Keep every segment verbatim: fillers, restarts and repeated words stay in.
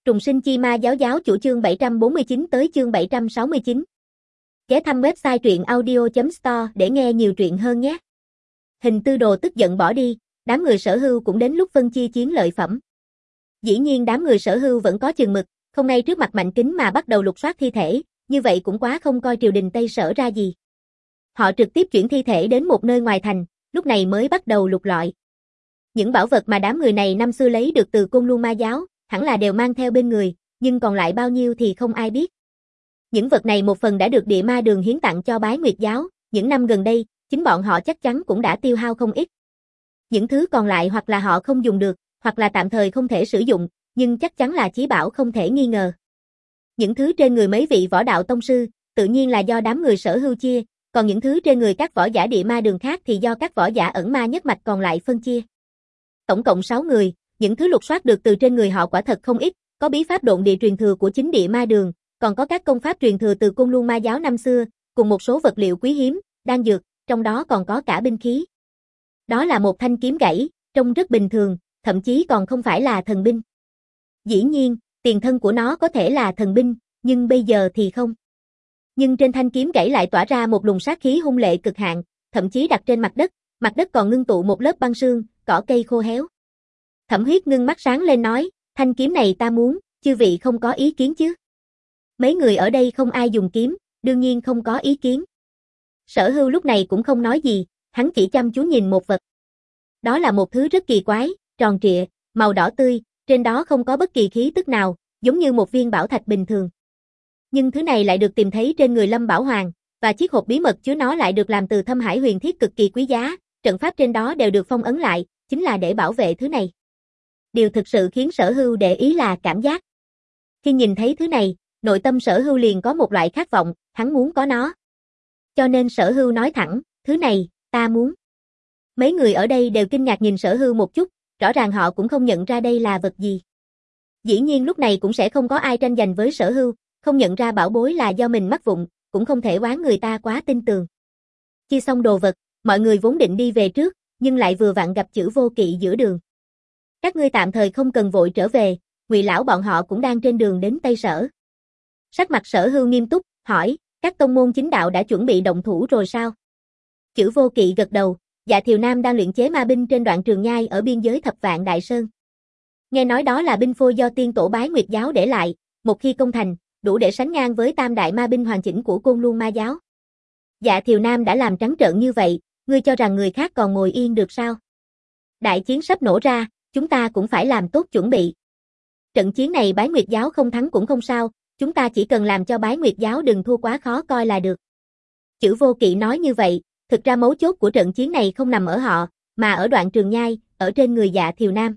Trùng sinh chi ma giáo giáo chủ chương bảy trăm bốn mươi chín tới chương bảy trăm sáu mươi chín. Ghé thăm website truyện audio chấm store để nghe nhiều truyện hơn nhé. Hình tư đồ tức giận bỏ đi, đám người Sở Hưu cũng đến lúc phân chia chiến lợi phẩm. Dĩ nhiên đám người Sở Hưu vẫn có chừng mực, không ngay trước mặt Mạnh Kính mà bắt đầu lục soát thi thể, như vậy cũng quá không coi triều đình Tây Sở ra gì. Họ trực tiếp chuyển thi thể đến một nơi ngoài thành, lúc này mới bắt đầu lục lọi. Những bảo vật mà đám người này năm xưa lấy được từ Côn Luân Ma giáo, hẳn là đều mang theo bên người, nhưng còn lại bao nhiêu thì không ai biết. Những vật này một phần đã được Địa Ma Đường hiến tặng cho Bái Nguyệt giáo, những năm gần đây, chính bọn họ chắc chắn cũng đã tiêu hao không ít. Những thứ còn lại hoặc là họ không dùng được, hoặc là tạm thời không thể sử dụng, nhưng chắc chắn là chí bảo không thể nghi ngờ. Những thứ trên người mấy vị võ đạo tông sư, tự nhiên là do đám người Sở Hưu chia, còn những thứ trên người các võ giả Địa Ma Đường khác thì do các võ giả ẩn ma nhất mạch còn lại phân chia. Tổng cộng sáu người, những thứ lục soát được từ trên người họ quả thật không ít, có bí pháp độn địa truyền thừa của chính Địa Ma Đường, còn có các công pháp truyền thừa từ Côn Luân Ma giáo năm xưa, cùng một số vật liệu quý hiếm, đan dược, trong đó còn có cả binh khí. Đó là một thanh kiếm gãy, trông rất bình thường, thậm chí còn không phải là thần binh. Dĩ nhiên, tiền thân của nó có thể là thần binh, nhưng bây giờ thì không. Nhưng trên thanh kiếm gãy lại tỏa ra một luồng sát khí hung lệ cực hạn, thậm chí đặt trên mặt đất, mặt đất còn ngưng tụ một lớp băng sương, cỏ cây khô héo. Thẩm Huyết ngưng mắt sáng lên nói, thanh kiếm này ta muốn, chư vị không có ý kiến chứ? Mấy người ở đây không ai dùng kiếm, đương nhiên không có ý kiến. Sở Hưu lúc này cũng không nói gì, hắn chỉ chăm chú nhìn một vật. Đó là một thứ rất kỳ quái, tròn trịa, màu đỏ tươi, trên đó không có bất kỳ khí tức nào, giống như một viên bảo thạch bình thường. Nhưng thứ này lại được tìm thấy trên người Lâm Bảo Hoàng, và chiếc hộp bí mật chứa nó lại được làm từ thâm hải huyền thiết cực kỳ quý giá, trận pháp trên đó đều được phong ấn lại, chính là để bảo vệ thứ này. Điều thực sự khiến Sở Hưu để ý là cảm giác. Khi nhìn thấy thứ này, nội tâm Sở Hưu liền có một loại khát vọng, hắn muốn có nó. Cho nên Sở Hưu nói thẳng, thứ này, ta muốn. Mấy người ở đây đều kinh ngạc nhìn Sở Hưu một chút, rõ ràng họ cũng không nhận ra đây là vật gì. Dĩ nhiên lúc này cũng sẽ không có ai tranh giành với Sở Hưu, không nhận ra bảo bối là do mình mắc vụng, cũng không thể oán người ta quá tin tường. Chia xong đồ vật, mọi người vốn định đi về trước, nhưng lại vừa vặn gặp Chữ Vô Kỵ giữa đường. Các ngươi tạm thời không cần vội trở về, Ngụy lão bọn họ cũng đang trên đường đến Tây Sở. Sắc mặt Sở Hưu nghiêm túc, hỏi, các tông môn chính đạo đã chuẩn bị động thủ rồi sao? Chữ Vô Kỵ gật đầu, Dạ Thiều Nam đang luyện chế ma binh trên đoạn Trường Nhai ở biên giới Thập Vạn Đại Sơn. Nghe nói đó là binh phôi do tiên tổ Bái Nguyệt giáo để lại, một khi công thành, đủ để sánh ngang với tam đại ma binh hoàn chỉnh của Côn Luân Ma giáo. Dạ Thiều Nam đã làm trắng trợn như vậy, ngươi cho rằng người khác còn ngồi yên được sao? Đại chiến sắp nổ ra, chúng ta cũng phải làm tốt chuẩn bị. Trận chiến này Bái Nguyệt giáo không thắng cũng không sao, chúng ta chỉ cần làm cho Bái Nguyệt giáo đừng thua quá khó coi là được. Chữ Vô Kỵ nói như vậy, thực ra mấu chốt của trận chiến này không nằm ở họ, mà ở đoạn Trường Nhai, ở trên người Dạ Thiều Nam.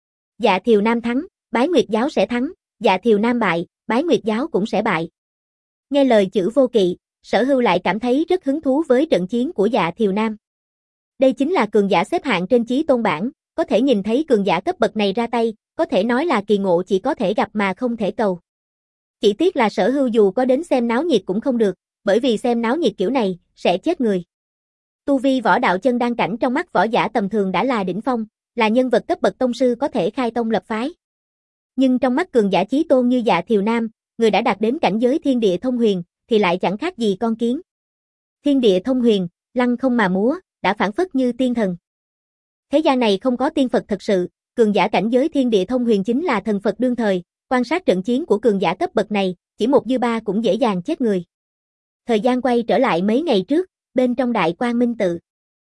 Dạ Thiều Nam thắng, Bái Nguyệt giáo sẽ thắng, Dạ Thiều Nam bại, Bái Nguyệt giáo cũng sẽ bại. Nghe lời Chữ Vô Kỵ, Sở Hưu lại cảm thấy rất hứng thú với trận chiến của Dạ Thiều Nam. Đây chính là cường giả xếp hạng trên chí tôn bảng, có thể nhìn thấy cường giả cấp bậc này ra tay, có thể nói là kỳ ngộ chỉ có thể gặp mà không thể cầu. Chỉ tiếc là Sở Hưu dù có đến xem náo nhiệt cũng không được, bởi vì xem náo nhiệt kiểu này, sẽ chết người. Tu vi võ đạo chân đan cảnh trong mắt võ giả tầm thường đã là đỉnh phong, là nhân vật cấp bậc tông sư có thể khai tông lập phái. Nhưng trong mắt cường giả chí tôn như Dạ Thiều Nam, người đã đạt đến cảnh giới thiên địa thông huyền, thì lại chẳng khác gì con kiến. Thiên địa thông huyền, lăng không mà múa, đã phảng phất như tiên thần. Thế gian này không có tiên Phật thật sự, cường giả cảnh giới thiên địa thông huyền chính là thần Phật đương thời, quan sát trận chiến của cường giả cấp bậc này, chỉ một dư ba cũng dễ dàng chết người. Thời gian quay trở lại mấy ngày trước, bên trong Đại Quang Minh tự.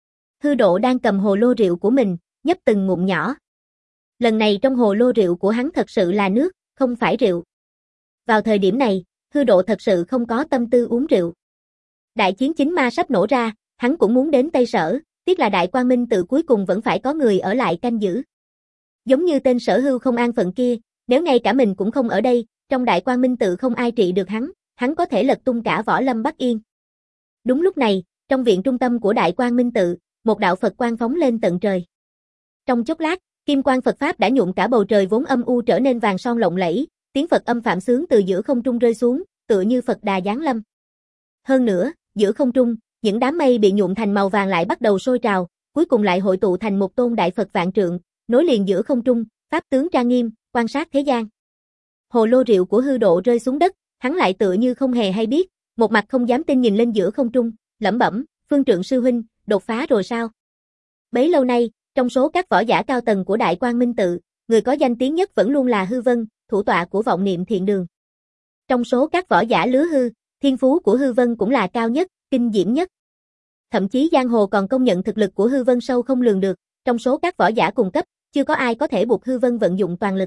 Hư Độ đang cầm hồ lô rượu của mình, nhấp từng ngụm nhỏ. Lần này trong hồ lô rượu của hắn thật sự là nước, không phải rượu. Vào thời điểm này, Hư Độ thật sự không có tâm tư uống rượu. Đại chiến chính ma sắp nổ ra, hắn cũng muốn đến Tây Sở, tiếc là Đại Quang Minh tự cuối cùng vẫn phải có người ở lại canh giữ. Giống như tên Sở Hưu không an phận kia, nếu ngay cả mình cũng không ở đây, trong Đại Quang Minh tự không ai trị được hắn, hắn có thể lật tung cả Võ Lâm Bắc Yên. Đúng lúc này, trong viện trung tâm của Đại Quang Minh tự, một đạo Phật quang phóng lên tận trời. Trong chốc lát, kim quang Phật pháp đã nhuộm cả bầu trời vốn âm u trở nên vàng son lộng lẫy, tiếng Phật âm phạm sướng từ giữa không trung rơi xuống, tựa như Phật Đà giáng lâm. Hơn nữa, giữa không trung, những đám mây bị nhuộm thành màu vàng lại bắt đầu sôi trào, cuối cùng lại hội tụ thành một tôn đại Phật vạn trượng, nối liền giữa không trung, pháp tướng trang nghiêm, quan sát thế gian. Hồ lô rượu của Hư Độ rơi xuống đất, hắn lại tựa như không hề hay biết, một mặt không dám tin nhìn lên giữa không trung, lẩm bẩm, Phương Trượng sư huynh, đột phá rồi sao? Bấy lâu nay, trong số các võ giả cao tầng của Đại Quang Minh tự, người có danh tiếng nhất vẫn luôn là Hư Vân, thủ tọa của vọng niệm thiện đường. Trong số các võ giả lứa hư, thiên phú của Hư Vân cũng là cao nhất, kinh diễm nhất. Thậm chí giang hồ còn công nhận thực lực của Hư Vân sâu không lường được, trong số các võ giả cùng cấp, chưa có ai có thể buộc Hư Vân vận dụng toàn lực.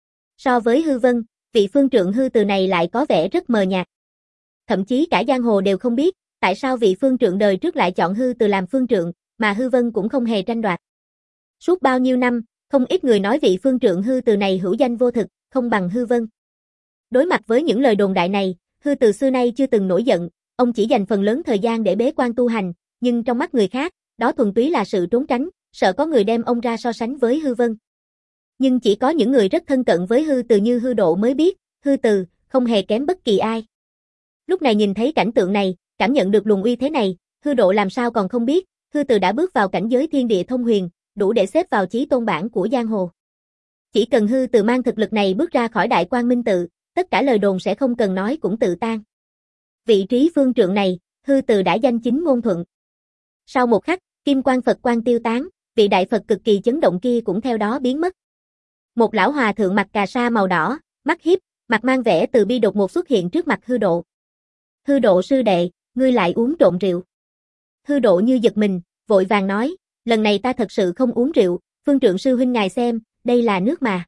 So với Hư Vân, vị Phương Trượng Hư Từ này lại có vẻ rất mờ nhạt. Thậm chí cả giang hồ đều không biết, tại sao vị Phương Trượng đời trước lại chọn Hư Từ làm Phương Trượng, mà Hư Vân cũng không hề tranh đoạt. Suốt bao nhiêu năm, không ít người nói vị Phương Trượng Hư Từ này hữu danh vô thực, không bằng Hư Vân. Đối mặt với những lời đồn đại này, Hư Từ xưa nay chưa từng nổi giận, ông chỉ dành phần lớn thời gian để bế quan tu hành, nhưng trong mắt người khác, đó thuần túy là sự trốn tránh, sợ có người đem ông ra so sánh với Hư Vân. Nhưng chỉ có những người rất thân cận với Hư Từ như Hư Độ mới biết, Hư Từ không hề kém bất kỳ ai. Lúc này nhìn thấy cảnh tượng này, cảm nhận được luồng uy thế này, Hư Độ làm sao còn không biết, Hư Từ đã bước vào cảnh giới thiên địa thông huyền, đủ để xếp vào chí tôn bảng của giang hồ. Chỉ cần Hư Từ mang thực lực này bước ra khỏi Đại Quang Minh tự, tất cả lời đồn sẽ không cần nói cũng tự tan. Vị trí Phương Trượng này, Hư Từ đã danh chính ngôn thuận. Sau một khắc, kim quang Phật quang tiêu tán, vị đại Phật cực kỳ chấn động kia cũng theo đó biến mất. Một lão hòa thượng mặc cà sa màu đỏ, mắt hiếp, mặt mang vẻ từ bi đột ngột xuất hiện trước mặt Hư Độ. Hư Độ sư đệ, ngươi lại uống trộm rượu. Hư Độ như giật mình, vội vàng nói, lần này ta thật sự không uống rượu, Phương Trượng sư huynh ngài xem, đây là nước mà.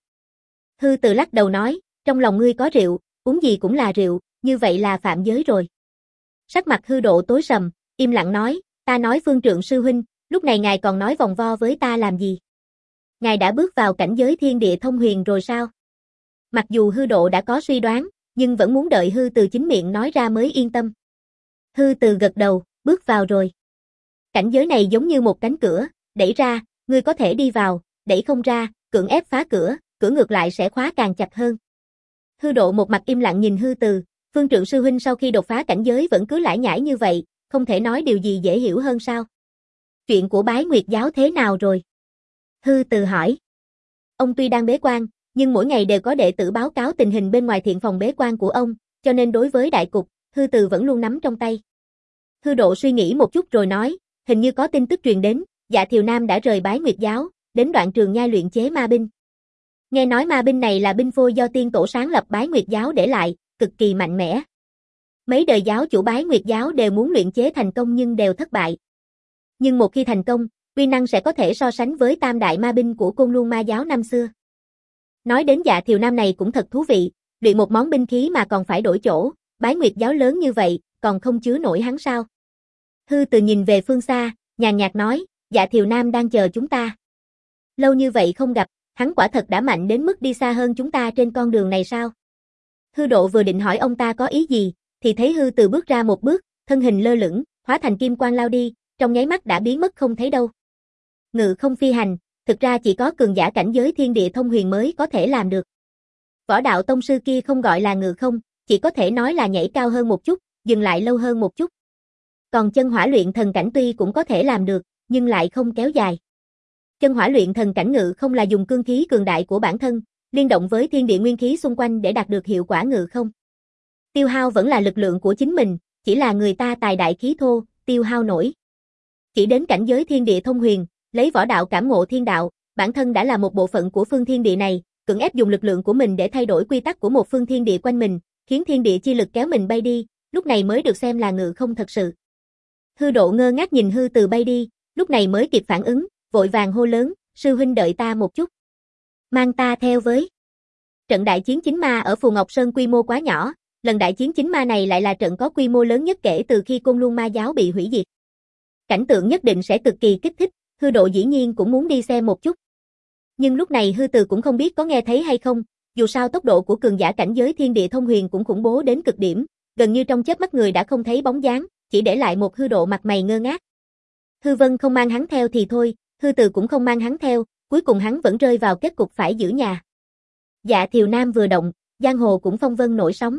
Hư Từ lắc đầu nói, trong lòng ngươi có rượu, uống gì cũng là rượu, như vậy là phạm giới rồi. Sắc mặt Hư Độ tối sầm, im lặng nói, ta nói Phương Trượng sư huynh, lúc này ngài còn nói vòng vo với ta làm gì? Ngài đã bước vào cảnh giới thiên địa thông huyền rồi sao? Mặc dù Hư Độ đã có suy đoán, nhưng vẫn muốn đợi Hư Từ chính miệng nói ra mới yên tâm. Hư Từ gật đầu, bước vào rồi. Cảnh giới này giống như một cánh cửa, đẩy ra, ngươi có thể đi vào, đẩy không ra, cưỡng ép phá cửa, cửa ngược lại sẽ khóa càng chặt hơn. Hư Độ một mặt im lặng nhìn Hư Từ, Phương Trượng sư huynh sau khi đột phá cảnh giới vẫn cứ lải nhải như vậy, không thể nói điều gì dễ hiểu hơn sao? Chuyện của Bái Nguyệt giáo thế nào rồi? Hư Từ hỏi. Ông tuy đang bế quan, nhưng mỗi ngày đều có đệ tử báo cáo tình hình bên ngoài thiện phòng bế quan của ông, cho nên đối với đại cục, Hư Từ vẫn luôn nắm trong tay. Hư Độ suy nghĩ một chút rồi nói, hình như có tin tức truyền đến, Dạ Thiều Nam đã rời Bái Nguyệt giáo, đến Đoạn Trường Nhai luyện chế ma binh. Nghe nói ma binh này là binh phôi do tiên tổ sáng lập Bái Nguyệt giáo để lại, cực kỳ mạnh mẽ. Mấy đời giáo chủ Bái Nguyệt giáo đều muốn luyện chế thành công nhưng đều thất bại. Nhưng một khi thành công, uy năng sẽ có thể so sánh với tam đại ma binh của Côn Luân ma giáo năm xưa. Nói đến Dạ Thiều Nam này cũng thật thú vị, luyện một món binh khí mà còn phải đổi chỗ, Bái Nguyệt giáo lớn như vậy, còn không chứa nổi hắn sao? Hư Từ nhìn về phương xa, nhàn nhạt nói, Dạ Thiều Nam đang chờ chúng ta. Lâu như vậy không gặp, hắn quả thật đã mạnh đến mức đi xa hơn chúng ta trên con đường này sao? Hư Độ vừa định hỏi ông ta có ý gì, thì thấy Hư Từ bước ra một bước, thân hình lơ lửng, hóa thành kim quang lao đi, trong nháy mắt đã biến mất không thấy đâu. Ngự không phi hành, thực ra chỉ có cường giả cảnh giới thiên địa thông huyền mới có thể làm được. Võ đạo tông sư kia không gọi là ngự không, chỉ có thể nói là nhảy cao hơn một chút, dừng lại lâu hơn một chút. Còn chân hỏa luyện thần cảnh tuy cũng có thể làm được, nhưng lại không kéo dài. Chân hỏa luyện thần cảnh ngự không là dùng cương khí cường đại của bản thân, liên động với thiên địa nguyên khí xung quanh để đạt được hiệu quả ngự không. Tiêu hao vẫn là lực lượng của chính mình, chỉ là người ta tài đại khí thô, tiêu hao nổi. Chỉ đến cảnh giới thiên địa thông huyền, lấy võ đạo cảm ngộ thiên đạo, bản thân đã là một bộ phận của phương thiên địa này, cưỡng ép dùng lực lượng của mình để thay đổi quy tắc của một phương thiên địa quanh mình, khiến thiên địa chi lực kéo mình bay đi, lúc này mới được xem là ngự không thật sự. Hư Độ ngơ ngác nhìn Hư Từ bay đi, lúc này mới kịp phản ứng, vội vàng hô lớn, sư huynh đợi ta một chút. Mang ta theo với. Trận đại chiến chính ma ở Phù Ngọc Sơn quy mô quá nhỏ, lần đại chiến chính ma này lại là trận có quy mô lớn nhất kể từ khi Côn Luân ma giáo bị hủy diệt. Cảnh tượng nhất định sẽ cực kỳ kích thích, Hư Độ dĩ nhiên cũng muốn đi xem một chút. Nhưng lúc này Hư Từ cũng không biết có nghe thấy hay không, dù sao tốc độ của cường giả cảnh giới thiên địa thông huyền cũng khủng bố đến cực điểm, gần như trong chớp mắt người đã không thấy bóng dáng, chỉ để lại một Hư Độ mặt mày ngơ ngác. Hư Vân không mang hắn theo thì thôi, Hư Từ cũng không mang hắn theo, cuối cùng hắn vẫn rơi vào kết cục phải giữ nhà. Dạ Thiều Nam vừa động, giang hồ cũng phong vân nổi sóng.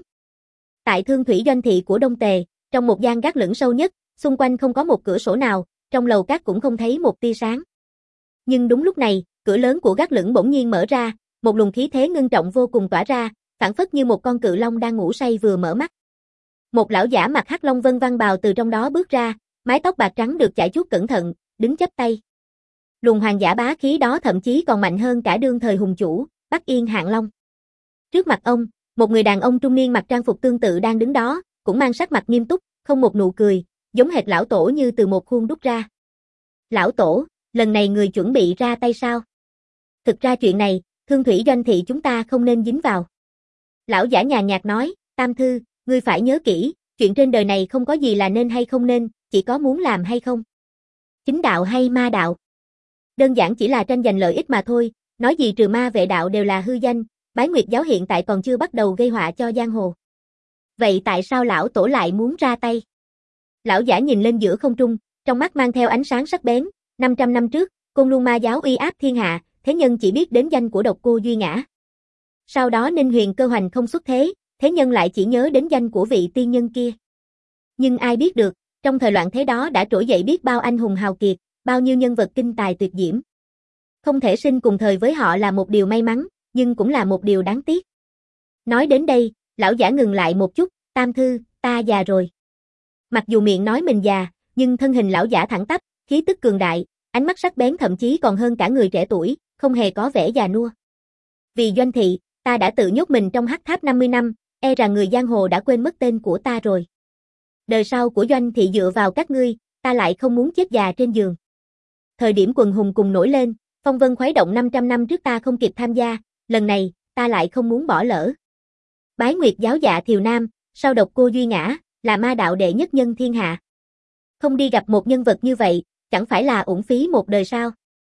Tại Thương Thủy doanh thị của Đông Tề, trong một gian gác lửng sâu nhất, xung quanh không có một cửa sổ nào, trong lầu cát cũng không thấy một tia sáng. Nhưng đúng lúc này, cửa lớn của gác lửng bỗng nhiên mở ra, một luồng khí thế ngưng trọng vô cùng tỏa ra, phảng phất như một con cự long đang ngủ say vừa mở mắt. Một lão giả mặc hắc long vân vân bào từ trong đó bước ra, mái tóc bạc trắng được chải chuốt cẩn thận, đứng chắp tay. Luồng hoàng giả bá khí đó thậm chí còn mạnh hơn cả đương thời hùng chủ, Bắc Yên Hạng Long. Trước mặt ông, một người đàn ông trung niên mặc trang phục tương tự đang đứng đó, cũng mang sắc mặt nghiêm túc, không một nụ cười, giống hệt lão tổ như từ một khuôn đúc ra. Lão tổ, lần này người chuẩn bị ra tay sao? Thực ra chuyện này, Thương Thủy Doanh thị chúng ta không nên dính vào. Lão giả nhàn nhạt nói, Tam Thư, ngươi phải nhớ kỹ, chuyện trên đời này không có gì là nên hay không nên, chỉ có muốn làm hay không. Chính đạo hay ma đạo? Đơn giản chỉ là tranh giành lợi ích mà thôi, nói gì trừ ma vệ đạo đều là hư danh, Bái Nguyệt giáo hiện tại còn chưa bắt đầu gây họa cho giang hồ. Vậy tại sao lão tổ lại muốn ra tay? Lão giả nhìn lên giữa không trung, trong mắt mang theo ánh sáng sắc bén, năm trăm năm trước, Côn Luân ma giáo uy áp thiên hạ, thế nhân chỉ biết đến danh của độc cô Duy Ngã. Sau đó Ninh Huyền Cơ Hoành không xuất thế, thế nhân lại chỉ nhớ đến danh của vị tiên nhân kia. Nhưng ai biết được, trong thời loạn thế đó đã trỗi dậy biết bao anh hùng hào kiệt, bao nhiêu nhân vật kinh tài tuyệt diễm. Không thể sinh cùng thời với họ là một điều may mắn, nhưng cũng là một điều đáng tiếc. Nói đến đây, lão giả ngừng lại một chút, Tam Thư, ta già rồi. Mặc dù miệng nói mình già, nhưng thân hình lão giả thẳng tắp, khí tức cường đại, ánh mắt sắc bén thậm chí còn hơn cả người trẻ tuổi, không hề có vẻ già nua. Vì Doanh thị, ta đã tự nhốt mình trong hắc tháp năm mươi năm, e rằng người giang hồ đã quên mất tên của ta rồi. Đời sau của Doanh thị dựa vào các ngươi, ta lại không muốn chết già trên giường. Thời điểm quần hùng cùng nổi lên, phong vân khuấy động năm trăm năm trước ta không kịp tham gia, lần này, ta lại không muốn bỏ lỡ. Bái Nguyệt giáo Dạ Thiều Nam, sau độc cô Duy Ngã, là ma đạo đệ nhất nhân thiên hạ. Không đi gặp một nhân vật như vậy, chẳng phải là uổng phí một đời sao?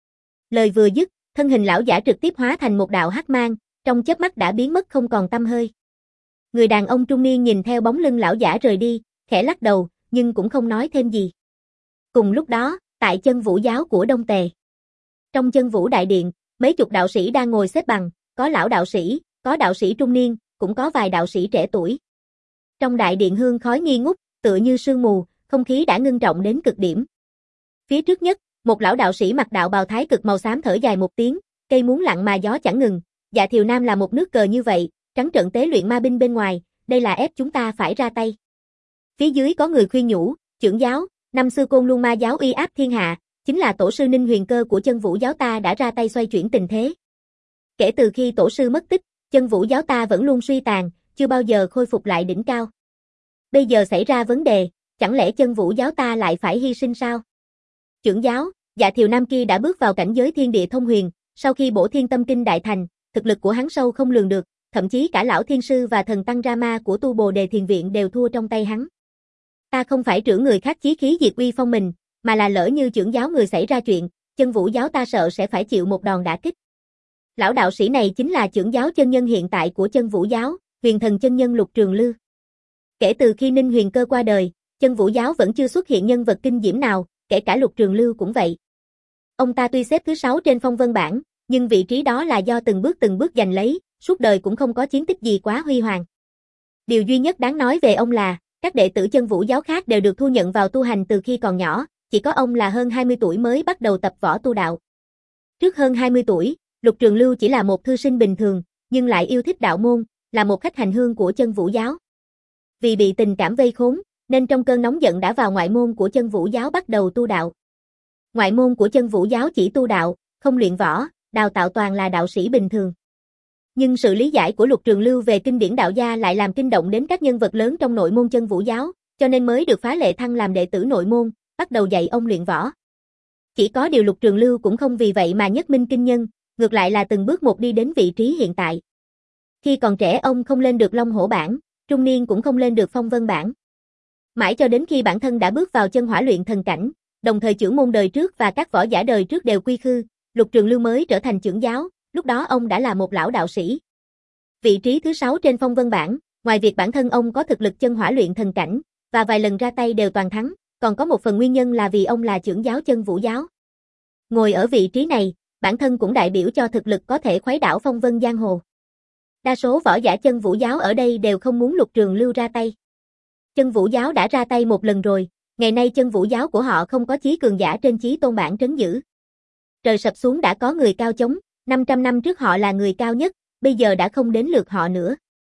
Lời vừa dứt, thân hình lão giả trực tiếp hóa thành một đạo hắc mang, trong chớp mắt đã biến mất không còn tăm hơi. Người đàn ông trung niên nhìn theo bóng lưng lão giả rời đi, khẽ lắc đầu, nhưng cũng không nói thêm gì. Cùng lúc đó, tại chân vũ giáo của Đông Tề. Trong chân vũ đại điện, mấy chục đạo sĩ đang ngồi xếp bằng, có lão đạo sĩ, có đạo sĩ trung niên, cũng có vài đạo sĩ trẻ tuổi. Trong đại điện hương khói nghi ngút, tựa như sương mù, không khí đã ngưng trọng đến cực điểm. Phía trước nhất, một lão đạo sĩ mặc đạo bào thái cực màu xám thở dài một tiếng, cây muốn lặng mà gió chẳng ngừng, Dạ Thiều Nam là một nước cờ như vậy, trắng trợn tế luyện ma binh bên ngoài, đây là ép chúng ta phải ra tay. Phía dưới có người khuyên nhủ, trưởng giáo, năm xưa Côn Luân ma giáo uy áp thiên hạ, chính là tổ sư Ninh Huyền Cơ của chân vũ giáo ta đã ra tay xoay chuyển tình thế. Kể từ khi tổ sư mất tích, chân vũ giáo ta vẫn luôn suy tàn, chưa bao giờ khôi phục lại đỉnh cao. Bây giờ xảy ra vấn đề, chẳng lẽ chân vũ giáo ta lại phải hy sinh sao? Trưởng giáo, Dạ Thiều Nam kia đã bước vào cảnh giới thiên địa thông huyền, sau khi bổ thiên tâm kinh đại thành, thực lực của hắn sâu không lường được, thậm chí cả lão thiên sư và thần tăng Rama của tu Bồ Đề Thiền Viện đều thua trong tay hắn. Ta không phải trưởng người khác chí khí diệt uy phong mình, mà là lỡ như trưởng giáo người xảy ra chuyện, chân vũ giáo ta sợ sẽ phải chịu một đòn đả kích. Lão đạo sĩ này chính là trưởng giáo chân nhân hiện tại của chân vũ giáo, huyền thần chân nhân Lục Trường Lư. Kể từ khi Ninh Huyền Cơ qua đời, chân vũ giáo vẫn chưa xuất hiện nhân vật kinh diễm nào, kể cả Lục Trường Lưu cũng vậy. Ông ta tuy xếp thứ sáu trên phong vân bảng, nhưng vị trí đó là do từng bước từng bước giành lấy, suốt đời cũng không có chiến tích gì quá huy hoàng. Điều duy nhất đáng nói về ông là, các đệ tử chân vũ giáo khác đều được thu nhận vào tu hành từ khi còn nhỏ, chỉ có ông là hơn hai mươi tuổi mới bắt đầu tập võ tu đạo. Trước hơn hai mươi tuổi, Lục Trường Lưu chỉ là một thư sinh bình thường, nhưng lại yêu thích đạo môn, là một khách hành hương của chân vũ giáo. Vì bị tình cảm vây khốn, nên trong cơn nóng giận đã vào ngoại môn của chân vũ giáo bắt đầu tu đạo. Ngoại môn của chân vũ giáo chỉ tu đạo, không luyện võ, đào tạo toàn là đạo sĩ bình thường. Nhưng sự lý giải của Lục Trường Lưu về kinh điển đạo gia lại làm kinh động đến các nhân vật lớn trong nội môn chân vũ giáo, cho nên mới được phá lệ thăng làm đệ tử nội môn, bắt đầu dạy ông luyện võ. Chỉ có điều Lục Trường Lưu cũng không vì vậy mà nhất minh kinh nhân, ngược lại là từng bước một đi đến vị trí hiện tại. Khi còn trẻ ông không lên được Long Hổ bảng, trung niên cũng không lên được Phong Vân bảng. Mãi cho đến khi bản thân đã bước vào chân hỏa luyện thần cảnh, đồng thời trưởng môn đời trước và các võ giả đời trước đều quy khư, Lục Trường Lưu mới trở thành trưởng giáo, lúc đó ông đã là một lão đạo sĩ. Vị trí thứ sáu trên Phong Vân bảng, ngoài việc bản thân ông có thực lực chân hỏa luyện thần cảnh, và vài lần ra tay đều toàn thắng, còn có một phần nguyên nhân là vì ông là trưởng giáo chân vũ giáo. Ngồi ở vị trí này, bản thân cũng đại biểu cho thực lực có thể khuấy đảo phong vân giang hồ. Đa số võ giả chân vũ giáo ở đây đều không muốn Lục Trường Lưu ra tay. Chân vũ giáo đã ra tay một lần rồi, ngày nay chân vũ giáo của họ không có chí cường giả trên chí tôn bảng trấn giữ. Trời sập xuống đã có người cao chống, năm trăm năm trước họ là người cao nhất, bây giờ đã không đến lượt họ nữa.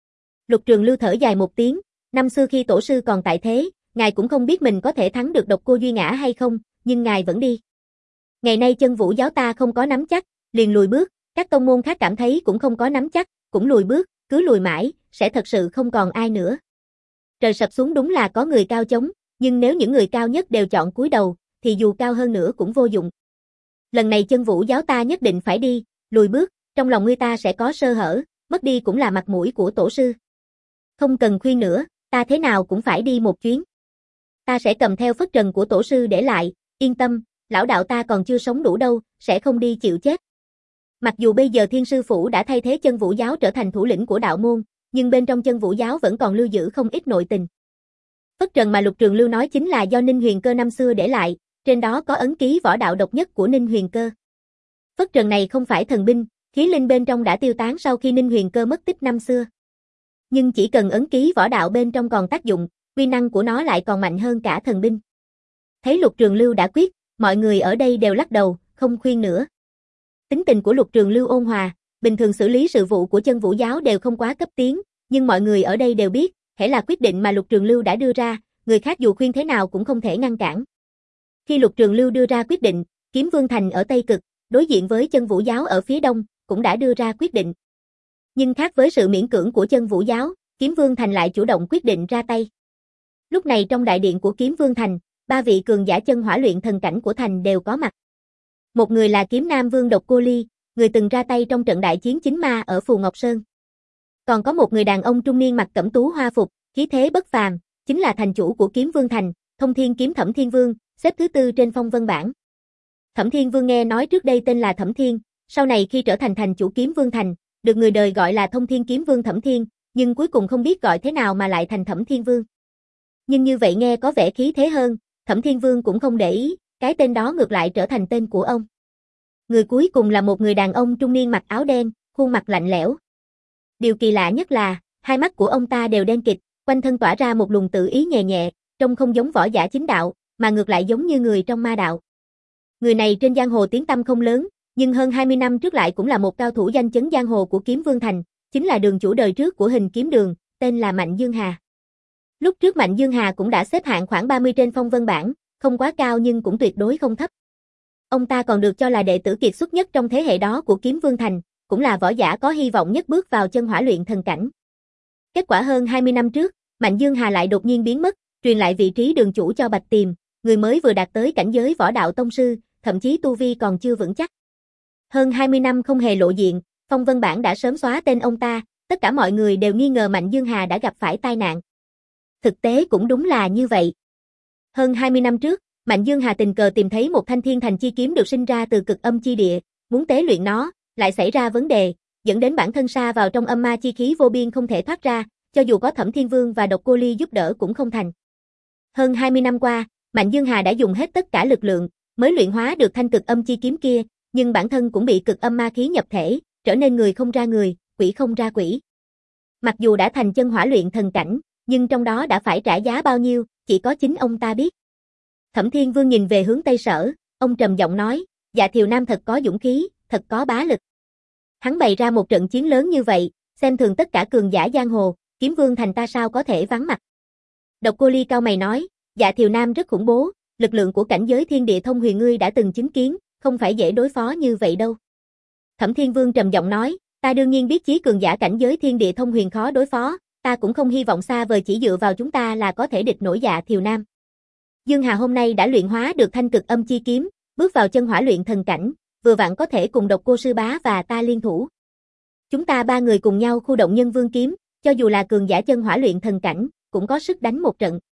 Lục Trường Lưu thở dài một tiếng, năm xưa khi tổ sư còn tại thế, ngài cũng không biết mình có thể thắng được Độc Cô Duy Ngã hay không, nhưng ngài vẫn đi. Ngày nay Chân Vũ giáo ta không có nắm chắc, liền lùi bước, các tông môn khác cảm thấy cũng không có nắm chắc, cũng lùi bước, cứ lùi mãi, sẽ thật sự không còn ai nữa. Trời sập xuống đúng là có người cao chống, nhưng nếu những người cao nhất đều chọn cúi đầu, thì dù cao hơn nữa cũng vô dụng. Lần này Chân Vũ giáo ta nhất định phải đi, lùi bước, trong lòng người ta sẽ có sơ hở, mất đi cũng là mặt mũi của tổ sư. Không cần khuyên nữa, ta thế nào cũng phải đi một chuyến. Ta sẽ cầm theo phất trần của tổ sư để lại, yên tâm, lão đạo ta còn chưa sống đủ đâu, sẽ không đi chịu chết. Mặc dù bây giờ Thiên Sư Phủ đã thay thế Chân Vũ giáo trở thành thủ lĩnh của đạo môn, nhưng bên trong Chân Vũ giáo vẫn còn lưu giữ không ít nội tình. Phất trần mà Lục Trường Lưu nói chính là do Ninh Huyền Cơ năm xưa để lại, trên đó có ấn ký võ đạo độc nhất của Ninh Huyền Cơ. Phất trần này không phải thần binh, khí linh bên trong đã tiêu tán sau khi Ninh Huyền Cơ mất tích năm xưa. Nhưng chỉ cần ấn ký võ đạo bên trong còn tác dụng, uy năng của nó lại còn mạnh hơn cả thần binh. Thấy Lục Trường Lưu đã quyết, mọi người ở đây đều lắc đầu, không khuyên nữa. Tính tình của Lục Trường Lưu ôn hòa, bình thường xử lý sự vụ của Chân Vũ giáo đều không quá cấp tiến, nhưng mọi người ở đây đều biết, hễ là quyết định mà Lục Trường Lưu đã đưa ra, người khác dù khuyên thế nào cũng không thể ngăn cản. Khi Lục Trường Lưu đưa ra quyết định, Kiếm Vương Thành ở Tây Cực, đối diện với Chân Vũ giáo ở phía Đông, cũng đã đưa ra quyết định. Nhưng khác với sự miễn cưỡng của Chân Vũ giáo, Kiếm Vương Thành lại chủ động quyết định ra tay. Lúc này trong đại điện của Kiếm Vương Thành, ba vị cường giả chân hỏa luyện thần cảnh của thành đều có mặt. Một người là Kiếm Nam Vương Độc Cô Ly, người từng ra tay trong trận đại chiến chính ma ở Phù Ngọc Sơn. Còn có một người đàn ông trung niên mặc cẩm tú hoa phục, khí thế bất phàm, chính là thành chủ của Kiếm Vương Thành, Thông Thiên Kiếm Thẩm Thiên Vương, xếp thứ tư trên phong vân bảng. Thẩm Thiên Vương nghe nói trước đây tên là Thẩm Thiên, sau này khi trở thành thành chủ Kiếm Vương Thành, được người đời gọi là Thông Thiên Kiếm Vương Thẩm Thiên, nhưng cuối cùng không biết gọi thế nào mà lại thành Thẩm Thiên Vương. Nhưng như vậy nghe có vẻ khí thế hơn, Thẩm Thiên Vương cũng không để ý, cái tên đó ngược lại trở thành tên của ông. Người cuối cùng là một người đàn ông trung niên mặc áo đen, khuôn mặt lạnh lẽo. Điều kỳ lạ nhất là, hai mắt của ông ta đều đen kịt, quanh thân tỏa ra một luồng tự ý nhẹ nhẹ, trông không giống võ giả chính đạo, mà ngược lại giống như người trong ma đạo. Người này trên giang hồ tiếng tăm không lớn, nhưng hơn hai mươi năm trước lại cũng là một cao thủ danh chấn giang hồ của Kiếm Vương Thành, chính là đường chủ đời trước của Hình Kiếm Đường, tên là Mạnh Dương Hà. Lúc trước Mạnh Dương Hà cũng đã xếp hạng khoảng ba mươi trên phong vân bảng, không quá cao nhưng cũng tuyệt đối không thấp. Ông ta còn được cho là đệ tử kiệt xuất nhất trong thế hệ đó của Kiếm Vương Thành, cũng là võ giả có hy vọng nhất bước vào chân hỏa luyện thần cảnh. Kết quả hơn hai mươi năm trước, Mạnh Dương Hà lại đột nhiên biến mất, truyền lại vị trí đường chủ cho Bạch Tiềm, người mới vừa đạt tới cảnh giới võ đạo tông sư, thậm chí tu vi còn chưa vững chắc. Hơn hai mươi năm không hề lộ diện, phong vân bảng đã sớm xóa tên ông ta, tất cả mọi người đều nghi ngờ Mạnh Dương Hà đã gặp phải tai nạn. Thực tế cũng đúng là như vậy. Hơn hai mươi năm trước, Mạnh Dương Hà tình cờ tìm thấy một thanh thiên thành chi kiếm được sinh ra từ cực âm chi địa, muốn tế luyện nó, lại xảy ra vấn đề, dẫn đến bản thân sa vào trong âm ma chi khí vô biên không thể thoát ra, cho dù có Thẩm Thiên Vương và Độc Cô Ly giúp đỡ cũng không thành. Hơn hai mươi năm qua, Mạnh Dương Hà đã dùng hết tất cả lực lượng, mới luyện hóa được thanh cực âm chi kiếm kia, nhưng bản thân cũng bị cực âm ma khí nhập thể, trở nên người không ra người, quỷ không ra quỷ. Mặc dù đã thành chân hỏa luyện thần cảnh, nhưng trong đó đã phải trả giá bao nhiêu, chỉ có chính ông ta biết. Thẩm Thiên Vương nhìn về hướng Tây Sở, ông trầm giọng nói, Dạ Thiều Nam thật có dũng khí, thật có bá lực. Hắn bày ra một trận chiến lớn như vậy, xem thường tất cả cường giả giang hồ, Kiếm Vương Thành ta sao có thể vắng mặt. Độc Cô Ly cao mày nói, Dạ Thiều Nam rất khủng bố, lực lượng của cảnh giới thiên địa thông huyền ngươi đã từng chứng kiến, không phải dễ đối phó như vậy đâu. Thẩm Thiên Vương trầm giọng nói, ta đương nhiên biết chí cường giả cảnh giới thiên địa thông huyền khó đối phó, ta cũng không hy vọng xa vời chỉ dựa vào chúng ta là có thể địch nổi Dạ Thiều Nam. Dương Hà hôm nay đã luyện hóa được thanh cực âm chi kiếm, bước vào chân hỏa luyện thần cảnh, vừa vặn có thể cùng Độc Cô sư bá và ta liên thủ. Chúng ta ba người cùng nhau khu động nhân vương kiếm, cho dù là cường giả chân hỏa luyện thần cảnh, cũng có sức đánh một trận.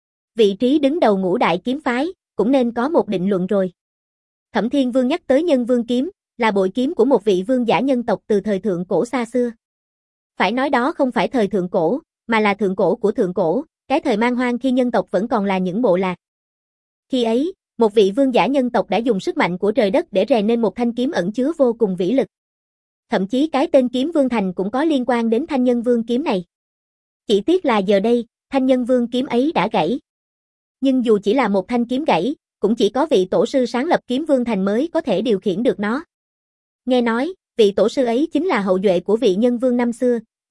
Vị trí đứng đầu ngũ đại kiếm phái, cũng nên có một định luận rồi. Thẩm Thiên Vương nhắc tới nhân vương kiếm, là bội kiếm của một vị vương giả nhân tộc từ thời thượng cổ xa xưa. Phải nói đó không phải thời thượng cổ, mà là thượng cổ của thượng cổ, cái thời man hoang khi nhân tộc vẫn còn là những bộ lạc. Khi ấy, một vị vương giả nhân tộc đã dùng sức mạnh của trời đất để rèn nên một thanh kiếm ẩn chứa vô cùng vĩ lực. Thậm chí cái tên Kiếm Vương Thành cũng có liên quan đến thanh nhân vương kiếm này. Chỉ tiếc là giờ đây, thanh nhân vương kiếm ấy đã gãy. Nhưng dù chỉ là một thanh kiếm gãy, cũng chỉ có vị tổ sư sáng lập Kiếm Vương Thành mới có thể điều khiển được nó. Nghe nói, vị tổ sư ấy chính là hậu duệ của vị nhân vương năm xưa,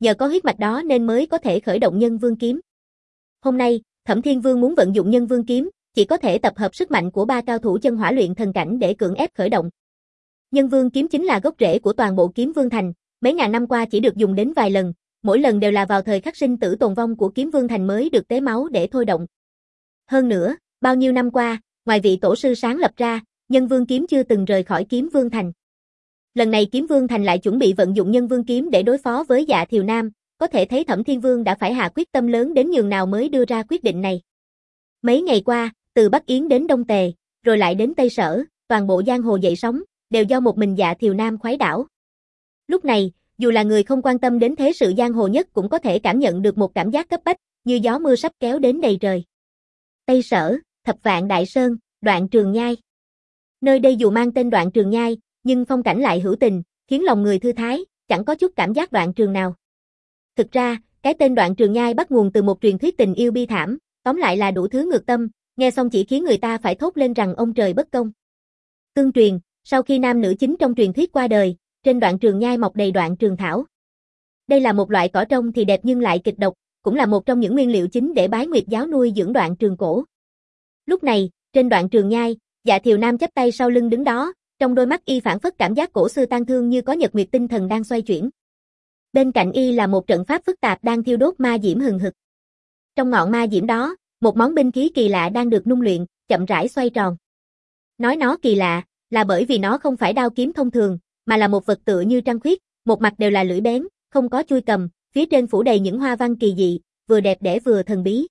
nhờ có huyết mạch đó nên mới có thể khởi động Nhân Vương kiếm. Hôm nay, Thẩm Thiên Vương muốn vận dụng Nhân Vương kiếm, chỉ có thể tập hợp sức mạnh của ba cao thủ chân hỏa luyện thần cảnh để cưỡng ép khởi động. Nhân Vương kiếm chính là gốc rễ của toàn bộ Kiếm Vương Thành, mấy ngàn năm qua chỉ được dùng đến vài lần, mỗi lần đều là vào thời khắc sinh tử tồn vong của Kiếm Vương Thành mới được tế máu để thôi động. Hơn nữa, bao nhiêu năm qua, ngoài vị tổ sư sáng lập ra, Nhân Vương kiếm chưa từng rời khỏi Kiếm Vương Thành. Lần này Kiếm Vương Thành lại chuẩn bị vận dụng Nhân Vương kiếm để đối phó với Dạ Thiều Nam, có thể thấy Thẩm Thiên Vương đã phải hạ quyết tâm lớn đến nhường nào mới đưa ra quyết định này. Mấy ngày qua, từ Bắc Yến đến Đông Tề, rồi lại đến Tây Sở, toàn bộ giang hồ dậy sóng, đều do một mình Dạ Thiều Nam khuấy đảo. Lúc này, dù là người không quan tâm đến thế sự giang hồ nhất cũng có thể cảm nhận được một cảm giác cấp bách, như gió mưa sắp kéo đến đầy trời. Tây Sở, Thập Vạn Đại Sơn, Đoạn Trường Nhai. Nơi đây dù mang tên Đoạn Trường Nhai, nhưng phong cảnh lại hữu tình, khiến lòng người thư thái, chẳng có chút cảm giác đoạn trường nào. Thực ra, cái tên Đoạn Trường Nhai bắt nguồn từ một truyền thuyết tình yêu bi thảm, tóm lại là đủ thứ ngược tâm, nghe xong chỉ khiến người ta phải thốt lên rằng ông trời bất công. Tương truyền, sau khi nam nữ chính trong truyền thuyết qua đời, trên Đoạn Trường Nhai mọc đầy đoạn trường thảo. Đây là một loại cỏ trông thì đẹp nhưng lại kịch độc, cũng là một trong những nguyên liệu chính để Bái Nguyệt giáo nuôi dưỡng đoạn trường cổ. Lúc này, trên Đoạn Trường Nhai, Dạ Thiều Nam chắp tay sau lưng đứng đó, trong đôi mắt y phảng phất cảm giác cổ xưa tang thương như có nhật nguyệt tinh thần đang xoay chuyển. Bên cạnh y là một trận pháp phức tạp đang thiêu đốt ma diễm hừng hực. Trong ngọn ma diễm đó, một món binh khí kỳ lạ đang được nung luyện, chậm rãi xoay tròn. Nói nó kỳ lạ, là bởi vì nó không phải đao kiếm thông thường, mà là một vật tựa như trăng khuyết, một mặt đều là lưỡi bén, không có chuôi cầm, phía trên phủ đầy những hoa văn kỳ dị, vừa đẹp đẽ vừa thần bí.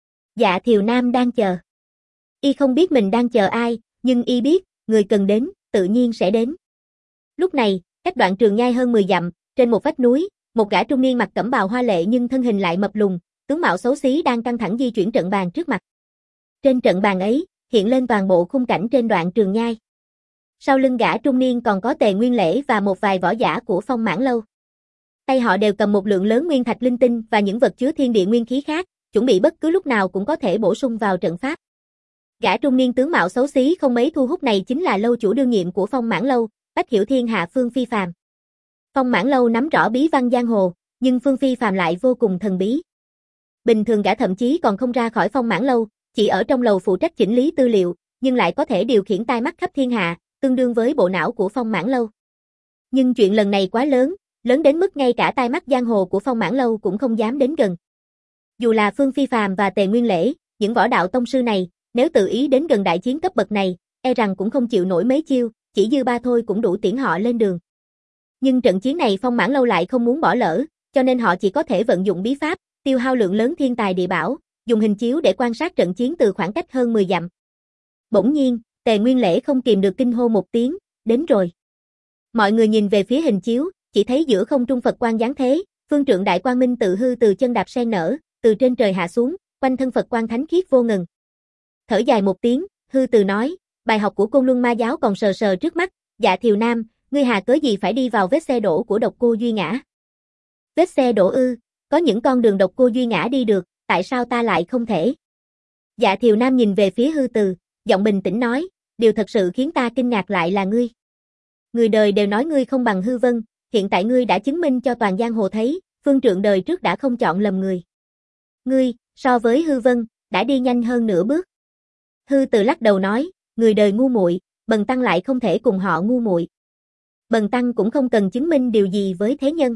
Dạ Thiều Nam đang chờ. Y không biết mình đang chờ ai, nhưng y biết, người cần đến, tự nhiên sẽ đến. Lúc này, cách Đoạn Trường Nhai hơn mười dặm, trên một vách núi, một gã trung niên mặc cẩm bào hoa lệ nhưng thân hình lại mập lùn, tướng mạo xấu xí đang căng thẳng di chuyển trận bàn trước mặt. Trên trận bàn ấy, hiện lên toàn bộ khung cảnh trên Đoạn Trường Nhai. Sau lưng gã trung niên còn có Tề Nguyên Lễ và một vài võ giả của Phong Mãn Lâu. Tay họ đều cầm một lượng lớn nguyên thạch linh tinh và những vật chứa thiên địa nguyên khí khác, chuẩn bị bất cứ lúc nào cũng có thể bổ sung vào trận pháp. Gã trung niên tướng mạo xấu xí không mấy thu hút này chính là lâu chủ đương nhiệm của Phong Mãn Lâu, Bách Hiểu Thiên hạ Phương Phi Phàm. Phong Mãn Lâu nắm rõ bí văn giang hồ, nhưng Phương Phi Phàm lại vô cùng thần bí. Bình thường gã thậm chí còn không ra khỏi Phong Mãn Lâu, chỉ ở trong lầu phụ trách chỉnh lý tư liệu, nhưng lại có thể điều khiển tai mắt khắp thiên hạ, tương đương với bộ não của Phong Mãn Lâu. Nhưng chuyện lần này quá lớn, lớn đến mức ngay cả tai mắt giang hồ của Phong Mãn Lâu cũng không dám đến gần. Dù là Phương Phi Phàm và Tề Nguyên Lễ, những võ đạo tông sư này, nếu tự ý đến gần đại chiến cấp bậc này, e rằng cũng không chịu nổi mấy chiêu, chỉ dư ba thôi cũng đủ tiễn họ lên đường. Nhưng trận chiến này Phong Mãn Lâu lại không muốn bỏ lỡ, cho nên họ chỉ có thể vận dụng bí pháp, tiêu hao lượng lớn thiên tài địa bảo, dùng hình chiếu để quan sát trận chiến từ khoảng cách hơn mười dặm. Bỗng nhiên, Tề Nguyên Lễ không kìm được kinh hô một tiếng, đến rồi. Mọi người nhìn về phía hình chiếu, chỉ thấy giữa không trung Phật quang giáng thế, phương trượng đại quang minh tự hư từ chân đạp sen nở, từ trên trời hạ xuống, quanh thân Phật quang thánh khiết vô ngần. Thở dài một tiếng, hư từ nói, bài học của Côn Luân Ma giáo còn sờ sờ trước mắt, Dạ Thiều Nam, ngươi hà cớ gì phải đi vào vết xe đổ của độc cô Duy Ngã? Vết xe đổ ư, có những con đường độc cô Duy Ngã đi được, tại sao ta lại không thể? Dạ Thiều Nam nhìn về phía hư từ, giọng bình tĩnh nói, điều thật sự khiến ta kinh ngạc lại là ngươi. Người đời đều nói ngươi không bằng hư vân, hiện tại ngươi đã chứng minh cho toàn giang hồ thấy, phương trượng đời trước đã không chọn lầm người. Ngươi, so với hư vân, đã đi nhanh hơn nửa bước. Hư từ lắc đầu nói, người đời ngu muội, Bần tăng lại không thể cùng họ ngu muội. Bần tăng cũng không cần chứng minh điều gì với thế nhân.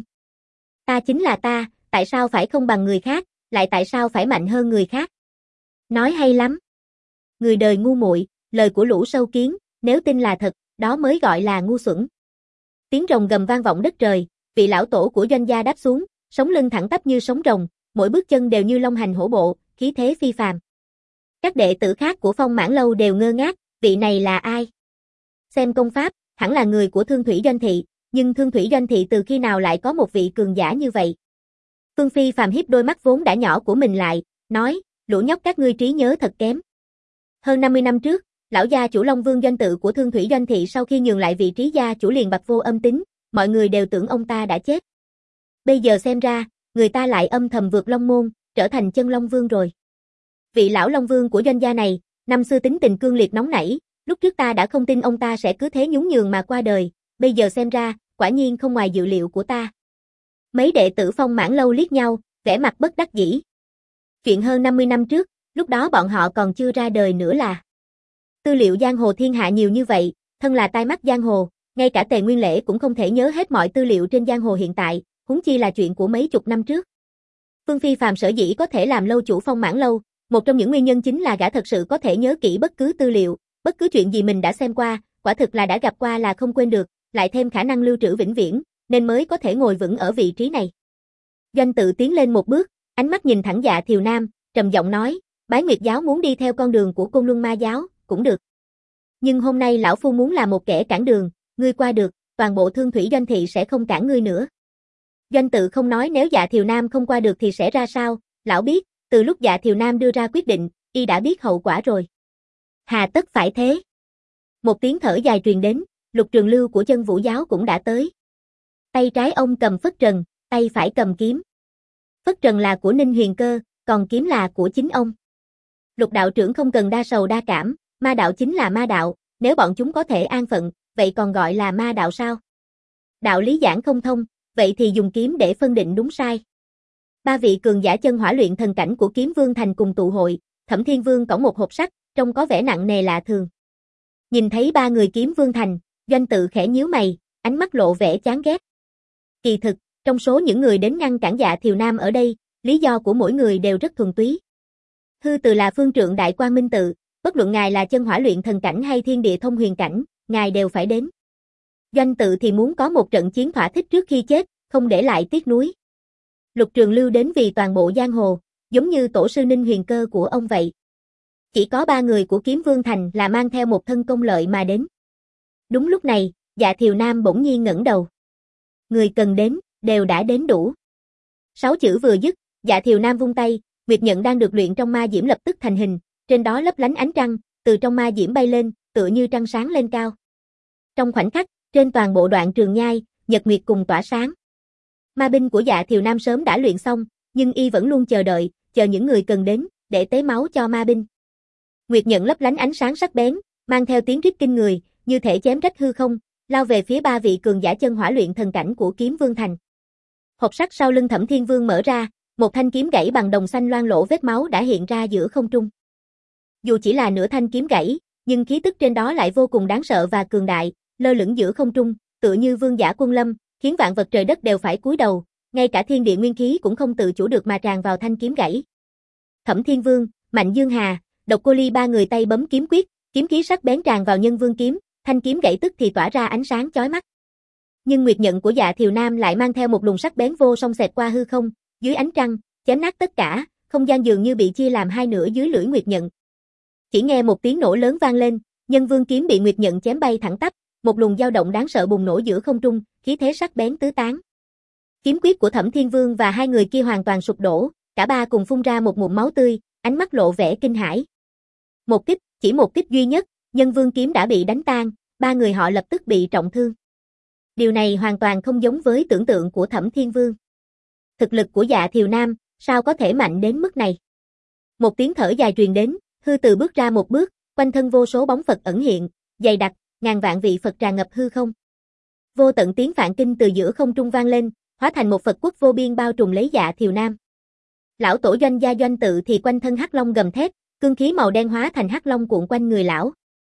Ta chính là ta, tại sao phải không bằng người khác, lại tại sao phải mạnh hơn người khác? Nói hay lắm. Người đời ngu muội, lời của lũ sâu kiến, nếu tin là thật, đó mới gọi là ngu xuẩn. Tiếng rồng gầm vang vọng đất trời, vị lão tổ của Doanh gia đáp xuống, sống lưng thẳng tắp như sống rồng, mỗi bước chân đều như long hành hổ bộ, khí thế phi phàm. Các đệ tử khác của Phong Mãn Lâu đều ngơ ngác, vị này là ai? Xem công pháp, hẳn là người của Thương Thủy Doanh thị, nhưng Thương Thủy Doanh thị từ khi nào lại có một vị cường giả như vậy? Phương Phi Phàm hiếp đôi mắt vốn đã nhỏ của mình lại, nói, lũ nhóc các ngươi trí nhớ thật kém. Hơn năm mươi năm trước, lão gia chủ Long Vương Doanh tự của Thương Thủy Doanh thị sau khi nhường lại vị trí gia chủ liền bặt vô âm tính, mọi người đều tưởng ông ta đã chết. Bây giờ xem ra, người ta lại âm thầm vượt Long môn, trở thành chân Long Vương rồi. Vị lão Long Vương của Doanh gia này, năm xưa tính tình cương liệt nóng nảy, lúc trước ta đã không tin ông ta sẽ cứ thế nhún nhường mà qua đời, bây giờ xem ra, quả nhiên không ngoài dự liệu của ta. Mấy đệ tử Phong Mãn Lâu liếc nhau, vẻ mặt bất đắc dĩ. Chuyện hơn năm mươi năm trước, lúc đó bọn họ còn chưa ra đời nữa là. Tư liệu giang hồ thiên hạ nhiều như vậy, thân là tai mắt giang hồ, ngay cả Tề Nguyên Lễ cũng không thể nhớ hết mọi tư liệu trên giang hồ hiện tại, huống chi là chuyện của mấy chục năm trước. Phương Phi Phàm sở dĩ có thể làm lâu chủ Phong Mãn Lâu, một trong những nguyên nhân chính là gã thật sự có thể nhớ kỹ bất cứ tư liệu, bất cứ chuyện gì mình đã xem qua, quả thực là đã gặp qua là không quên được, lại thêm khả năng lưu trữ vĩnh viễn, nên mới có thể ngồi vững ở vị trí này. Doanh Tự tiến lên một bước, ánh mắt nhìn thẳng Dạ Thiều Nam, trầm giọng nói, Bái Nguyệt giáo muốn đi theo con đường của Côn Luân Ma giáo, cũng được. Nhưng hôm nay lão phu muốn là một kẻ cản đường, ngươi qua được, toàn bộ Thương Thủy Doanh thị sẽ không cản ngươi nữa. Doanh Tự không nói nếu Dạ Thiều Nam không qua được thì sẽ ra sao, lão biết, từ lúc Dạ Thiều Nam đưa ra quyết định, y đã biết hậu quả rồi. Hà tất phải thế. Một tiếng thở dài truyền đến, Lục Trường Lưu của Chân Vũ giáo cũng đã tới. Tay trái ông cầm phất trần, tay phải cầm kiếm. Phất trần là của Ninh Huyền Cơ, còn kiếm là của chính ông. Lục đạo trưởng không cần đa sầu đa cảm, ma đạo chính là ma đạo, nếu bọn chúng có thể an phận, vậy còn gọi là ma đạo sao? Đạo lý giảng không thông, vậy thì dùng kiếm để phân định đúng sai. Ba vị cường giả chân hỏa luyện thần cảnh của Kiếm Vương Thành cùng tụ hội, Thẩm Thiên Vương cõng một hộp sắt, trông có vẻ nặng nề lạ thường. Nhìn thấy ba người Kiếm Vương Thành, Doanh Tự khẽ nhíu mày, ánh mắt lộ vẻ chán ghét. Kỳ thực, trong số những người đến ngăn cản Dạ Thiều Nam ở đây, lý do của mỗi người đều rất thuần túy. Hư Từ là phương trượng đại quang minh tự, bất luận ngài là chân hỏa luyện thần cảnh hay thiên địa thông huyền cảnh, ngài đều phải đến. Doanh Tự thì muốn có một trận chiến thỏa thích trước khi chết, không để lại tiếc nuối. Lục Trường Lưu đến vì toàn bộ giang hồ, giống như tổ sư Ninh Huyền Cơ của ông vậy. Chỉ có ba người của Kiếm Vương Thành là mang theo một thân công lợi mà đến. Đúng lúc này, Dạ Thiều Nam bỗng nhiên ngẩng đầu. Người cần đến, đều đã đến đủ. Sáu chữ vừa dứt, Dạ Thiều Nam vung tay, Nguyệt Nhận đang được luyện trong ma diễm lập tức thành hình, trên đó lấp lánh ánh trăng, từ trong ma diễm bay lên, tựa như trăng sáng lên cao. Trong khoảnh khắc, trên toàn bộ đoạn Trường Nhai, nhật nguyệt cùng tỏa sáng. Ma binh của Dạ Thiều Nam sớm đã luyện xong, nhưng y vẫn luôn chờ đợi, chờ những người cần đến, để tế máu cho ma binh. Nguyệt Nhận lấp lánh ánh sáng sắc bén, mang theo tiếng rít kinh người, như thể chém rách hư không, lao về phía ba vị cường giả chân hỏa luyện thần cảnh của Kiếm Vương Thành. Hộp sắt sau lưng Thẩm Thiên Vương mở ra, một thanh kiếm gãy bằng đồng xanh loang lổ vết máu đã hiện ra giữa không trung. Dù chỉ là nửa thanh kiếm gãy, nhưng khí tức trên đó lại vô cùng đáng sợ và cường đại, lơ lửng giữa không trung, tựa như vương giả quân lâm, khiến vạn vật trời đất đều phải cúi đầu, ngay cả thiên địa nguyên khí cũng không tự chủ được mà tràn vào thanh kiếm gãy. Thẩm Thiên Vương, Mạnh Dương Hà, Độc Cô Ly ba người tay bấm kiếm quyết, kiếm khí sắc bén tràn vào Nhân Vương kiếm, thanh kiếm gãy tức thì tỏa ra ánh sáng chói mắt. Nhưng Nguyệt Nhận của Dạ Thiều Nam lại mang theo một luồng sắc bén vô song xẹt qua hư không, dưới ánh trăng, chém nát tất cả, không gian dường như bị chia làm hai nửa dưới lưỡi Nguyệt Nhận. Chỉ nghe một tiếng nổ lớn vang lên, Nhân Vương kiếm bị Nguyệt Nhận chém bay thẳng tắp, một luồng dao động đáng sợ bùng nổ giữa không trung, khí thế sắc bén tứ tán. Kiếm quyết của Thẩm Thiên Vương và hai người kia hoàn toàn sụp đổ, cả ba cùng phun ra một ngụm máu tươi, ánh mắt lộ vẻ kinh hãi. Một kích, chỉ một kích duy nhất, Nhân Vương kiếm đã bị đánh tan, ba người họ lập tức bị trọng thương. Điều này hoàn toàn không giống với tưởng tượng của Thẩm Thiên Vương. Thực lực của Dạ Thiều Nam, sao có thể mạnh đến mức này? Một tiếng thở dài truyền đến, Hư Từ bước ra một bước, quanh thân vô số bóng Phật ẩn hiện, dày đặc, ngàn vạn vị Phật tràn ngập hư không. Vô tận tiếng Phạn Kinh từ giữa không trung vang lên, hóa thành một Phật quốc vô biên bao trùm lấy Dạ Thiều Nam. Lão tổ Doanh gia Doanh Tự thì quanh thân hắc long gầm thét, cương khí màu đen hóa thành hắc long cuộn quanh người lão.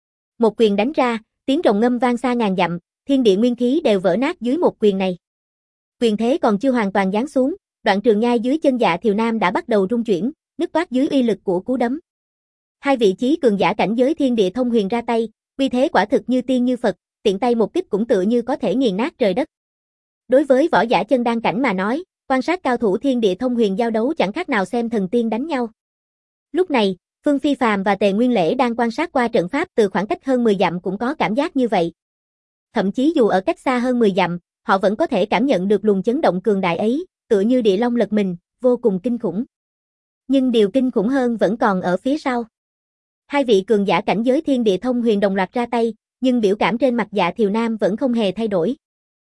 Một quyền đánh ra, tiếng rồng ngâm vang xa ngàn dặm, thiên địa nguyên khí đều vỡ nát dưới một quyền này. Quyền thế còn chưa hoàn toàn giáng xuống, đoạn Trường Nhai dưới chân Dạ Thiều Nam đã bắt đầu rung chuyển, nứt toát dưới uy lực của cú đấm. Hai vị chí cường giả cảnh giới thiên địa thông huyền ra tay, uy thế quả thực như tiên như Phật, tiện tay một kích cũng tựa như có thể nghiền nát trời đất. Đối với võ giả chân đan cảnh mà nói, quan sát cao thủ thiên địa thông huyền giao đấu chẳng khác nào xem thần tiên đánh nhau. Lúc này, Phương Phi Phàm và Tề Nguyên Lễ đang quan sát qua trận pháp từ khoảng cách hơn mười dặm cũng có cảm giác như vậy. Thậm chí dù ở cách xa hơn mười dặm, họ vẫn có thể cảm nhận được luồng chấn động cường đại ấy, tựa như địa long lật mình, vô cùng kinh khủng. Nhưng điều kinh khủng hơn vẫn còn ở phía sau. Hai vị cường giả cảnh giới thiên địa thông huyền đồng loạt ra tay, nhưng biểu cảm trên mặt Dạ Thiều Nam vẫn không hề thay đổi.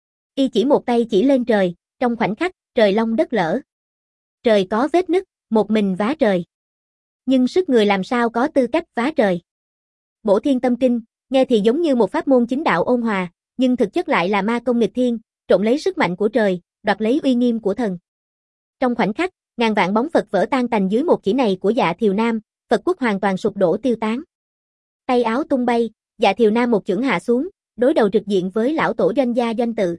Y chỉ một tay chỉ lên trời, trong khoảnh khắc, trời long đất lở. Trời có vết nứt, một mình vá trời. Nhưng sức người làm sao có tư cách vá trời. Bổ Thiên Tâm Kinh, nghe thì giống như một pháp môn chính đạo ôn hòa, nhưng thực chất lại là ma công nghịch thiên, trộn lấy sức mạnh của trời, đoạt lấy uy nghiêm của thần. Trong khoảnh khắc, ngàn vạn bóng Phật vỡ tan tành dưới một chỉ này của Dạ Thiều Nam, Phật quốc hoàn toàn sụp đổ tiêu tán. Tay áo tung bay, Dạ Thiều Nam một chưởng hạ xuống, đối đầu trực diện với lão tổ Doanh Gia Doanh Tự.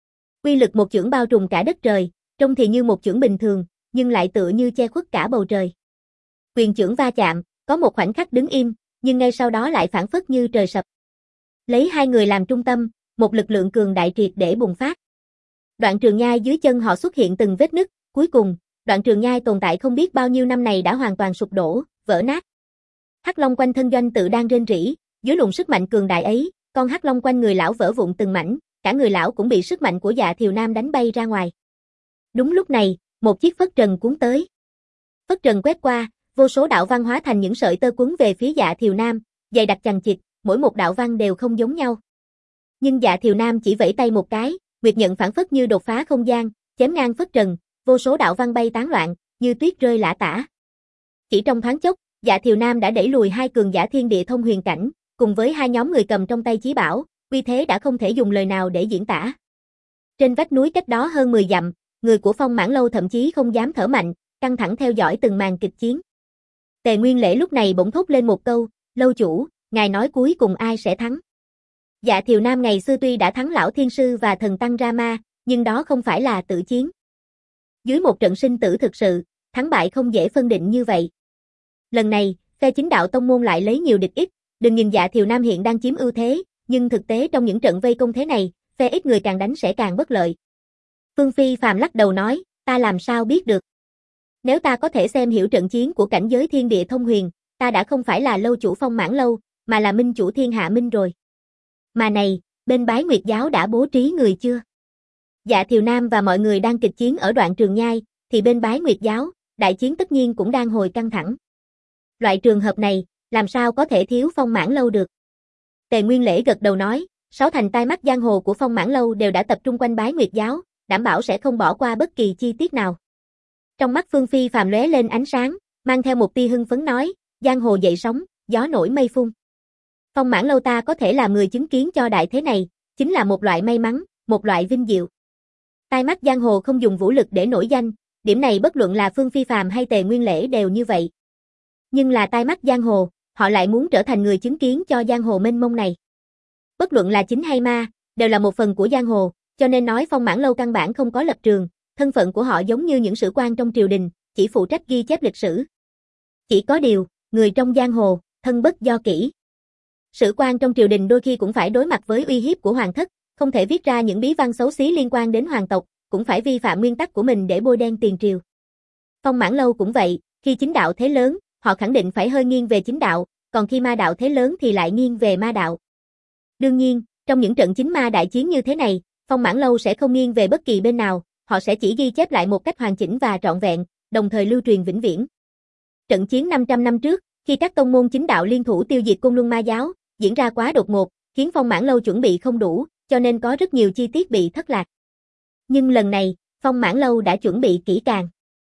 Uy lực một chưởng bao trùm cả đất trời, trông thì như một chưởng bình thường, nhưng lại tựa như che khuất cả bầu trời. Quyền chưởng va chạm, có một khoảnh khắc đứng im, nhưng ngay sau đó lại phảng phất như trời sập. Lấy hai người làm trung tâm, một lực lượng cường đại triệt để bùng phát. Đoạn trường nhai dưới chân họ xuất hiện từng vết nứt, cuối cùng, đoạn trường nhai tồn tại không biết bao nhiêu năm này đã hoàn toàn sụp đổ, vỡ nát. Hắc Long quanh thân Doanh Tự đang rên rỉ, dưới luồng sức mạnh cường đại ấy, con hắc long quanh người lão vỡ vụn từng mảnh, cả người lão cũng bị sức mạnh của Dạ Thiều Nam đánh bay ra ngoài. Đúng lúc này, một chiếc phất trần cuốn tới. Phất trần quét qua, vô số đạo văn hóa thành những sợi tơ cuốn về phía Dạ Thiều Nam, dày đặc chằng chịt, mỗi một đạo văn đều không giống nhau. Nhưng Dạ Thiều Nam chỉ vẫy tay một cái, nguyệt nhận phảng phất như đột phá không gian, chém ngang phất trần, vô số đạo văn bay tán loạn, như tuyết rơi lả tả. Chỉ trong thoáng chốc, Dạ Thiều Nam đã đẩy lùi hai cường giả thiên địa thông huyền cảnh, cùng với hai nhóm người cầm trong tay chí bảo, uy thế đã không thể dùng lời nào để diễn tả. Trên vách núi cách đó hơn mười dặm, người của Phong Mãn Lâu thậm chí không dám thở mạnh, căng thẳng theo dõi từng màn kịch chiến. Tề Nguyên Lễ lúc này bỗng thốt lên một câu, "Lâu chủ, ngài nói cuối cùng ai sẽ thắng?" Dạ Thiều Nam ngày xưa tuy đã thắng lão thiên sư và thần tăng Rama, nhưng đó không phải là tự chiến. Dưới một trận sinh tử thực sự, thắng bại không dễ phân định như vậy. Lần này, phe chính đạo tông môn lại lấy nhiều địch ít, đừng nhìn Dạ Thiều Nam hiện đang chiếm ưu thế, nhưng thực tế trong những trận vây công thế này, phe ít người càng đánh sẽ càng bất lợi. Phương Phi Phàm lắc đầu nói, ta làm sao biết được. Nếu ta có thể xem hiểu trận chiến của cảnh giới thiên địa thông huyền, ta đã không phải là lâu chủ Phong Mãn Lâu, mà là minh chủ thiên hạ minh rồi. Mà này, bên Bái Nguyệt giáo đã bố trí người chưa? Dạ Thiều Nam và mọi người đang kịch chiến ở đoạn trường nhai, thì bên Bái Nguyệt giáo, đại chiến tất nhiên cũng đang hồi căng thẳng. Loại trường hợp này, làm sao có thể thiếu Phong Mãn Lâu được? Tề Nguyên Lễ gật đầu nói, sáu thành tai mắt giang hồ của Phong Mãn Lâu đều đã tập trung quanh Bái Nguyệt giáo, đảm bảo sẽ không bỏ qua bất kỳ chi tiết nào. Trong mắt Phương Phi Phàm lóe lên ánh sáng, mang theo một tia hưng phấn nói, giang hồ dậy sóng, gió nổi mây phun. Phong Mãn Lâu ta có thể là người chứng kiến cho đại thế này, chính là một loại may mắn, một loại vinh diệu. Tai mắt giang hồ không dùng vũ lực để nổi danh, điểm này bất luận là Phương Phi Phàm hay Tề Nguyên Lễ đều như vậy. Nhưng là tai mắt giang hồ, họ lại muốn trở thành người chứng kiến cho giang hồ mênh mông này. Bất luận là chính hay ma, đều là một phần của giang hồ, cho nên nói Phong Mãn Lâu căn bản không có lập trường, thân phận của họ giống như những sử quan trong triều đình, chỉ phụ trách ghi chép lịch sử. Chỉ có điều, người trong giang hồ, thân bất do kỷ. Sử quan trong triều đình đôi khi cũng phải đối mặt với uy hiếp của hoàng thất, không thể viết ra những bí văn xấu xí liên quan đến hoàng tộc, cũng phải vi phạm nguyên tắc của mình để bôi đen tiền triều. Phong Mãn Lâu cũng vậy, khi chính đạo thế lớn, họ khẳng định phải hơi nghiêng về chính đạo, còn khi ma đạo thế lớn thì lại nghiêng về ma đạo. Đương nhiên, trong những trận chính ma đại chiến như thế này, Phong Mãn Lâu sẽ không nghiêng về bất kỳ bên nào, họ sẽ chỉ ghi chép lại một cách hoàn chỉnh và trọn vẹn, đồng thời lưu truyền vĩnh viễn. Trận chiến năm trăm năm trước, khi các tông môn chính đạo liên thủ tiêu diệt Côn Luân Ma giáo, diễn ra quá đột ngột, khiến Phong Mãn Lâu chuẩn bị không đủ, cho nên có rất nhiều chi tiết bị thất lạc. Nhưng lần này, Phong Mãn Lâu đã chuẩn bị kỹ càng.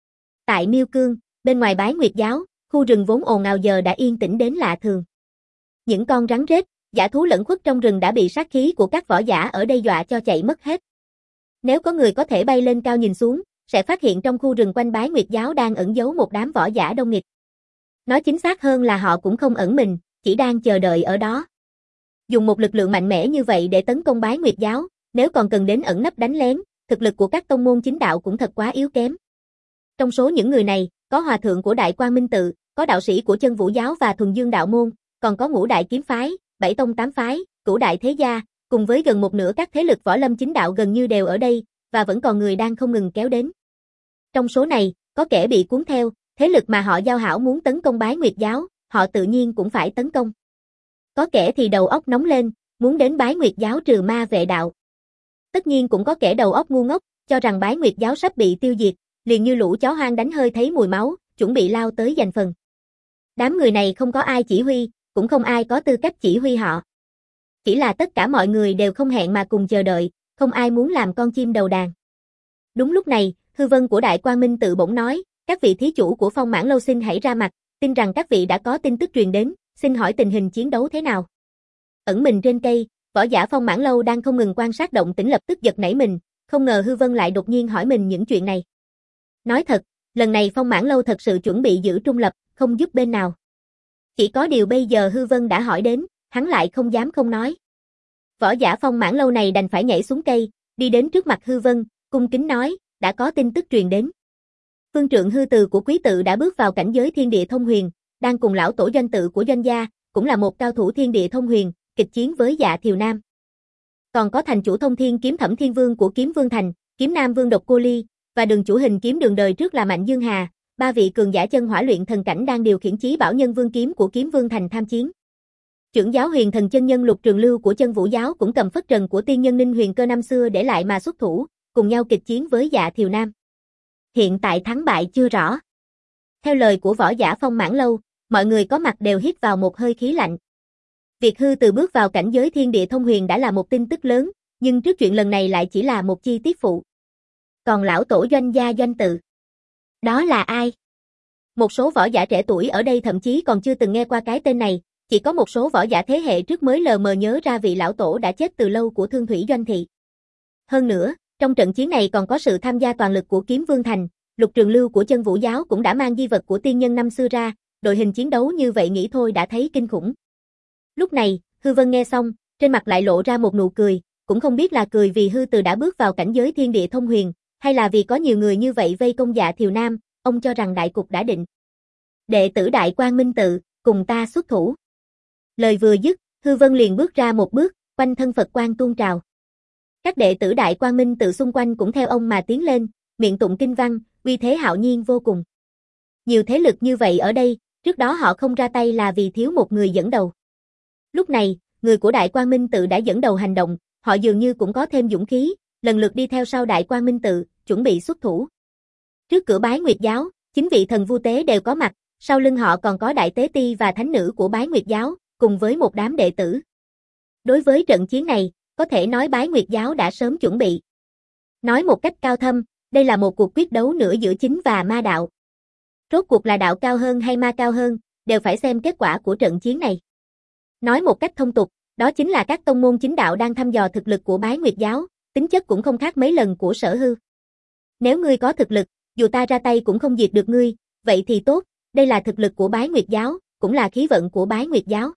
Tại Miêu Cương, bên ngoài Bái Nguyệt giáo, khu rừng vốn ồn ào giờ đã yên tĩnh đến lạ thường. Những con rắn rết, dã thú lẫn khuất trong rừng đã bị sát khí của các võ giả ở đây dọa cho chạy mất hết. Nếu có người có thể bay lên cao nhìn xuống, sẽ phát hiện trong khu rừng quanh Bái Nguyệt giáo đang ẩn giấu một đám võ giả đông nghịt. Nói chính xác hơn là họ cũng không ẩn mình, chỉ đang chờ đợi ở đó. Dùng một lực lượng mạnh mẽ như vậy để tấn công Bái Nguyệt giáo, nếu còn cần đến ẩn nấp đánh lén, thực lực của các tông môn chính đạo cũng thật quá yếu kém. Trong số những người này, có hòa thượng của Đại Quang Minh tự, có đạo sĩ của Chân Vũ giáo và Thuần Dương đạo môn, còn có ngũ đại kiếm phái, bảy tông tám phái, cửu đại thế gia, cùng với gần một nửa các thế lực võ lâm chính đạo gần như đều ở đây, và vẫn còn người đang không ngừng kéo đến. Trong số này, có kẻ bị cuốn theo, thế lực mà họ giao hảo muốn tấn công Bái Nguyệt giáo, họ tự nhiên cũng phải tấn công. Có kẻ thì đầu óc nóng lên, muốn đến Bái Nguyệt giáo trừ ma vệ đạo. Tất nhiên cũng có kẻ đầu óc ngu ngốc, cho rằng Bái Nguyệt giáo sắp bị tiêu diệt, liền như lũ chó hoang đánh hơi thấy mùi máu, chuẩn bị lao tới giành phần. Đám người này không có ai chỉ huy, cũng không ai có tư cách chỉ huy họ. Chỉ là tất cả mọi người đều không hẹn mà cùng chờ đợi, không ai muốn làm con chim đầu đàn. Đúng lúc này, hư vân của Đại Quang Minh tự bỗng nói, các vị thí chủ của Phong Mãn Lâu xin hãy ra mặt, tin rằng các vị đã có tin tức truyền đến, xin hỏi tình hình chiến đấu thế nào. Ẩn mình trên cây, võ giả Phong Mãn Lâu đang không ngừng quan sát động tĩnh lập tức giật nảy mình, không ngờ Hư Vân lại đột nhiên hỏi mình những chuyện này. Nói thật, lần này Phong Mãn Lâu thật sự chuẩn bị giữ trung lập, không giúp bên nào. Chỉ có điều bây giờ Hư Vân đã hỏi đến, hắn lại không dám không nói. Võ giả Phong Mãn Lâu này đành phải nhảy xuống cây, đi đến trước mặt Hư Vân, cung kính nói, đã có tin tức truyền đến. Phương trượng Hư Từ của quý tự đã bước vào cảnh giới thiên địa thông huyền, đang cùng lão tổ doanh tự của doanh gia, cũng là một cao thủ thiên địa thông huyền, kịch chiến với Dạ Thiều Nam. Còn có thành chủ Thông Thiên Kiếm Thẩm Thiên Vương của Kiếm Vương Thành, Kiếm Nam Vương Độc Cô Ly, và đường chủ hình kiếm đường đời trước là Mạnh Dương Hà, ba vị cường giả chân hỏa luyện thần cảnh đang điều khiển chí bảo nhân vương kiếm của Kiếm Vương Thành tham chiến. Trưởng giáo Huyền Thần chân nhân Lục Trường Lưu của Chân Vũ giáo cũng cầm phất trần của tiên nhân Ninh Huyền Cơ năm xưa để lại mà xuất thủ, cùng nhau kịch chiến với Dạ Thiều Nam. Hiện tại thắng bại chưa rõ. Theo lời của võ giả Phong Mãn Lâu, mọi người có mặt đều hít vào một hơi khí lạnh. Việc Hư Từ bước vào cảnh giới thiên địa thông huyền đã là một tin tức lớn, nhưng trước chuyện lần này lại chỉ là một chi tiết phụ. Còn lão tổ doanh gia doanh tự, đó là ai? Một số võ giả trẻ tuổi ở đây thậm chí còn chưa từng nghe qua cái tên này, chỉ có một số võ giả thế hệ trước mới lờ mờ nhớ ra vị lão tổ đã chết từ lâu của Thương Thủy Doanh thị. Hơn nữa, trong trận chiến này còn có sự tham gia toàn lực của Kiếm Vương Thành, Lục Trường Lưu của Chân Vũ giáo cũng đã mang di vật của tiên nhân năm xưa ra, đội hình chiến đấu như vậy nghĩ thôi đã thấy kinh khủng. Lúc này, Hư Vân nghe xong, trên mặt lại lộ ra một nụ cười, cũng không biết là cười vì Hư Từ đã bước vào cảnh giới thiên địa thông huyền, hay là vì có nhiều người như vậy vây công Dạ Thiều Nam, ông cho rằng đại cục đã định. Đệ tử Đại Quang Minh tự, cùng ta xuất thủ. Lời vừa dứt, Hư Vân liền bước ra một bước, quanh thân Phật quang tuôn trào. Các đệ tử Đại Quang Minh tự xung quanh cũng theo ông mà tiến lên, miệng tụng kinh văn, uy thế hạo nhiên vô cùng. Nhiều thế lực như vậy ở đây, trước đó họ không ra tay là vì thiếu một người dẫn đầu. Lúc này, người của Đại Quang Minh tự đã dẫn đầu hành động, họ dường như cũng có thêm dũng khí, lần lượt đi theo sau Đại Quang Minh tự, chuẩn bị xuất thủ. Trước cửa Bái Nguyệt giáo, chính vị thần Vu Tế đều có mặt, sau lưng họ còn có Đại Tế Ti và thánh nữ của Bái Nguyệt giáo, cùng với một đám đệ tử. Đối với trận chiến này, có thể nói Bái Nguyệt giáo đã sớm chuẩn bị. Nói một cách cao thâm, đây là một cuộc quyết đấu nữa giữa chính và ma đạo. Rốt cuộc là đạo cao hơn hay ma cao hơn, đều phải xem kết quả của trận chiến này. Nói một cách thông tục, đó chính là các tông môn chính đạo đang thăm dò thực lực của Bái Nguyệt giáo, tính chất cũng không khác mấy lần của Sở Hư. Nếu ngươi có thực lực, dù ta ra tay cũng không diệt được ngươi, vậy thì tốt, đây là thực lực của Bái Nguyệt giáo, cũng là khí vận của Bái Nguyệt giáo.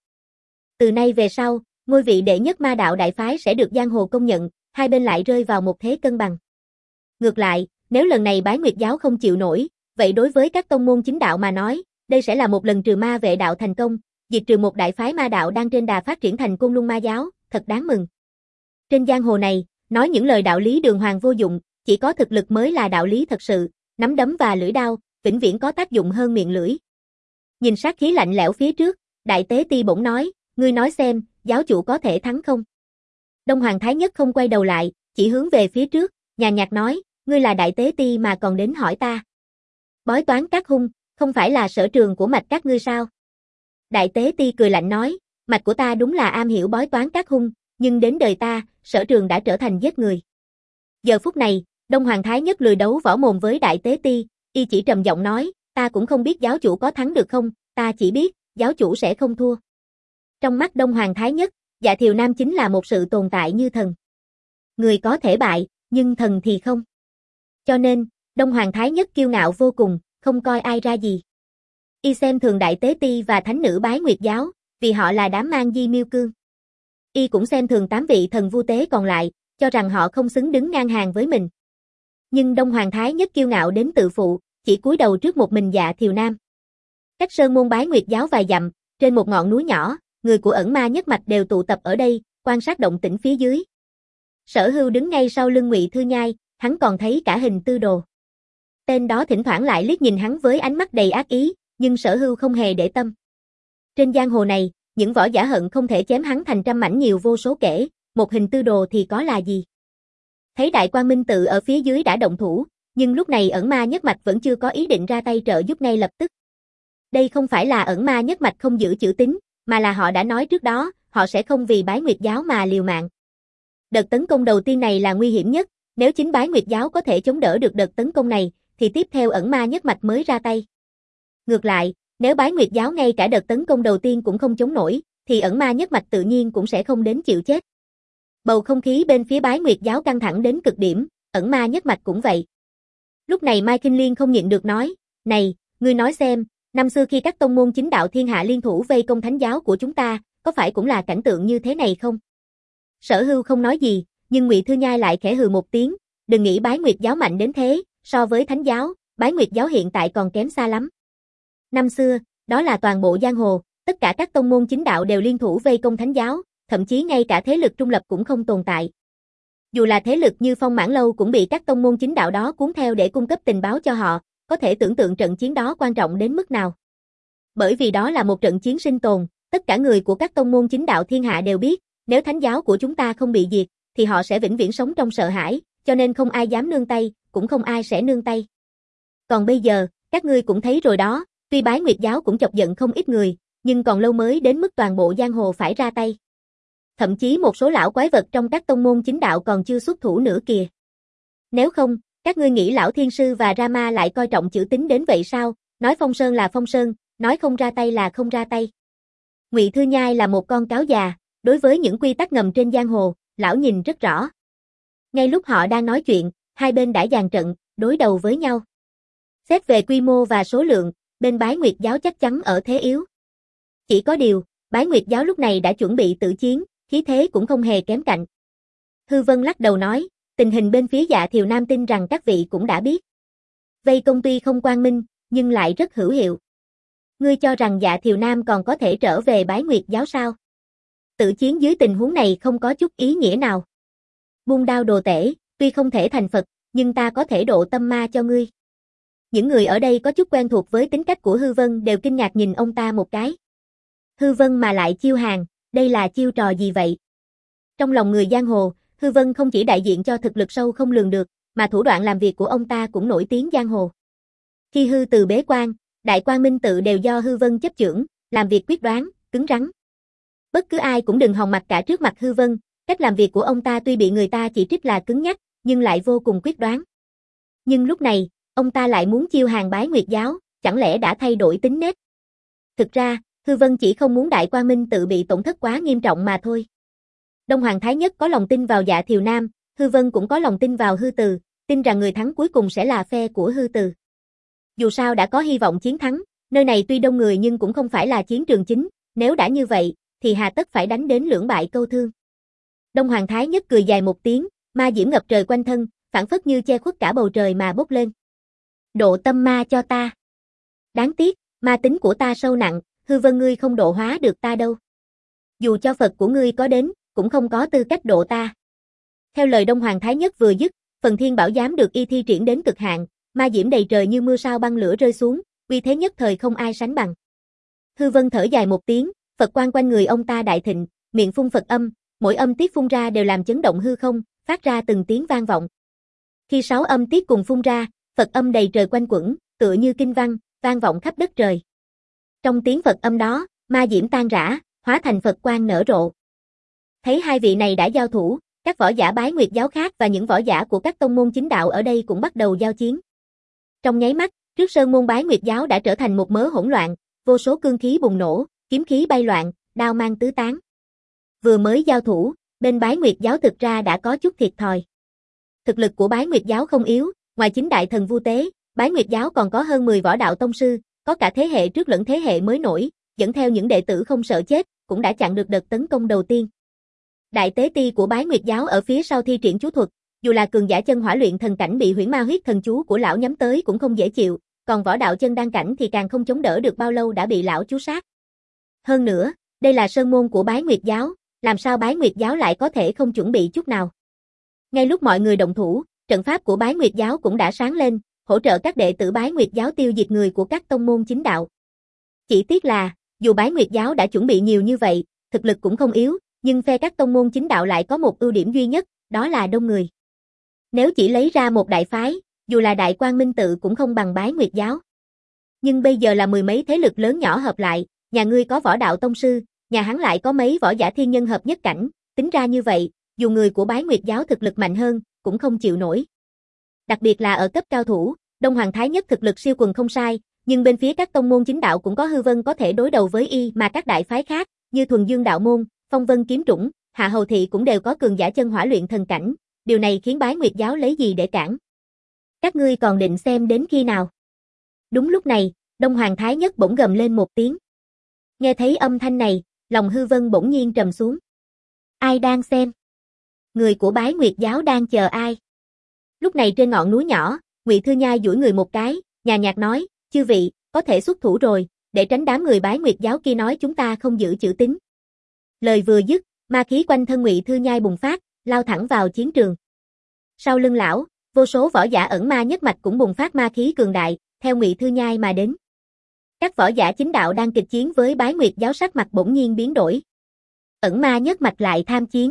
Từ nay về sau, ngôi vị đệ nhất ma đạo đại phái sẽ được giang hồ công nhận, hai bên lại rơi vào một thế cân bằng. Ngược lại, nếu lần này Bái Nguyệt giáo không chịu nổi, vậy đối với các tông môn chính đạo mà nói, đây sẽ là một lần trừ ma vệ đạo thành công, diệt trừ một đại phái ma đạo đang trên đà phát triển thành Côn Luân ma giáo, thật đáng mừng. Trên giang hồ này, nói những lời đạo lý đường hoàng vô dụng, chỉ có thực lực mới là đạo lý thật sự, nắm đấm và lưỡi đao, vĩnh viễn có tác dụng hơn miệng lưỡi. Nhìn sát khí lạnh lẽo phía trước, Đại Tế Ti bỗng nói, ngươi nói xem, giáo chủ có thể thắng không? Đông Hoàng Thái Nhất không quay đầu lại, chỉ hướng về phía trước, nhàn nhạt nói, ngươi là Đại Tế Ti mà còn đến hỏi ta. Bói toán các hung, không phải là sở trường của mạch các ngươi sao? Đại Tế Ti cười lạnh nói, mạch của ta đúng là am hiểu bói toán các hung, nhưng đến đời ta, sở trường đã trở thành giết người. Giờ phút này, Đông Hoàng Thái Nhất lười đấu võ mồm với Đại Tế Ti, y chỉ trầm giọng nói, ta cũng không biết giáo chủ có thắng được không, ta chỉ biết, giáo chủ sẽ không thua. Trong mắt Đông Hoàng Thái Nhất, Dạ Thiều Nam chính là một sự tồn tại như thần. Người có thể bại, nhưng thần thì không. Cho nên, Đông Hoàng Thái Nhất kiêu ngạo vô cùng, không coi ai ra gì. Y xem thường Đại Tế Ti và thánh nữ Bái Nguyệt giáo, vì họ là đám mang di miêu cương. Y cũng xem thường tám vị thần Vu Tế còn lại, cho rằng họ không xứng đứng ngang hàng với mình. Nhưng Đông Hoàng Thái Nhất kiêu ngạo đến tự phụ, chỉ cúi đầu trước một mình Dạ Thiều Nam. Cách sơn môn Bái Nguyệt giáo vài dặm, trên một ngọn núi nhỏ, người của Ẩn Ma nhất mạch đều tụ tập ở đây, quan sát động tĩnh phía dưới. Sở Hưu đứng ngay sau lưng Ngụy Thư Nhai, hắn còn thấy cả hình tư đồ. Tên đó thỉnh thoảng lại liếc nhìn hắn với ánh mắt đầy ác ý, nhưng Sở Hưu không hề để tâm. Trên giang hồ này, những võ giả hận không thể chém hắn thành trăm mảnh nhiều vô số kể, một hình tư đồ thì có là gì. Thấy Đại Quang Minh tự ở phía dưới đã động thủ, nhưng lúc này Ẩn Ma nhất mạch vẫn chưa có ý định ra tay trợ giúp ngay lập tức. Đây không phải là Ẩn Ma nhất mạch không giữ chữ tín, mà là họ đã nói trước đó, họ sẽ không vì Bái Nguyệt giáo mà liều mạng. Đợt tấn công đầu tiên này là nguy hiểm nhất, nếu chính Bái Nguyệt giáo có thể chống đỡ được đợt tấn công này, thì tiếp theo Ẩn Ma nhất mạch mới ra tay. Ngược lại, nếu Bái Nguyệt giáo ngay cả đợt tấn công đầu tiên cũng không chống nổi, thì Ẩn Ma nhất mạch tự nhiên cũng sẽ không đến chịu chết. Bầu không khí bên phía Bái Nguyệt giáo căng thẳng đến cực điểm, ẩn ma nhất mạch cũng vậy. Lúc này Mai Kinh Liên không nhịn được nói, này, ngươi nói xem, năm xưa khi các tông môn chính đạo thiên hạ liên thủ vây công thánh giáo của chúng ta, có phải cũng là cảnh tượng như thế này không? Sở Hưu không nói gì, nhưng Ngụy Thư Nhai lại khẽ hừ một tiếng, đừng nghĩ Bái Nguyệt giáo mạnh đến thế, so với thánh giáo, Bái Nguyệt giáo hiện tại còn kém xa lắm. Năm xưa, đó là toàn bộ giang hồ, tất cả các tông môn chính đạo đều liên thủ vây công thánh giáo, thậm chí ngay cả thế lực trung lập cũng không tồn tại. Dù là thế lực như Phong Mãn Lâu cũng bị các tông môn chính đạo đó cuốn theo để cung cấp tình báo cho họ, có thể tưởng tượng trận chiến đó quan trọng đến mức nào. Bởi vì đó là một trận chiến sinh tồn, tất cả người của các tông môn chính đạo thiên hạ đều biết, nếu thánh giáo của chúng ta không bị diệt, thì họ sẽ vĩnh viễn sống trong sợ hãi, cho nên không ai dám nương tay, cũng không ai sẽ nương tay. Còn bây giờ, các ngươi cũng thấy rồi đó, tuy Bái Nguyệt giáo cũng chọc giận không ít người, nhưng còn lâu mới đến mức toàn bộ giang hồ phải ra tay. Thậm chí một số lão quái vật trong các tông môn chính đạo còn chưa xuất thủ nữa kìa. Nếu không, các ngươi nghĩ lão Thiên Sư và Rama lại coi trọng chữ tín đến vậy sao, nói Phong Sơn là Phong Sơn, nói không ra tay là không ra tay. Ngụy Thư Nhai là một con cáo già, đối với những quy tắc ngầm trên giang hồ, lão nhìn rất rõ. Ngay lúc họ đang nói chuyện, hai bên đã dàn trận, đối đầu với nhau. Xét về quy mô và số lượng, bên Bái Nguyệt giáo chắc chắn ở thế yếu. Chỉ có điều, Bái Nguyệt giáo lúc này đã chuẩn bị tự chiến, khí thế cũng không hề kém cạnh. Hư Vân lắc đầu nói, tình hình bên phía Dạ Thiều Nam tin rằng các vị cũng đã biết. Vây công tuy không quang minh, nhưng lại rất hữu hiệu. Ngươi cho rằng Dạ Thiều Nam còn có thể trở về Bái Nguyệt giáo sao? Tự chiến dưới tình huống này không có chút ý nghĩa nào. Buông đao đồ tể, tuy không thể thành Phật, nhưng ta có thể độ tâm ma cho ngươi. Những người ở đây có chút quen thuộc với tính cách của Hư Vân đều kinh ngạc nhìn ông ta một cái. Hư Vân mà lại chiêu hàng, đây là chiêu trò gì vậy? Trong lòng người giang hồ, Hư Vân không chỉ đại diện cho thực lực sâu không lường được, mà thủ đoạn làm việc của ông ta cũng nổi tiếng giang hồ. Khi Hư từ bế quan, Đại Quang Minh tự đều do Hư Vân chấp chưởng, làm việc quyết đoán, cứng rắn. Bất cứ ai cũng đừng hòng mặt cả trước mặt Hư Vân, cách làm việc của ông ta tuy bị người ta chỉ trích là cứng nhắc, nhưng lại vô cùng quyết đoán. Nhưng lúc này, ông ta lại muốn chiêu hàng Bái Nguyệt giáo, chẳng lẽ đã thay đổi tính nết? Thực ra, Hư Vân chỉ không muốn Đại Quang Minh tự bị tổn thất quá nghiêm trọng mà thôi. Đông Hoàng Thái Nhất có lòng tin vào Dạ Thiều Nam, Hư Vân cũng có lòng tin vào Hư Từ, tin rằng người thắng cuối cùng sẽ là phe của Hư Từ. Dù sao đã có hy vọng chiến thắng, nơi này tuy đông người nhưng cũng không phải là chiến trường chính, nếu đã như vậy, thì hà tất phải đánh đến lưỡng bại câu thương. Đông Hoàng Thái Nhất cười dài một tiếng, ma diễm ngập trời quanh thân, phảng phất như che khuất cả bầu trời mà bốc lên. Độ tâm ma cho ta. Đáng tiếc, ma tính của ta sâu nặng, Hư Vân ngươi không độ hóa được ta đâu. Dù cho Phật của ngươi có đến, cũng không có tư cách độ ta. Theo lời Đông Hoàng Thái Nhất vừa dứt, phần thiên bảo giám được y thi triển đến cực hạn, ma diễm đầy trời như mưa sao băng lửa rơi xuống, uy thế nhất thời không ai sánh bằng. Hư Vân thở dài một tiếng, Phật quang quanh người ông ta đại thịnh, miệng phun Phật âm, mỗi âm tiết phun ra đều làm chấn động hư không, phát ra từng tiếng vang vọng. Khi sáu âm tiết cùng phun ra, Phật âm đầy trời quanh quẩn, tựa như kinh văn, vang vọng khắp đất trời. Trong tiếng Phật âm đó, ma diễm tan rã, hóa thành Phật quang nở rộ. Thấy hai vị này đã giao thủ, các võ giả Bái Nguyệt giáo khác và những võ giả của các tông môn chính đạo ở đây cũng bắt đầu giao chiến. Trong nháy mắt, trước sơn môn Bái Nguyệt giáo đã trở thành một mớ hỗn loạn, vô số cương khí bùng nổ, kiếm khí bay loạn, đao mang tứ tán. Vừa mới giao thủ, bên Bái Nguyệt giáo thực ra đã có chút thiệt thòi. Thực lực của Bái Nguyệt giáo không yếu, ngoài chính đại thần Vu Tế, Bái Nguyệt giáo còn có hơn mười võ đạo tông sư, có cả thế hệ trước lẫn thế hệ mới nổi, dẫn theo những đệ tử không sợ chết, cũng đã chặn được đợt tấn công đầu tiên. Đại tế ti của Bái Nguyệt giáo ở phía sau thi triển chú thuật, dù là cường giả chân hỏa luyện thần cảnh bị huyễn ma huyết thần chú của lão nhắm tới cũng không dễ chịu, còn võ đạo chân đan cảnh thì càng không chống đỡ được bao lâu đã bị lão chú sát. Hơn nữa, đây là sơn môn của Bái Nguyệt giáo, làm sao Bái Nguyệt giáo lại có thể không chuẩn bị chút nào. Ngay lúc mọi người động thủ, trận pháp của Bái Nguyệt giáo cũng đã sáng lên, hỗ trợ các đệ tử Bái Nguyệt giáo tiêu diệt người của các tông môn chính đạo. Chỉ tiếc là, dù Bái Nguyệt giáo đã chuẩn bị nhiều như vậy, thực lực cũng không yếu, nhưng phe các tông môn chính đạo lại có một ưu điểm duy nhất, đó là đông người. Nếu chỉ lấy ra một đại phái, dù là Đại Quang Minh tự cũng không bằng Bái Nguyệt giáo. Nhưng bây giờ là mười mấy thế lực lớn nhỏ hợp lại, nhà ngươi có võ đạo tông sư, nhà hắn lại có mấy võ giả thiên nhân hợp nhất cảnh, tính ra như vậy, dù người của Bái Nguyệt giáo thực lực mạnh hơn, cũng không chịu nổi. Đặc biệt là ở cấp cao thủ, Đông Hoàng Thái Nhất thực lực siêu quần không sai, nhưng bên phía các tông môn chính đạo cũng có Hư Vân có thể đối đầu với y, mà các đại phái khác, như Thuần Dương đạo môn, Phong Vân kiếm trũng, Hạ Hầu thị cũng đều có cường giả chân hỏa luyện thần cảnh, điều này khiến Bái Nguyệt giáo lấy gì để cản? Các ngươi còn định xem đến khi nào? Đúng lúc này, Đông Hoàng Thái Nhất bỗng gầm lên một tiếng. Nghe thấy âm thanh này, lòng Hư Vân bỗng nhiên trầm xuống. Ai đang xem? Người của Bái Nguyệt giáo đang chờ ai? Lúc này trên ngọn núi nhỏ, Ngụy Thư Nhai duỗi người một cái, nhàn nhạt nói, chư vị, có thể xuất thủ rồi, để tránh đám người Bái Nguyệt giáo kia nói chúng ta không giữ chữ tín. Lời vừa dứt, ma khí quanh thân Ngụy Thư Nhai bùng phát, lao thẳng vào chiến trường. Sau lưng lão, vô số võ giả ẩn ma nhất mạch cũng bùng phát ma khí cường đại, theo Ngụy Thư Nhai mà đến. Các võ giả chính đạo đang kịch chiến với Bái Nguyệt giáo sắc mặt bỗng nhiên biến đổi. Ẩn ma nhất mạch lại tham chiến.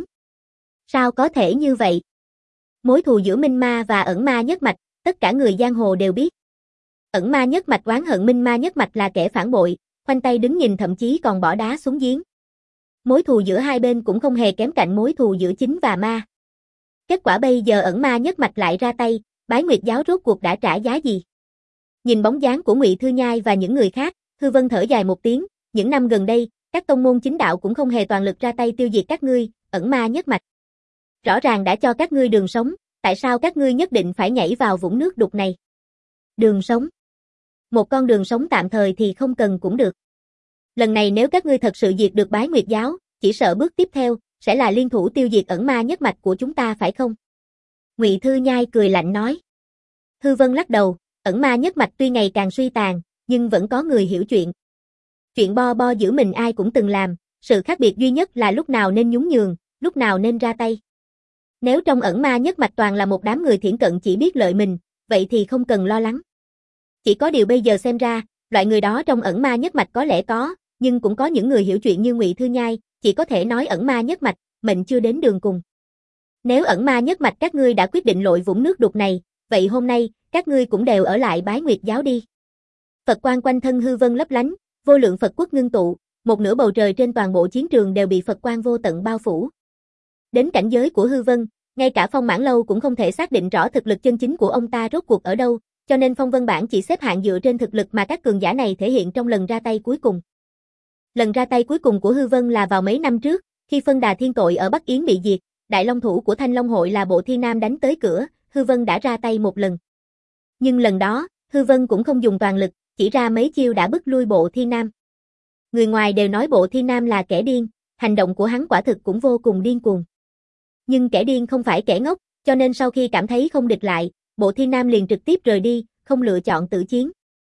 Sao có thể như vậy? Mối thù giữa Minh Ma và ẩn ma nhất mạch, tất cả người giang hồ đều biết. Ẩn ma nhất mạch oán hận Minh Ma nhất mạch là kẻ phản bội, khoanh tay đứng nhìn thậm chí còn bỏ đá xuống giếng. Mối thù giữa hai bên cũng không hề kém cạnh mối thù giữa chính và ma. Kết quả bây giờ ẩn ma nhất mạch lại ra tay, Bái Nguyệt giáo rốt cuộc đã trả giá gì? Nhìn bóng dáng của Ngụy Thư Nhai và những người khác, Hư Vân thở dài một tiếng, những năm gần đây, các tông môn chính đạo cũng không hề toàn lực ra tay tiêu diệt các ngươi, ẩn ma nhất mạch. Rõ ràng đã cho các ngươi đường sống, tại sao các ngươi nhất định phải nhảy vào vũng nước đục này? Đường sống? Một con đường sống tạm thời thì không cần cũng được. Lần này nếu các ngươi thật sự diệt được Bái Nguyệt giáo, chỉ sợ bước tiếp theo sẽ là liên thủ tiêu diệt ẩn ma nhất mạch của chúng ta phải không? Ngụy Thư Nhai cười lạnh nói. Hư Vân lắc đầu, ẩn ma nhất mạch tuy ngày càng suy tàn, nhưng vẫn có người hiểu chuyện. Chuyện bo bo giữ mình ai cũng từng làm, sự khác biệt duy nhất là lúc nào nên nhún nhường, lúc nào nên ra tay. Nếu trong ẩn ma nhất mạch toàn là một đám người thiển cận chỉ biết lợi mình, vậy thì không cần lo lắng. Chỉ có điều bây giờ xem ra, loại người đó trong ẩn ma nhất mạch có lẽ có, nhưng cũng có những người hiểu chuyện như Ngụy Thư Nhai, chỉ có thể nói ẩn ma nhất mạch, mệnh chưa đến đường cùng. Nếu ẩn ma nhất mạch các ngươi đã quyết định lội vũng nước đục này, vậy hôm nay, các ngươi cũng đều ở lại Bái Nguyệt giáo đi. Phật quang quanh thân Hư Vân lấp lánh, vô lượng Phật quốc ngưng tụ, một nửa bầu trời trên toàn bộ chiến trường đều bị Phật quang vô tận bao phủ. Đến cảnh giới của Hư Vân, ngay cả Phong Mãn Lâu cũng không thể xác định rõ thực lực chân chính của ông ta rốt cuộc ở đâu, cho nên Phong Vân Bảng chỉ xếp hạng dựa trên thực lực mà các cường giả này thể hiện trong lần ra tay cuối cùng. Lần ra tay cuối cùng của Hư Vân là vào mấy năm trước, khi Phân Đà Thiên Tội ở Bắc Yến bị diệt, đại long thủ của Thanh Long hội là Bộ Thiên Nam đánh tới cửa, Hư Vân đã ra tay một lần. Nhưng lần đó, Hư Vân cũng không dùng toàn lực, chỉ ra mấy chiêu đã bức lui Bộ Thiên Nam. Người ngoài đều nói Bộ Thiên Nam là kẻ điên, hành động của hắn quả thực cũng vô cùng điên cuồng. Nhưng kẻ điên không phải kẻ ngốc, cho nên sau khi cảm thấy không địch lại, Bộ Thiên Nam liền trực tiếp rời đi, không lựa chọn tử chiến.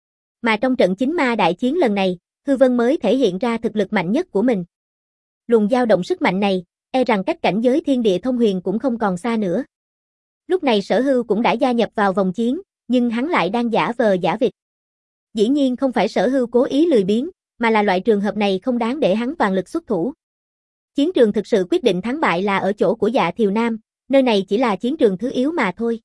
Mà trong trận chính ma đại chiến lần này, Hư Vân mới thể hiện ra thực lực mạnh nhất của mình. Luồng dao động sức mạnh này, e rằng cách cảnh giới thiên địa thông huyền cũng không còn xa nữa. Lúc này Sở Hưu cũng đã gia nhập vào vòng chiến, nhưng hắn lại đang giả vờ giả vịt. Dĩ nhiên không phải Sở Hưu cố ý lười biếng, mà là loại trường hợp này không đáng để hắn toàn lực xuất thủ. Chiến trường thực sự quyết định thắng bại là ở chỗ của Dạ Thiều Nam, nơi này chỉ là chiến trường thứ yếu mà thôi.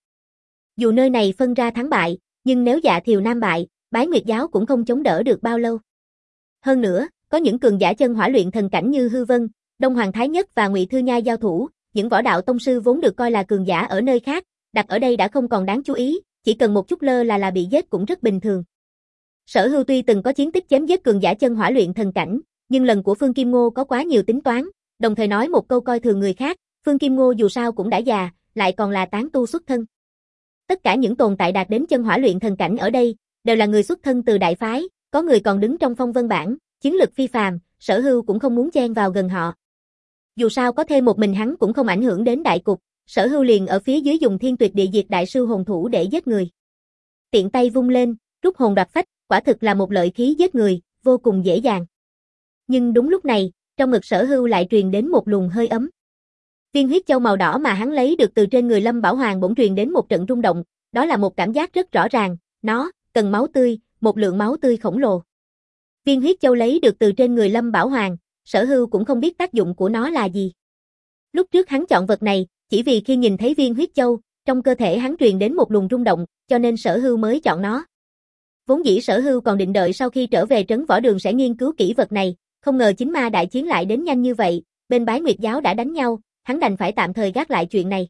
Dù nơi này phân ra thắng bại, nhưng nếu Dạ Thiều Nam bại, Bái Nguyệt giáo cũng không chống đỡ được bao lâu. Hơn nữa, có những cường giả chân hỏa luyện thần cảnh như Hư Vân, Đông Hoàng Thái Nhất và Ngụy Thư Nhai giao thủ, những võ đạo tông sư vốn được coi là cường giả ở nơi khác, đặt ở đây đã không còn đáng chú ý, chỉ cần một chút lơ là là bị giết cũng rất bình thường. Sở Hưu tuy từng có chiến tích chém giết cường giả chân hỏa luyện thần cảnh, nhưng lần của Phương Kim Ngô có quá nhiều tính toán, đồng thời nói một câu coi thường người khác, Phương Kim Ngô dù sao cũng đã già, lại còn là tán tu xuất thân. Tất cả những tồn tại đạt đến chân hỏa luyện thần cảnh ở đây, đều là người xuất thân từ đại phái, có người còn đứng trong Phong Vân Bảng, chiến lực phi phàm, Sở Hưu cũng không muốn chen vào gần họ. Dù sao có thêm một mình hắn cũng không ảnh hưởng đến đại cục, Sở Hưu liền ở phía dưới dùng Thiên Tuyệt Địa Diệt Đại Sư hồn thủ để giết người. Tiện tay vung lên, rút hồn đoạt phách, quả thực là một lợi khí giết người, vô cùng dễ dàng. Nhưng đúng lúc này, trong ngực Sở Hưu lại truyền đến một luồng hơi ấm. Viên huyết châu màu đỏ mà hắn lấy được từ trên người Lâm Bảo Hoàng bỗng truyền đến một trận rung động, đó là một cảm giác rất rõ ràng, nó cần máu tươi, một lượng máu tươi khổng lồ. Viên huyết châu lấy được từ trên người Lâm Bảo Hoàng, Sở Hưu cũng không biết tác dụng của nó là gì. Lúc trước hắn chọn vật này, chỉ vì khi nhìn thấy viên huyết châu, trong cơ thể hắn truyền đến một luồng rung động, cho nên Sở Hưu mới chọn nó. Vốn dĩ Sở Hưu còn định đợi sau khi trở về trấn võ đường sẽ nghiên cứu kỹ vật này, không ngờ chính ma đại chiến lại đến nhanh như vậy, bên Bái Nguyệt giáo đã đánh nhau, hắn đành phải tạm thời gác lại chuyện này.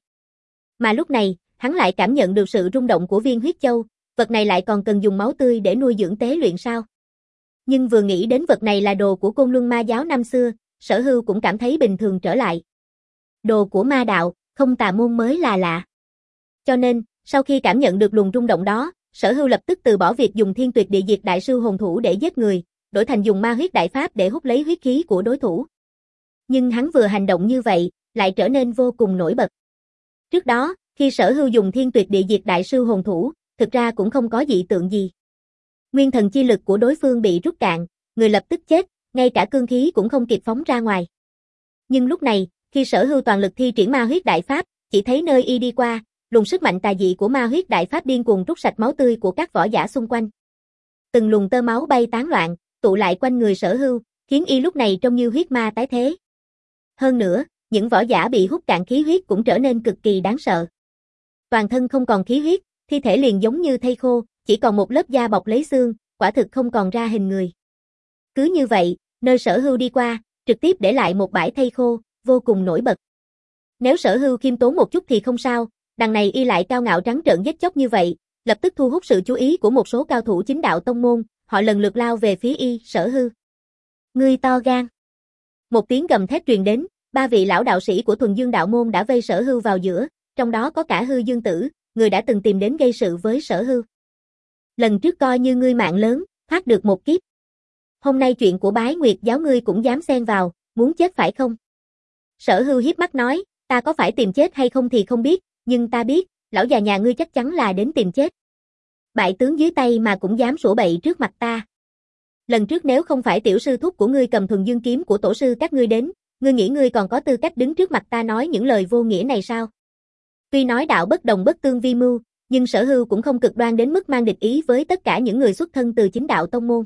Mà lúc này, hắn lại cảm nhận được sự rung động của viên huyết châu, vật này lại còn cần dùng máu tươi để nuôi dưỡng tế luyện sao? Nhưng vừa nghĩ đến vật này là đồ của Côn Luân Ma giáo năm xưa, Sở Hưu cũng cảm thấy bình thường trở lại. Đồ của ma đạo, không tà môn mới là lạ. Cho nên, sau khi cảm nhận được luồng rung động đó, Sở Hưu lập tức từ bỏ việc dùng Thiên Tuyệt Địa Diệt Đại Sư Hồn Thủ để giết người, đổi thành dùng Ma Huyết Đại Pháp để hút lấy huyết khí của đối thủ. Nhưng hắn vừa hành động như vậy, lại trở nên vô cùng nổi bật. Trước đó, khi Sở Hưu dùng Thiên Tuyệt Địa Diệt Đại Sư Hồn Thủ, thực ra cũng không có dị tượng gì. Nguyên thần chi lực của đối phương bị rút cạn, người lập tức chết, ngay cả cương khí cũng không kịp phóng ra ngoài. Nhưng lúc này, khi Sở Hưu toàn lực thi triển Ma Huyết Đại Pháp, chỉ thấy nơi y đi qua, luồng sức mạnh tà dị của Ma Huyết Đại Pháp điên cuồng rút sạch máu tươi của các võ giả xung quanh. Từng luồng tơ máu bay tán loạn, tụ lại quanh người Sở Hưu, khiến y lúc này trông như huyết ma tái thế. Hơn nữa, những võ giả bị hút cạn khí huyết cũng trở nên cực kỳ đáng sợ. Toàn thân không còn khí huyết, thi thể liền giống như thây khô, chỉ còn một lớp da bọc lấy xương, quả thực không còn ra hình người. Cứ như vậy, nơi Sở Hưu đi qua, trực tiếp để lại một bãi thây khô, vô cùng nổi bật. Nếu Sở Hưu khiêm tốn một chút thì không sao, đằng này y lại cao ngạo trắng trợn giết chóc như vậy, lập tức thu hút sự chú ý của một số cao thủ chính đạo tông môn, họ lần lượt lao về phía y. Sở Hưu, ngươi to gan. Một tiếng gầm thét truyền đến, ba vị lão đạo sĩ của Thuần Dương đạo môn đã vây Sở Hưu vào giữa, trong đó có cả Hư Dương Tử, người đã từng tìm đến gây sự với Sở Hưu. Lần trước coi như ngươi mạng lớn, thoát được một kiếp. Hôm nay chuyện của Bái Nguyệt giáo ngươi cũng dám xen vào, muốn chết phải không? Sở Hưu hiếp mắt nói, ta có phải tìm chết hay không thì không biết, nhưng ta biết, lão già nhà ngươi chắc chắn là đến tìm chết. Bại tướng dưới tay mà cũng dám sủa bậy trước mặt ta. Lần trước nếu không phải tiểu sư thúc của ngươi cầm Thuần Dương kiếm của tổ sư các ngươi đến, ngươi nghĩ ngươi còn có tư cách đứng trước mặt ta nói những lời vô nghĩa này sao? Tuy nói đạo bất đồng bất tương vi mưu, nhưng Sở Hưu cũng không cực đoan đến mức mang địch ý với tất cả những người xuất thân từ chính đạo tông môn.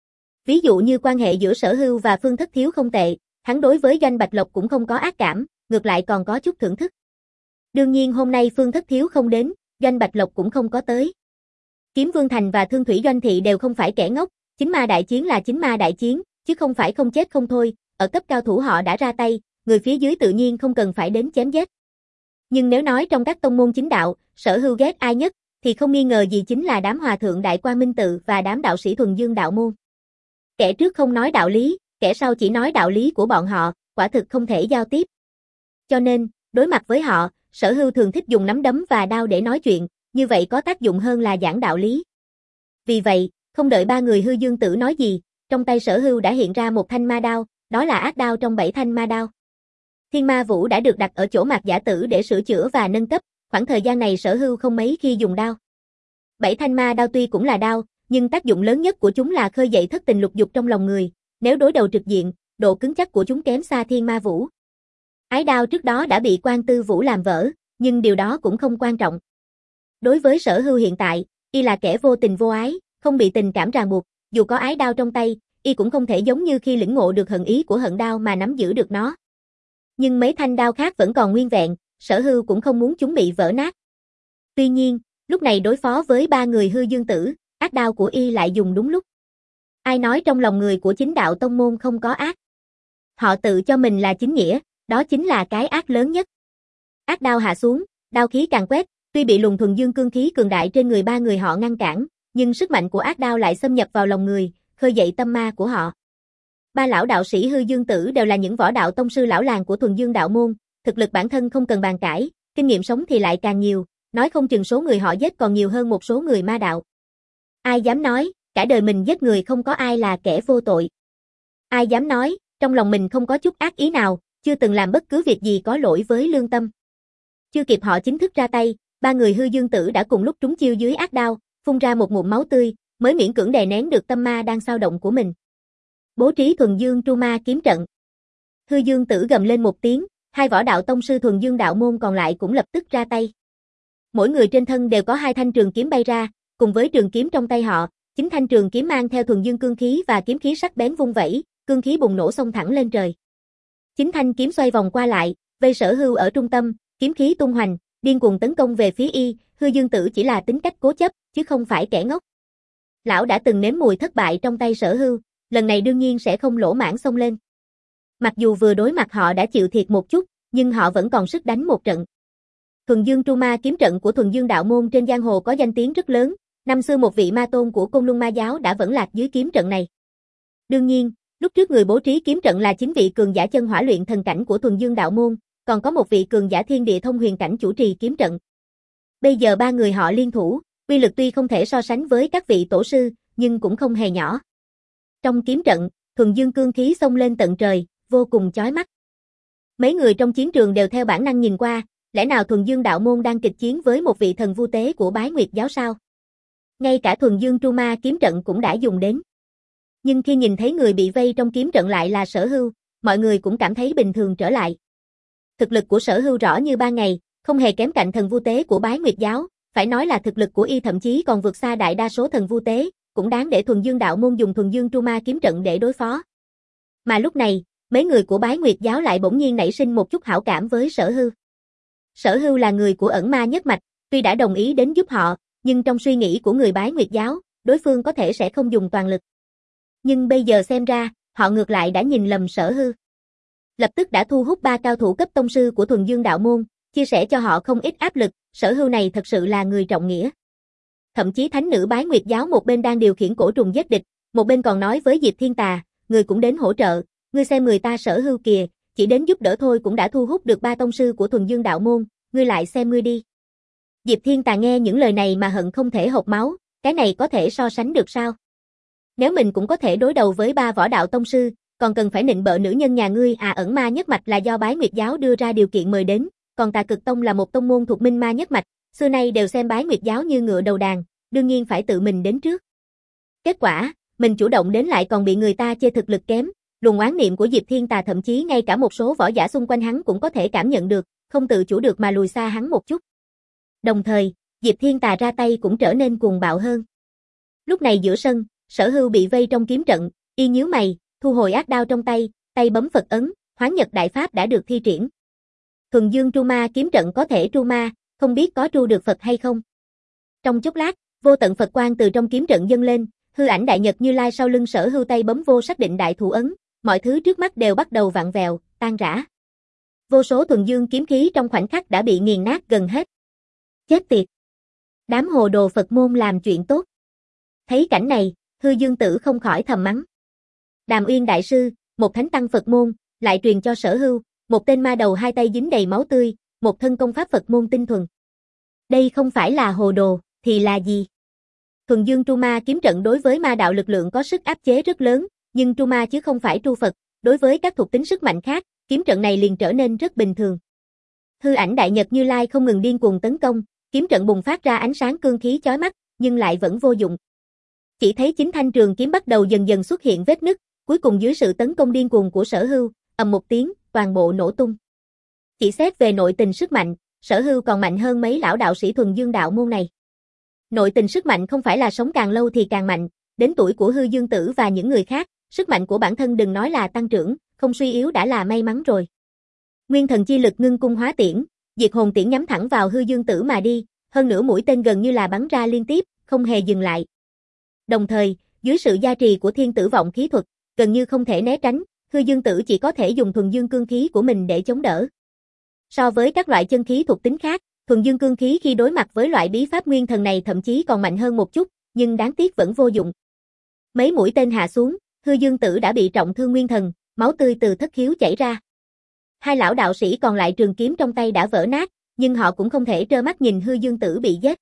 Ví dụ như quan hệ giữa Sở Hưu và Phương Thất Thiếu không tệ, hắn đối với Doanh Bạch Lộc cũng không có ác cảm, ngược lại còn có chút thưởng thức. Đương nhiên hôm nay Phương Thất Thiếu không đến, Doanh Bạch Lộc cũng không có tới. Kiếm Vương Thành và Thương Thủy Doanh Thị đều không phải kẻ ngốc, chính ma đại chiến là chính ma đại chiến, chứ không phải không chết không thôi, ở cấp cao thủ họ đã ra tay, người phía dưới tự nhiên không cần phải đến chém giết. Nhưng nếu nói trong các tông môn chính đạo, Sở Hưu ghét ai nhất, thì không nghi ngờ gì chính là đám hòa thượng Đại Quang Minh Tự và đám đạo sĩ Thuần Dương đạo môn. Kẻ trước không nói đạo lý, kẻ sau chỉ nói đạo lý của bọn họ, quả thực không thể giao tiếp. Cho nên, đối mặt với họ, Sở Hưu thường thích dùng nắm đấm và đao để nói chuyện, như vậy có tác dụng hơn là giảng đạo lý. Vì vậy, không đợi ba người Hư Dương Tử nói gì, trong tay Sở Hưu đã hiện ra một thanh ma đao, đó là ác đao trong bảy thanh ma đao. Thiên Ma Vũ đã được đặt ở chỗ Mạc Giả Tử để sửa chữa và nâng cấp, khoảng thời gian này Sở Hưu không mấy khi dùng đao. Bảy thanh ma đao tuy cũng là đao, nhưng tác dụng lớn nhất của chúng là khơi dậy thất tình lục dục trong lòng người, nếu đối đầu trực diện, độ cứng chắc của chúng kém xa Thiên Ma Vũ. Ái đao trước đó đã bị Quan Tư Vũ làm vỡ, nhưng điều đó cũng không quan trọng. Đối với Sở Hưu hiện tại, y là kẻ vô tình vô ái, không bị tình cảm ràng buộc, dù có ái đao trong tay, y cũng không thể giống như khi lĩnh ngộ được hận ý của hận đao mà nắm giữ được nó. Nhưng mấy thanh đao khác vẫn còn nguyên vẹn, Sở Hưu cũng không muốn chúng bị vỡ nát. Tuy nhiên, lúc này đối phó với ba người Hư Dương Tử, ác đao của y lại dùng đúng lúc. Ai nói trong lòng người của chính đạo tông môn không có ác? Họ tự cho mình là chính nghĩa, đó chính là cái ác lớn nhất. Ác đao hạ xuống, đao khí càng quét, tuy bị luồng thuần dương cương khí cường đại trên người ba người họ ngăn cản, nhưng sức mạnh của ác đao lại xâm nhập vào lòng người, khơi dậy tâm ma của họ. Ba lão đạo sĩ Hư Dương Tử đều là những võ đạo tông sư lão làng của Thuần Dương đạo môn, thực lực bản thân không cần bàn cãi, kinh nghiệm sống thì lại càng nhiều, nói không chừng số người họ giết còn nhiều hơn một số người ma đạo. Ai dám nói, cả đời mình giết người không có ai là kẻ vô tội. Ai dám nói, trong lòng mình không có chút ác ý nào, chưa từng làm bất cứ việc gì có lỗi với lương tâm. Chưa kịp họ chính thức ra tay, ba người Hư Dương Tử đã cùng lúc trúng chiêu dưới ác đao, phun ra một ngụm máu tươi, mới miễn cưỡng đè nén được tâm ma đang xao động của mình. Bố trí Thuần Dương Tru Ma kiếm trận. Hư Dương Tử gầm lên một tiếng, hai võ đạo tông sư Thuần Dương đạo môn còn lại cũng lập tức ra tay. Mỗi người trên thân đều có hai thanh trường kiếm bay ra, cùng với trường kiếm trong tay họ, chính thanh trường kiếm mang theo Thuần Dương cương khí và kiếm khí sắc bén vung vẩy, cương khí bùng nổ xông thẳng lên trời. Chính thanh kiếm xoay vòng qua lại, vây Sở Hưu ở trung tâm, kiếm khí tung hoành, điên cuồng tấn công về phía y, Hư Dương Tử chỉ là tính cách cố chấp, chứ không phải kẻ ngốc. Lão đã từng nếm mùi thất bại trong tay Sở Hưu, lần này đương nhiên sẽ không lỗ mãng xông lên. Mặc dù vừa đối mặt họ đã chịu thiệt một chút, nhưng họ vẫn còn sức đánh một trận. Thuần Dương Tru Ma kiếm trận của Thuần Dương đạo môn trên giang hồ có danh tiếng rất lớn, năm xưa một vị ma tôn của Côn Luân Ma giáo đã vẫn lạc dưới kiếm trận này. Đương nhiên, lúc trước người bố trí kiếm trận là chính vị cường giả chân hỏa luyện thần cảnh của Thuần Dương đạo môn, còn có một vị cường giả thiên địa thông huyền cảnh chủ trì kiếm trận. Bây giờ ba người họ liên thủ, uy lực tuy không thể so sánh với các vị tổ sư, nhưng cũng không hề nhỏ. Trong kiếm trận, thuần dương cương khí xông lên tận trời, vô cùng chói mắt. Mấy người trong chiến trường đều theo bản năng nhìn qua, lẽ nào thuần dương đạo môn đang kịch chiến với một vị thần vu tế của Bái Nguyệt giáo sao? Ngay cả thuần dương tru ma kiếm trận cũng đã dùng đến. Nhưng khi nhìn thấy người bị vây trong kiếm trận lại là Sở Hưu, mọi người cũng cảm thấy bình thường trở lại. Thực lực của Sở Hưu rõ như ban ngày, không hề kém cạnh thần vu tế của Bái Nguyệt giáo, phải nói là thực lực của y thậm chí còn vượt xa đại đa số thần vu tế, cũng đáng để thuần dương đạo môn dùng thuần dương tru ma kiếm trận để đối phó. Mà lúc này, mấy người của Bái Nguyệt giáo lại bỗng nhiên nảy sinh một chút hảo cảm với Sở Hưu. Sở Hưu là người của ẩn ma nhất mạch, tuy đã đồng ý đến giúp họ, nhưng trong suy nghĩ của người Bái Nguyệt giáo, đối phương có thể sẽ không dùng toàn lực. Nhưng bây giờ xem ra, họ ngược lại đã nhìn lầm Sở Hưu. Lập tức đã thu hút ba cao thủ cấp tông sư của thuần dương đạo môn, chia sẻ cho họ không ít áp lực, Sở Hưu này thật sự là người trọng nghĩa. Thậm chí thánh nữ Bái Nguyệt giáo một bên đang điều khiển cổ trùng giết địch, một bên còn nói với Diệp Thiên Tà, người cũng đến hỗ trợ, ngươi xem người ta Sở Hưu kìa, chỉ đến giúp đỡ thôi cũng đã thu hút được ba tông sư của thuần dương đạo môn, ngươi lại xem ngươi đi. Diệp Thiên Tà nghe những lời này mà hận không thể hộc máu, cái này có thể so sánh được sao? Nếu mình cũng có thể đối đầu với ba võ đạo tông sư, còn cần phải nịnh bợ nữ nhân nhà ngươi à? Ẩn ma nhất mạch là do Bái Nguyệt giáo đưa ra điều kiện mời đến, còn Tà Cực Tông là một tông môn thuộc Minh Ma nhất mạch, xưa nay đều xem Bái Nguyệt giáo như ngựa đầu đàn, đương nhiên phải tự mình đến trước. Kết quả, mình chủ động đến lại còn bị người ta chê thực lực kém, luồng oán niệm của Diệp Thiên Tà thậm chí ngay cả một số võ giả xung quanh hắn cũng có thể cảm nhận được, không tự chủ được mà lùi xa hắn một chút. Đồng thời, Diệp Thiên Tà ra tay cũng trở nên cuồng bạo hơn. Lúc này giữa sân, Sở Hưu bị vây trong kiếm trận, y nhíu mày, thu hồi ác đao trong tay, tay bấm Phật ấn, Hoán Nhật đại pháp đã được thi triển. Thuần dương tru ma kiếm trận có thể tru ma, không biết có tru được Phật hay không. Trong chốc lát, vô tận Phật quang từ trong kiếm trận dâng lên, hư ảnh đại nhật Như Lai sau lưng Sở Hưu tay bấm vô xác định đại thủ ấn, mọi thứ trước mắt đều bắt đầu vặn vẹo, tan rã. Vô số thuần dương kiếm khí trong khoảnh khắc đã bị nghiền nát gần hết. Chết tiệt! Đám hồ đồ Phật môn làm chuyện tốt. Thấy cảnh này, Hư Dương Tử không khỏi thầm mắng. Đàm Uyên đại sư, một thánh tăng Phật môn, lại truyền cho Sở Hưu, một tên ma đầu hai tay dính đầy máu tươi, một thân công pháp Phật môn tinh thuần. Đây không phải là hồ đồ, thì là gì? Thuần dương tru ma kiếm trận đối với ma đạo lực lượng có sức áp chế rất lớn, nhưng tru ma chứ không phải tru Phật, đối với các thuộc tính sức mạnh khác, kiếm trận này liền trở nên rất bình thường. Hư ảnh đại nhật Như Lai không ngừng điên cuồng tấn công, kiếm trận bùng phát ra ánh sáng cương khí chói mắt, nhưng lại vẫn vô dụng. Chỉ thấy chính thanh trường kiếm bắt đầu dần dần xuất hiện vết nứt, cuối cùng dưới sự tấn công điên cuồng của Sở Hưu, ầm một tiếng, toàn bộ nổ tung. Chỉ xét về nội tình sức mạnh, Sở Hưu còn mạnh hơn mấy lão đạo sĩ thuần dương đạo môn này. Nội tình sức mạnh không phải là sống càng lâu thì càng mạnh, đến tuổi của Hư Dương Tử và những người khác, sức mạnh của bản thân đừng nói là tăng trưởng, không suy yếu đã là may mắn rồi. Nguyên thần chi lực ngưng cung hóa tiễn, diệt hồn tiễn nhắm thẳng vào Hư Dương Tử mà đi, hơn nữa mũi tên gần như là bắn ra liên tiếp, không hề dừng lại. Đồng thời, dưới sự gia trì của thiên tử vọng khí thuật, gần như không thể né tránh, Hư Dương Tử chỉ có thể dùng thuần dương cương khí của mình để chống đỡ. So với các loại chân khí thuộc tính khác, thuần dương cương khí khi đối mặt với loại bí pháp nguyên thần này thậm chí còn mạnh hơn một chút, nhưng đáng tiếc vẫn vô dụng. Mấy mũi tên hạ xuống, Hư Dương Tử đã bị trọng thương nguyên thần, máu tươi từ thất khiếu chảy ra. Hai lão đạo sĩ còn lại trường kiếm trong tay đã vỡ nát, nhưng họ cũng không thể trơ mắt nhìn Hư Dương Tử bị giết.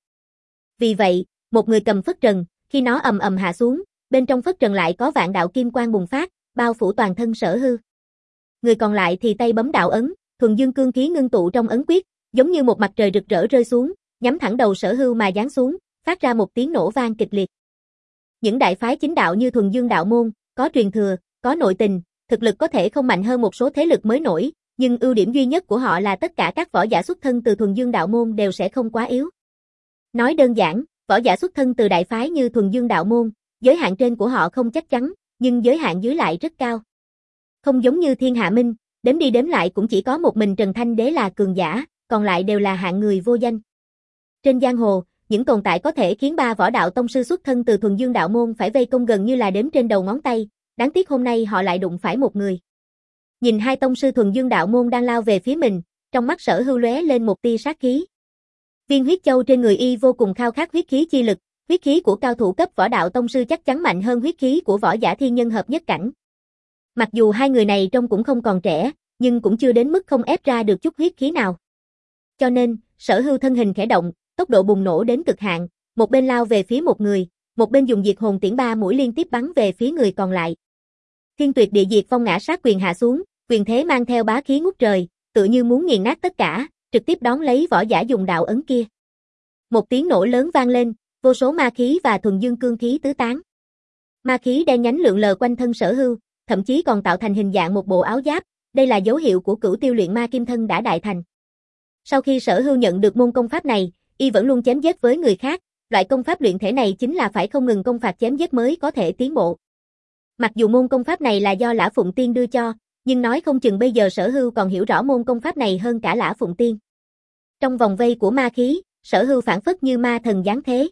Vì vậy, một người cầm phất trần, khi nó ầm ầm hạ xuống, bên trong phất trần lại có vạn đạo kim quang bùng phát, bao phủ toàn thân Sở Hưu. Người còn lại thì tay bấm đạo ấn, thuần dương cương khí ngưng tụ trong ấn quyết, giống như một mặt trời rực rỡ rơi xuống, nhắm thẳng đầu Sở Hưu mà giáng xuống, phát ra một tiếng nổ vang kịch liệt. Những đại phái chính đạo như thuần dương đạo môn, có truyền thừa, có nội tình, thực lực có thể không mạnh hơn một số thế lực mới nổi, nhưng ưu điểm duy nhất của họ là tất cả các võ giả xuất thân từ thuần dương đạo môn đều sẽ không quá yếu. Nói đơn giản, võ giả xuất thân từ đại phái như thuần dương đạo môn, giới hạn trên của họ không chắc chắn, nhưng giới hạn dưới lại rất cao. Không giống như Thiên Hạ Minh, đếm đi đếm lại cũng chỉ có một mình Trần Thanh Đế là cường giả, còn lại đều là hạng người vô danh. Trên giang hồ, những tồn tại có thể khiến ba võ đạo tông sư xuất thân từ thuần dương đạo môn phải vây công gần như là đếm trên đầu ngón tay, đáng tiếc hôm nay họ lại đụng phải một người. Nhìn hai tông sư thuần dương đạo môn đang lao về phía mình, trong mắt Sở Hưu lóe lên một tia sát khí. Viên huyết châu trên người y vô cùng khao khát huyết khí chi lực, huyết khí của cao thủ cấp võ đạo tông sư chắc chắn mạnh hơn huyết khí của võ giả thiên nhân hợp nhất cảnh. Mặc dù hai người này trông cũng không còn trẻ, nhưng cũng chưa đến mức không ép ra được chút huyết khí nào. Cho nên, Sở Hưu thân hình khẽ động, tốc độ bùng nổ đến cực hạn, một bên lao về phía một người, một bên dùng diệt hồn tiễn ba mũi liên tiếp bắn về phía người còn lại. Thiên Tuyệt Địa Diệt Phong ngã sát quyền hạ xuống, quyền thế mang theo bá khí ngút trời, tựa như muốn nghiền nát tất cả, trực tiếp đón lấy võ giả dùng đạo ấn kia. Một tiếng nổ lớn vang lên, vô số ma khí và thuần dương cương khí tứ tán. Ma khí đen nhánh lượn lờ quanh thân Sở Hưu, thậm chí còn tạo thành hình dạng một bộ áo giáp, đây là dấu hiệu của Cửu Tiêu luyện ma kim thân đã đại thành. Sau khi Sở Hưu nhận được môn công pháp này, y vẫn luôn chém giết với người khác, loại công pháp luyện thể này chính là phải không ngừng công phạt chém giết mới có thể tiến bộ. Mặc dù môn công pháp này là do Lã Phụng Tiên đưa cho, nhưng nói không chừng bây giờ Sở Hưu còn hiểu rõ môn công pháp này hơn cả Lã Phụng Tiên. Trong vòng vây của ma khí, Sở Hưu phản phất như ma thần giáng thế.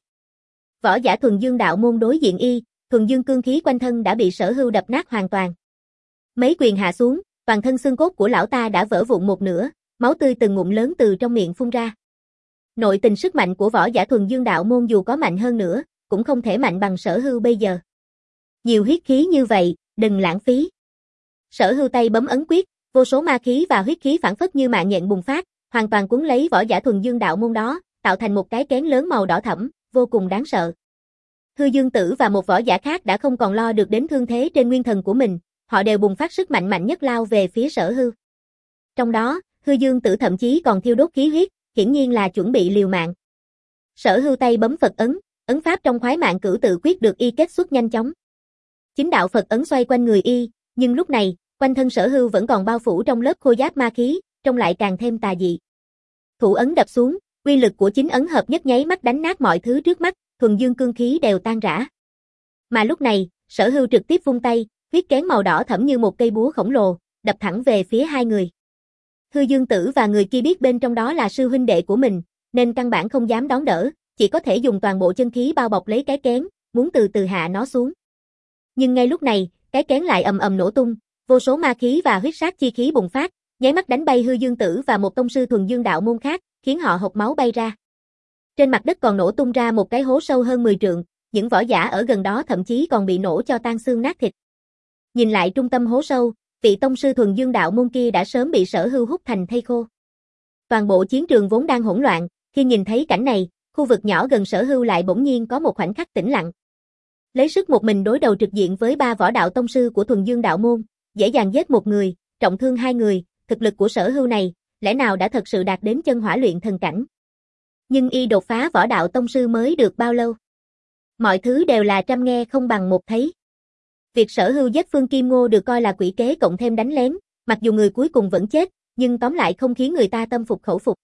Võ giả thuần dương đạo môn đối diện y, thuần dương cương khí quanh thân đã bị Sở Hưu đập nát hoàn toàn. Mấy quyền hạ xuống, toàn thân xương cốt của lão ta đã vỡ vụn một nửa, máu tươi từng ngụm lớn từ trong miệng phun ra. Nội tình sức mạnh của võ giả thuần dương đạo môn dù có mạnh hơn nữa, cũng không thể mạnh bằng Sở Hưu bây giờ. Nhiều huyết khí như vậy, đừng lãng phí. Sở Hưu tay bấm ấn quyết, vô số ma khí và huyết khí phản phất như mạng nhện bùng phát, hoàn toàn cuốn lấy võ giả thuần dương đạo môn đó, tạo thành một cái kén lớn màu đỏ thẫm, vô cùng đáng sợ. Hư Dương Tử và một võ giả khác đã không còn lo được đến thương thế trên nguyên thần của mình, họ đều bùng phát sức mạnh mạnh nhất lao về phía Sở Hưu. Trong đó, Hư Dương Tử thậm chí còn thiêu đốt khí huyết, hiển nhiên là chuẩn bị liều mạng. Sở Hưu tay bấm Phật ấn, ấn pháp trong khoái mạng cửu tự quyết được y kết xuất nhanh chóng. Chính đạo Phật ấn xoay quanh người y, nhưng lúc này, quanh thân Sở Hưu vẫn còn bao phủ trong lớp khôi giáp ma khí, trông lại càng thêm tà dị. Thủ ấn đập xuống, uy lực của chính ấn hợp nhất nháy mắt đánh nát mọi thứ trước mắt, thuần dương cương khí đều tan rã. Mà lúc này, Sở Hưu trực tiếp vung tay, huyết kén màu đỏ thẫm như một cây búa khổng lồ, đập thẳng về phía hai người. Hư Dương Tử và người kia biết bên trong đó là sư huynh đệ của mình, nên căn bản không dám đón đỡ, chỉ có thể dùng toàn bộ chân khí bao bọc lấy cái kén, muốn từ từ hạ nó xuống. Nhưng ngay lúc này, cái kén lại ầm ầm nổ tung, vô số ma khí và huyết sát chi khí bùng phát, nháy mắt đánh bay Hư Dương Tử và một tông sư thuần dương đạo môn khác, khiến họ hộc máu bay ra. Trên mặt đất còn nổ tung ra một cái hố sâu hơn mười trượng, những võ giả ở gần đó thậm chí còn bị nổ cho tan xương nát thịt. Nhìn lại trung tâm hố sâu, vị tông sư thuần dương đạo môn kia đã sớm bị Sở Hưu hút thành thây khô. Toàn bộ chiến trường vốn đang hỗn loạn, khi nhìn thấy cảnh này, khu vực nhỏ gần Sở Hưu lại bỗng nhiên có một khoảnh khắc tĩnh lặng. Lấy sức một mình đối đầu trực diện với ba võ đạo tông sư của thuần dương đạo môn, dễ dàng giết một người, trọng thương hai người, thực lực của Sở Hưu này, lẽ nào đã thật sự đạt đến chân hỏa luyện thần cảnh. Nhưng y đột phá võ đạo tông sư mới được bao lâu? Mọi thứ đều là trăm nghe không bằng một thấy. Việc Sở Hưu giết Phương Kim Ngô được coi là quỷ kế cộng thêm đánh lén, mặc dù người cuối cùng vẫn chết, nhưng tóm lại không khiến người ta tâm phục khẩu phục.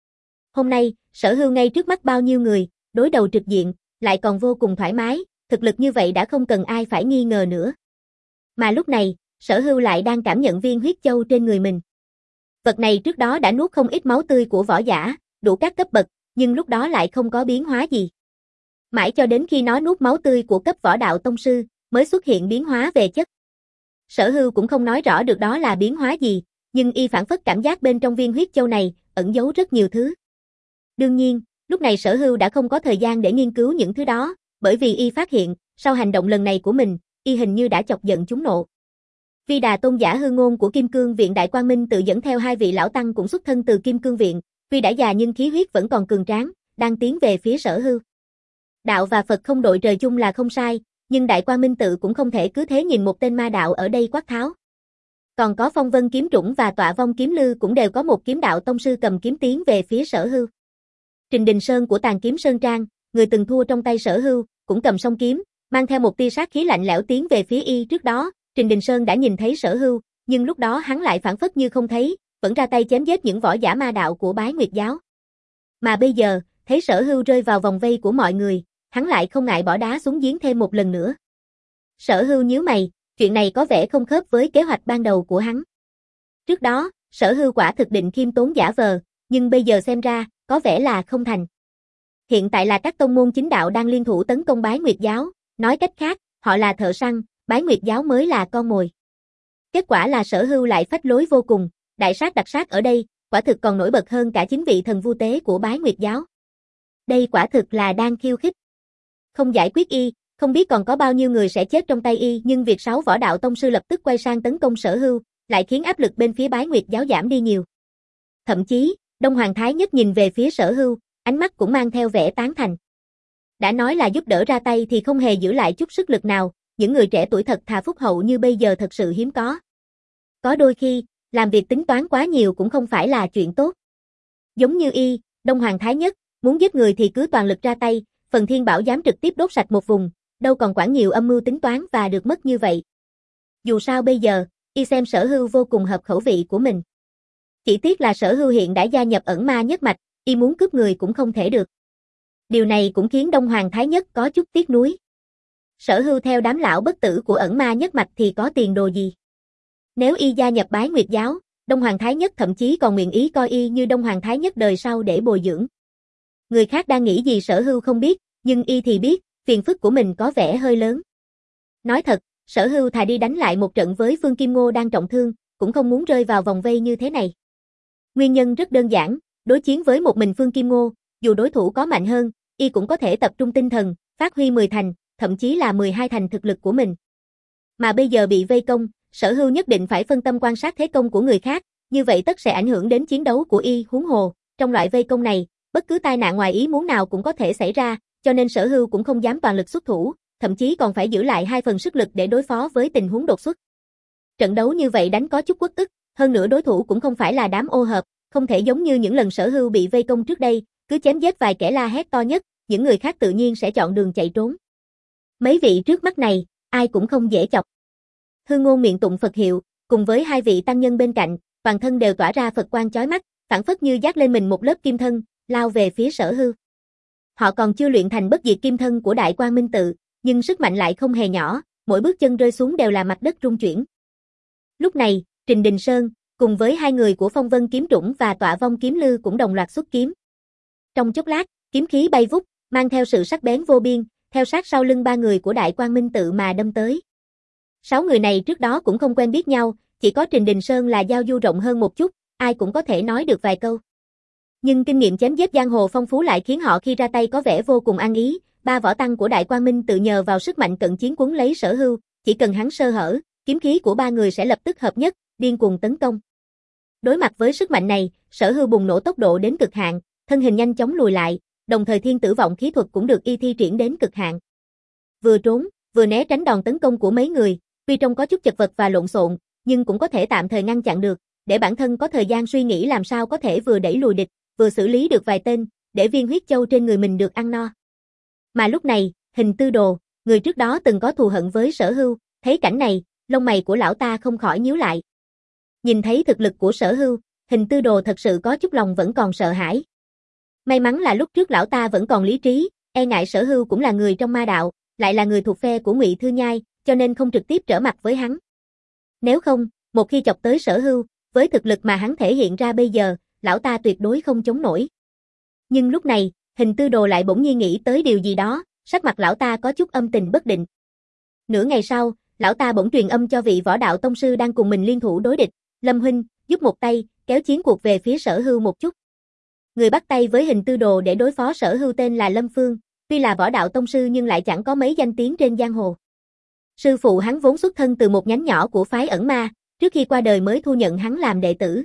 Hôm nay, Sở Hưu ngay trước mắt bao nhiêu người, đối đầu trực diện, lại còn vô cùng thoải mái, thực lực như vậy đã không cần ai phải nghi ngờ nữa. Mà lúc này, Sở Hưu lại đang cảm nhận viên huyết châu trên người mình. Vật này trước đó đã nuốt không ít máu tươi của võ giả, đủ các cấp bậc, nhưng lúc đó lại không có biến hóa gì. Mãi cho đến khi nó nuốt máu tươi của cấp võ đạo tông sư, mới xuất hiện biến hóa về chất. Sở Hưu cũng không nói rõ được đó là biến hóa gì, nhưng y phản phất cảm giác bên trong viên huyết châu này, ẩn giấu rất nhiều thứ. Đương nhiên, lúc này Sở Hưu đã không có thời gian để nghiên cứu những thứ đó, bởi vì y phát hiện, sau hành động lần này của mình, y hình như đã chọc giận chúng nộ. Vi Đà tôn giả Hư Ngôn của Kim Cương Viện Đại Quang Minh tự dẫn theo hai vị lão tăng cũng xuất thân từ Kim Cương Viện, tuy đã già nhưng khí huyết vẫn còn cường tráng, đang tiến về phía Sở Hưu. Đạo và Phật không đội trời chung là không sai, nhưng Đại Quang Minh tự cũng không thể cứ thế nhìn một tên ma đạo ở đây quát tháo. Còn có Phong Vân Kiếm Trũng và Tọa Vong Kiếm Lư cũng đều có một kiếm đạo tông sư cầm kiếm tiến về phía Sở Hưu. Trình Đình Sơn của Tàn Kiếm Sơn Trang, người từng thua trong tay Sở Hưu, cũng cầm song kiếm, mang theo một tia sát khí lạnh lẽo tiến về phía y. Trước đó, Trình Đình Sơn đã nhìn thấy Sở Hưu, nhưng lúc đó hắn lại phản phất như không thấy, vẫn ra tay chém giết những võ giả ma đạo của Bái Nguyệt giáo. Mà bây giờ, thấy Sở Hưu rơi vào vòng vây của mọi người, hắn lại không ngại bỏ đá xuống giếng thêm một lần nữa. Sở Hưu nhíu mày, chuyện này có vẻ không khớp với kế hoạch ban đầu của hắn. Trước đó, Sở Hưu quả thực định khiêm tốn giả vờ, nhưng bây giờ xem ra, có vẻ là không thành. Hiện tại là các tông môn chính đạo đang liên thủ tấn công Bái Nguyệt giáo, nói cách khác, họ là thợ săn, Bái Nguyệt giáo mới là con mồi. Kết quả là Sở Hưu lại phách lối vô cùng, đại sát đặc sát ở đây, quả thực còn nổi bật hơn cả chính vị thần vu tế của Bái Nguyệt giáo. Đây quả thực là đang khiêu khích. Không giải quyết y, không biết còn có bao nhiêu người sẽ chết trong tay y, nhưng việc sáu võ đạo tông sư lập tức quay sang tấn công Sở Hưu, lại khiến áp lực bên phía Bái Nguyệt giáo giảm đi nhiều. Thậm chí, Đông Hoàng Thái Nhất nhìn về phía Sở Hưu, ánh mắt cũng mang theo vẻ tán thành. Đã nói là giúp đỡ ra tay thì không hề giữ lại chút sức lực nào, những người trẻ tuổi thật thà phúc hậu như bây giờ thật sự hiếm có. Có đôi khi, làm việc tính toán quá nhiều cũng không phải là chuyện tốt. Giống như y, Đông Hoàng Thái Nhất, muốn giết người thì cứ toàn lực ra tay, Phần Thiên Bảo dám trực tiếp đốt sạch một vùng, đâu còn quản nhiều âm mưu tính toán và được mất như vậy. Dù sao bây giờ, y xem Sở Hưu vô cùng hợp khẩu vị của mình. Chỉ tiếc là Sở Hưu hiện đã gia nhập ẩn ma nhất mạch, y muốn cướp người cũng không thể được. Điều này cũng khiến Đông Hoàng Thái Nhất có chút tiếc nuối. Sở Hưu theo đám lão bất tử của ẩn ma nhất mạch thì có tiền đồ gì? Nếu y gia nhập Bái Nguyệt giáo, Đông Hoàng Thái Nhất thậm chí còn nguyện ý coi y như Đông Hoàng Thái Nhất đời sau để bồi dưỡng. Người khác đang nghĩ gì Sở Hưu không biết, nhưng y thì biết, phiền phức của mình có vẻ hơi lớn. Nói thật, Sở Hưu thà đi đánh lại một trận với Phương Kim Ngô đang trọng thương, cũng không muốn rơi vào vòng vây như thế này. Nguyên nhân rất đơn giản, đối chiến với một mình Phương Kim Ngô, dù đối thủ có mạnh hơn, y cũng có thể tập trung tinh thần, phát huy mười thành, thậm chí là mười hai thành thực lực của mình. Mà bây giờ bị vây công, Sở Hưu nhất định phải phân tâm quan sát thế công của người khác, như vậy tất sẽ ảnh hưởng đến chiến đấu của y. Huống hồ, trong loại vây công này, bất cứ tai nạn ngoài ý muốn nào cũng có thể xảy ra, cho nên Sở Hưu cũng không dám toàn lực xuất thủ, thậm chí còn phải giữ lại hai phần sức lực để đối phó với tình huống đột xuất. Trận đấu như vậy đánh có chút uất ức, hơn nữa đối thủ cũng không phải là đám ô hợp, không thể giống như những lần Sở Hưu bị vây công trước đây, cứ chém giết vài kẻ la hét to nhất, những người khác tự nhiên sẽ chọn đường chạy trốn. Mấy vị trước mắt này, ai cũng không dễ chọc. Hư Ngôn miệng tụng Phật hiệu, cùng với hai vị tăng nhân bên cạnh, toàn thân đều tỏa ra Phật quang chói mắt, phảng phất như dát lên mình một lớp kim thân, lao về phía Sở Hưu. Họ còn chưa luyện thành bất diệt kim thân của Đại Quang Minh Tự, nhưng sức mạnh lại không hề nhỏ, mỗi bước chân rơi xuống đều là mặt đất rung chuyển. Lúc này, Trình Đình Sơn, cùng với hai người của Phong Vân Kiếm Trũng và Tọa Vong Kiếm Lư cũng đồng loạt xuất kiếm. Trong chốc lát, kiếm khí bay vút, mang theo sự sắc bén vô biên, theo sát sau lưng ba người của Đại Quang Minh Tự mà đâm tới. Sáu người này trước đó cũng không quen biết nhau, chỉ có Trình Đình Sơn là giao du rộng hơn một chút, ai cũng có thể nói được vài câu. Nhưng kinh nghiệm chém giết giang hồ phong phú lại khiến họ khi ra tay có vẻ vô cùng ăn ý. Ba võ tăng của Đại Quang Minh Tự nhờ vào sức mạnh cận chiến quấn lấy Sở Hưu, chỉ cần hắn sơ hở, kiếm khí của ba người sẽ lập tức hợp nhất, điên cuồng tấn công. Đối mặt với sức mạnh này, Sở Hưu bùng nổ tốc độ đến cực hạn, thân hình nhanh chóng lùi lại, đồng thời thiên tử vọng khí thuật cũng được y thi triển đến cực hạn. Vừa trốn, vừa né tránh đòn tấn công của mấy người, tuy trông có chút chật vật và lộn xộn, nhưng cũng có thể tạm thời ngăn chặn được, để bản thân có thời gian suy nghĩ làm sao có thể vừa đẩy lùi địch, vừa xử lý được vài tên, để viên huyết châu trên người mình được ăn no. Mà lúc này, Hình Tư Đồ, người trước đó từng có thù hận với Sở Hưu, thấy cảnh này, lông mày của lão ta không khỏi nhíu lại. Nhìn thấy thực lực của Sở Hưu, Hình Tư Đồ thật sự có chút lòng vẫn còn sợ hãi. May mắn là lúc trước lão ta vẫn còn lý trí, e ngại Sở Hưu cũng là người trong ma đạo, lại là người thuộc phe của Ngụy Thư Nhai, cho nên không trực tiếp trở mặt với hắn. Nếu không, một khi chọc tới Sở Hưu, với thực lực mà hắn thể hiện ra bây giờ, lão ta tuyệt đối không chống nổi. Nhưng lúc này, Hình Tư Đồ lại bỗng nhiên nghĩ tới điều gì đó, sắc mặt lão ta có chút âm tình bất định. Nửa ngày sau, lão ta bỗng truyền âm cho vị võ đạo tông sư đang cùng mình liên thủ đối địch, Lâm huynh, giúp một tay, kéo chiến cuộc về phía Sở Hưu một chút. Người bắt tay với Hình Tư Đồ để đối phó Sở Hưu tên là Lâm Phương, tuy là võ đạo tông sư nhưng lại chẳng có mấy danh tiếng trên giang hồ. Sư phụ hắn vốn xuất thân từ một nhánh nhỏ của phái ẩn ma, trước khi qua đời mới thu nhận hắn làm đệ tử.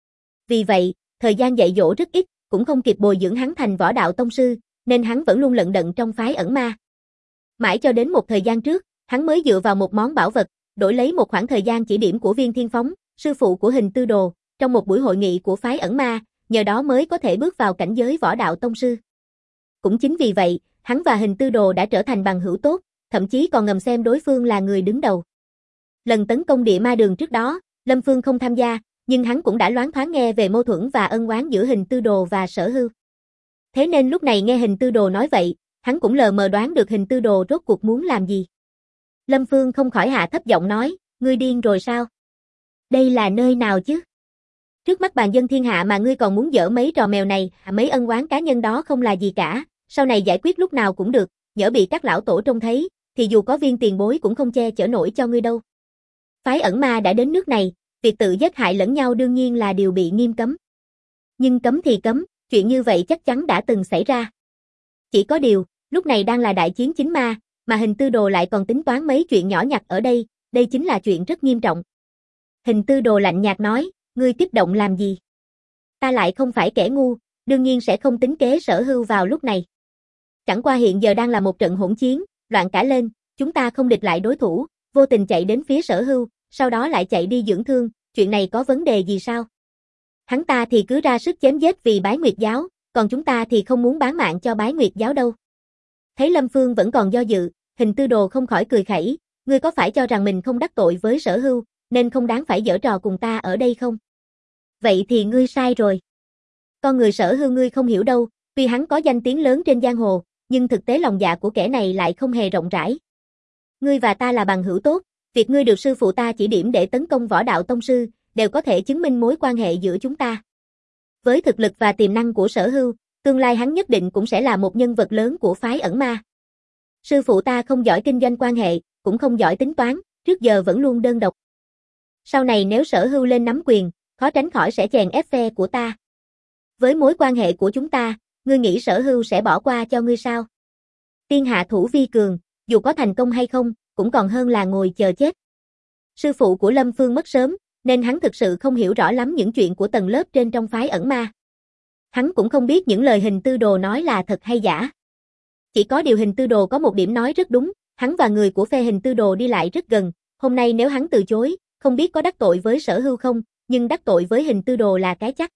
Vì vậy, thời gian dạy dỗ rất ít, cũng không kịp bồi dưỡng hắn thành võ đạo tông sư, nên hắn vẫn luôn lận đận trong phái ẩn ma. Mãi cho đến một thời gian trước, hắn mới dựa vào một món bảo vật, đổi lấy một khoảng thời gian chỉ điểm của Viên Thiên Phóng, sư phụ của Hình Tư Đồ, trong một buổi hội nghị của phái ẩn ma, nhờ đó mới có thể bước vào cảnh giới võ đạo tông sư. Cũng chính vì vậy, hắn và Hình Tư Đồ đã trở thành bằng hữu tốt, thậm chí còn ngầm xem đối phương là người đứng đầu. Lần tấn công địa ma đường trước đó, Lâm Phương không tham gia, nhưng hắn cũng đã loáng thoáng nghe về mâu thuẫn và ân oán giữa Hình Tư Đồ và Sở Hưu. Thế nên lúc này nghe Hình Tư Đồ nói vậy, hắn cũng lờ mờ đoán được Hình Tư Đồ rốt cuộc muốn làm gì. Lâm Phương không khỏi hạ thấp giọng nói, ngươi điên rồi sao? Đây là nơi nào chứ? Trước mắt bàn dân thiên hạ mà ngươi còn muốn dở mấy trò mèo này, mấy ân oán cá nhân đó không là gì cả, sau này giải quyết lúc nào cũng được, nhỡ bị các lão tổ trông thấy, thì dù có Viên tiền bối cũng không che chở nổi cho ngươi đâu. Phái ẩn ma đã đến nước này, việc tự giết hại lẫn nhau đương nhiên là điều bị nghiêm cấm. Nhưng cấm thì cấm, chuyện như vậy chắc chắn đã từng xảy ra. Chỉ có điều, lúc này đang là đại chiến chính ma, mà Hình Tư Đồ lại còn tính toán mấy chuyện nhỏ nhặt ở đây, đây chính là chuyện rất nghiêm trọng. Hình tư đồ lạnh nhạt nói, ngươi kích động làm gì? Ta lại không phải kẻ ngu, đương nhiên sẽ không tính kế Sở Hưu vào lúc này. Chẳng qua hiện giờ đang là một trận hỗn chiến, loạn cả lên, chúng ta không địch lại đối thủ, vô tình chạy đến phía Sở Hưu, sau đó lại chạy đi dưỡng thương, chuyện này có vấn đề gì sao? Hắn ta thì cứ ra sức chém giết vì Bái Nguyệt giáo, còn chúng ta thì không muốn bán mạng cho Bái Nguyệt giáo đâu. Thấy Lâm Phương vẫn còn do dự, Hình tư đồ không khỏi cười khẩy, ngươi có phải cho rằng mình không đắc tội với Sở Hưu, nên không đáng phải giở trò cùng ta ở đây không? Vậy thì ngươi sai rồi. Con người Sở Hưu ngươi không hiểu đâu, tuy hắn có danh tiếng lớn trên giang hồ, nhưng thực tế lòng dạ của kẻ này lại không hề rộng rãi. Ngươi và ta là bằng hữu tốt, việc ngươi được sư phụ ta chỉ điểm để tấn công võ đạo tông sư, đều có thể chứng minh mối quan hệ giữa chúng ta. Với thực lực và tiềm năng của Sở Hưu, tương lai hắn nhất định cũng sẽ là một nhân vật lớn của phái ẩn ma. Sư phụ ta không giỏi kinh doanh quan hệ, cũng không giỏi tính toán, trước giờ vẫn luôn đơn độc. Sau này nếu Sở Hưu lên nắm quyền, khó tránh khỏi sẽ chèn ép phe của ta. Với mối quan hệ của chúng ta, ngươi nghĩ Sở Hưu sẽ bỏ qua cho ngươi sao? Tiên hạ thủ vi cường, dù có thành công hay không, cũng còn hơn là ngồi chờ chết. Sư phụ của Lâm Phương mất sớm, nên hắn thực sự không hiểu rõ lắm những chuyện của tầng lớp trên trong phái ẩn ma. Hắn cũng không biết những lời Hình tư đồ nói là thật hay giả. Chỉ có điều Hình tư đồ có một điểm nói rất đúng, hắn và người của phe Hình tư đồ đi lại rất gần, hôm nay nếu hắn từ chối, không biết có đắc tội với Sở Hưu không, nhưng đắc tội với Hình tư đồ là cái chắc.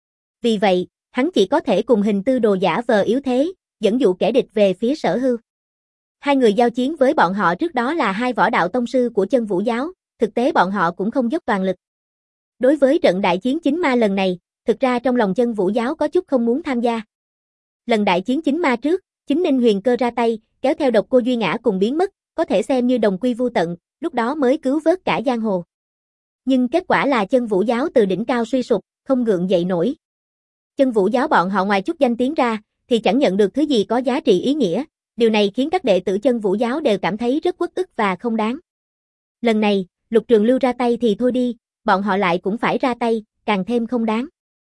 Vì vậy, hắn chỉ có thể cùng Hình tư đồ giả vờ yếu thế, dẫn dụ kẻ địch về phía Sở Hưu. Hai người giao chiến với bọn họ trước đó là hai võ đạo tông sư của Chân Vũ giáo, thực tế bọn họ cũng không dốc toàn lực. Đối với trận đại chiến chính ma lần này, thực ra trong lòng Chân Vũ giáo có chút không muốn tham gia. Lần đại chiến chính ma trước, chính Ninh Huyền Cơ ra tay, kéo theo Độc Cô Duy Ngã cùng biến mất, có thể xem như đồng quy vu tận, lúc đó mới cứu vớt cả giang hồ. Nhưng kết quả là Chân Vũ giáo từ đỉnh cao suy sụp, không gượng dậy nổi. Chân Vũ giáo bọn họ ngoài chút danh tiếng ra, thì chẳng nhận được thứ gì có giá trị ý nghĩa, điều này khiến các đệ tử Chân Vũ giáo đều cảm thấy rất uất ức và không đáng. Lần này, Lục Trường Lưu ra tay thì thôi đi, bọn họ lại cũng phải ra tay, càng thêm không đáng.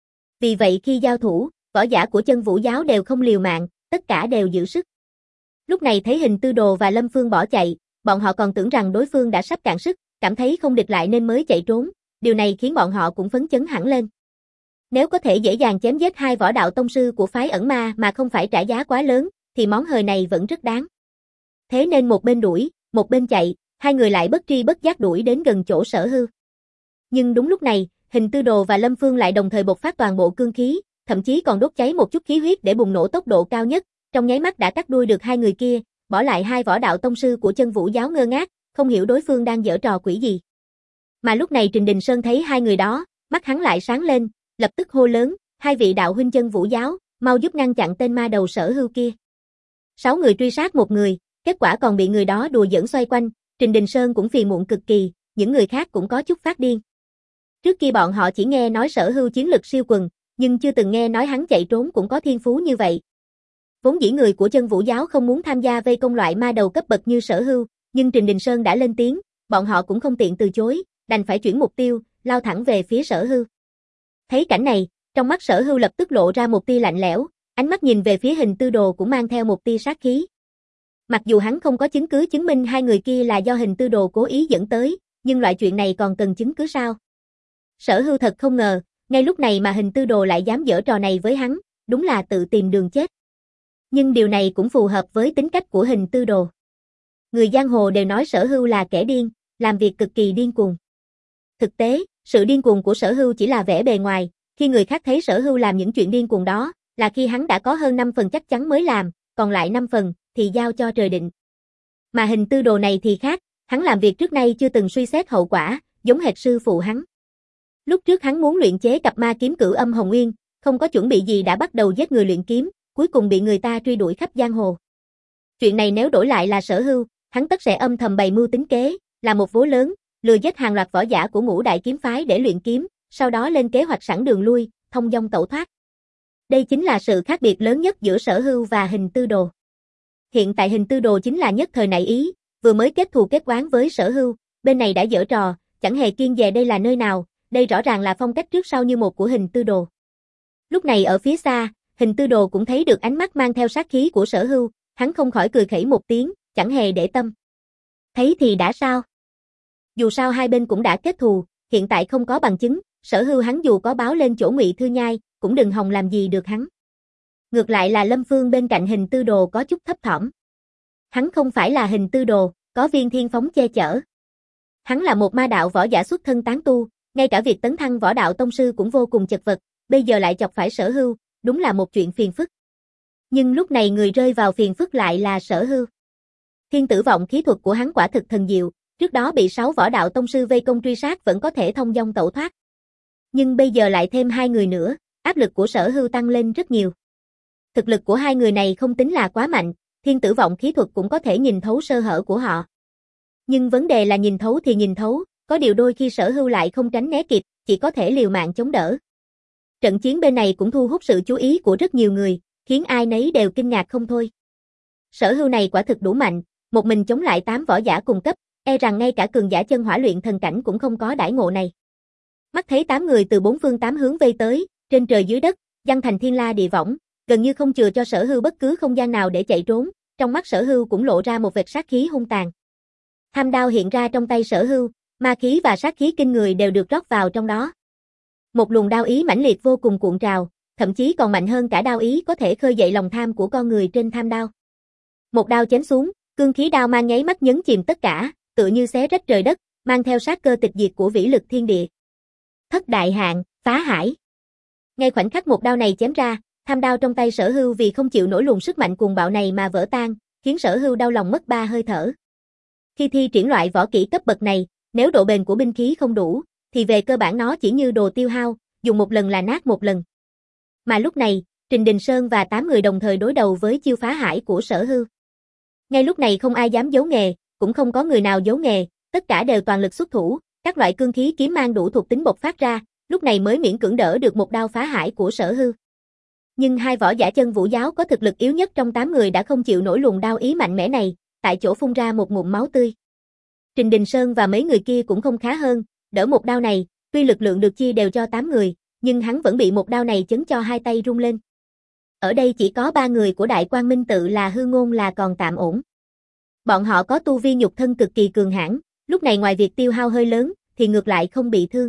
Vì vậy khi giao thủ, võ giả của Chân Vũ giáo đều không liều mạng, tất cả đều giữ sức. Lúc này thấy Hình tư đồ và Lâm Phương bỏ chạy, bọn họ còn tưởng rằng đối phương đã sắp cạn sức, cảm thấy không địch lại nên mới chạy trốn, điều này khiến bọn họ cũng phấn chấn hẳn lên. Nếu có thể dễ dàng chém giết hai võ đạo tông sư của phái ẩn ma mà không phải trả giá quá lớn, thì món hời này vẫn rất đáng. Thế nên một bên đuổi, một bên chạy, hai người lại bất tri bất giác đuổi đến gần chỗ Sở Hưu. Nhưng đúng lúc này, Hình tư đồ và Lâm Phương lại đồng thời bộc phát toàn bộ cương khí, thậm chí còn đốt cháy một chút khí huyết để bùng nổ tốc độ cao nhất, trong nháy mắt đã cắt đuôi được hai người kia, bỏ lại hai võ đạo tông sư của Chân Vũ giáo ngơ ngác, không hiểu đối phương đang giở trò quỷ gì. Mà lúc này Trình Đình Sơn thấy hai người đó, mắt hắn lại sáng lên, lập tức hô lớn, hai vị đạo huynh Chân Vũ giáo, mau giúp ngăn chặn tên ma đầu Sở Hưu kia. Sáu người truy sát một người, kết quả còn bị người đó đùa giỡn xoay quanh, Trình Đình Sơn cũng phiền muộn cực kỳ, những người khác cũng có chút phát điên. Trước kia bọn họ chỉ nghe nói Sở Hưu chiến lực siêu quần, nhưng chưa từng nghe nói hắn chạy trốn cũng có thiên phú như vậy. Vốn dĩ người của Chân Vũ giáo không muốn tham gia vây công loại ma đầu cấp bậc như Sở Hưu, nhưng Trình Đình Sơn đã lên tiếng, bọn họ cũng không tiện từ chối, đành phải chuyển mục tiêu, lao thẳng về phía Sở Hưu. Thấy cảnh này, trong mắt Sở Hưu lập tức lộ ra một tia lạnh lẽo, ánh mắt nhìn về phía Hình tư đồ cũng mang theo một tia sát khí. Mặc dù hắn không có chứng cứ chứng minh hai người kia là do Hình tư đồ cố ý dẫn tới, nhưng loại chuyện này còn cần chứng cứ sao? Sở Hưu thật không ngờ, ngay lúc này mà Hình tư đồ lại dám giở trò này với hắn, đúng là tự tìm đường chết. Nhưng điều này cũng phù hợp với tính cách của Hình tư đồ. Người giang hồ đều nói Sở Hưu là kẻ điên, làm việc cực kỳ điên cuồng. Thực tế, sự điên cuồng của Sở Hưu chỉ là vẻ bề ngoài, khi người khác thấy Sở Hưu làm những chuyện điên cuồng đó, là khi hắn đã có hơn năm phần chắc chắn mới làm, còn lại năm phần thì giao cho trời định. Mà Hình tư đồ này thì khác, hắn làm việc trước nay chưa từng suy xét hậu quả, giống hệt sư phụ hắn. Lúc trước hắn muốn luyện chế cặp ma kiếm Cửu Âm Hồng Nguyên, không có chuẩn bị gì đã bắt đầu giết người luyện kiếm, cuối cùng bị người ta truy đuổi khắp giang hồ. Chuyện này nếu đổi lại là Sở Hưu, hắn tất sẽ âm thầm bày mưu tính kế, là một vố lớn, lừa giết hàng loạt võ giả của Ngũ Đại kiếm phái để luyện kiếm, sau đó lên kế hoạch sẵn đường lui, thông dong tẩu thoát. Đây chính là sự khác biệt lớn nhất giữa Sở Hưu và Hình tư đồ. Hiện tại Hình tư đồ chính là nhất thời nảy ý, vừa mới kết thù kết oán với Sở Hưu, bên này đã giở trò, chẳng hề kiêng dè đây là nơi nào, đây rõ ràng là phong cách trước sau như một của Hình tư đồ. Lúc này ở phía xa, Hình tư đồ cũng thấy được ánh mắt mang theo sát khí của Sở Hưu, hắn không khỏi cười khẩy một tiếng, chẳng hề để tâm. Thấy thì đã sao? Dù sao hai bên cũng đã kết thù, hiện tại không có bằng chứng, Sở Hưu hắn dù có báo lên chỗ Ngụy Thư Nhai, cũng đừng hòng làm gì được hắn. Ngược lại là Lâm Phương bên cạnh Hình Tư Đồ có chút thấp thỏm. Hắn không phải là Hình Tư Đồ, có Viên Thiên Phóng che chở. Hắn là một ma đạo võ giả xuất thân tán tu, ngay cả việc tấn thăng võ đạo tông sư cũng vô cùng chật vật, bây giờ lại chọc phải Sở Hưu, đúng là một chuyện phiền phức. Nhưng lúc này người rơi vào phiền phức lại là Sở Hưu. Thiên tử vọng khí thuật của hắn quả thực thần diệu, trước đó bị sáu võ đạo tông sư vây công truy sát vẫn có thể thông dong tẩu thoát. Nhưng bây giờ lại thêm hai người nữa, áp lực của Sở Hưu tăng lên rất nhiều. Thực lực của hai người này không tính là quá mạnh, thiên tử vọng khí thuật cũng có thể nhìn thấu sơ hở của họ. Nhưng vấn đề là nhìn thấu thì nhìn thấu, có điều đôi khi Sở Hưu lại không tránh né kịp, chỉ có thể liều mạng chống đỡ. Trận chiến bên này cũng thu hút sự chú ý của rất nhiều người, khiến ai nấy đều kinh ngạc không thôi. Sở Hưu này quả thực đủ mạnh, một mình chống lại tám võ giả cùng cấp, e rằng ngay cả cường giả chân hỏa luyện thần cảnh cũng không có đãi ngộ này. Mắt thấy tám người từ bốn phương tám hướng vây tới, trên trời dưới đất, giăng thành thiên la địa võng, gần như không chừa cho Sở Hưu bất cứ không gian nào để chạy trốn, trong mắt Sở Hưu cũng lộ ra một vệt sát khí hung tàn. Tham đao hiện ra trong tay Sở Hưu, ma khí và sát khí kinh người đều được rót vào trong đó. Một luồng đao ý mãnh liệt vô cùng cuộn trào, thậm chí còn mạnh hơn cả đao ý có thể khơi dậy lòng tham của con người trên tham đao. Một đao chém xuống, cương khí đao mang nháy mắt nhấn chìm tất cả, tựa như xé rách trời đất, mang theo sát cơ tịch diệt của vĩ lực thiên địa. Thất đại hạn, phá hải. Ngay khoảnh khắc một đao này chém ra, tham đao trong tay Sở Hưu vì không chịu nổi luồng sức mạnh cuồng bạo này mà vỡ tan, khiến Sở Hưu đau lòng mất ba hơi thở. Khi thi triển loại võ kỹ cấp bậc này, nếu độ bền của binh khí không đủ, thì về cơ bản nó chỉ như đồ tiêu hao, dùng một lần là nát một lần. Mà lúc này, Trình Đình Sơn và tám người đồng thời đối đầu với chiêu phá hải của Sở Hưu. Ngay lúc này không ai dám giấu nghề, cũng không có người nào giấu nghề, tất cả đều toàn lực xuất thủ, các loại cương khí kiếm mang đủ thuộc tính bộc phát ra, lúc này mới miễn cưỡng đỡ được một đao phá hải của Sở Hưu. Nhưng hai võ giả chân vũ giáo có thực lực yếu nhất trong tám người đã không chịu nổi luồng đao ý mạnh mẽ này, tại chỗ phun ra một ngụm máu tươi. Trình Đình Sơn và mấy người kia cũng không khá hơn, đỡ một đao này, tuy lực lượng được chia đều cho tám người, nhưng hắn vẫn bị một đao này chấn cho hai tay rung lên. Ở đây chỉ có ba người của Đại Quang Minh Tự là Hư Ngôn là còn tạm ổn. Bọn họ có tu vi nhục thân cực kỳ cường hãn, lúc này ngoài việc tiêu hao hơi lớn, thì ngược lại không bị thương.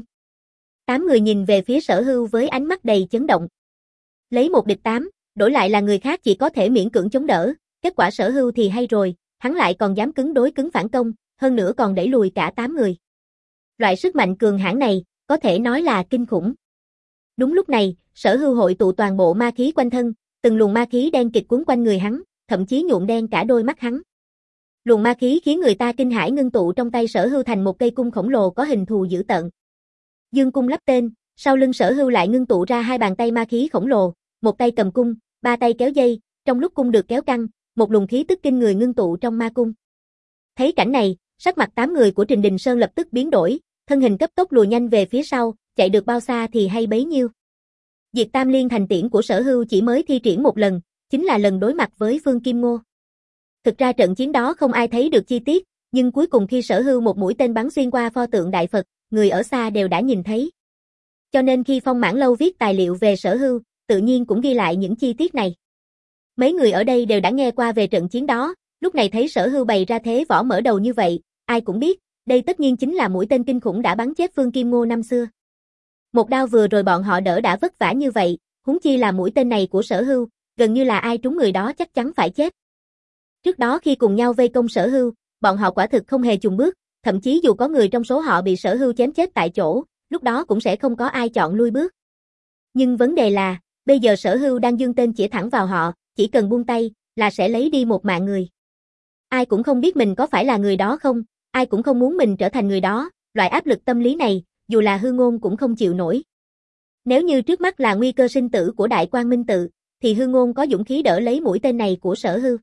Tám người nhìn về phía Sở Hưu với ánh mắt đầy chấn động. Lấy một địch tám, đổi lại là người khác chỉ có thể miễn cưỡng chống đỡ, kết quả Sở Hưu thì hay rồi, hắn lại còn dám cứng đối cứng phản công, hơn nữa còn đẩy lùi cả tám người. Loại sức mạnh cường hãn này, có thể nói là kinh khủng. Đúng lúc này, Sở Hưu hội tụ toàn bộ ma khí quanh thân, từng luồng ma khí đen kịt cuốn quanh người hắn, thậm chí nhuộm đen cả đôi mắt hắn. Luồng ma khí khiến người ta kinh hãi ngưng tụ trong tay Sở Hưu thành một cây cung khổng lồ có hình thù dữ tợn. Dương cung lắp tên, sau lưng Sở Hưu lại ngưng tụ ra hai bàn tay ma khí khổng lồ, một tay cầm cung, ba tay kéo dây, trong lúc cung được kéo căng, một luồng khí tức kinh người ngưng tụ trong ma cung. Thấy cảnh này, sắc mặt tám người của Trình Đình Sơn lập tức biến đổi, thân hình cấp tốc lùa nhanh về phía sau, chạy được bao xa thì hay bấy nhiêu. Diệt Tam Liên thành tiễn của Sở Hưu chỉ mới thi triển một lần, chính là lần đối mặt với Phương Kim Ngô. Thực ra trận chiến đó không ai thấy được chi tiết, nhưng cuối cùng khi Sở Hưu một mũi tên bắn xuyên qua pho tượng Đại Phật, người ở xa đều đã nhìn thấy. Cho nên khi Phong Mãn Lâu viết tài liệu về Sở Hưu, tự nhiên cũng ghi lại những chi tiết này. Mấy người ở đây đều đã nghe qua về trận chiến đó, lúc này thấy Sở Hưu bày ra thế võ mở đầu như vậy, ai cũng biết, đây tất nhiên chính là mũi tên kinh khủng đã bắn chết Phương Kim Ngô năm xưa. Một đao vừa rồi bọn họ đỡ đã vất vả như vậy, huống chi là mũi tên này của Sở Hưu, gần như là ai trúng người đó chắc chắn phải chết. Trước đó khi cùng nhau vây công Sở Hưu, bọn họ quả thực không hề chùn bước, thậm chí dù có người trong số họ bị Sở Hưu chém chết tại chỗ, lúc đó cũng sẽ không có ai chọn lui bước. Nhưng vấn đề là, bây giờ Sở Hưu đang giương tên chỉ thẳng vào họ, chỉ cần buông tay, là sẽ lấy đi một mạng người. Ai cũng không biết mình có phải là người đó không, ai cũng không muốn mình trở thành người đó, loại áp lực tâm lý này, dù là Hư Ngôn cũng không chịu nổi. Nếu như trước mắt là nguy cơ sinh tử của Đại Quang Minh Tự, thì Hư Ngôn có dũng khí đỡ lấy mũi tên này của Sở Hưu.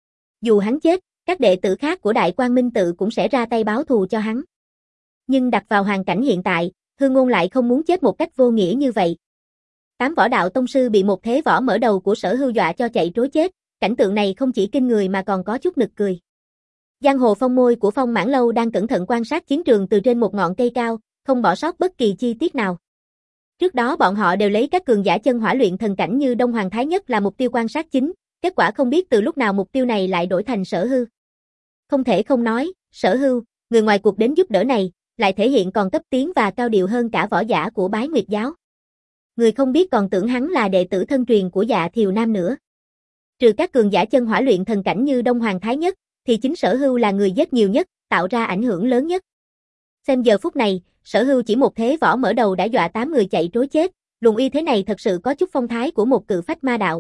Dù hắn chết, các đệ tử khác của Đại Quang Minh Tự cũng sẽ ra tay báo thù cho hắn. Nhưng đặt vào hoàn cảnh hiện tại, Hư Ngôn lại không muốn chết một cách vô nghĩa như vậy. Tám võ đạo tông sư bị một thế võ mở đầu của Sở Hưu dọa cho chạy trối chết, cảnh tượng này không chỉ kinh người mà còn có chút nực cười. Giang hồ phong môi của Phong Mãn Lâu đang cẩn thận quan sát chiến trường từ trên một ngọn cây cao, không bỏ sót bất kỳ chi tiết nào. Trước đó bọn họ đều lấy các cường giả chân hỏa luyện thần cảnh như Đông Hoàng Thái Nhất là mục tiêu quan sát chính, kết quả không biết từ lúc nào mục tiêu này lại đổi thành Sở Hưu. Không thể không nói, Sở Hưu, người ngoài cuộc đến giúp đỡ này, lại thể hiện còn cấp tiến và cao điệu hơn cả võ giả của Bái Nguyệt giáo. Người không biết còn tưởng hắn là đệ tử thân truyền của Dạ Thiều Nam nữa. Trừ các cường giả chân hỏa luyện thần cảnh như Đông Hoàng Thái Nhất, thì chính Sở Hưu là người giết nhiều nhất, tạo ra ảnh hưởng lớn nhất. Xem giờ phút này, Sở Hưu chỉ một thế võ mở đầu đã dọa tám người chạy trối chết, luồng uy thế này thật sự có chút phong thái của một cự phách ma đạo.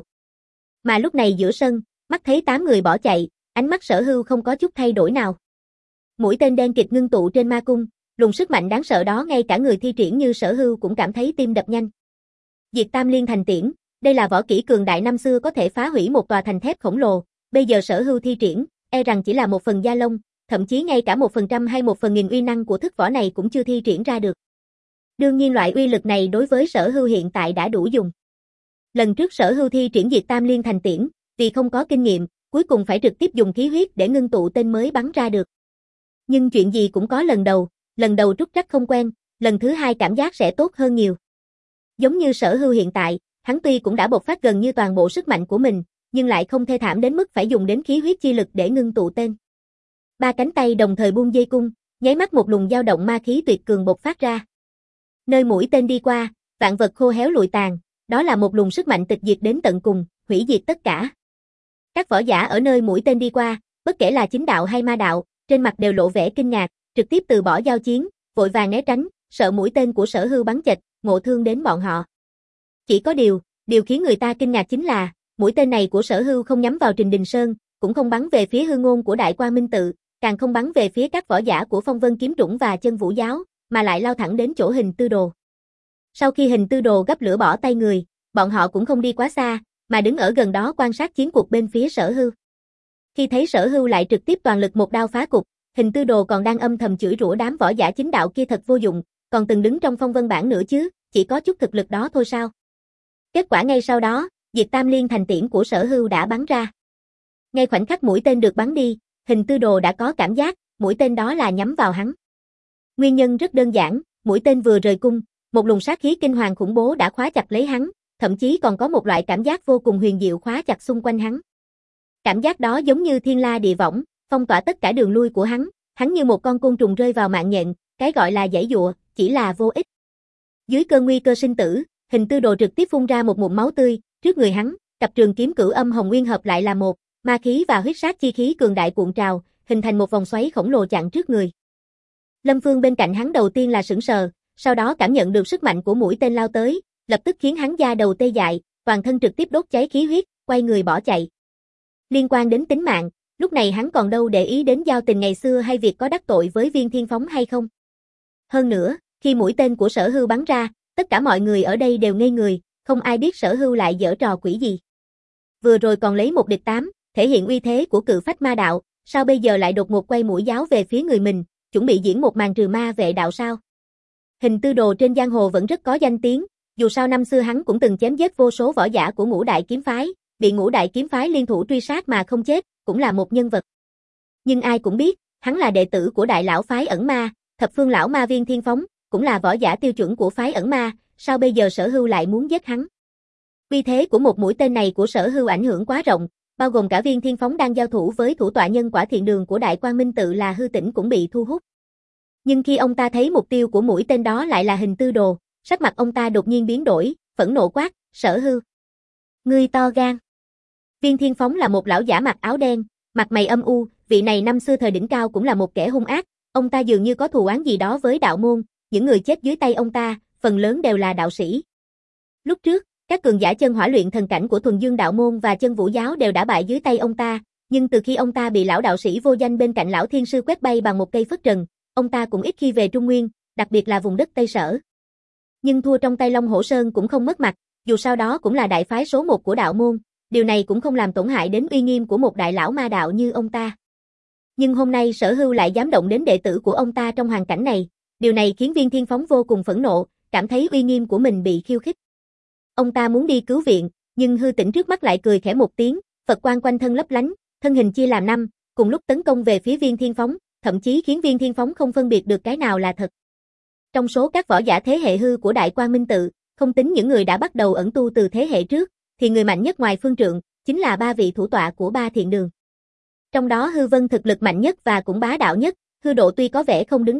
Mà lúc này giữa sân, mắt thấy tám người bỏ chạy, ánh mắt Sở Hưu không có chút thay đổi nào. Mũi tên đen kịt ngưng tụ trên ma cung, luồng sức mạnh đáng sợ đó ngay cả người thi triển như Sở Hưu cũng cảm thấy tim đập nhanh. Diệt Tam Liên Thành Tiễn, đây là võ kỹ cường đại năm xưa có thể phá hủy một tòa thành thép khổng lồ, bây giờ Sở Hưu thi triển, e rằng chỉ là một phần da lông, thậm chí ngay cả một phần trăm hay một phần nghìn uy năng của thức võ này cũng chưa thi triển ra được. Đương nhiên loại uy lực này đối với Sở Hưu hiện tại đã đủ dùng. Lần trước Sở Hưu thi triển Diệt Tam Liên Thành Tiễn, vì không có kinh nghiệm, cuối cùng phải trực tiếp dùng khí huyết để ngưng tụ tên mới bắn ra được. Nhưng chuyện gì cũng có lần đầu, lần đầu trúc trắc không quen, lần thứ hai cảm giác sẽ tốt hơn nhiều. Giống như Sở Hưu hiện tại, hắn tuy cũng đã bộc phát gần như toàn bộ sức mạnh của mình, nhưng lại không thê thảm đến mức phải dùng đến khí huyết chi lực để ngưng tụ tên. Ba cánh tay đồng thời buông dây cung, nháy mắt một luồng dao động ma khí tuyệt cường bộc phát ra. Nơi mũi tên đi qua, vạn vật khô héo lụi tàn, đó là một luồng sức mạnh tịch diệt đến tận cùng, hủy diệt tất cả. Các võ giả ở nơi mũi tên đi qua, bất kể là chính đạo hay ma đạo, trên mặt đều lộ vẻ kinh ngạc, trực tiếp từ bỏ giao chiến, vội vàng né tránh, sợ mũi tên của Sở Hưu bắn chệch, ngộ thương đến bọn họ. Chỉ có điều, điều khiến người ta kinh ngạc chính là, mũi tên này của Sở Hưu không nhắm vào Trình Đình Sơn, cũng không bắn về phía hư ngôn của Đại Quang Minh Tự, càng không bắn về phía các võ giả của Phong Vân Kiếm Trũng và Chân Vũ giáo, mà lại lao thẳng đến chỗ Hình Tư Đồ. Sau khi Hình Tư Đồ gấp lửa bỏ tay người, bọn họ cũng không đi quá xa, mà đứng ở gần đó quan sát chiến cuộc bên phía Sở Hưu. Khi thấy Sở Hưu lại trực tiếp toàn lực một đao phá cục, Hình Tư Đồ còn đang âm thầm chửi rủa đám võ giả chính đạo kia thật vô dụng, còn từng đứng trong Phong Vân bảng nữa chứ, chỉ có chút thực lực đó thôi sao. Kết quả ngay sau đó, Diệt Tam Liên Thành Tiễn của Sở Hưu đã bắn ra. Ngay khoảnh khắc mũi tên được bắn đi, Hình Tư Đồ đã có cảm giác, mũi tên đó là nhắm vào hắn. Nguyên nhân rất đơn giản, mũi tên vừa rời cung, một luồng sát khí kinh hoàng khủng bố đã khóa chặt lấy hắn, thậm chí còn có một loại cảm giác vô cùng huyền diệu khóa chặt xung quanh hắn. Cảm giác đó giống như thiên la địa võng, phong tỏa tất cả đường lui của hắn, hắn như một con côn trùng rơi vào mạng nhện, cái gọi là giãy giụa, chỉ là vô ích. Dưới cơn nguy cơ sinh tử, Hình Tư Đồ trực tiếp phun ra một ngụm máu tươi, trước người hắn, cặp trường kiếm cửu âm hồng nguyên hợp lại là một, ma khí và huyết sát chi khí cường đại cuộn trào, hình thành một vòng xoáy khổng lồ chặn trước người. Lâm Phương bên cạnh hắn đầu tiên là sững sờ, sau đó cảm nhận được sức mạnh của mũi tên lao tới, lập tức khiến hắn da đầu tê dại, toàn thân trực tiếp đốt cháy khí huyết, quay người bỏ chạy. Liên quan đến tính mạng, lúc này hắn còn đâu để ý đến giao tình ngày xưa hay việc có đắc tội với Viên Thiên Phóng hay không. Hơn nữa, khi mũi tên của Sở Hưu bắn ra, tất cả mọi người ở đây đều ngây người, không ai biết Sở Hưu lại giở trò quỷ gì. Vừa rồi còn lấy một địch tám, thể hiện uy thế của cự phách ma đạo, sao bây giờ lại đột ngột quay mũi giáo về phía người mình, chuẩn bị diễn một màn trừ ma vệ đạo sao? Hình Tư Đồ trên giang hồ vẫn rất có danh tiếng, dù sao năm xưa hắn cũng từng chém giết vô số võ giả của Ngũ Đại Kiếm Phái, bị Ngũ Đại Kiếm Phái liên thủ truy sát mà không chết, cũng là một nhân vật. Nhưng ai cũng biết, hắn là đệ tử của Đại lão phái Ẩn Ma, Thập Phương lão ma Viên Thiên Phóng, cũng là võ giả tiêu chuẩn của phái Ẩn Ma, sao bây giờ Sở Hưu lại muốn giết hắn? Uy thế của một mũi tên này của Sở Hưu ảnh hưởng quá rộng, bao gồm cả Viên Thiên Phóng đang giao thủ với thủ tọa nhân quả thiện đường của Đại Quang Minh Tự là Hư Tĩnh cũng bị thu hút. Nhưng khi ông ta thấy mục tiêu của mũi tên đó lại là Hình Tư Đồ, sắc mặt ông ta đột nhiên biến đổi, phẫn nộ quát, Sở Hưu, ngươi to gan. Viên Thiên Phóng là một lão giả mặc áo đen, mặt mày âm u, vị này năm xưa thời đỉnh cao cũng là một kẻ hung ác, ông ta dường như có thù oán gì đó với đạo môn, những người chết dưới tay ông ta, phần lớn đều là đạo sĩ. Lúc trước, các cường giả chân hỏa luyện thần cảnh của Thuần Dương đạo môn và Chân Vũ giáo đều đã bại dưới tay ông ta, nhưng từ khi ông ta bị lão đạo sĩ vô danh bên cạnh lão thiên sư quét bay bằng một cây phất trần, ông ta cũng ít khi về Trung Nguyên, đặc biệt là vùng đất Tây Sở. Nhưng thua trong tay Long Hổ Sơn cũng không mất mặt, dù sao đó cũng là đại phái số một của đạo môn, điều này cũng không làm tổn hại đến uy nghiêm của một đại lão ma đạo như ông ta. Nhưng hôm nay Sở Hưu lại dám động đến đệ tử của ông ta trong hoàn cảnh này, điều này khiến Viên Thiên Phóng vô cùng phẫn nộ, cảm thấy uy nghiêm của mình bị khiêu khích. Ông ta muốn đi cứu viện, nhưng Hư Tĩnh trước mắt lại cười khẽ một tiếng, Phật quang quanh thân lấp lánh, thân hình chia làm năm, cùng lúc tấn công về phía Viên Thiên Phóng, thậm chí khiến Viên Thiên Phóng không phân biệt được cái nào là thật. Trong số các võ giả thế hệ hư của Đại Quang Minh Tự, không tính những người đã bắt đầu ẩn tu từ thế hệ trước, thì người mạnh nhất ngoài Phương Trượng chính là ba vị thủ tọa của ba thiện đường. Trong đó Hư Vân thực lực mạnh nhất và cũng bá đạo nhất, Hư Độ tuy có vẻ không đứng đắn,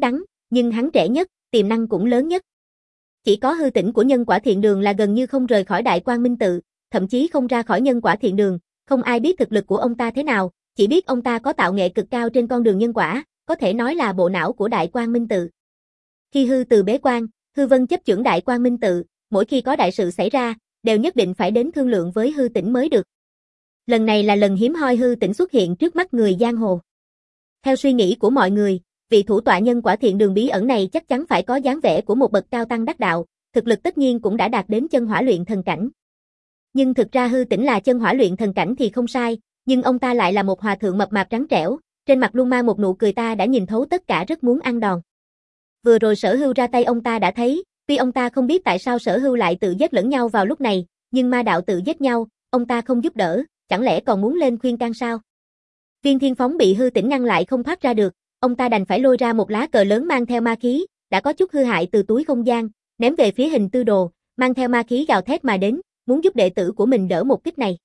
nhưng hắn trẻ nhất, tiềm năng cũng lớn nhất. Chỉ có hư tỉnh của nhân quả thiện đường là gần như không rời khỏi Đại Quang Minh Tự, thậm chí không ra khỏi nhân quả thiện đường, không ai biết thực lực của ông ta thế nào, chỉ biết ông ta có tạo nghệ cực cao trên con đường nhân quả, có thể nói là bộ não của Đại Quang Minh Tự. Khi hư từ bế quan, Hư Vân chấp chưởng Đại Quang Minh Tự, mỗi khi có đại sự xảy ra, đều nhất định phải đến thương lượng với hư tỉnh mới được. Lần này là lần hiếm hoi hư tỉnh xuất hiện trước mắt người giang hồ. Theo suy nghĩ của mọi người, vị thủ tọa nhân quả thiện đường bí ẩn này chắc chắn phải có dáng vẻ của một bậc cao tăng đắc đạo, thực lực tất nhiên cũng đã đạt đến chân hỏa luyện thần cảnh. Nhưng thực ra hư tỉnh là chân hỏa luyện thần cảnh thì không sai, nhưng ông ta lại là một hòa thượng mập mạp trắng trẻo, trên mặt luôn mang một nụ cười ta đã nhìn thấu tất cả rất muốn ăn đòn. Vừa rồi Sở Hưu ra tay ông ta đã thấy, tuy ông ta không biết tại sao Sở Hưu lại tự giết lẫn nhau vào lúc này, nhưng ma đạo tự giết nhau, ông ta không giúp đỡ, chẳng lẽ còn muốn lên khuyên can sao? Viên Thiên Phóng bị hư tỉnh ngăn lại không thoát ra được, ông ta đành phải lôi ra một lá cờ lớn mang theo ma khí, đã có chút hư hại từ túi không gian, ném về phía Hình Tư Đồ, mang theo ma khí gào thét mà đến, muốn giúp đệ tử của mình đỡ một kích này.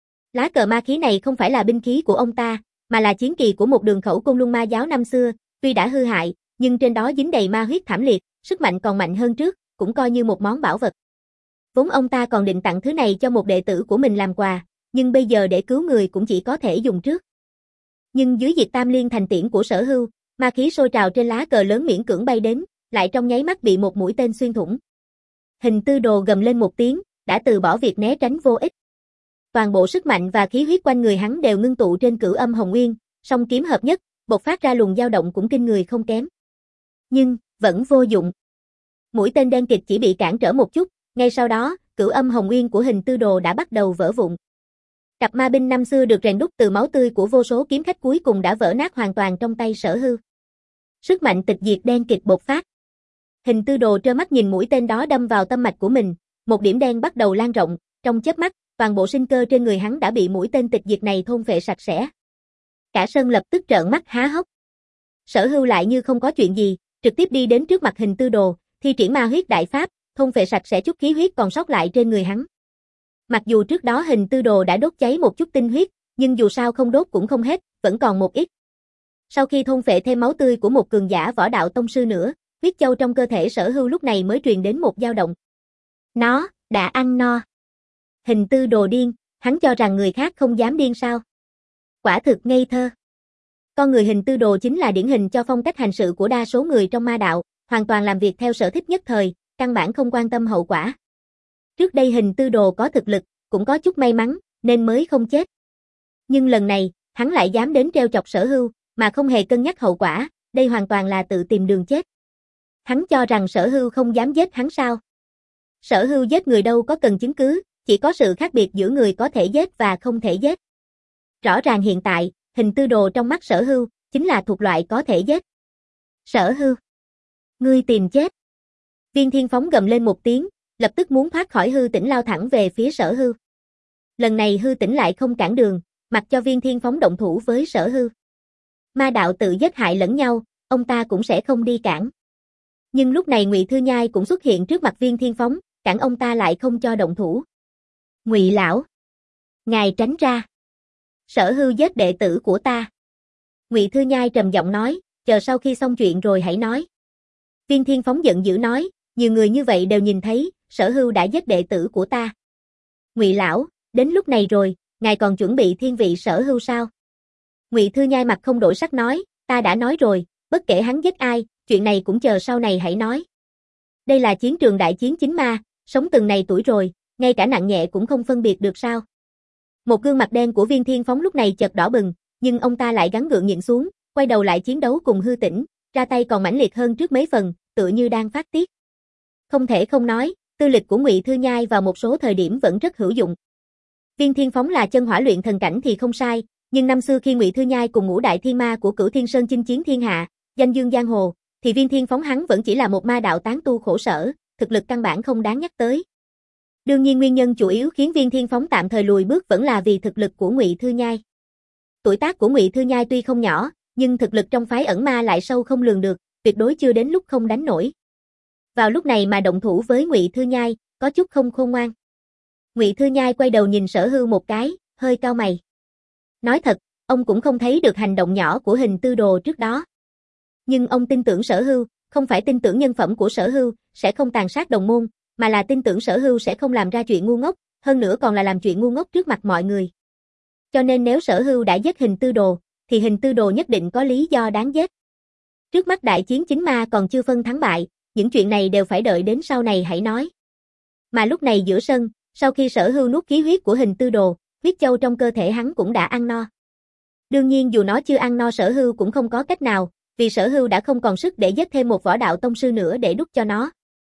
Lá cờ ma khí này không phải là binh khí của ông ta, mà là chiến kỳ của một đường khẩu Côn Luân ma giáo năm xưa, tuy đã hư hại, nhưng trên đó dính đầy ma huyết thảm liệt, sức mạnh còn mạnh hơn trước, cũng coi như một món bảo vật. Vốn ông ta còn định tặng thứ này cho một đệ tử của mình làm quà, nhưng bây giờ để cứu người cũng chỉ có thể dùng trước. Nhưng dưới diệt tam liên thành tiễn của Sở Hưu, ma khí sôi trào trên lá cờ lớn miễn cưỡng bay đến, lại trong nháy mắt bị một mũi tên xuyên thủng. Hình Tư Đồ gầm lên một tiếng, đã từ bỏ việc né tránh vô ích. Toàn bộ sức mạnh và khí huyết quanh người hắn đều ngưng tụ trên Cửu Âm Hồng Nguyên, song kiếm hợp nhất, bộc phát ra luồng dao động cũng kinh người không kém. Nhưng, vẫn vô dụng. Mũi tên đen kịt chỉ bị cản trở một chút, ngay sau đó, Cửu Âm Hồng Nguyên của Hình Tư Đồ đã bắt đầu vỡ vụn. Cặp ma binh năm xưa được rèn đúc từ máu tươi của vô số kiếm khách cuối cùng đã vỡ nát hoàn toàn trong tay Sở Hưu. Sức mạnh tịch diệt đen kịt bộc phát. Hình Tư Đồ trơ mắt nhìn mũi tên đó đâm vào tâm mạch của mình, một điểm đen bắt đầu lan rộng, trong chớp mắt, toàn bộ sinh cơ trên người hắn đã bị mũi tên tịch diệt này thôn phệ sạch sẽ. Cả sân lập tức trợn mắt há hốc. Sở Hưu lại như không có chuyện gì, trực tiếp đi đến trước mặt Hình Tư Đồ, thi triển ma huyết đại pháp, thôn phệ sạch sẽ chút khí huyết còn sót lại trên người hắn. Mặc dù trước đó Hình Tư Đồ đã đốt cháy một chút tinh huyết, nhưng dù sao không đốt cũng không hết, vẫn còn một ít. Sau khi thôn phệ thêm máu tươi của một cường giả võ đạo tông sư nữa, huyết châu trong cơ thể Sở Hưu lúc này mới truyền đến một dao động. Nó đã ăn no. Hình Tư Đồ điên, hắn cho rằng người khác không dám điên sao? Quả thực ngây thơ. Con người Hình Tư Đồ chính là điển hình cho phong cách hành sự của đa số người trong ma đạo, hoàn toàn làm việc theo sở thích nhất thời, căn bản không quan tâm hậu quả. Trước đây Hình Tư Đồ có thực lực, cũng có chút may mắn, nên mới không chết. Nhưng lần này, hắn lại dám đến treo chọc Sở Hưu, mà không hề cân nhắc hậu quả, đây hoàn toàn là tự tìm đường chết. Hắn cho rằng Sở Hưu không dám giết hắn sao? Sở Hưu giết người đâu có cần chứng cứ, chỉ có sự khác biệt giữa người có thể giết và không thể giết. Rõ ràng hiện tại, Hình Tư Đồ trong mắt Sở Hưu, chính là thuộc loại có thể giết. Sở Hưu, ngươi tìm chết. Viên Thiên Phóng gầm lên một tiếng, lập tức muốn thoát khỏi hư tỉnh lao thẳng về phía Sở Hưu. Lần này hư tỉnh lại không cản đường, mặc cho Viên Thiên Phóng động thủ với Sở Hưu. Ma đạo tự giết hại lẫn nhau, ông ta cũng sẽ không đi cản. Nhưng lúc này Ngụy Thư Nhai cũng xuất hiện trước mặt Viên Thiên Phóng, cản ông ta lại không cho động thủ. Ngụy lão, ngài tránh ra. Sở Hưu giết đệ tử của ta. Ngụy Thư Nhai trầm giọng nói, chờ sau khi xong chuyện rồi hãy nói. Viên Thiên Phóng giận dữ nói, nhiều người như vậy đều nhìn thấy, Sở Hưu đã giết đệ tử của ta. Ngụy lão, đến lúc này rồi, ngài còn chuẩn bị thiên vị Sở Hưu sao? Ngụy Thư Nhai mặt không đổi sắc nói, ta đã nói rồi, bất kể hắn giết ai, chuyện này cũng chờ sau này hãy nói. Đây là chiến trường đại chiến chính ma, sống từng này tuổi rồi, ngay cả nặng nhẹ cũng không phân biệt được sao? Một gương mặt đen của Viên Thiên Phóng lúc này chợt đỏ bừng, nhưng ông ta lại gắng gượng nhịn xuống, quay đầu lại chiến đấu cùng hư tỉnh, ra tay còn mãnh liệt hơn trước mấy phần, tựa như đang phát tiết. Không thể không nói, tư lịch của Ngụy Thư Nhai vào một số thời điểm vẫn rất hữu dụng. Viên Thiên Phóng là chân hỏa luyện thần cảnh thì không sai, nhưng năm xưa khi Ngụy Thư Nhai cùng ngũ đại thiên ma của Cửu Thiên Sơn chinh chiến thiên hạ, danh dương giang hồ, thì Viên Thiên Phóng hắn vẫn chỉ là một ma đạo tán tu khổ sở, thực lực căn bản không đáng nhắc tới. Đương nhiên nguyên nhân chủ yếu khiến Viên Thiên Phóng tạm thời lùi bước vẫn là vì thực lực của Ngụy Thư Nhai. Tuổi tác của Ngụy Thư Nhai tuy không nhỏ, nhưng thực lực trong phái ẩn ma lại sâu không lường được, tuyệt đối chưa đến lúc không đánh nổi. Vào lúc này mà động thủ với Ngụy Thư Nhai, có chút không khôn ngoan. Ngụy Thư Nhai quay đầu nhìn Sở Hưu một cái, hơi cau mày. Nói thật, ông cũng không thấy được hành động nhỏ của Hình Tư Đồ trước đó. Nhưng ông tin tưởng Sở Hưu, không phải tin tưởng nhân phẩm của Sở Hưu, sẽ không tàn sát đồng môn, mà là tin tưởng Sở Hưu sẽ không làm ra chuyện ngu ngốc, hơn nữa còn là làm chuyện ngu ngốc trước mặt mọi người. Cho nên nếu Sở Hưu đã giết Hình Tư Đồ, thì Hình Tư Đồ nhất định có lý do đáng giết. Trước mắt đại chiến chính ma còn chưa phân thắng bại, những chuyện này đều phải đợi đến sau này hãy nói. Mà lúc này giữa sân, sau khi Sở Hưu nuốt khí huyết của Hình Tư Đồ, huyết châu trong cơ thể hắn cũng đã ăn no. Đương nhiên dù nó chưa ăn no Sở Hưu cũng không có cách nào, vì Sở Hưu đã không còn sức để giết thêm một võ đạo tông sư nữa để đút cho nó.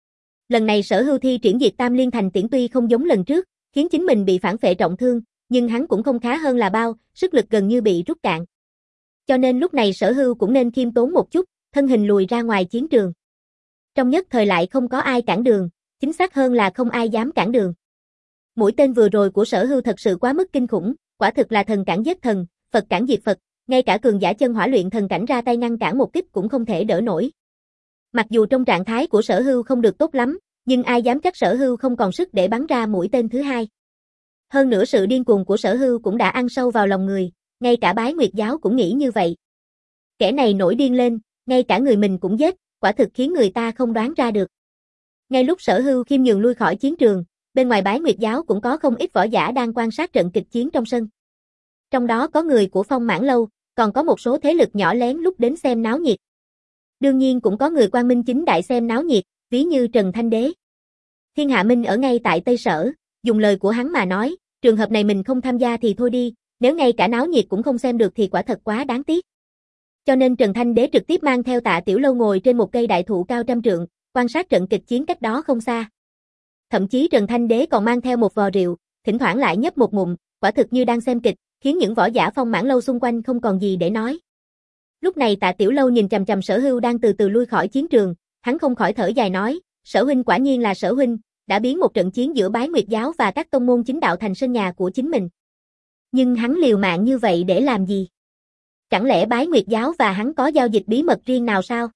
Lần này Sở Hưu thi triển Diệt Tam Liên Thành Tiễn tuy không giống lần trước, khiến chính mình bị phản phệ trọng thương, nhưng hắn cũng không khá hơn là bao, sức lực gần như bị rút cạn. Cho nên lúc này Sở Hưu cũng nên khiêm tốn một chút, thân hình lùi ra ngoài chiến trường. Trong nhất thời lại không có ai cản đường, chính xác hơn là không ai dám cản đường. Mũi tên vừa rồi của Sở Hưu thật sự quá mức kinh khủng, quả thực là thần cản giết thần, Phật cản diệt Phật, ngay cả cường giả chân hỏa luyện thần cảnh ra tay ngăn cản một kích cũng không thể đỡ nổi. Mặc dù trong trạng thái của Sở Hưu không được tốt lắm, nhưng ai dám chắc Sở Hưu không còn sức để bắn ra mũi tên thứ hai. Hơn nữa sự điên cuồng của Sở Hưu cũng đã ăn sâu vào lòng người, ngay cả Bái Nguyệt giáo cũng nghĩ như vậy. Kẻ này nổi điên lên, ngay cả người mình cũng giết, quả thực khiến người ta không đoán ra được. Ngay lúc Sở Hưu khiêm nhường lui khỏi chiến trường, bên ngoài Bái Nguyệt giáo cũng có không ít võ giả đang quan sát trận kịch chiến trong sân. Trong đó có người của Phong Mãn Lâu, còn có một số thế lực nhỏ lén lút đến xem náo nhiệt. Đương nhiên cũng có người Quang Minh chính đại xem náo nhiệt, ví như Trần Thanh Đế. Thiên Hạ Minh ở ngay tại Tây Sở, dùng lời của hắn mà nói, trường hợp này mình không tham gia thì thôi đi, nếu ngay cả náo nhiệt cũng không xem được thì quả thật quá đáng tiếc. Cho nên Trần Thanh Đế trực tiếp mang theo Tạ Tiểu Lâu ngồi trên một cây đại thụ cao trăm trượng, quan sát trận kịch chiến cách đó không xa. Thậm chí Trần Thanh Đế còn mang theo một vò rượu, thỉnh thoảng lại nhấp một ngụm, quả thực như đang xem kịch, khiến những võ giả Phong Mãn Lâu xung quanh không còn gì để nói. Lúc này Tạ Tiểu Lâu nhìn chằm chằm Sở Hưu đang từ từ lui khỏi chiến trường, hắn không khỏi thở dài nói, Sở huynh quả nhiên là Sở huynh, đã biến một trận chiến giữa Bái Nguyệt giáo và các tông môn chính đạo thành sân nhà của chính mình. Nhưng hắn liều mạng như vậy để làm gì? Chẳng lẽ Bái Nguyệt giáo và hắn có giao dịch bí mật riêng nào sao?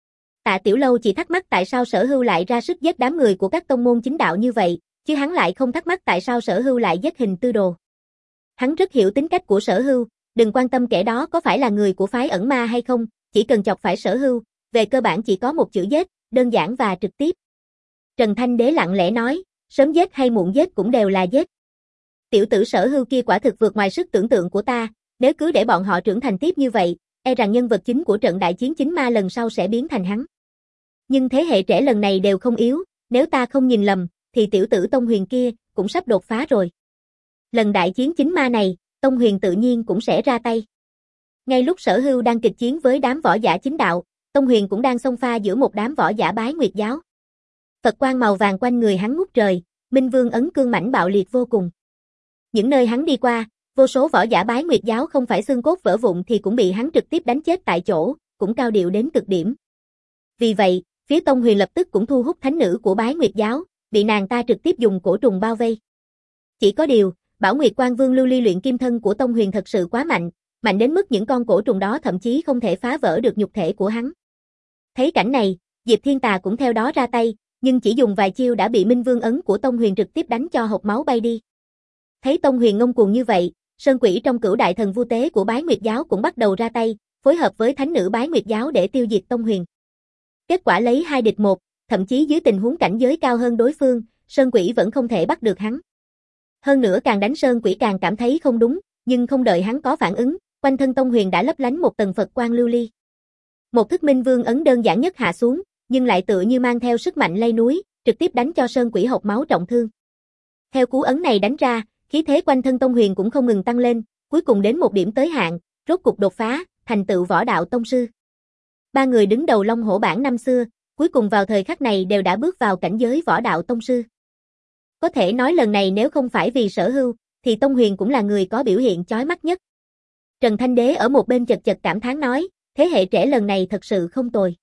Tạ Tiểu Lâu chỉ thắc mắc tại sao Sở Hưu lại ra sức giết đám người của các tông môn chính đạo như vậy, chứ hắn lại không thắc mắc tại sao Sở Hưu lại giết Hình Tư Đồ. Hắn rất hiểu tính cách của Sở Hưu, đừng quan tâm kẻ đó có phải là người của phái ẩn ma hay không, chỉ cần chọc phải Sở Hưu, về cơ bản chỉ có một chữ giết, đơn giản và trực tiếp. Trần Thanh Đế lặng lẽ nói, sớm giết hay muộn giết cũng đều là giết. Tiểu tử Sở Hưu kia quả thực vượt ngoài sức tưởng tượng của ta, nếu cứ để bọn họ trưởng thành tiếp như vậy, e rằng nhân vật chính của trận đại chiến chính ma lần sau sẽ biến thành hắn. Nhưng thế hệ trẻ lần này đều không yếu, nếu ta không nhìn lầm, thì tiểu tử Tông Huyền kia cũng sắp đột phá rồi. Lần đại chiến chính ma này, Tông Huyền tự nhiên cũng sẽ ra tay. Ngay lúc Sở Hưu đang kịch chiến với đám võ giả chính đạo, Tông Huyền cũng đang xông pha giữa một đám võ giả Bái Nguyệt giáo. Phật quang màu vàng quanh người hắn ngút trời, Minh Vương ấn cương mãnh bạo liệt vô cùng. Những nơi hắn đi qua, vô số võ giả Bái Nguyệt giáo không phải xương cốt vỡ vụn thì cũng bị hắn trực tiếp đánh chết tại chỗ, cũng cao điệu đến cực điểm. Vì vậy, phía Tông Huyền lập tức cũng thu hút thánh nữ của Bái Nguyệt giáo, bị nàng ta trực tiếp dùng cổ trùng bao vây. Chỉ có điều, Bảo Nguyệt Quan Vương lưu ly luyện kim thân của Tông Huyền thật sự quá mạnh, mạnh đến mức những con cổ trùng đó thậm chí không thể phá vỡ được nhục thể của hắn. Thấy cảnh này, Diệp Thiên Tà cũng theo đó ra tay, nhưng chỉ dùng vài chiêu đã bị Minh Vương ấn của Tông Huyền trực tiếp đánh cho hộc máu bay đi. Thấy Tông Huyền ngông cuồng như vậy, Sơn Quỷ trong Cửu Đại Thần Vu Tế của Bái Nguyệt giáo cũng bắt đầu ra tay, phối hợp với thánh nữ Bái Nguyệt giáo để tiêu diệt Tông Huyền. Kết quả lấy hai địch một, thậm chí dưới tình huống cảnh giới cao hơn đối phương, Sơn Quỷ vẫn không thể bắt được hắn. Hơn nữa càng đánh Sơn Quỷ càng cảm thấy không đúng, nhưng không đợi hắn có phản ứng, quanh thân Tông Huyền đã lấp lánh một tầng Phật quang lưu ly. Một thức Minh Vương ấn đơn giản nhất hạ xuống, nhưng lại tựa như mang theo sức mạnh lay núi, trực tiếp đánh cho Sơn Quỷ hộc máu trọng thương. Theo cú ấn này đánh ra, khí thế quanh thân Tông Huyền cũng không ngừng tăng lên, cuối cùng đến một điểm tới hạn, rốt cục đột phá, thành tựu võ đạo tông sư. Ba người đứng đầu Long Hổ bảng năm xưa, cuối cùng vào thời khắc này đều đã bước vào cảnh giới võ đạo tông sư. Có thể nói lần này nếu không phải vì Sở Hưu, thì Tông Huyền cũng là người có biểu hiện chói mắt nhất. Trần Thanh Đế ở một bên chật chật cảm thán nói, thế hệ trẻ lần này thật sự không tồi.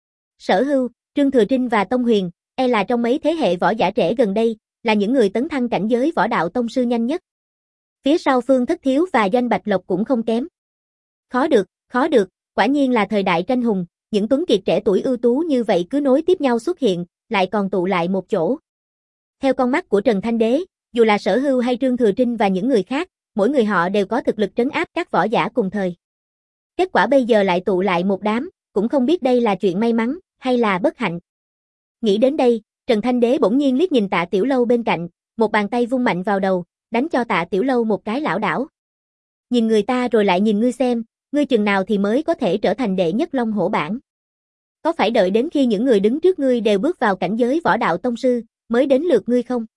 Sở Hưu, Trương Thừa Trinh và Tông Huyền, e là trong mấy thế hệ võ giả trẻ gần đây, là những người tấn thăng cảnh giới võ đạo tông sư nhanh nhất. Phía sau Phương Thất Thiếu và Doanh Bạch Lộc cũng không kém. Khó được, khó được, quả nhiên là thời đại tranh hùng, những tuấn kiệt trẻ tuổi ưu tú như vậy cứ nối tiếp nhau xuất hiện, lại còn tụ lại một chỗ. Theo con mắt của Trần Thanh Đế, dù là Sở Hưu hay Trương Thừa Trinh và những người khác, mỗi người họ đều có thực lực trấn áp các võ giả cùng thời. Kết quả bây giờ lại tụ lại một đám, cũng không biết đây là chuyện may mắn, hay là bất hạnh? Nghĩ đến đây, Trần Thanh Đế bỗng nhiên liếc nhìn Tạ Tiểu Lâu bên cạnh, một bàn tay vung mạnh vào đầu, đánh cho Tạ Tiểu Lâu một cái lảo đảo. Nhìn người ta rồi lại nhìn ngươi xem, ngươi chừng nào thì mới có thể trở thành đệ nhất Long Hổ bảng. Có phải đợi đến khi những người đứng trước ngươi đều bước vào cảnh giới võ đạo tông sư, mới đến lượt ngươi không?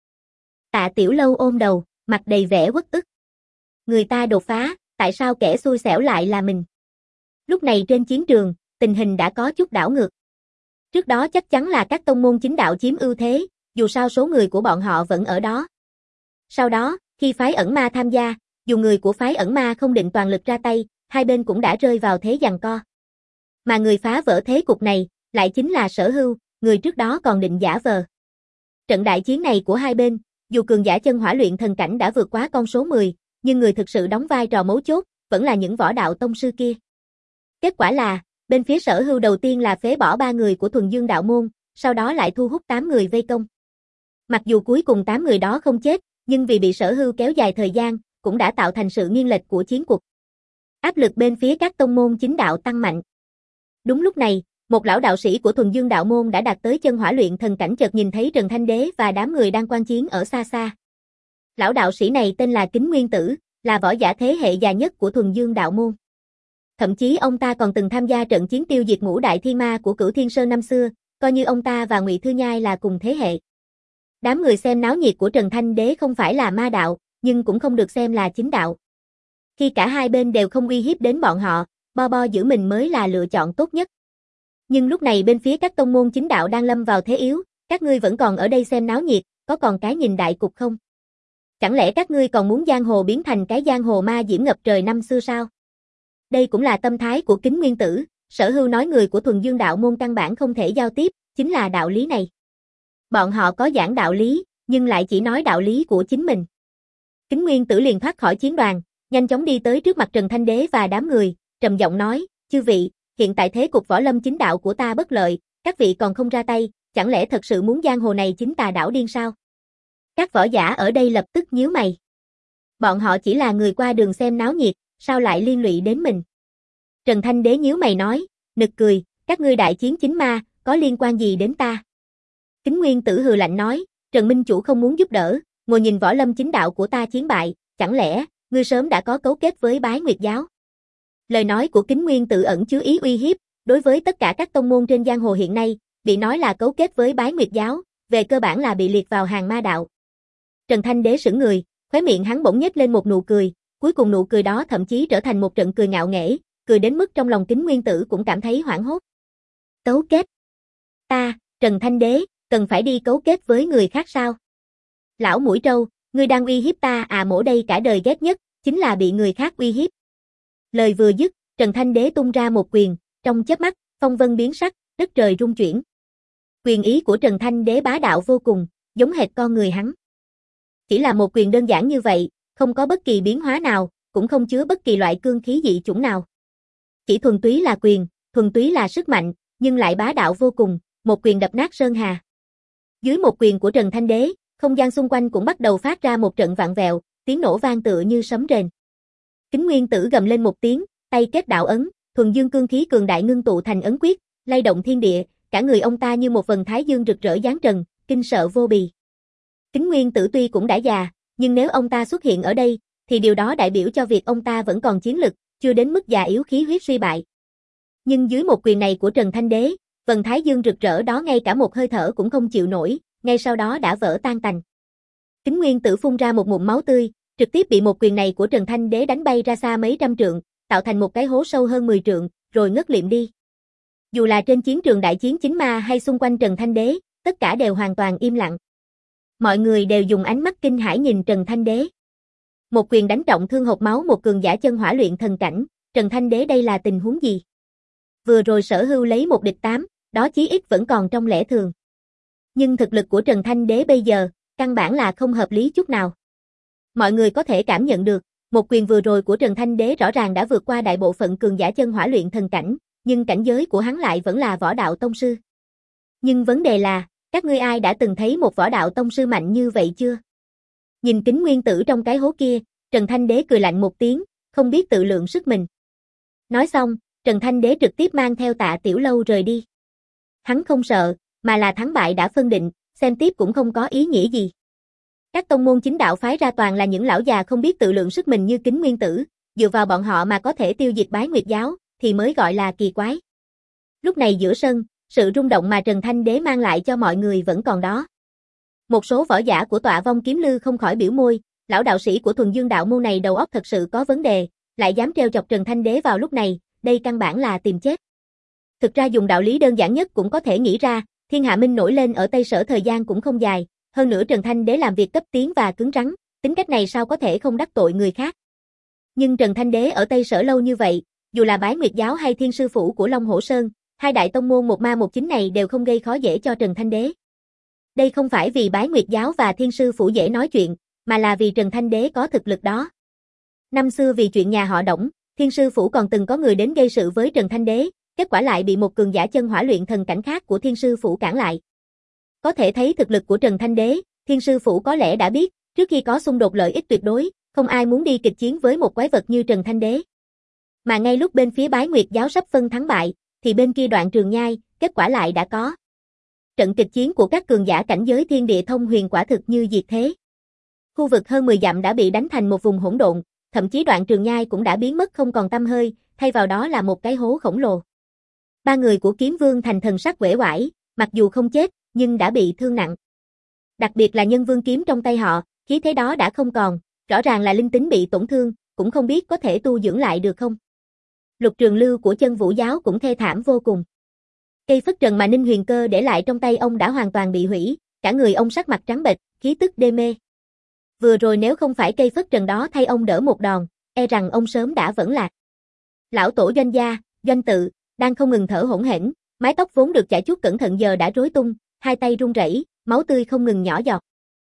Tạ Tiểu Lâu ôm đầu, mặt đầy vẻ uất ức. Người ta đột phá, tại sao kẻ xui xẻo lại là mình? Lúc này trên chiến trường, tình hình đã có chút đảo ngược. Trước đó chắc chắn là các tông môn chính đạo chiếm ưu thế, dù sao số người của bọn họ vẫn ở đó. Sau đó, khi phái ẩn ma tham gia, dù người của phái ẩn ma không định toàn lực ra tay, hai bên cũng đã rơi vào thế giằng co. Mà người phá vỡ thế cục này, lại chính là Sở Hưu, người trước đó còn định giả vờ. Trận đại chiến này của hai bên, dù cường giả chân hỏa luyện thần cảnh đã vượt quá con số mười, nhưng người thực sự đóng vai trò mấu chốt, vẫn là những võ đạo tông sư kia. Kết quả là, bên phía Sở Hưu đầu tiên là phế bỏ ba người của Thuần Dương đạo môn, sau đó lại thu hút tám người vây công. Mặc dù cuối cùng tám người đó không chết, nhưng vì bị Sở Hưu kéo dài thời gian, cũng đã tạo thành sự nghiêng lệch của chiến cuộc. Áp lực bên phía các tông môn chính đạo tăng mạnh. Đúng lúc này, một lão đạo sĩ của Thuần Dương đạo môn đã đạt tới chân hỏa luyện thần cảnh chợt nhìn thấy Trần Thanh Đế và đám người đang quan chiến ở xa xa. Lão đạo sĩ này tên là Kính Nguyên Tử, là võ giả thế hệ già nhất của Thuần Dương đạo môn. Thậm chí ông ta còn từng tham gia trận chiến tiêu diệt ngũ đại thiên ma của Cửu Thiên Sơn năm xưa, coi như ông ta và Ngụy Thư Nhai là cùng thế hệ. Đám người xem náo nhiệt của Trần Thanh Đế không phải là ma đạo, nhưng cũng không được xem là chính đạo. Khi cả hai bên đều không uy hiếp đến bọn họ, bo bo giữ mình mới là lựa chọn tốt nhất. Nhưng lúc này bên phía các tông môn chính đạo đang lâm vào thế yếu, các ngươi vẫn còn ở đây xem náo nhiệt, có còn cái nhìn đại cục không? Chẳng lẽ các ngươi còn muốn giang hồ biến thành cái giang hồ ma diễm ngập trời năm xưa sao? Đây cũng là tâm thái của Kính Nguyên Tử, Sở Hưu nói người của Thuần Dương đạo môn căn bản không thể giao tiếp, chính là đạo lý này. Bọn họ có giảng đạo lý, nhưng lại chỉ nói đạo lý của chính mình. Kính Nguyên Tử liền thoát khỏi chiến đoàn, nhanh chóng đi tới trước mặt Trần Thanh Đế và đám người, trầm giọng nói, chư vị, hiện tại thế cục võ lâm chính đạo của ta bất lợi, các vị còn không ra tay, chẳng lẽ thật sự muốn giang hồ này chính tà đảo điên sao? Các võ giả ở đây lập tức nhíu mày. Bọn họ chỉ là người qua đường xem náo nhiệt, sao lại liên lụy đến mình? Trần Thanh Đế nhíu mày nói, nực cười, các ngươi đại chiến chính ma, có liên quan gì đến ta? Kính Nguyên Tử hừ lạnh nói, Trần Minh Chủ không muốn giúp đỡ, ngồi nhìn võ lâm chính đạo của ta chiến bại, chẳng lẽ, ngươi sớm đã có cấu kết với Bái Nguyệt giáo? Lời nói của Kính Nguyên Tử ẩn chứa ý uy hiếp, đối với tất cả các tông môn trên giang hồ hiện nay, bị nói là cấu kết với Bái Nguyệt giáo, về cơ bản là bị liệt vào hàng ma đạo. Trần Thanh Đế sững người, khóe miệng hắn bỗng nhếch lên một nụ cười, cuối cùng nụ cười đó thậm chí trở thành một trận cười ngạo nghễ, cười đến mức trong lòng Kính Nguyên Tử cũng cảm thấy hoảng hốt. Cấu kết? Ta, Trần Thanh Đế, cần phải đi cấu kết với người khác sao? Lão mũi trâu, ngươi đang uy hiếp ta à? Mỗ đây cả đời ghét nhất, chính là bị người khác uy hiếp. Lời vừa dứt, Trần Thanh Đế tung ra một quyền, trong chớp mắt, phong vân biến sắc, đất trời rung chuyển. Quyền ý của Trần Thanh Đế bá đạo vô cùng, giống hệt con người hắn. Chỉ là một quyền đơn giản như vậy, không có bất kỳ biến hóa nào, cũng không chứa bất kỳ loại cương khí dị chủng nào. Chỉ thuần túy là quyền, thuần túy là sức mạnh, nhưng lại bá đạo vô cùng, một quyền đập nát sơn hà. Dưới một quyền của Trần Thanh Đế, không gian xung quanh cũng bắt đầu phát ra một trận vạn vẹo, tiếng nổ vang tựa như sấm rền. Kính Nguyên Tử gầm lên một tiếng, tay kết đạo ấn, thuần dương cương khí cường đại ngưng tụ thành ấn quyết, lay động thiên địa, cả người ông ta như một vầng thái dương rực rỡ giáng trần, kinh sợ vô bì. Kính Nguyên Tử tuy cũng đã già, nhưng nếu ông ta xuất hiện ở đây, thì điều đó đại biểu cho việc ông ta vẫn còn chiến lực, chưa đến mức già yếu khí huyết suy bại. Nhưng dưới một quyền này của Trần Thanh Đế, vầng thái dương rực rỡ đó ngay cả một hơi thở cũng không chịu nổi, ngay sau đó đã vỡ tan tành. Kính Nguyên Tử phun ra một ngụm máu tươi, trực tiếp bị một quyền này của Trần Thanh Đế đánh bay ra xa mấy trăm trượng, tạo thành một cái hố sâu hơn mười trượng, rồi ngất liệm đi. Dù là trên chiến trường đại chiến chính ma hay xung quanh Trần Thanh Đế, tất cả đều hoàn toàn im lặng. Mọi người đều dùng ánh mắt kinh hãi nhìn Trần Thanh Đế. Một quyền đánh trọng thương hộc máu một cường giả chân hỏa luyện thần cảnh, Trần Thanh Đế đây là tình huống gì? Vừa rồi Sở Hưu lấy một địch tám, đó chí ít vẫn còn trong lẽ thường. Nhưng thực lực của Trần Thanh Đế bây giờ, căn bản là không hợp lý chút nào. Mọi người có thể cảm nhận được, một quyền vừa rồi của Trần Thanh Đế rõ ràng đã vượt qua đại bộ phận cường giả chân hỏa luyện thần cảnh, nhưng cảnh giới của hắn lại vẫn là võ đạo tông sư. Nhưng vấn đề là, các ngươi ai đã từng thấy một võ đạo tông sư mạnh như vậy chưa? Nhìn Kính Nguyên Tử trong cái hố kia, Trần Thanh Đế cười lạnh một tiếng, không biết tự lượng sức mình. Nói xong, Trần Thanh Đế trực tiếp mang theo Tạ Tiểu Lâu rời đi. Hắn không sợ, mà là thắng bại đã phân định, xem tiếp cũng không có ý nghĩa gì. Các tông môn chính đạo phái ra toàn là những lão già không biết tự lượng sức mình như Kính Nguyên Tử, dựa vào bọn họ mà có thể tiêu diệt Bái Nguyệt giáo, thì mới gọi là kỳ quái. Lúc này giữa sân, sự rung động mà Trần Thanh Đế mang lại cho mọi người vẫn còn đó. Một số võ giả của Tọa Vong Kiếm Lư không khỏi biểu môi, lão đạo sĩ của Thuần Dương đạo môn này đầu óc thật sự có vấn đề, lại dám trêu chọc Trần Thanh Đế vào lúc này, đây căn bản là tìm chết. Thực ra dùng đạo lý đơn giản nhất cũng có thể nghĩ ra, Thiên Hạ Minh nổi lên ở Tây Sở thời gian cũng không dài, hơn nữa Trần Thanh Đế làm việc cấp tiến và cứng rắn, tính cách này sao có thể không đắc tội người khác. Nhưng Trần Thanh Đế ở Tây Sở lâu như vậy, dù là Bái Nguyệt giáo hay Thiên Sư phủ của Long Hổ Sơn, hai đại tông môn một ma một chính này đều không gây khó dễ cho Trần Thanh Đế. Đây không phải vì Bái Nguyệt giáo và Thiên Sư phủ dễ nói chuyện, mà là vì Trần Thanh Đế có thực lực đó. Năm xưa vì chuyện nhà họ Đổng, Thiên Sư phủ còn từng có người đến gây sự với Trần Thanh Đế, kết quả lại bị một cường giả chân hỏa luyện thần cảnh khác của Thiên Sư phủ cản lại. Có thể thấy thực lực của Trần Thanh Đế, Thiên Sư phủ có lẽ đã biết, trước khi có xung đột lợi ích tuyệt đối, không ai muốn đi kịch chiến với một quái vật như Trần Thanh Đế. Mà ngay lúc bên phía Bái Nguyệt giáo sắp phân thắng bại, thì bên kia Đoạn Trường Nhai, kết quả lại đã có. Trận kịch chiến của các cường giả cảnh giới thiên địa thông huyền quả thực như diệt thế. Khu vực hơn mười dặm đã bị đánh thành một vùng hỗn độn, thậm chí Đoạn Trường Nhai cũng đã biến mất không còn tăm hơi, thay vào đó là một cái hố khổng lồ. Ba người của Kiếm Vương thành thần sắc uể oải, mặc dù không chết, nhưng đã bị thương nặng. Đặc biệt là Nhân Vương kiếm trong tay họ, khí thế đó đã không còn, rõ ràng là linh tính bị tổn thương, cũng không biết có thể tu dưỡng lại được không. Lục Trường Lưu của Chân Vũ giáo cũng thê thảm vô cùng. Cây phất trần mà Ninh Huyền Cơ để lại trong tay ông đã hoàn toàn bị hủy, cả người ông sắc mặt trắng bệch, khí tức đê mê. Vừa rồi nếu không phải cây phất trần đó thay ông đỡ một đòn, e rằng ông sớm đã vẫn lạc. Lão tổ Doanh gia, Doanh Tự, đang không ngừng thở hổn hển, mái tóc vốn được chải chuốt cẩn thận giờ đã rối tung, hai tay run rẩy, máu tươi không ngừng nhỏ giọt.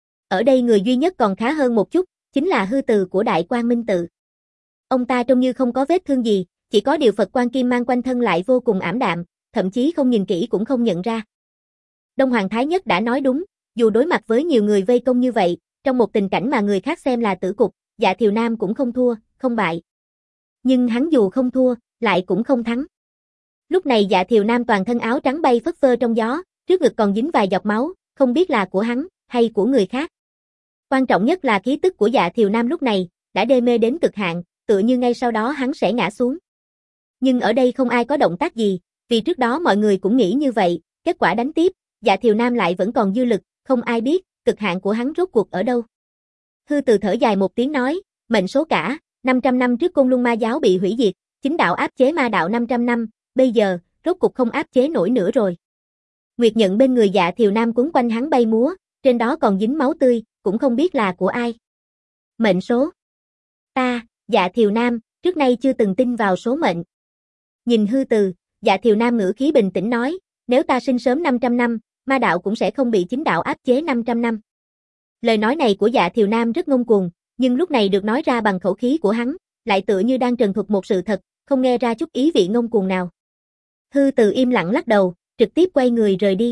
Ở đây người duy nhất còn khá hơn một chút, chính là hư từ của Đại Quang Minh Tự. Ông ta trông như không có vết thương gì, chỉ có điều Phật quan kim mang quanh thân lại vô cùng ảm đạm, thậm chí không nhìn kỹ cũng không nhận ra. Đông Hoàng Thái Nhất đã nói đúng, dù đối mặt với nhiều người vây công như vậy, trong một tình cảnh mà người khác xem là tử cục, Dạ Thiều Nam cũng không thua, không bại. Nhưng hắn dù không thua, lại cũng không thắng. Lúc này Dạ Thiều Nam toàn thân áo trắng bay phất phơ trong gió, trước ngực còn dính vài giọt máu, không biết là của hắn, hay của người khác. Quan trọng nhất là khí tức của Dạ Thiều Nam lúc này, đã đê mê đến cực hạn, tựa như ngay sau đó hắn sẽ ngã xuống. Nhưng ở đây không ai có động tác gì, vì trước đó mọi người cũng nghĩ như vậy, kết quả đánh tiếp, Dạ Thiều Nam lại vẫn còn dư lực, không ai biết, cực hạn của hắn rốt cuộc ở đâu. Hư Từ thở dài một tiếng nói, mệnh số cả, năm trăm năm trước Côn Luân Ma giáo bị hủy diệt, chính đạo áp chế ma đạo năm trăm năm, bây giờ, rốt cuộc không áp chế nổi nữa rồi. Nguyệt Nhận bên người Dạ Thiều Nam quấn quanh hắn bay múa, trên đó còn dính máu tươi, cũng không biết là của ai. Mệnh số. Ta, Dạ Thiều Nam, trước nay chưa từng tin vào số mệnh. Nhìn Hư Từ, Dạ Thiều Nam ngữ khí bình tĩnh nói, nếu ta sinh sớm năm trăm năm, ma đạo cũng sẽ không bị chính đạo áp chế năm trăm năm. Lời nói này của Dạ Thiều Nam rất ngông cuồng, nhưng lúc này được nói ra bằng khẩu khí của hắn, lại tựa như đang trần thuật một sự thật, không nghe ra chút ý vị ngông cuồng nào. Hư Từ im lặng lắc đầu, trực tiếp quay người rời đi.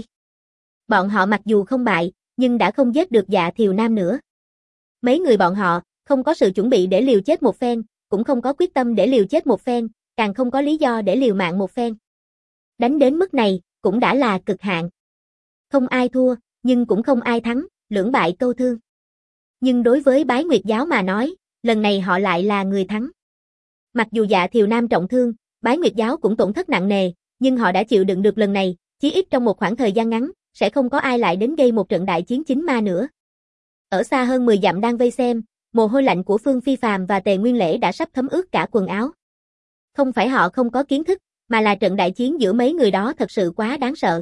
Bọn họ mặc dù không bại, nhưng đã không giết được Dạ Thiều Nam nữa. Mấy người bọn họ, không có sự chuẩn bị để liều chết một phen, cũng không có quyết tâm để liều chết một phen, càng không có lý do để liều mạng một phen. Đánh đến mức này, cũng đã là cực hạn. Không ai thua, nhưng cũng không ai thắng, lưỡng bại câu thương. Nhưng đối với Bái Nguyệt giáo mà nói, lần này họ lại là người thắng. Mặc dù Dạ Thiều Nam trọng thương, Bái Nguyệt giáo cũng tổn thất nặng nề, nhưng họ đã chịu đựng được lần này, chí ít trong một khoảng thời gian ngắn, sẽ không có ai lại đến gây một trận đại chiến chính ma nữa. Ở xa hơn mười dặm đang vây xem, mồ hôi lạnh của Phương Phi Phàm và Tề Nguyên Lễ đã sắp thấm ướt cả quần áo. Không phải họ không có kiến thức, mà là trận đại chiến giữa mấy người đó thật sự quá đáng sợ.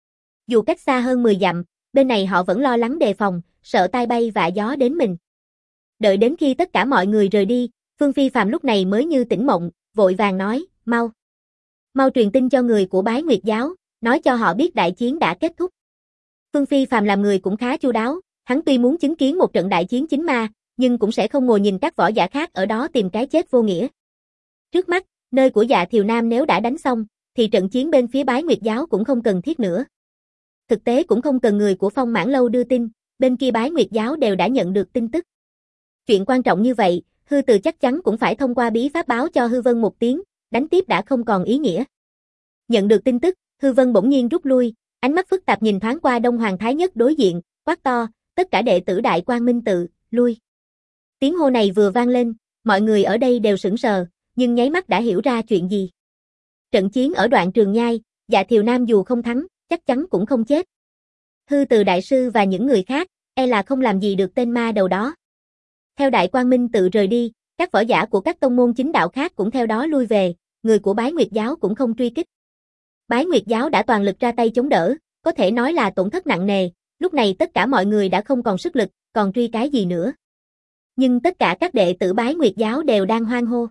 Dù cách xa hơn mười dặm, bên này họ vẫn lo lắng đề phòng, sợ tai bay vạ gió đến mình. Đợi đến khi tất cả mọi người rời đi, Phương Phi Phàm lúc này mới như tỉnh mộng, vội vàng nói, mau. Mau truyền tin cho người của Bái Nguyệt giáo, nói cho họ biết đại chiến đã kết thúc. Phương Phi Phàm làm người cũng khá chu đáo, hắn tuy muốn chứng kiến một trận đại chiến chính ma, nhưng cũng sẽ không ngồi nhìn các võ giả khác ở đó tìm cái chết vô nghĩa. Trước mắt, nơi của Dạ Thiều Nam nếu đã đánh xong, thì trận chiến bên phía Bái Nguyệt giáo cũng không cần thiết nữa. Thực tế cũng không cần người của Phong Mãn Lâu đưa tin, bên kia Bái Nguyệt giáo đều đã nhận được tin tức. Chuyện quan trọng như vậy, Hư Từ chắc chắn cũng phải thông qua bí pháp báo cho Hư Vân một tiếng, đánh tiếp đã không còn ý nghĩa. Nhận được tin tức, Hư Vân bỗng nhiên rút lui, ánh mắt phức tạp nhìn thoáng qua Đông Hoàng Thái Nhất đối diện, quát to, tất cả đệ tử Đại Quang Minh tự, lui. Tiếng hô này vừa vang lên, mọi người ở đây đều sững sờ, nhưng nháy mắt đã hiểu ra chuyện gì. Trận chiến ở đoạn Trường Nhai, Dạ Thiều Nam dù không thắng, chắc chắn cũng không chết. Hư Từ đại sư và những người khác, e là không làm gì được tên ma đầu đó. Theo Đại Quang Minh tự rời đi, các võ giả của các tông môn chính đạo khác cũng theo đó lui về, người của Bái Nguyệt giáo cũng không truy kích. Bái Nguyệt giáo đã toàn lực ra tay chống đỡ, có thể nói là tổn thất nặng nề, lúc này tất cả mọi người đã không còn sức lực, còn truy cái gì nữa. Nhưng tất cả các đệ tử Bái Nguyệt giáo đều đang hoan hô.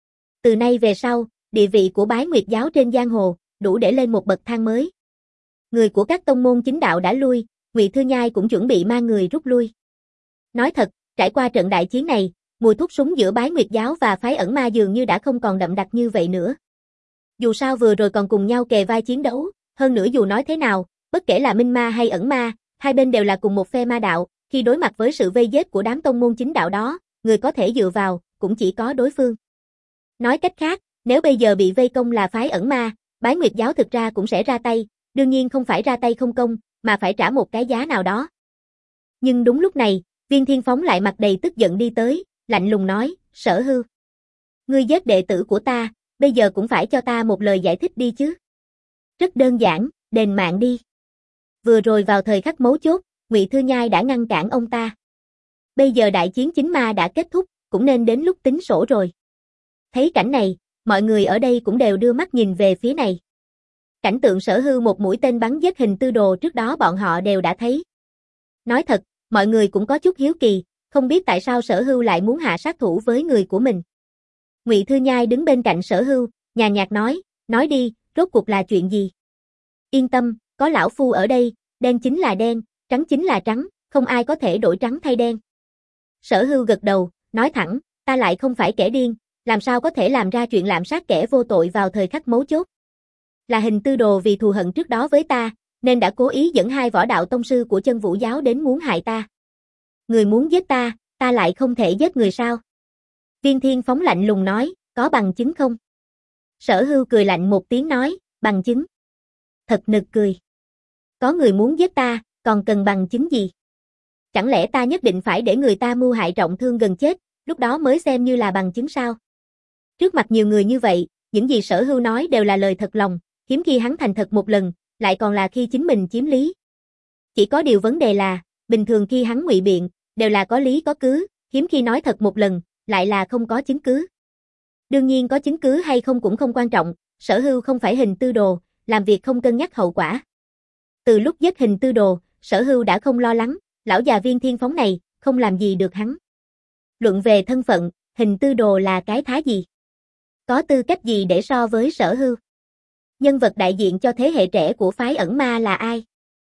Từ nay về sau, địa vị của Bái Nguyệt giáo trên giang hồ, đủ để lên một bậc thang mới. Người của các tông môn chính đạo đã lui, Ngụy Thư Nhai cũng chuẩn bị mang người rút lui. Nói thật, trải qua trận đại chiến này, mùi thuốc súng giữa Bái Nguyệt giáo và phái ẩn ma dường như đã không còn đậm đặc như vậy nữa. Dù sao vừa rồi còn cùng nhau kề vai chiến đấu, hơn nữa dù nói thế nào, bất kể là minh ma hay ẩn ma, hai bên đều là cùng một phe ma đạo, khi đối mặt với sự vây giết của đám tông môn chính đạo đó, người có thể dựa vào, cũng chỉ có đối phương. Nói cách khác, nếu bây giờ bị vây công là phái ẩn ma, Bái Nguyệt giáo thực ra cũng sẽ ra tay, đương nhiên không phải ra tay không công, mà phải trả một cái giá nào đó. Nhưng đúng lúc này, Viên Thiên Phóng lại mặt đầy tức giận đi tới, lạnh lùng nói, Sở Hưu. Ngươi giết đệ tử của ta, bây giờ cũng phải cho ta một lời giải thích đi chứ. Rất đơn giản, đền mạng đi. Vừa rồi vào thời khắc mấu chốt, Ngụy Thư Nhai đã ngăn cản ông ta. Bây giờ đại chiến chính ma đã kết thúc, cũng nên đến lúc tính sổ rồi. Thấy cảnh này, mọi người ở đây cũng đều đưa mắt nhìn về phía này. Cảnh tượng Sở Hưu một mũi tên bắn giết Hình Tư Đồ trước đó bọn họ đều đã thấy. Nói thật, mọi người cũng có chút hiếu kỳ, không biết tại sao Sở Hưu lại muốn hạ sát thủ với người của mình. Ngụy Thư Nhai đứng bên cạnh Sở Hưu, nhàn nhạt nói, nói đi, rốt cuộc là chuyện gì? Yên tâm, có lão phu ở đây, đen chính là đen, trắng chính là trắng, không ai có thể đổi trắng thay đen. Sở Hưu gật đầu, nói thẳng, ta lại không phải kẻ điên, làm sao có thể làm ra chuyện lạm sát kẻ vô tội vào thời khắc mấu chốt. Là Hình Tư Đồ vì thù hận trước đó với ta, nên đã cố ý dẫn hai võ đạo tông sư của Chân Vũ giáo đến muốn hại ta. Người muốn giết ta, ta lại không thể giết người sao? Viên Thiên Phóng lạnh lùng nói, có bằng chứng không? Sở Hưu cười lạnh một tiếng nói, bằng chứng. Thật nực cười. Có người muốn giết ta, còn cần bằng chứng gì? Chẳng lẽ ta nhất định phải để người ta mưu hại trọng thương gần chết, lúc đó mới xem như là bằng chứng sao? Trước mặt nhiều người như vậy, những gì Sở Hưu nói đều là lời thật lòng, hiếm khi hắn thành thật một lần, lại còn là khi chính mình chiếm lý. Chỉ có điều vấn đề là, bình thường khi hắn ngụy biện, đều là có lý có cứ, hiếm khi nói thật một lần, lại là không có chứng cứ. Đương nhiên có chứng cứ hay không cũng không quan trọng, Sở Hưu không phải Hình Tư Đồ, làm việc không cân nhắc hậu quả. Từ lúc giết Hình Tư Đồ, Sở Hưu đã không lo lắng, lão già Viên Thiên Phóng này, không làm gì được hắn. Luận về thân phận, Hình Tư Đồ là cái thá gì? Có tư cách gì để so với Sở Hưu? Nhân vật đại diện cho thế hệ trẻ của phái ẩn ma là ai?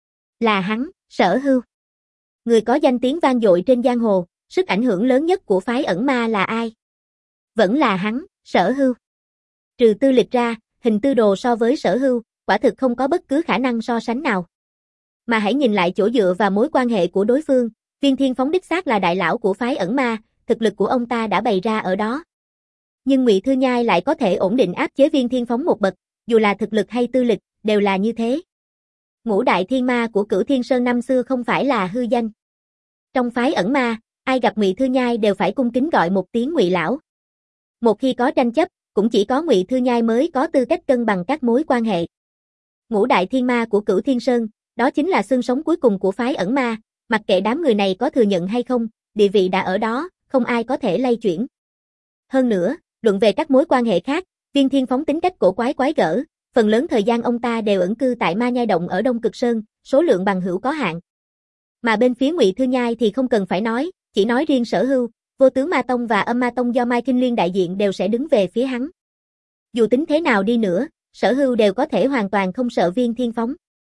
Là hắn, Sở Hưu. Người có danh tiếng vang dội trên giang hồ, sức ảnh hưởng lớn nhất của phái ẩn ma là ai? Vẫn là hắn, Sở Hưu. Trừ tư lịch ra, Hình Tư Đồ so với Sở Hưu, quả thực không có bất cứ khả năng so sánh nào. Mà hãy nhìn lại chỗ dựa và mối quan hệ của đối phương, Viên Thiên Phóng đích xác là đại lão của phái ẩn ma, thực lực của ông ta đã bày ra ở đó. Nhưng Ngụy Thư Nhai lại có thể ổn định áp chế Viên Thiên Phóng một bậc, dù là thực lực hay tư lịch, đều là như thế. Ngũ đại thiên ma của Cửu Thiên Sơn năm xưa không phải là hư danh. Trong phái ẩn ma, ai gặp Ngụy Thư Nhai đều phải cung kính gọi một tiếng Ngụy lão. Một khi có tranh chấp, cũng chỉ có Ngụy Thư Nhai mới có tư cách cân bằng các mối quan hệ. Ngũ đại thiên ma của Cửu Thiên Sơn, đó chính là xương sống cuối cùng của phái ẩn ma, mặc kệ đám người này có thừa nhận hay không, địa vị đã ở đó, không ai có thể lay chuyển. Hơn nữa, luận về các mối quan hệ khác, Viên Thiên Phóng tính cách cổ quái quái gở, phần lớn thời gian ông ta đều ẩn cư tại Ma Nhai Động ở Đông Cực Sơn, số lượng bằng hữu có hạn. Mà bên phía Ngụy Thư Nhai thì không cần phải nói, chỉ nói riêng Sở Hưu, Vô Tướng Ma Tông và Âm Ma Tông do Mai Kinh Liên đại diện đều sẽ đứng về phía hắn. Dù tính thế nào đi nữa, Sở Hưu đều có thể hoàn toàn không sợ Viên Thiên Phóng.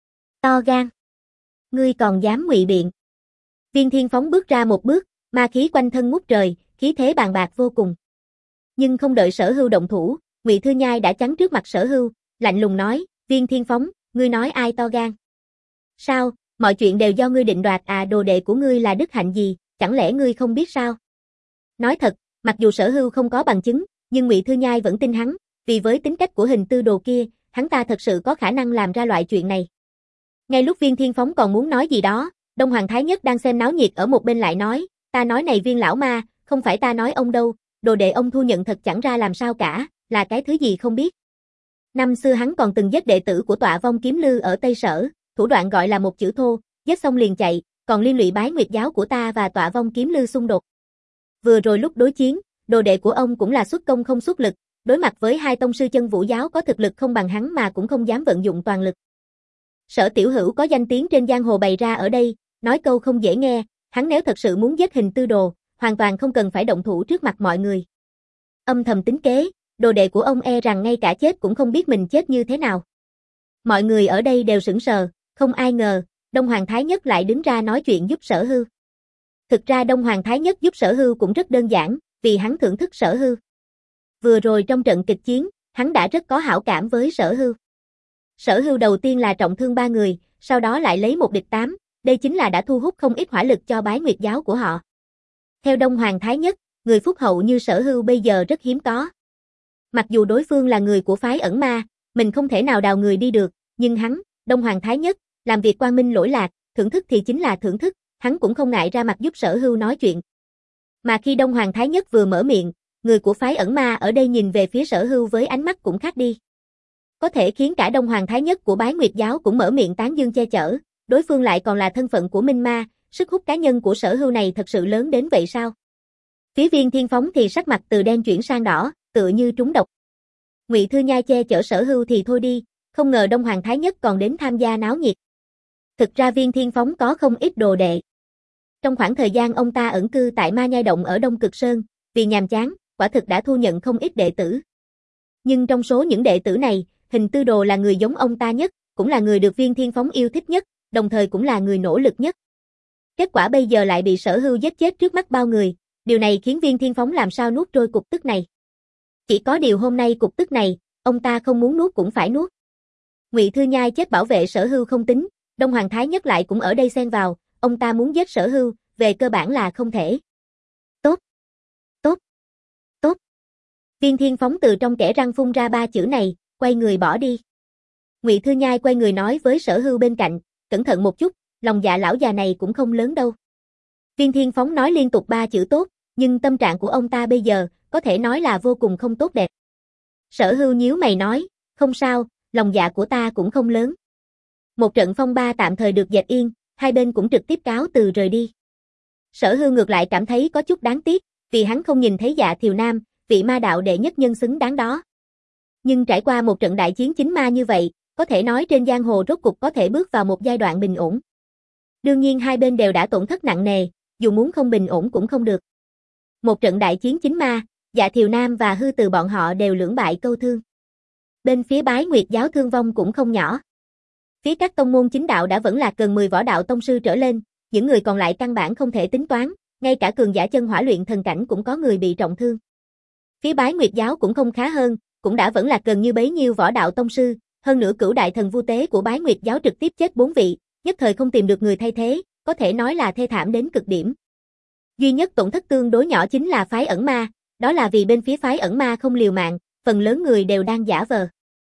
To gan. Ngươi còn dám ngụy biện. Viên Thiên Phóng bước ra một bước, ma khí quanh thân ngút trời, khí thế bàn bạc vô cùng. Nhưng không đợi Sở Hưu động thủ, Ngụy Thư Nhai đã chắn trước mặt Sở Hưu, lạnh lùng nói, Viên Thiên Phóng, ngươi nói ai to gan? Sao, mọi chuyện đều do ngươi định đoạt à? Đồ đệ của ngươi là đức hạnh gì, chẳng lẽ ngươi không biết sao? Nói thật, mặc dù Sở Hưu không có bằng chứng, nhưng Ngụy Thư Nhai vẫn tin hắn, vì với tính cách của Hình Tư Đồ kia, hắn ta thật sự có khả năng làm ra loại chuyện này. Ngay lúc Viên Thiên Phóng còn muốn nói gì đó, Đông Hoàng Thái Nhất đang xem náo nhiệt ở một bên lại nói, ta nói này Viên lão ma, không phải ta nói ông đâu, đồ đệ ông thu nhận thật chẳng ra làm sao cả, là cái thứ gì không biết. Năm xưa hắn còn từng giết đệ tử của Tọa Vong Kiếm Lư ở Tây Sở, thủ đoạn gọi là một chữ thô, giết xong liền chạy, còn liên lụy Bái Nguyệt giáo của ta và Tọa Vong Kiếm Lư xung đột. Vừa rồi lúc đối chiến, đồ đệ của ông cũng là xuất công không xuất lực, đối mặt với hai tông sư chân vũ giáo có thực lực không bằng hắn mà cũng không dám vận dụng toàn lực. Sở Tiểu Hữu có danh tiếng trên giang hồ bày ra ở đây, nói câu không dễ nghe, hắn nếu thật sự muốn giết Hình Tư Đồ, hoàn toàn không cần phải động thủ trước mặt mọi người. Âm thầm tính kế, đồ đệ của ông e rằng ngay cả chết cũng không biết mình chết như thế nào. Mọi người ở đây đều sững sờ, không ai ngờ, Đông Hoàng Thái Nhất lại đứng ra nói chuyện giúp Sở Hưu. Thực ra Đông Hoàng Thái Nhất giúp Sở Hưu cũng rất đơn giản, vì hắn thưởng thức Sở Hưu. Vừa rồi trong trận kịch chiến, hắn đã rất có hảo cảm với Sở Hưu. Sở Hưu đầu tiên là trọng thương ba người, sau đó lại lấy một địch tám, đây chính là đã thu hút không ít hỏa lực cho Bái Nguyệt giáo của họ. Theo Đông Hoàng Thái Nhất, người phúc hậu như Sở Hưu bây giờ rất hiếm có. Mặc dù đối phương là người của phái ẩn ma, mình không thể nào đào người đi được, nhưng hắn, Đông Hoàng Thái Nhất, làm việc quang minh lỗi lạc, thưởng thức thì chính là thưởng thức, hắn cũng không ngại ra mặt giúp Sở Hưu nói chuyện. Mà khi Đông Hoàng Thái Nhất vừa mở miệng, người của phái ẩn ma ở đây nhìn về phía Sở Hưu với ánh mắt cũng khác đi. Có thể khiến cả Đông Hoàng Thái Nhất của Bái Nguyệt giáo cũng mở miệng tán dương che chở, đối phương lại còn là thân phận của Minh Ma, sức hút cá nhân của Sở Hưu này thật sự lớn đến vậy sao? Phía Viên Thiên Phóng thì sắc mặt từ đen chuyển sang đỏ, tựa như trúng độc. Ngụy Thư Nhai che chở Sở Hưu thì thôi đi, không ngờ Đông Hoàng Thái Nhất còn đến tham gia náo nhiệt. Thực ra Viên Thiên Phóng có không ít đồ đệ. Trong khoảng thời gian ông ta ẩn cư tại Ma Nhai Động ở Đông Cực Sơn, vì nhàm chán, quả thực đã thu nhận không ít đệ tử. Nhưng trong số những đệ tử này, Hình Tư Đồ là người giống ông ta nhất, cũng là người được Viên Thiên Phóng yêu thích nhất, đồng thời cũng là người nỗ lực nhất. Kết quả bây giờ lại bị Sở Hưu giết chết trước mắt bao người, điều này khiến Viên Thiên Phóng làm sao nuốt trôi cục tức này. Chỉ có điều hôm nay cục tức này, ông ta không muốn nuốt cũng phải nuốt. Ngụy Thư Nhai chết bảo vệ Sở Hưu không tính, Đông Hoàng Thái Nhất lại cũng ở đây xen vào, ông ta muốn giết Sở Hưu, về cơ bản là không thể. Tốt, tốt, tốt. Viên Thiên Phóng từ trong kẽ răng phun ra ba chữ này, quay người bỏ đi. Ngụy Thư Nhai quay người nói với Sở Hưu bên cạnh, cẩn thận một chút, lòng dạ lão già này cũng không lớn đâu. Viên Thiên Phóng nói liên tục ba chữ tốt, nhưng tâm trạng của ông ta bây giờ, có thể nói là vô cùng không tốt đẹp. Sở Hưu nhíu mày nói, không sao, lòng dạ của ta cũng không lớn. Một trận phong ba tạm thời được dẹp yên, hai bên cũng trực tiếp cáo từ rời đi. Sở Hưu ngược lại cảm thấy có chút đáng tiếc, vì hắn không nhìn thấy Dạ Thiều Nam, vị ma đạo đệ nhất nhân xứng đáng đó. Nhưng trải qua một trận đại chiến chính ma như vậy, có thể nói trên giang hồ rốt cục có thể bước vào một giai đoạn bình ổn. Đương nhiên hai bên đều đã tổn thất nặng nề, dù muốn không bình ổn cũng không được. Một trận đại chiến chính ma, Dạ Thiều Nam và Hư Từ bọn họ đều lưỡng bại câu thương. Bên phía Bái Nguyệt giáo thương vong cũng không nhỏ. Phía các tông môn chính đạo đã vẫn là gần mười võ đạo tông sư trở lên, những người còn lại căn bản không thể tính toán, ngay cả cường giả chân hỏa luyện thần cảnh cũng có người bị trọng thương. Phía Bái Nguyệt giáo cũng không khá hơn, cũng đã vẫn là gần như bấy nhiêu võ đạo tông sư, hơn nữa cửu đại thần vu tế của Bái Nguyệt giáo trực tiếp chết bốn vị, nhất thời không tìm được người thay thế, có thể nói là thê thảm đến cực điểm. Duy nhất tổn thất tương đối nhỏ chính là phái ẩn ma, đó là vì bên phía phái ẩn ma không liều mạng, phần lớn người đều đang giả vờ.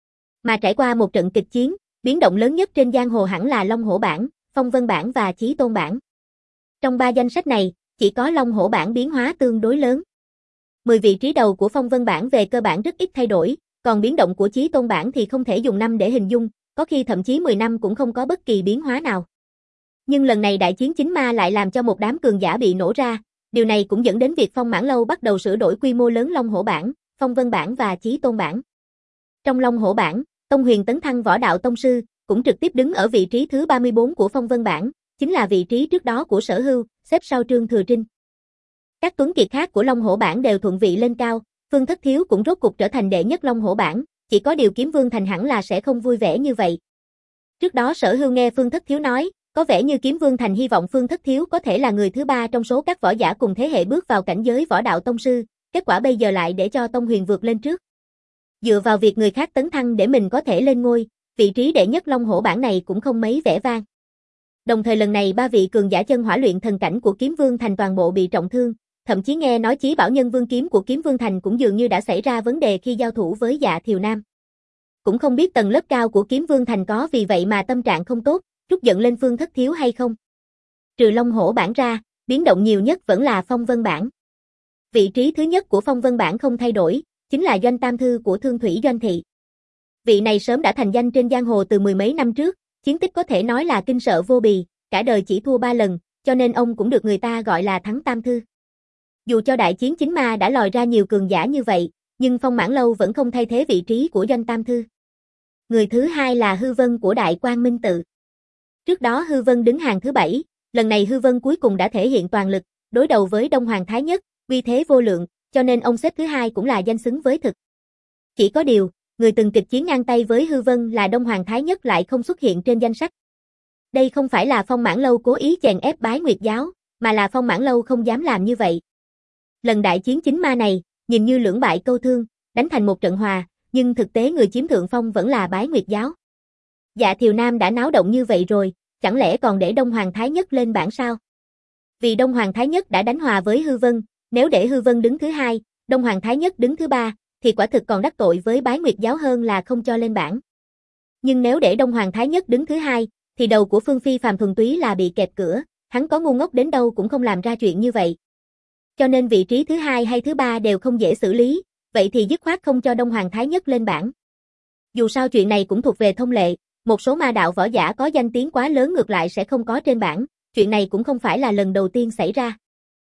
Mà trải qua một trận kịch chiến, biến động lớn nhất trên giang hồ hẳn là Long Hổ Bảng, Phong Vân Bảng và Chí Tôn Bảng. Trong ba danh sách này, chỉ có Long Hổ Bảng biến hóa tương đối lớn. mười vị trí đầu của Phong Vân Bảng về cơ bản rất ít thay đổi, còn biến động của Chí Tôn Bảng thì không thể dùng năm để hình dung, có khi thậm chí mười năm cũng không có bất kỳ biến hóa nào. Nhưng lần này đại chiến chính ma lại làm cho một đám cường giả bị nổ ra, điều này cũng dẫn đến việc Phong Mãn Lâu bắt đầu sửa đổi quy mô lớn Long Hổ Bảng, Phong Vân Bảng và Chí Tôn Bảng. Trong Long Hổ Bảng, Tông Huyền tấn thăng võ đạo tông sư, cũng trực tiếp đứng ở vị trí thứ ba mươi bốn của Phong Vân Bảng, chính là vị trí trước đó của Sở Hưu, xếp sau Trương Thừa Trinh. Các tuấn kiệt khác của Long Hổ Bảng đều thuận vị lên cao, Phương Thất Thiếu cũng rốt cục trở thành đệ nhất Long Hổ Bảng, chỉ có điều Kiếm Vương Thành hẳn là sẽ không vui vẻ như vậy. Trước đó Sở Hưu nghe Phương Thất Thiếu nói, có vẻ như Kiếm Vương Thành hy vọng Phương Thất Thiếu có thể là người thứ ba trong số các võ giả cùng thế hệ bước vào cảnh giới võ đạo tông sư, kết quả bây giờ lại để cho Tông Huyền vượt lên trước. Dựa vào việc người khác tấn thăng để mình có thể lên ngôi, vị trí đệ nhất Long Hổ Bảng này cũng không mấy vẻ vang. Đồng thời lần này ba vị cường giả chân hỏa luyện thần cảnh của Kiếm Vương Thành toàn bộ bị trọng thương, thậm chí nghe nói Chí Bảo Nhân Vương kiếm của Kiếm Vương Thành cũng dường như đã xảy ra vấn đề khi giao thủ với Dạ Thiều Nam. cũng không biết tầng lớp cao của Kiếm Vương Thành có vì vậy mà tâm trạng không tốt, trút giận lên Phương Thất Thiếu hay không. Trừ Long Hổ bản ra, biến động nhiều nhất vẫn là Phong Vân bản. Vị trí thứ nhất của Phong Vân bản không thay đổi, chính là Doanh Tam Thư của Thương Thủy Doanh Thị. Vị này sớm đã thành danh trên giang hồ từ mười mấy năm trước, chiến tích có thể nói là kinh sợ vô bì, cả đời chỉ thua ba lần, cho nên ông cũng được người ta gọi là Thắng Tam Thư. Dù cho đại chiến chính ma đã lòi ra nhiều cường giả như vậy, nhưng Phong Mãn Lâu vẫn không thay thế vị trí của Doanh Tam Thư. Người thứ hai là Hư Vân của Đại Quang Minh Tự. Trước đó Hư Vân đứng hàng thứ bảy, lần này Hư Vân cuối cùng đã thể hiện toàn lực, đối đầu với Đông Hoàng Thái Nhất, uy thế vô lượng, cho nên ông xếp thứ hai cũng là danh xứng với thực. Chỉ có điều, người từng kịch chiến ngang tay với Hư Vân là Đông Hoàng Thái Nhất lại không xuất hiện trên danh sách. Đây không phải là Phong Mãn Lâu cố ý chèn ép Bái Nguyệt Giáo, mà là Phong Mãn Lâu không dám làm như vậy. Lần đại chiến chính ma này, nhìn như lưỡng bại câu thương, đánh thành một trận hòa, nhưng thực tế người chiếm thượng phong vẫn là Bái Nguyệt Giáo. Dạ Thiều Nam đã náo động như vậy rồi, chẳng lẽ còn để Đông Hoàng Thái Nhất lên bảng sao? Vì Đông Hoàng Thái Nhất đã đánh hòa với Hư Vân, nếu để Hư Vân đứng thứ hai, Đông Hoàng Thái Nhất đứng thứ ba, thì quả thực còn đắc tội với Bái Nguyệt Giáo hơn là không cho lên bảng. Nhưng nếu để Đông Hoàng Thái Nhất đứng thứ hai, thì đầu của Phương Phi Phàm thuần túy là bị kẹt cửa, hắn có ngu ngốc đến đâu cũng không làm ra chuyện như vậy. Cho nên vị trí thứ hai hay thứ ba đều không dễ xử lý, vậy thì dứt khoát không cho Đông Hoàng Thái Nhất lên bảng. Dù sao chuyện này cũng thuộc về thông lệ, một số ma đạo võ giả có danh tiếng quá lớn ngược lại sẽ không có trên bảng, chuyện này cũng không phải là lần đầu tiên xảy ra.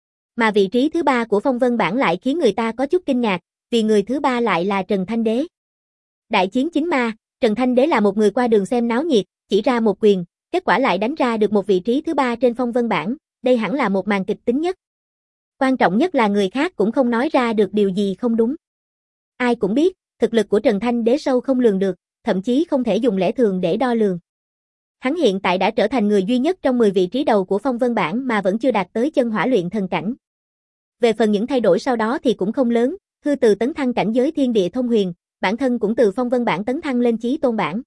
Mà vị trí thứ ba của Phong Vân bảng lại khiến người ta có chút kinh ngạc, vì người thứ ba lại là Trần Thanh Đế. Đại chiến chính ma, Trần Thanh Đế là một người qua đường xem náo nhiệt, chỉ ra một quyền, kết quả lại đánh ra được một vị trí thứ ba trên Phong Vân bảng, đây hẳn là một màn kịch tính nhất. Quan trọng nhất là người khác cũng không nói ra được điều gì không đúng. Ai cũng biết, thực lực của Trần Thanh Đế sâu không lường được, thậm chí không thể dùng lẽ thường để đo lường. Hắn hiện tại đã trở thành người duy nhất trong mười vị trí đầu của Phong Vân bảng mà vẫn chưa đạt tới chân hỏa luyện thần cảnh. Về phần những thay đổi sau đó thì cũng không lớn, Hư từ tấn thăng cảnh giới thiên địa thông huyền, bản thân cũng từ Phong Vân bảng tấn thăng lên Chí Tôn bảng.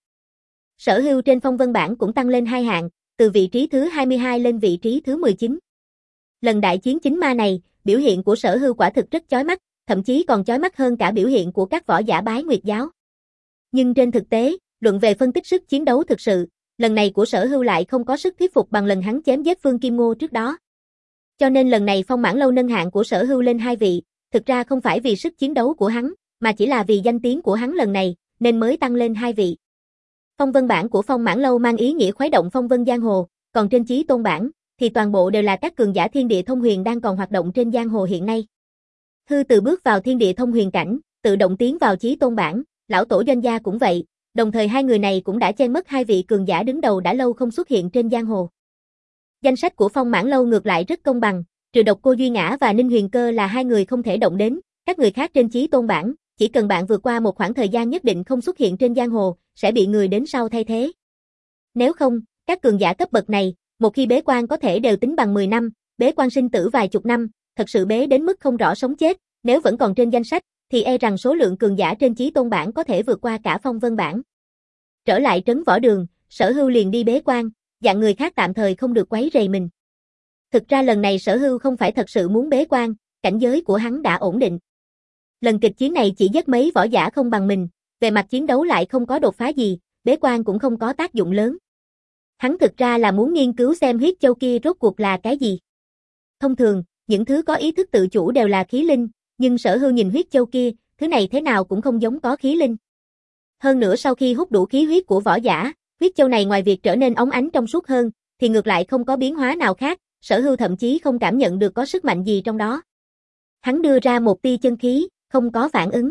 Sở Hưu trên Phong Vân bảng cũng tăng lên hai hạng, từ vị trí thứ hai mươi hai lên vị trí thứ mười chín. Lần đại chiến chính ma này, biểu hiện của Sở Hưu quả thực rất chói mắt, thậm chí còn chói mắt hơn cả biểu hiện của các võ giả Bái Nguyệt Giáo. Nhưng trên thực tế, luận về phân tích sức chiến đấu thực sự, lần này của Sở Hưu lại không có sức thuyết phục bằng lần hắn chém giết Phương Kim Ngô trước đó. Cho nên lần này Phong Mãn Lâu nâng hạng của Sở Hưu lên hai vị, thực ra không phải vì sức chiến đấu của hắn, mà chỉ là vì danh tiếng của hắn lần này, nên mới tăng lên hai vị. Phong Vân bảng của Phong Mãn Lâu mang ý nghĩa khuấy động phong vân giang hồ, còn trên Chí Tôn bảng, thì toàn bộ đều là các cường giả thiên địa thông huyền đang còn hoạt động trên giang hồ hiện nay. Hư từ bước vào thiên địa thông huyền cảnh, tự động tiến vào Chí Tôn bảng, lão tổ Doanh gia cũng vậy, đồng thời hai người này cũng đã chen mất hai vị cường giả đứng đầu đã lâu không xuất hiện trên giang hồ. Danh sách của Phong Mãn Lâu ngược lại rất công bằng, trừ độc Cô Duy Ngã và Ninh Huyền Cơ là hai người không thể động đến, các người khác trên Chí Tôn bảng, chỉ cần bạn vượt qua một khoảng thời gian nhất định không xuất hiện trên giang hồ, sẽ bị người đến sau thay thế. Nếu không, các cường giả cấp bậc này, một khi bế quan có thể đều tính bằng mười năm, bế quan sinh tử vài chục năm, thật sự bế đến mức không rõ sống chết, nếu vẫn còn trên danh sách, thì e rằng số lượng cường giả trên Chí Tôn bảng có thể vượt qua cả Phong Vân bảng. Trở lại trấn Võ Đường, Sở Hưu liền đi bế quan, dặn người khác tạm thời không được quấy rầy mình. Thực ra lần này Sở Hưu không phải thật sự muốn bế quan, cảnh giới của hắn đã ổn định. Lần kịch chiến này chỉ giết mấy võ giả không bằng mình, về mặt chiến đấu lại không có đột phá gì, bế quan cũng không có tác dụng lớn. Hắn thực ra là muốn nghiên cứu xem huyết châu kia rốt cuộc là cái gì. Thông thường, những thứ có ý thức tự chủ đều là khí linh, nhưng Sở Hưu nhìn huyết châu kia, thứ này thế nào cũng không giống có khí linh. Hơn nữa sau khi hút đủ khí huyết của võ giả, huyết châu này ngoài việc trở nên óng ánh trong suốt hơn, thì ngược lại không có biến hóa nào khác, Sở Hưu thậm chí không cảm nhận được có sức mạnh gì trong đó. Hắn đưa ra một tia chân khí, không có phản ứng.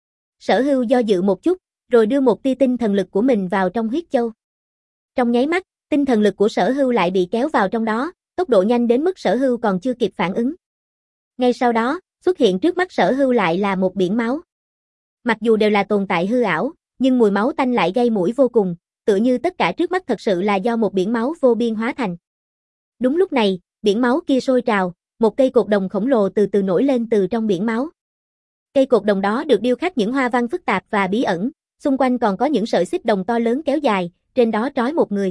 Sở Hưu do dự một chút, rồi đưa một tia tinh thần lực của mình vào trong huyết châu. Trong nháy mắt, tinh thần lực của Sở Hưu lại bị kéo vào trong đó, tốc độ nhanh đến mức Sở Hưu còn chưa kịp phản ứng. Ngay sau đó, xuất hiện trước mắt Sở Hưu lại là một biển máu. Mặc dù đều là tồn tại hư ảo, nhưng mùi máu tanh lại gây mũi vô cùng, tựa như tất cả trước mắt thật sự là do một biển máu vô biên hóa thành. Đúng lúc này, biển máu kia sôi trào, một cây cột đồng khổng lồ từ từ nổi lên từ trong biển máu. Cây cột đồng đó được điêu khắc những hoa văn phức tạp và bí ẩn, xung quanh còn có những sợi xích đồng to lớn kéo dài, trên đó trói một người.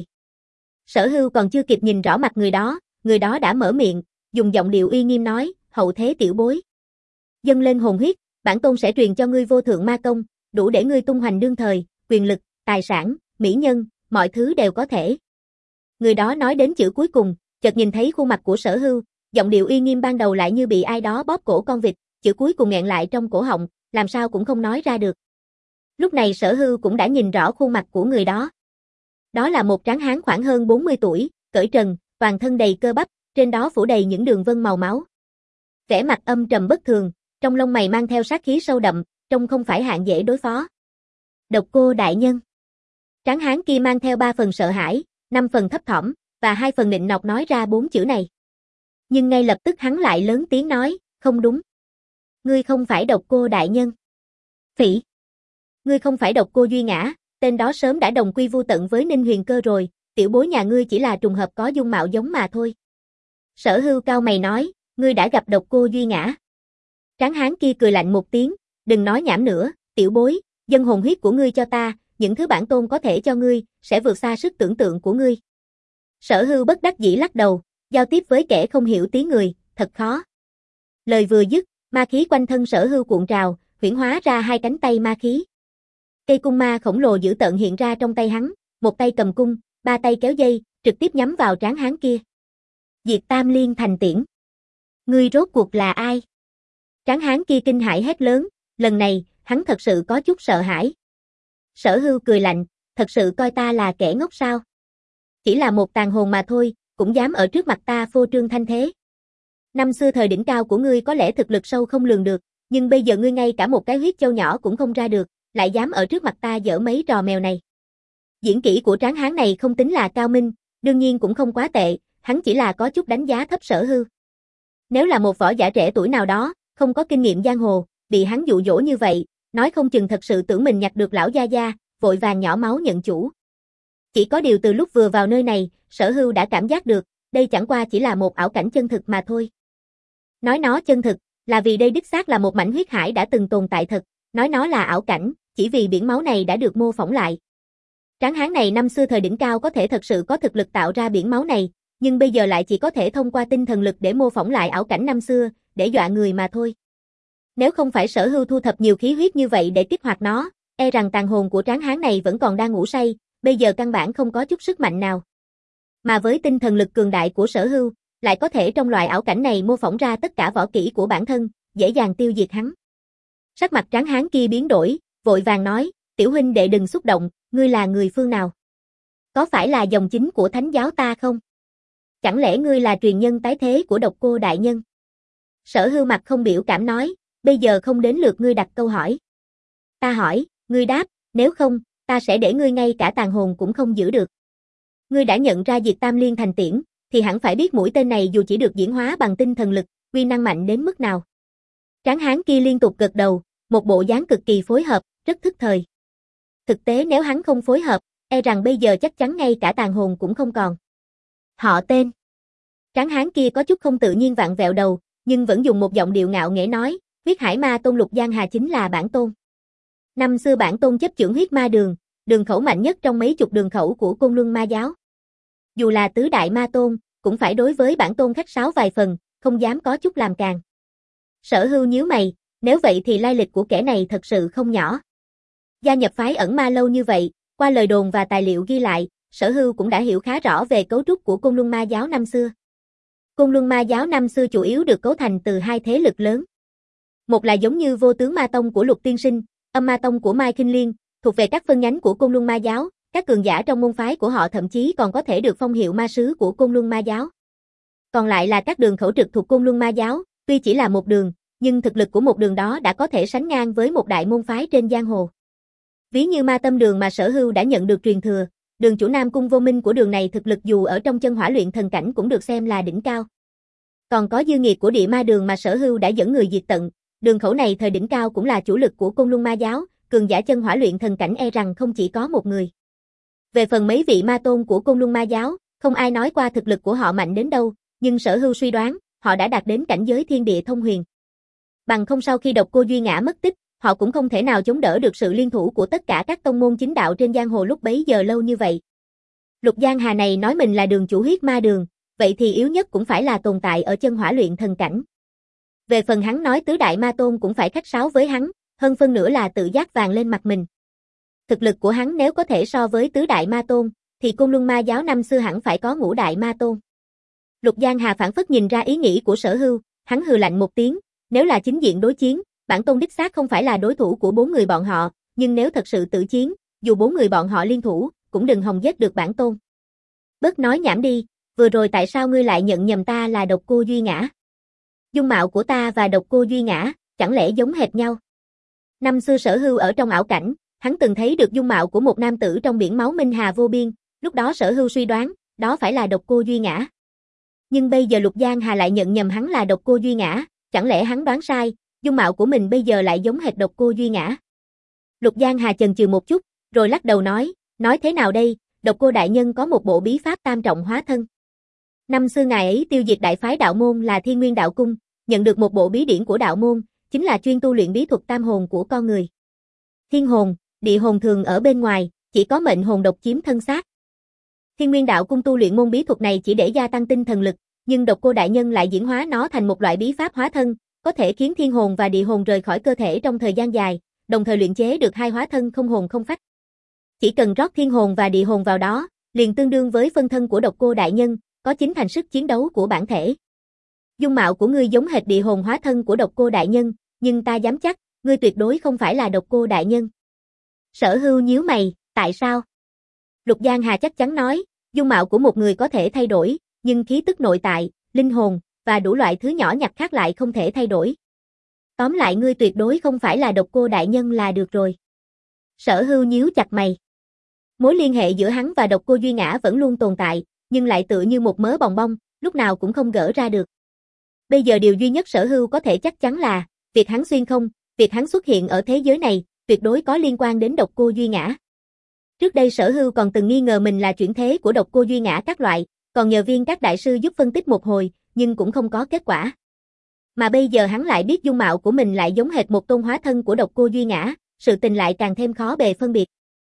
Sở Hưu còn chưa kịp nhìn rõ mặt người đó, người đó đã mở miệng, dùng giọng điệu uy nghiêm nói, hậu thế tiểu bối. Dâng lên hồn huyết, bản tôn sẽ truyền cho ngươi vô thượng ma công, đủ để ngươi tung hoành đương thời, quyền lực, tài sản, mỹ nhân, mọi thứ đều có thể. Người đó nói đến chữ cuối cùng, chợt nhìn thấy khuôn mặt của Sở Hưu, giọng điệu uy nghiêm ban đầu lại như bị ai đó bóp cổ con vịt, chữ cuối cùng nghẹn lại trong cổ họng, làm sao cũng không nói ra được. Lúc này Sở Hưu cũng đã nhìn rõ khuôn mặt của người đó. Đó là một tráng hán khoảng hơn bốn mươi tuổi, cởi trần, toàn thân đầy cơ bắp, trên đó phủ đầy những đường vân màu máu. Vẻ mặt âm trầm bất thường, trong lông mày mang theo sát khí sâu đậm, trông không phải hạng dễ đối phó. Độc Cô đại nhân. Tráng hán kia mang theo ba phần sợ hãi, năm phần thấp thỏm, và hai phần nịnh nọt nói ra bốn chữ này. Nhưng ngay lập tức hắn lại lớn tiếng nói, không đúng. Ngươi không phải Độc Cô đại nhân. Phỉ. Ngươi không phải Độc Cô Duy Ngã, tên đó sớm đã đồng quy vu tận với Ninh Huyền Cơ rồi, tiểu bối nhà ngươi chỉ là trùng hợp có dung mạo giống mà thôi. Sở Hưu cao mày nói, ngươi đã gặp Độc Cô Duy Ngã. Tráng hán kia cười lạnh một tiếng, đừng nói nhảm nữa, tiểu bối, dâng hồn huyết của ngươi cho ta, những thứ bản tôn có thể cho ngươi, sẽ vượt xa sức tưởng tượng của ngươi. Sở Hưu bất đắc dĩ lắc đầu, giao tiếp với kẻ không hiểu tiếng người, thật khó. Lời vừa dứt, ma khí quanh thân Sở Hưu cuộn trào, huyễn hóa ra hai cánh tay ma khí. Cây cung ma khổng lồ dữ tợn hiện ra trong tay hắn, một tay cầm cung, ba tay kéo dây, trực tiếp nhắm vào tráng hán kia. Diệt Tam Liên Thành Tiễn. Ngươi rốt cuộc là ai? Tráng hán kia kinh hãi hét lớn, lần này, hắn thật sự có chút sợ hãi. Sở Hưu cười lạnh, thật sự coi ta là kẻ ngốc sao? Chỉ là một tàn hồn mà thôi, cũng dám ở trước mặt ta phô trương thanh thế. Năm xưa thời đỉnh cao của ngươi có lẽ thực lực sâu không lường được, nhưng bây giờ ngươi ngay cả một cái huyết châu nhỏ cũng không ra được, lại dám ở trước mặt ta giở mấy trò mèo này. Diễn kỹ của tráng hán này không tính là cao minh, đương nhiên cũng không quá tệ, hắn chỉ là có chút đánh giá thấp Sở Hưu. Nếu là một võ giả trẻ tuổi nào đó, không có kinh nghiệm giang hồ, bị hắn dụ dỗ như vậy, nói không chừng thật sự tưởng mình nhặt được lão gia gia, vội vàng nhỏ máu nhận chủ. Chỉ có điều từ lúc vừa vào nơi này, Sở Hưu đã cảm giác được, đây chẳng qua chỉ là một ảo cảnh chân thực mà thôi. Nói nó chân thực, là vì đây đích xác là một mảnh huyết hải đã từng tồn tại thật, nói nó là ảo cảnh, chỉ vì biển máu này đã được mô phỏng lại. Tráng hán này năm xưa thời đỉnh cao có thể thật sự có thực lực tạo ra biển máu này, nhưng bây giờ lại chỉ có thể thông qua tinh thần lực để mô phỏng lại ảo cảnh năm xưa, để dọa người mà thôi. Nếu không phải Sở Hưu thu thập nhiều khí huyết như vậy để kích hoạt nó, e rằng tàn hồn của tráng hán này vẫn còn đang ngủ say, bây giờ căn bản không có chút sức mạnh nào. Mà với tinh thần lực cường đại của Sở Hưu, lại có thể trong loại ảo cảnh này mô phỏng ra tất cả võ kỹ của bản thân, dễ dàng tiêu diệt hắn. Sắc mặt tráng hán kia biến đổi, vội vàng nói, tiểu huynh đệ đừng xúc động, ngươi là người phương nào? Có phải là dòng chính của thánh giáo ta không? Chẳng lẽ ngươi là truyền nhân tái thế của Độc Cô đại nhân? Sở Hưu mặt không biểu cảm nói, bây giờ không đến lượt ngươi đặt câu hỏi. Ta hỏi, ngươi đáp, nếu không, ta sẽ để ngươi ngay cả tàn hồn cũng không giữ được. Ngươi đã nhận ra Diệt Tam Liên Thành Tiễn, thì hẳn phải biết mũi tên này dù chỉ được diễn hóa bằng tinh thần lực, uy năng mạnh đến mức nào. Tráng hán kia liên tục gật đầu, một bộ dáng cực kỳ phối hợp, rất thức thời. Thực tế nếu hắn không phối hợp, e rằng bây giờ chắc chắn ngay cả tàn hồn cũng không còn. Họ tên. Tráng hán kia có chút không tự nhiên vặn vẹo đầu, nhưng vẫn dùng một giọng điệu ngạo nghễ nói, huyết hải ma tôn Lục Giang Hà chính là bản tôn. Năm xưa bản tôn chấp chưởng huyết ma đường, đường khẩu mạnh nhất trong mấy chục đường khẩu của Côn Luân Ma giáo. Dù là tứ đại ma tôn, cũng phải đối với bản tôn khách sáo vài phần, không dám có chút làm càng. Sở Hưu nhíu mày, nếu vậy thì lai lịch của kẻ này thật sự không nhỏ. Gia nhập phái ẩn ma lâu như vậy, qua lời đồn và tài liệu ghi lại, Sở Hưu cũng đã hiểu khá rõ về cấu trúc của Côn Luân Ma giáo năm xưa. Côn Luân Ma giáo năm xưa chủ yếu được cấu thành từ hai thế lực lớn. Một là giống như Vô Tướng Ma Tông của Lục Tiên Sinh, Âm Ma Tông của Mai Khinh Liên, thuộc về các phân nhánh của Côn Luân Ma giáo, các cường giả trong môn phái của họ thậm chí còn có thể được phong hiệu ma sứ của Côn Luân Ma giáo. Còn lại là các đường khẩu trực thuộc Côn Luân Ma giáo, tuy chỉ là một đường, nhưng thực lực của một đường đó đã có thể sánh ngang với một đại môn phái trên giang hồ. Ví như Ma Tâm đường mà Sở Hưu đã nhận được truyền thừa, đường chủ Nam Cung Vô Minh của đường này thực lực dù ở trong chân hỏa luyện thần cảnh cũng được xem là đỉnh cao. Còn có dư nghiệt của Địa Ma đường mà Sở Hưu đã dẫn người diệt tận, đường khẩu này thời đỉnh cao cũng là chủ lực của Côn Luân Ma giáo, cường giả chân hỏa luyện thần cảnh e rằng không chỉ có một người. Về phần mấy vị ma tôn của Côn Luân Ma giáo, không ai nói qua thực lực của họ mạnh đến đâu, nhưng Sở Hưu suy đoán, họ đã đạt đến cảnh giới thiên địa thông huyền. Bằng không sau khi Độc Cô Duy Ngã mất tích, họ cũng không thể nào chống đỡ được sự liên thủ của tất cả các tông môn chính đạo trên giang hồ lúc bấy giờ lâu như vậy. Lục Giang Hà này nói mình là đường chủ huyết ma đường, vậy thì yếu nhất cũng phải là tồn tại ở chân hỏa luyện thần cảnh. Về phần hắn nói tứ đại ma tôn cũng phải khách sáo với hắn, hơn phân nửa là tự giác vàng lên mặt mình. Thực lực của hắn nếu có thể so với tứ đại ma tôn, thì Côn Luân Ma giáo năm xưa hẳn phải có ngũ đại ma tôn. Lục Giang Hà phản phất nhìn ra ý nghĩ của Sở Hưu, hắn hừ lạnh một tiếng, nếu là chính diện đối chiến, bản tôn đích xác không phải là đối thủ của bốn người bọn họ, nhưng nếu thật sự tự chiến, dù bốn người bọn họ liên thủ, cũng đừng hòng giết được bản tôn. Bớt nói nhảm đi, vừa rồi tại sao ngươi lại nhận nhầm ta là Độc Cô Duy Ngã? Dung mạo của ta và Độc Cô Duy Ngã, chẳng lẽ giống hệt nhau? Năm xưa Sở Hưu ở trong ảo cảnh, hắn từng thấy được dung mạo của một nam tử trong biển máu minh hà vô biên, lúc đó Sở Hưu suy đoán, đó phải là Độc Cô Duy Ngã. Nhưng bây giờ Lục Giang Hà lại nhận nhầm hắn là Độc Cô Duy Ngã, chẳng lẽ hắn đoán sai, dung mạo của mình bây giờ lại giống hệt Độc Cô Duy Ngã? Lục Giang Hà chần chừ một chút, rồi lắc đầu nói, nói thế nào đây, Độc Cô đại nhân có một bộ bí pháp tam trọng hóa thân. Năm xưa ngài ấy tiêu diệt đại phái đạo môn là Thiên Nguyên đạo cung, nhận được một bộ bí điển của đạo môn, chính là chuyên tu luyện bí thuật tam hồn của con người. Thiên hồn, địa hồn thường ở bên ngoài, chỉ có mệnh hồn độc chiếm thân xác. Thiên Nguyên đạo cung tu luyện môn bí thuật này chỉ để gia tăng tinh thần lực, nhưng Độc Cô đại nhân lại diễn hóa nó thành một loại bí pháp hóa thân, có thể khiến thiên hồn và địa hồn rời khỏi cơ thể trong thời gian dài, đồng thời luyện chế được hai hóa thân không hồn không phách. Chỉ cần rót thiên hồn và địa hồn vào đó, liền tương đương với phân thân của Độc Cô đại nhân, có chính thành sức chiến đấu của bản thể. Dung mạo của ngươi giống hệt địa hồn hóa thân của Độc Cô đại nhân, nhưng ta dám chắc, ngươi tuyệt đối không phải là Độc Cô đại nhân. Sở Hưu nhíu mày, tại sao? Lục Giang Hà chắc chắn nói, dung mạo của một người có thể thay đổi, nhưng khí tức nội tại, linh hồn và đủ loại thứ nhỏ nhặt khác lại không thể thay đổi. Tóm lại ngươi tuyệt đối không phải là Độc Cô đại nhân là được rồi. Sở Hưu nhíu chặt mày. Mối liên hệ giữa hắn và Độc Cô Duy Ngã vẫn luôn tồn tại, nhưng lại tựa như một mớ bòng bong, lúc nào cũng không gỡ ra được. Bây giờ điều duy nhất Sở Hưu có thể chắc chắn là, việc hắn xuyên không, việc hắn xuất hiện ở thế giới này, tuyệt đối có liên quan đến Độc Cô Duy Ngã. Trước đây Sở Hưu còn từng nghi ngờ mình là chuyển thế của Độc Cô Duy Ngã các loại, còn nhờ viên các đại sư giúp phân tích một hồi, nhưng cũng không có kết quả. Mà bây giờ hắn lại biết dung mạo của mình lại giống hệt một tôn hóa thân của Độc Cô Duy Ngã, sự tình lại càng thêm khó bề phân biệt.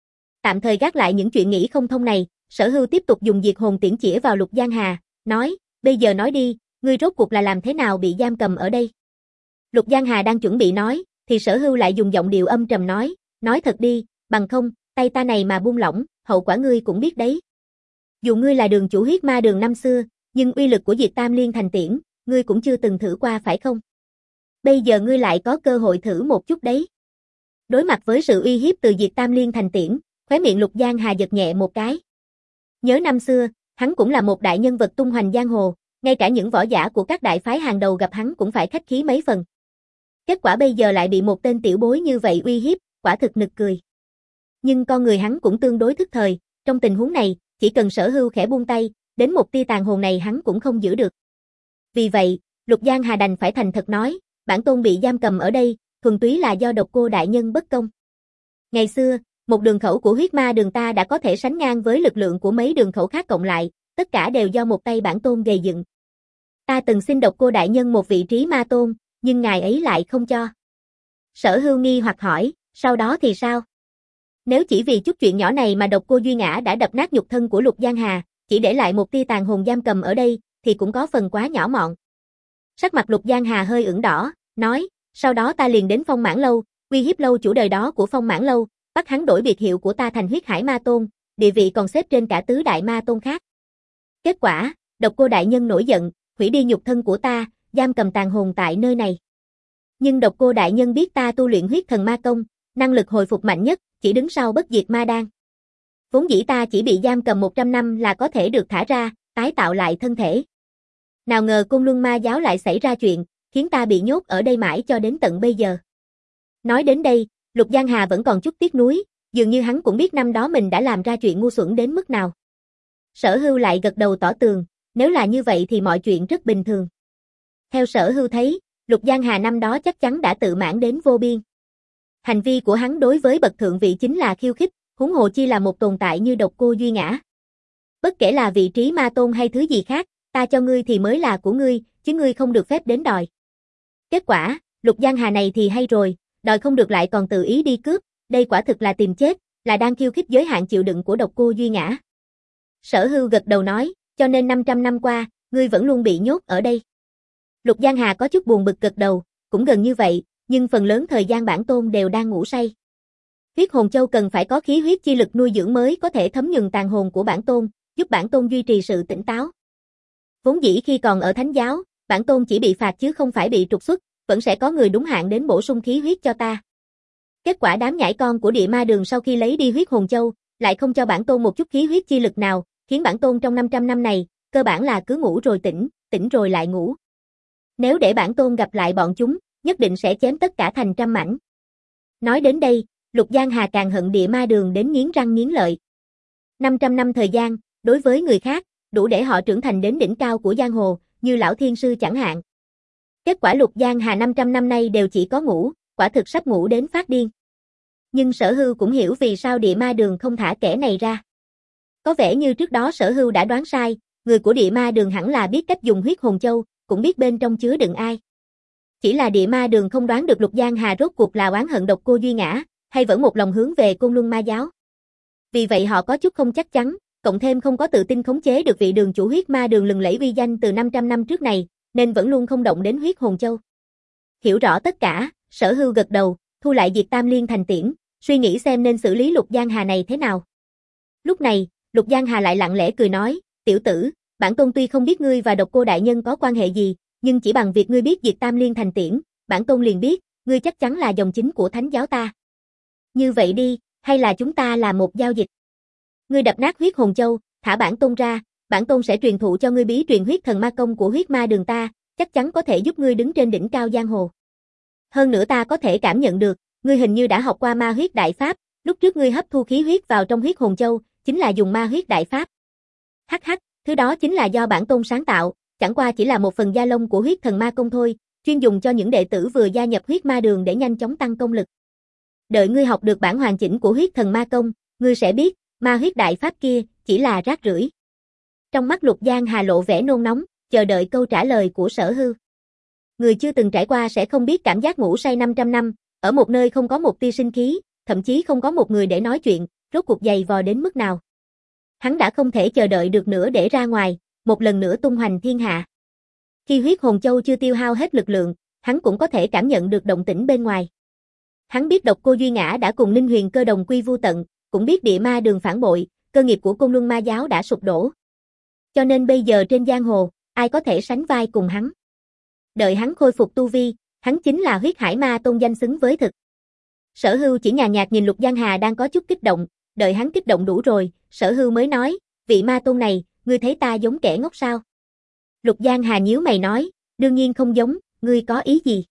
Tạm thời gác lại những chuyện nghĩ không thông này, Sở Hưu tiếp tục dùng diệt hồn tiễn chĩa vào Lục Giang Hà, nói, bây giờ nói đi, ngươi rốt cuộc là làm thế nào bị giam cầm ở đây? Lục Giang Hà đang chuẩn bị nói, thì Sở Hưu lại dùng giọng điệu âm trầm nói, nói thật đi, bằng không, tay ta này mà buông lỏng, hậu quả ngươi cũng biết đấy. Dù ngươi là đường chủ huyết ma đường năm xưa, nhưng uy lực của Diệt Tam Liên Thành Tiễn, ngươi cũng chưa từng thử qua phải không? Bây giờ ngươi lại có cơ hội thử một chút đấy. Đối mặt với sự uy hiếp từ Diệt Tam Liên Thành Tiễn, khóe miệng Lục Giang Hà giật nhẹ một cái. Nhớ năm xưa, hắn cũng là một đại nhân vật tung hoành giang hồ, ngay cả những võ giả của các đại phái hàng đầu gặp hắn cũng phải khách khí mấy phần. Kết quả bây giờ lại bị một tên tiểu bối như vậy uy hiếp, quả thực nực cười. Nhưng con người hắn cũng tương đối thức thời, trong tình huống này, chỉ cần Sở Hưu khẽ buông tay, đến một tia tàn hồn này hắn cũng không giữ được. Vì vậy, Lục Giang Hà đành phải thành thật nói, bản tôn bị giam cầm ở đây, thuần túy là do Độc Cô đại nhân bất công. Ngày xưa, một đường khẩu của huyết ma đường ta đã có thể sánh ngang với lực lượng của mấy đường khẩu khác cộng lại, tất cả đều do một tay bản tôn gầy dựng. Ta từng xin Độc Cô đại nhân một vị trí ma tôn, nhưng ngài ấy lại không cho. Sở Hưu nghi hoặc hỏi, sau đó thì sao? Nếu chỉ vì chút chuyện nhỏ này mà Độc Cô Duy Ngã đã đập nát nhục thân của Lục Giang Hà, chỉ để lại một tia tàn hồn giam cầm ở đây, thì cũng có phần quá nhỏ mọn. Sắc mặt Lục Giang Hà hơi ửng đỏ, nói, sau đó ta liền đến Phong Mãn Lâu, uy hiếp lâu chủ đời đó của Phong Mãn Lâu, bắt hắn đổi biệt hiệu của ta thành Huyết Hải Ma Tôn, địa vị còn xếp trên cả tứ đại ma tôn khác. Kết quả, Độc Cô đại nhân nổi giận, hủy đi nhục thân của ta, giam cầm tàn hồn tại nơi này. Nhưng Độc Cô đại nhân biết ta tu luyện huyết thần ma công, năng lực hồi phục mạnh nhất, chỉ đứng sau bất diệt ma đan. Vốn dĩ ta chỉ bị giam cầm một trăm năm là có thể được thả ra, tái tạo lại thân thể. Nào ngờ Côn Luân Ma giáo lại xảy ra chuyện, khiến ta bị nhốt ở đây mãi cho đến tận bây giờ. Nói đến đây, Lục Giang Hà vẫn còn chút tiếc nuối, dường như hắn cũng biết năm đó mình đã làm ra chuyện ngu xuẩn đến mức nào. Sở Hưu lại gật đầu tỏ tường, nếu là như vậy thì mọi chuyện rất bình thường. Theo Sở Hưu thấy, Lục Giang Hà năm đó chắc chắn đã tự mãn đến vô biên. Hành vi của hắn đối với bậc thượng vị chính là khiêu khích, huống hồ chi là một tồn tại như Độc Cô Duy Ngã. Bất kể là vị trí ma tôn hay thứ gì khác, ta cho ngươi thì mới là của ngươi, chứ ngươi không được phép đến đòi. Kết quả, Lục Giang Hà này thì hay rồi, đòi không được lại còn tự ý đi cướp, đây quả thực là tìm chết, là đang khiêu khích giới hạn chịu đựng của Độc Cô Duy Ngã. Sở Hưu gật đầu nói, cho nên năm trăm năm qua, ngươi vẫn luôn bị nhốt ở đây. Lục Giang Hà có chút buồn bực gật đầu, cũng gần như vậy, nhưng phần lớn thời gian bản tôn đều đang ngủ say. Huyết hồn châu cần phải có khí huyết chi lực nuôi dưỡng mới có thể thấm nhuần tàn hồn của bản tôn, giúp bản tôn duy trì sự tỉnh táo. Vốn dĩ khi còn ở thánh giáo, bản tôn chỉ bị phạt chứ không phải bị trục xuất, vẫn sẽ có người đúng hạn đến bổ sung khí huyết cho ta. Kết quả đám nhãi con của địa ma đường sau khi lấy đi huyết hồn châu, lại không cho bản tôn một chút khí huyết chi lực nào, khiến bản tôn trong năm trăm năm này, cơ bản là cứ ngủ rồi tỉnh, tỉnh rồi lại ngủ. Nếu để bản tôn gặp lại bọn chúng, nhất định sẽ chém tất cả thành trăm mảnh. Nói đến đây, Lục Giang Hà càng hận địa ma đường đến nghiến răng nghiến lợi. năm trăm năm thời gian, đối với người khác, đủ để họ trưởng thành đến đỉnh cao của giang hồ, như lão thiên sư chẳng hạn. Kết quả Lục Giang Hà năm trăm năm nay đều chỉ có ngủ, quả thực sắp ngủ đến phát điên. Nhưng Sở Hưu cũng hiểu vì sao địa ma đường không thả kẻ này ra. Có vẻ như trước đó Sở Hưu đã đoán sai, người của địa ma đường hẳn là biết cách dùng huyết hồn châu, cũng biết bên trong chứa đựng ai. Chỉ là địa ma đường không đoán được Lục Giang Hà rốt cuộc là oán hận độc cô Duy Ngã, hay vẫn một lòng hướng về Côn Luân Ma giáo. Vì vậy họ có chút không chắc chắn, cộng thêm không có tự tin khống chế được vị đường chủ huyết ma đường lừng lẫy uy danh từ năm trăm năm trước này, nên vẫn luôn không động đến huyết hồn châu. Hiểu rõ tất cả, Sở Hưu gật đầu, thu lại Diệt Tam Liên thành tiễn, suy nghĩ xem nên xử lý Lục Giang Hà này thế nào. Lúc này, Lục Giang Hà lại lặng lẽ cười nói, tiểu tử, bản tôn tuy không biết ngươi và độc cô đại nhân có quan hệ gì, nhưng chỉ bằng việc ngươi biết Diệt Tam Liên thành tiễn, bản tôn liền biết, ngươi chắc chắn là dòng chính của thánh giáo ta. Như vậy đi, hay là chúng ta làm một giao dịch. Ngươi đập nát huyết hồn châu, thả bản tôn ra, bản tôn sẽ truyền thụ cho ngươi bí truyền huyết thần ma công của huyết ma đường ta, chắc chắn có thể giúp ngươi đứng trên đỉnh cao giang hồ. Hơn nữa ta có thể cảm nhận được, ngươi hình như đã học qua ma huyết đại pháp, lúc trước ngươi hấp thu khí huyết vào trong huyết hồn châu, chính là dùng ma huyết đại pháp. Hắc hắc, thứ đó chính là do bản tôn sáng tạo, chẳng qua chỉ là một phần gia lông của huyết thần ma công thôi, chuyên dùng cho những đệ tử vừa gia nhập huyết ma đường để nhanh chóng tăng công lực. Đợi ngươi học được bản hoàn chỉnh của huyết thần ma công, ngươi sẽ biết, ma huyết đại pháp kia chỉ là rác rưởi. Trong mắt Lục Giang Hà lộ vẻ nôn nóng, chờ đợi câu trả lời của Sở Hưu. Người chưa từng trải qua sẽ không biết cảm giác ngủ say năm trăm năm, ở một nơi không có một tia sinh khí, thậm chí không có một người để nói chuyện, rốt cuộc dày vò đến mức nào. Hắn đã không thể chờ đợi được nữa để ra ngoài, một lần nữa tung hoành thiên hạ. Khi huyết hồn châu chưa tiêu hao hết lực lượng, hắn cũng có thể cảm nhận được động tĩnh bên ngoài. Hắn biết độc cô Duy Ngã đã cùng Ninh Huyền Cơ đồng quy vu tận, cũng biết địa ma đường phản bội, cơ nghiệp của Côn Luân Ma giáo đã sụp đổ. Cho nên bây giờ trên giang hồ, ai có thể sánh vai cùng hắn. Đợi hắn khôi phục tu vi, hắn chính là huyết hải ma tôn danh xứng với thực. Sở Hưu chỉ nhàn nhạt nhìn Lục Giang Hà đang có chút kích động, đợi hắn kích động đủ rồi, Sở Hưu mới nói, vị ma tôn này, ngươi thấy ta giống kẻ ngốc sao? Lục Giang Hà nhíu mày nói, đương nhiên không giống, ngươi có ý gì?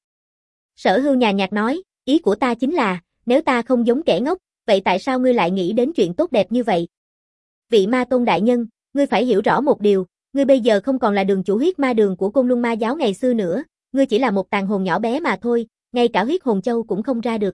Sở Hưu nhàn nhạt nói, ý của ta chính là, nếu ta không giống kẻ ngốc, vậy tại sao ngươi lại nghĩ đến chuyện tốt đẹp như vậy? Vị ma tôn đại nhân, ngươi phải hiểu rõ một điều, ngươi bây giờ không còn là đường chủ huyết ma đường của Côn Luân Ma giáo ngày xưa nữa, ngươi chỉ là một tàn hồn nhỏ bé mà thôi, ngay cả huyết hồn châu cũng không ra được.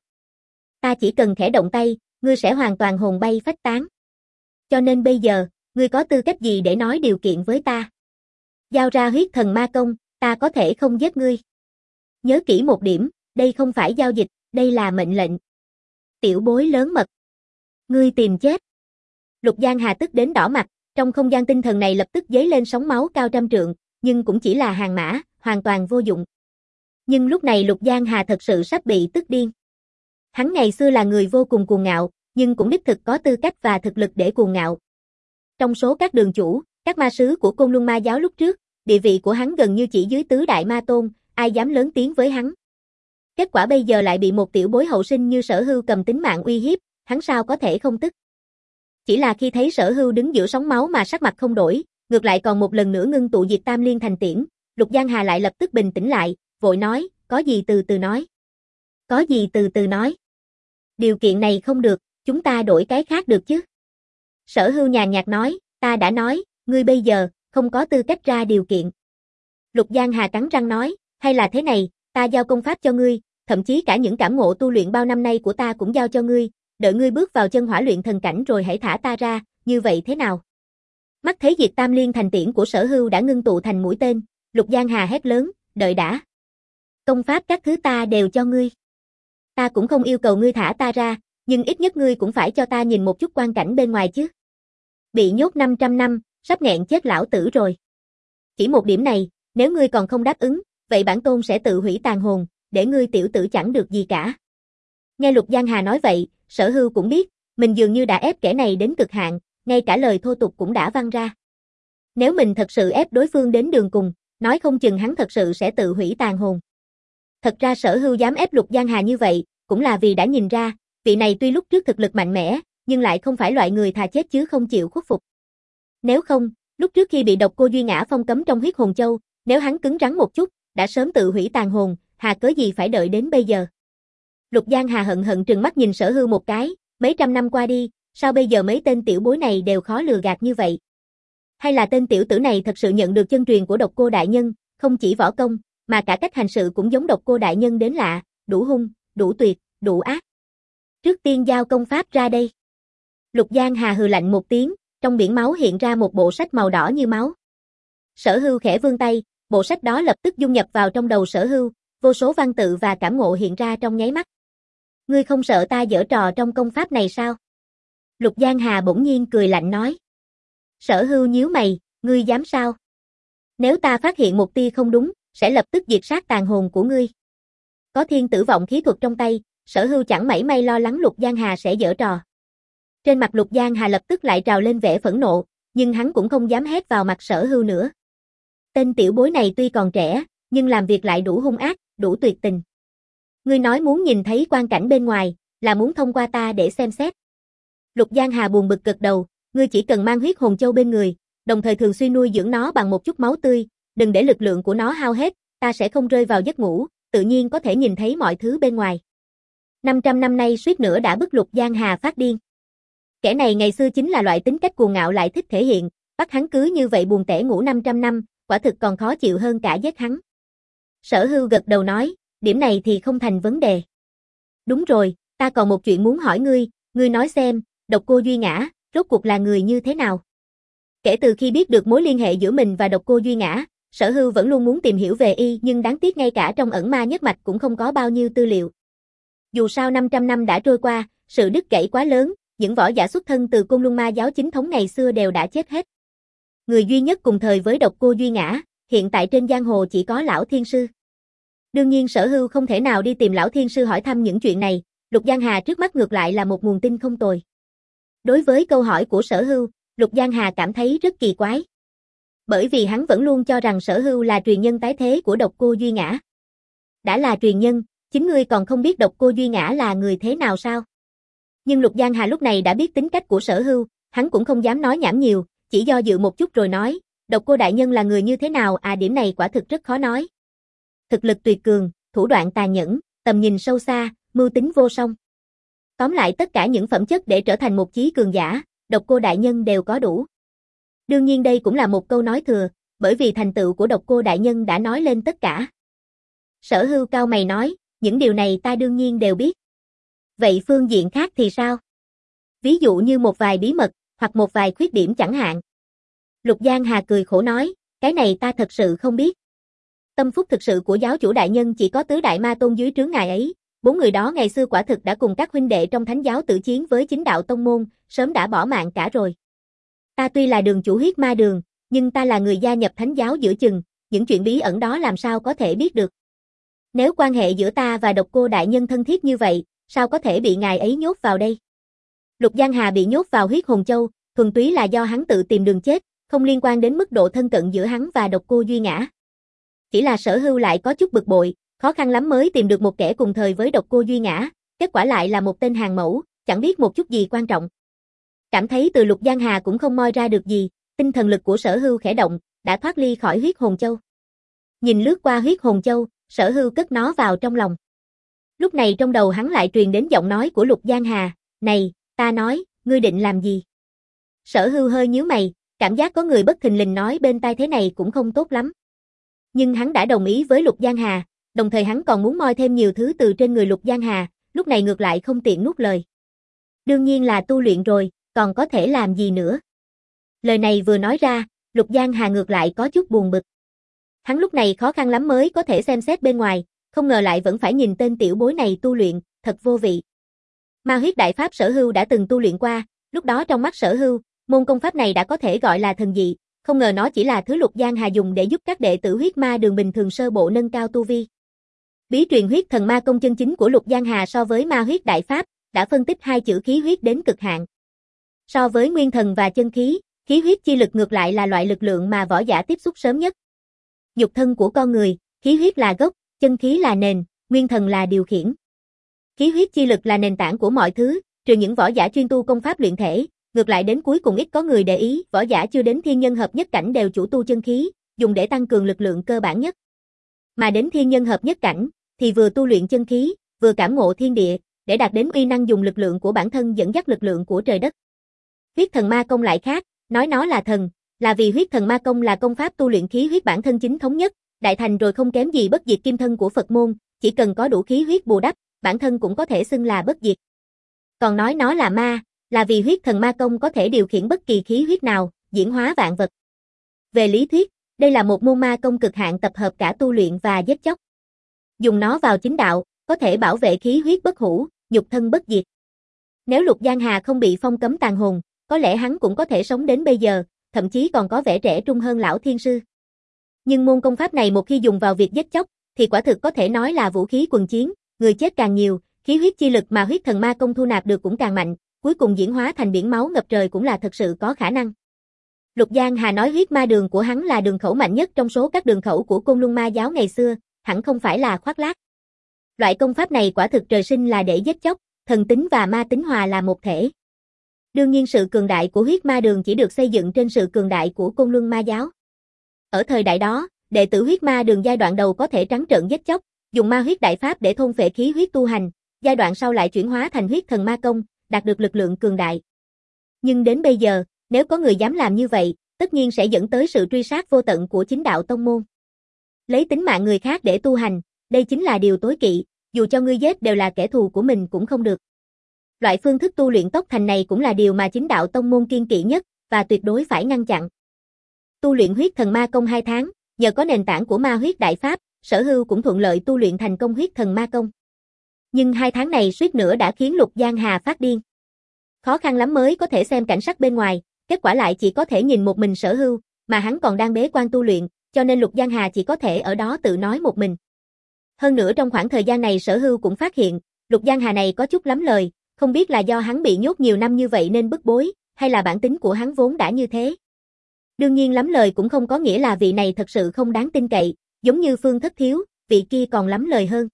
Ta chỉ cần khẽ động tay, ngươi sẽ hoàn toàn hồn bay phách tán. Cho nên bây giờ, ngươi có tư cách gì để nói điều kiện với ta? Giao ra huyết thần ma công, ta có thể không giết ngươi. Nhớ kỹ một điểm, đây không phải giao dịch, đây là mệnh lệnh. Tiểu bối lớn mật. Ngươi tìm chết. Lục Giang Hà tức đến đỏ mặt, trong không gian tinh thần này lập tức dấy lên sóng máu cao trăm trượng, nhưng cũng chỉ là hàng mã, hoàn toàn vô dụng. Nhưng lúc này Lục Giang Hà thật sự sắp bị tức điên. Hắn ngày xưa là người vô cùng cuồng ngạo, nhưng cũng đích thực có tư cách và thực lực để cuồng ngạo. Trong số các đường chủ, các ma sứ của Côn Luân Ma giáo lúc trước, địa vị của hắn gần như chỉ dưới tứ đại ma tôn, ai dám lớn tiếng với hắn. Kết quả bây giờ lại bị một tiểu bối hậu sinh như Sở Hưu cầm tính mạng uy hiếp, hắn sao có thể không tức. Chỉ là khi thấy Sở Hưu đứng giữa sóng máu mà sắc mặt không đổi, ngược lại còn một lần nữa ngưng tụ Diệt Tam Liên thành tiễn, Lục Giang Hà lại lập tức bình tĩnh lại, vội nói, có gì từ từ nói. Có gì từ từ nói. Điều kiện này không được, chúng ta đổi cái khác được chứ. Sở Hưu nhàn nhạt nói, ta đã nói, ngươi bây giờ, không có tư cách ra điều kiện. Lục Giang Hà cắn răng nói, hay là thế này, ta giao công pháp cho ngươi, thậm chí cả những cảm ngộ tu luyện bao năm nay của ta cũng giao cho ngươi, đợi ngươi bước vào chân hỏa luyện thần cảnh rồi hãy thả ta ra, như vậy thế nào? Mắt thấy Diệt Tam Liên thành tiễn của Sở Hưu đã ngưng tụ thành mũi tên, Lục Giang Hà hét lớn, đợi đã. Công pháp các thứ ta đều cho ngươi. Ta cũng không yêu cầu ngươi thả ta ra, nhưng ít nhất ngươi cũng phải cho ta nhìn một chút quan cảnh bên ngoài chứ. Bị nhốt năm trăm năm, sắp nghẹn chết lão tử rồi. Chỉ một điểm này, nếu ngươi còn không đáp ứng, vậy bản tôn sẽ tự hủy tàn hồn, để ngươi tiểu tử chẳng được gì cả. Nghe Lục Giang Hà nói vậy, Sở Hưu cũng biết, mình dường như đã ép kẻ này đến cực hạn, ngay cả lời thô tục cũng đã văng ra. Nếu mình thật sự ép đối phương đến đường cùng, nói không chừng hắn thật sự sẽ tự hủy tàn hồn. Thật ra Sở Hưu dám ép Lục Giang Hà như vậy, cũng là vì đã nhìn ra, vị này tuy lúc trước thực lực mạnh mẽ, nhưng lại không phải loại người thà chết chứ không chịu khuất phục. Nếu không, lúc trước khi bị độc cô Duy Ngã phong cấm trong huyết hồn châu, nếu hắn cứng rắn một chút, đã sớm tự hủy tàn hồn, hà cớ gì phải đợi đến bây giờ. Lục Giang Hà hận hận trừng mắt nhìn Sở Hưu một cái, mấy trăm năm qua đi, sao bây giờ mấy tên tiểu bối này đều khó lừa gạt như vậy? Hay là tên tiểu tử này thật sự nhận được chân truyền của độc cô đại nhân, không chỉ võ công, mà cả cách hành sự cũng giống độc cô đại nhân đến lạ, đủ hung, đủ tuyệt, đủ ác. Trước tiên giao công pháp ra đây. Lục Giang Hà hừ lạnh một tiếng, trong biển máu hiện ra một bộ sách màu đỏ như máu. Sở Hưu khẽ vươn tay, bộ sách đó lập tức dung nhập vào trong đầu Sở Hưu, vô số văn tự và cảm ngộ hiện ra trong nháy mắt. Ngươi không sợ ta giở trò trong công pháp này sao? Lục Giang Hà bỗng nhiên cười lạnh nói. Sở Hưu nhíu mày, ngươi dám sao? Nếu ta phát hiện một tia không đúng, sẽ lập tức diệt sát tàn hồn của ngươi. Có thiên tử vọng khí thuật trong tay, Sở Hưu chẳng mảy may lo lắng Lục Giang Hà sẽ giở trò. Trên mặt Lục Giang Hà lập tức lại trào lên vẻ phẫn nộ, nhưng hắn cũng không dám hét vào mặt Sở Hưu nữa. Tên tiểu bối này tuy còn trẻ, nhưng làm việc lại đủ hung ác, đủ tuyệt tình. Ngươi nói muốn nhìn thấy quang cảnh bên ngoài, là muốn thông qua ta để xem xét. Lục Giang Hà buồn bực gật đầu, ngươi chỉ cần mang huyết hồn châu bên người, đồng thời thường xuyên nuôi dưỡng nó bằng một chút máu tươi, đừng để lực lượng của nó hao hết, ta sẽ không rơi vào giấc ngủ, tự nhiên có thể nhìn thấy mọi thứ bên ngoài. năm trăm năm nay suýt nữa đã bức Lục Giang Hà phát điên. Kẻ này ngày xưa chính là loại tính cách cuồng ngạo lại thích thể hiện, bắt hắn cứ như vậy buồn tẻ ngủ năm trăm năm, quả thực còn khó chịu hơn cả giết hắn. Sở Hưu gật đầu nói, điểm này thì không thành vấn đề. Đúng rồi, ta còn một chuyện muốn hỏi ngươi, ngươi nói xem, độc cô Duy Ngã, rốt cuộc là người như thế nào? Kể từ khi biết được mối liên hệ giữa mình và độc cô Duy Ngã, Sở Hưu vẫn luôn muốn tìm hiểu về y, nhưng đáng tiếc ngay cả trong ẩn ma nhất mạch cũng không có bao nhiêu tư liệu. Dù sao năm trăm năm đã trôi qua, sự đứt gãy quá lớn, những võ giả xuất thân từ Côn Luân Ma giáo chính thống ngày xưa đều đã chết hết. Người duy nhất cùng thời với độc cô Duy Ngã, hiện tại trên giang hồ chỉ có lão thiên sư. Đương nhiên Sở Hưu không thể nào đi tìm lão thiên sư hỏi thăm những chuyện này, Lục Giang Hà trước mắt ngược lại là một nguồn tin không tồi. Đối với câu hỏi của Sở Hưu, Lục Giang Hà cảm thấy rất kỳ quái. Bởi vì hắn vẫn luôn cho rằng Sở Hưu là truyền nhân tái thế của độc cô Duy Ngã. Đã là truyền nhân, chính ngươi còn không biết độc cô Duy Ngã là người thế nào sao? Nhưng Lục Giang Hà lúc này đã biết tính cách của Sở Hưu, hắn cũng không dám nói nhảm nhiều, chỉ do dự một chút rồi nói, độc cô đại nhân là người như thế nào à, điểm này quả thực rất khó nói. Thực lực tuyệt cường, thủ đoạn tàn nhẫn, tầm nhìn sâu xa, mưu tính vô song. Tóm lại tất cả những phẩm chất để trở thành một chí cường giả, độc cô đại nhân đều có đủ. Đương nhiên đây cũng là một câu nói thừa, bởi vì thành tựu của độc cô đại nhân đã nói lên tất cả. Sở Hưu cao mày nói, những điều này ta đương nhiên đều biết. Vậy phương diện khác thì sao? Ví dụ như một vài bí mật, hoặc một vài khuyết điểm chẳng hạn. Lục Giang Hà cười khổ nói, cái này ta thật sự không biết. Tâm phúc thực sự của giáo chủ đại nhân chỉ có tứ đại ma tôn dưới trướng ngài ấy, bốn người đó ngày xưa quả thực đã cùng các huynh đệ trong thánh giáo tử chiến với chính đạo tông môn, sớm đã bỏ mạng cả rồi. Ta tuy là đường chủ huyết ma đường, nhưng ta là người gia nhập thánh giáo giữa chừng, những chuyện bí ẩn đó làm sao có thể biết được. Nếu quan hệ giữa ta và độc cô đại nhân thân thiết như vậy, sao có thể bị ngài ấy nhốt vào đây? Lục Giang Hà bị nhốt vào huyết hồn châu, thuần túy là do hắn tự tìm đường chết, không liên quan đến mức độ thân cận giữa hắn và độc cô Duy Ngã. Chỉ là Sở Hưu lại có chút bực bội, khó khăn lắm mới tìm được một kẻ cùng thời với độc cô Duy Ngã, kết quả lại là một tên hàng mẫu, chẳng biết một chút gì quan trọng. Cảm thấy từ Lục Giang Hà cũng không moi ra được gì, tinh thần lực của Sở Hưu khẽ động, đã thoát ly khỏi huyết hồn châu. Nhìn lướt qua huyết hồn châu, Sở Hưu cất nó vào trong lòng. Lúc này trong đầu hắn lại truyền đến giọng nói của Lục Giang Hà, này, ta nói, ngươi định làm gì? Sở Hưu hơi nhíu mày, cảm giác có người bất thình lình nói bên tai thế này cũng không tốt lắm. Nhưng hắn đã đồng ý với Lục Giang Hà, đồng thời hắn còn muốn moi thêm nhiều thứ từ trên người Lục Giang Hà, lúc này ngược lại không tiện nuốt lời. Đương nhiên là tu luyện rồi, còn có thể làm gì nữa? Lời này vừa nói ra, Lục Giang Hà ngược lại có chút buồn bực. Hắn lúc này khó khăn lắm mới có thể xem xét bên ngoài, không ngờ lại vẫn phải nhìn tên tiểu bối này tu luyện, thật vô vị. Ma huyết đại pháp Sở Hưu đã từng tu luyện qua, lúc đó trong mắt Sở Hưu, môn công pháp này đã có thể gọi là thần dị, không ngờ nó chỉ là thứ Lục Giang Hà dùng để giúp các đệ tử huyết ma đường bình thường sơ bộ nâng cao tu vi. Bí truyền huyết thần ma công chân chính của Lục Giang Hà so với ma huyết đại pháp, đã phân tích hai chữ khí huyết đến cực hạn. So với nguyên thần và chân khí, khí huyết chi lực ngược lại là loại lực lượng mà võ giả tiếp xúc sớm nhất. Nhục thân của con người, khí huyết là gốc, chân khí là nền, nguyên thần là điều khiển. Khí huyết chi lực là nền tảng của mọi thứ, trừ những võ giả chuyên tu công pháp luyện thể, ngược lại đến cuối cùng ít có người để ý, võ giả chưa đến thiên nhân hợp nhất cảnh đều chủ tu chân khí, dùng để tăng cường lực lượng cơ bản nhất. Mà đến thiên nhân hợp nhất cảnh, thì vừa tu luyện chân khí, vừa cảm ngộ thiên địa, để đạt đến uy năng dùng lực lượng của bản thân dẫn dắt lực lượng của trời đất. Huyết thần ma công lại khác, nói nó là thần, là vì huyết thần ma công là công pháp tu luyện khí huyết bản thân chính thống nhất, đại thành rồi không kém gì bất diệt kim thân của Phật môn, chỉ cần có đủ khí huyết bù đắp, bản thân cũng có thể xưng là bất diệt. Còn nói nó là ma, là vì huyết thần ma công có thể điều khiển bất kỳ khí huyết nào, diễn hóa vạn vật. Về lý thuyết, đây là một môn ma công cực hạn tập hợp cả tu luyện và giết chóc. Dùng nó vào chính đạo, có thể bảo vệ khí huyết bất hủ, nhục thân bất diệt. Nếu Lục Giang Hà không bị phong cấm tàn hồn, có lẽ hắn cũng có thể sống đến bây giờ, thậm chí còn có vẻ trẻ trung hơn lão thiên sư. Nhưng môn công pháp này một khi dùng vào việc giết chóc, thì quả thực có thể nói là vũ khí quần chiến, người chết càng nhiều, khí huyết chi lực mà huyết thần ma công thu nạp được cũng càng mạnh, cuối cùng diễn hóa thành biển máu ngập trời cũng là thật sự có khả năng. Lục Giang Hà nói huyết ma đường của hắn là đường khẩu mạnh nhất trong số các đường khẩu của Côn Luân ma giáo ngày xưa, hẳn không phải là khoác lác. Loại công pháp này quả thực trời sinh là để giết chóc, thần tính và ma tính hòa là một thể. Đương nhiên sự cường đại của huyết ma đường chỉ được xây dựng trên sự cường đại của Côn Luân ma giáo. Ở thời đại đó, đệ tử huyết ma đường giai đoạn đầu có thể trắng trợn giết chóc, dùng ma huyết đại pháp để thôn phệ khí huyết tu hành, giai đoạn sau lại chuyển hóa thành huyết thần ma công, đạt được lực lượng cường đại. Nhưng đến bây giờ, nếu có người dám làm như vậy, tất nhiên sẽ dẫn tới sự truy sát vô tận của chính đạo tông môn. Lấy tính mạng người khác để tu hành, đây chính là điều tối kỵ, dù cho ngươi giết đều là kẻ thù của mình cũng không được. Loại phương thức tu luyện tốc thành này cũng là điều mà chính đạo tông môn kiêng kỵ nhất, và tuyệt đối phải ngăn chặn. Tu luyện huyết thần ma công hai tháng, nhờ có nền tảng của ma huyết đại pháp, Sở Hưu cũng thuận lợi tu luyện thành công huyết thần ma công. Nhưng hai tháng này suýt nữa đã khiến Lục Giang Hà phát điên. Khó khăn lắm mới có thể xem cảnh sắc bên ngoài, kết quả lại chỉ có thể nhìn một mình Sở Hưu, mà hắn còn đang bế quan tu luyện, cho nên Lục Giang Hà chỉ có thể ở đó tự nói một mình. Hơn nữa trong khoảng thời gian này Sở Hưu cũng phát hiện, Lục Giang Hà này có chút lắm lời, không biết là do hắn bị nhốt nhiều năm như vậy nên bức bối, hay là bản tính của hắn vốn đã như thế. Đương nhiên lắm lời cũng không có nghĩa là vị này thật sự không đáng tin cậy, giống như Phương Thất Thiếu, vị kia còn lắm lời hơn.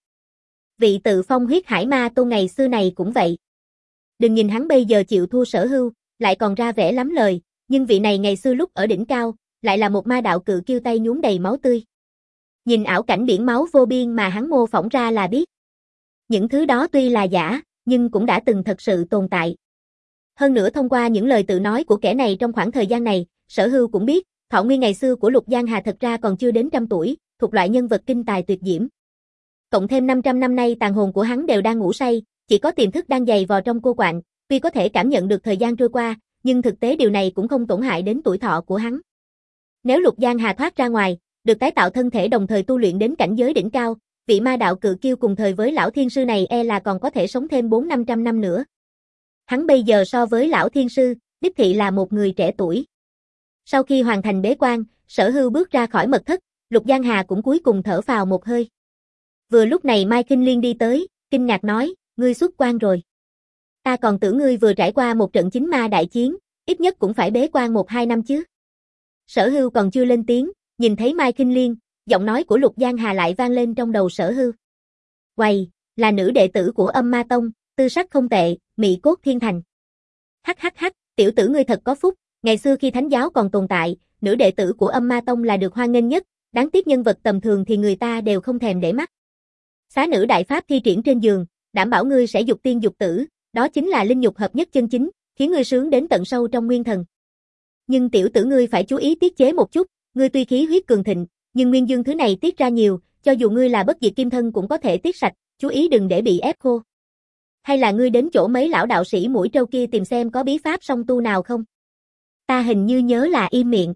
Vị tự phong huyết hải ma tôn ngày xưa này cũng vậy. Đừng nhìn hắn bây giờ chịu thua Sở Hưu, lại còn ra vẻ lắm lời, nhưng vị này ngày xưa lúc ở đỉnh cao, lại là một ma đạo cự kiêu tay nhuốm đầy máu tươi. Nhìn ảo cảnh biển máu vô biên mà hắn mô phỏng ra là biết. Những thứ đó tuy là giả, nhưng cũng đã từng thật sự tồn tại. Hơn nữa thông qua những lời tự nói của kẻ này trong khoảng thời gian này, Sở Hưu cũng biết, thọ nguyên ngày xưa của Lục Giang Hà thật ra còn chưa đến trăm tuổi, thuộc loại nhân vật kinh tài tuyệt diễm. Cộng thêm năm trăm năm nay tàn hồn của hắn đều đang ngủ say, chỉ có tiềm thức đang dày vò trong cô quạnh, tuy có thể cảm nhận được thời gian trôi qua, nhưng thực tế điều này cũng không tổn hại đến tuổi thọ của hắn. Nếu Lục Giang Hà thoát ra ngoài, được tái tạo thân thể đồng thời tu luyện đến cảnh giới đỉnh cao, vị ma đạo cự kiêu cùng thời với lão thiên sư này e là còn có thể sống thêm bốn năm trăm năm nữa. Hắn bây giờ so với lão thiên sư, đích thị là một người trẻ tuổi. Sau khi hoàn thành bế quan, Sở Hưu bước ra khỏi mật thất, Lục Giang Hà cũng cuối cùng thở phào một hơi. Vừa lúc này Mai Kinh Liên đi tới, kinh ngạc nói, ngươi xuất quan rồi. Ta còn tưởng ngươi vừa trải qua một trận chính ma đại chiến, ít nhất cũng phải bế quan một hai năm chứ. Sở Hưu còn chưa lên tiếng, nhìn thấy Mai Kinh Liên, giọng nói của Lục Giang Hà lại vang lên trong đầu Sở Hưu. Quầy, là nữ đệ tử của Âm Ma Tông, tư sắc không tệ, mỹ cốt thiên thành. Hắc hắc hắc, tiểu tử ngươi thật có phúc, ngày xưa khi thánh giáo còn tồn tại, nữ đệ tử của Âm Ma Tông là được hoan nghênh nhất, đáng tiếc nhân vật tầm thường thì người ta đều không thèm để mắt. Xá nữ đại pháp thi triển trên giường, đảm bảo ngươi sẽ dục tiên dục tử, đó chính là linh nhục hợp nhất chân chính, khiến ngươi sướng đến tận sâu trong nguyên thần. Nhưng tiểu tử ngươi phải chú ý tiết chế một chút, ngươi tuy khí huyết cường thịnh, nhưng nguyên dương thứ này tiết ra nhiều, cho dù ngươi là bất diệt kim thân cũng có thể tiết sạch, chú ý đừng để bị ép khô. Hay là ngươi đến chỗ mấy lão đạo sĩ mũi trâu kia tìm xem có bí pháp song tu nào không? Ta hình như nhớ là im miệng.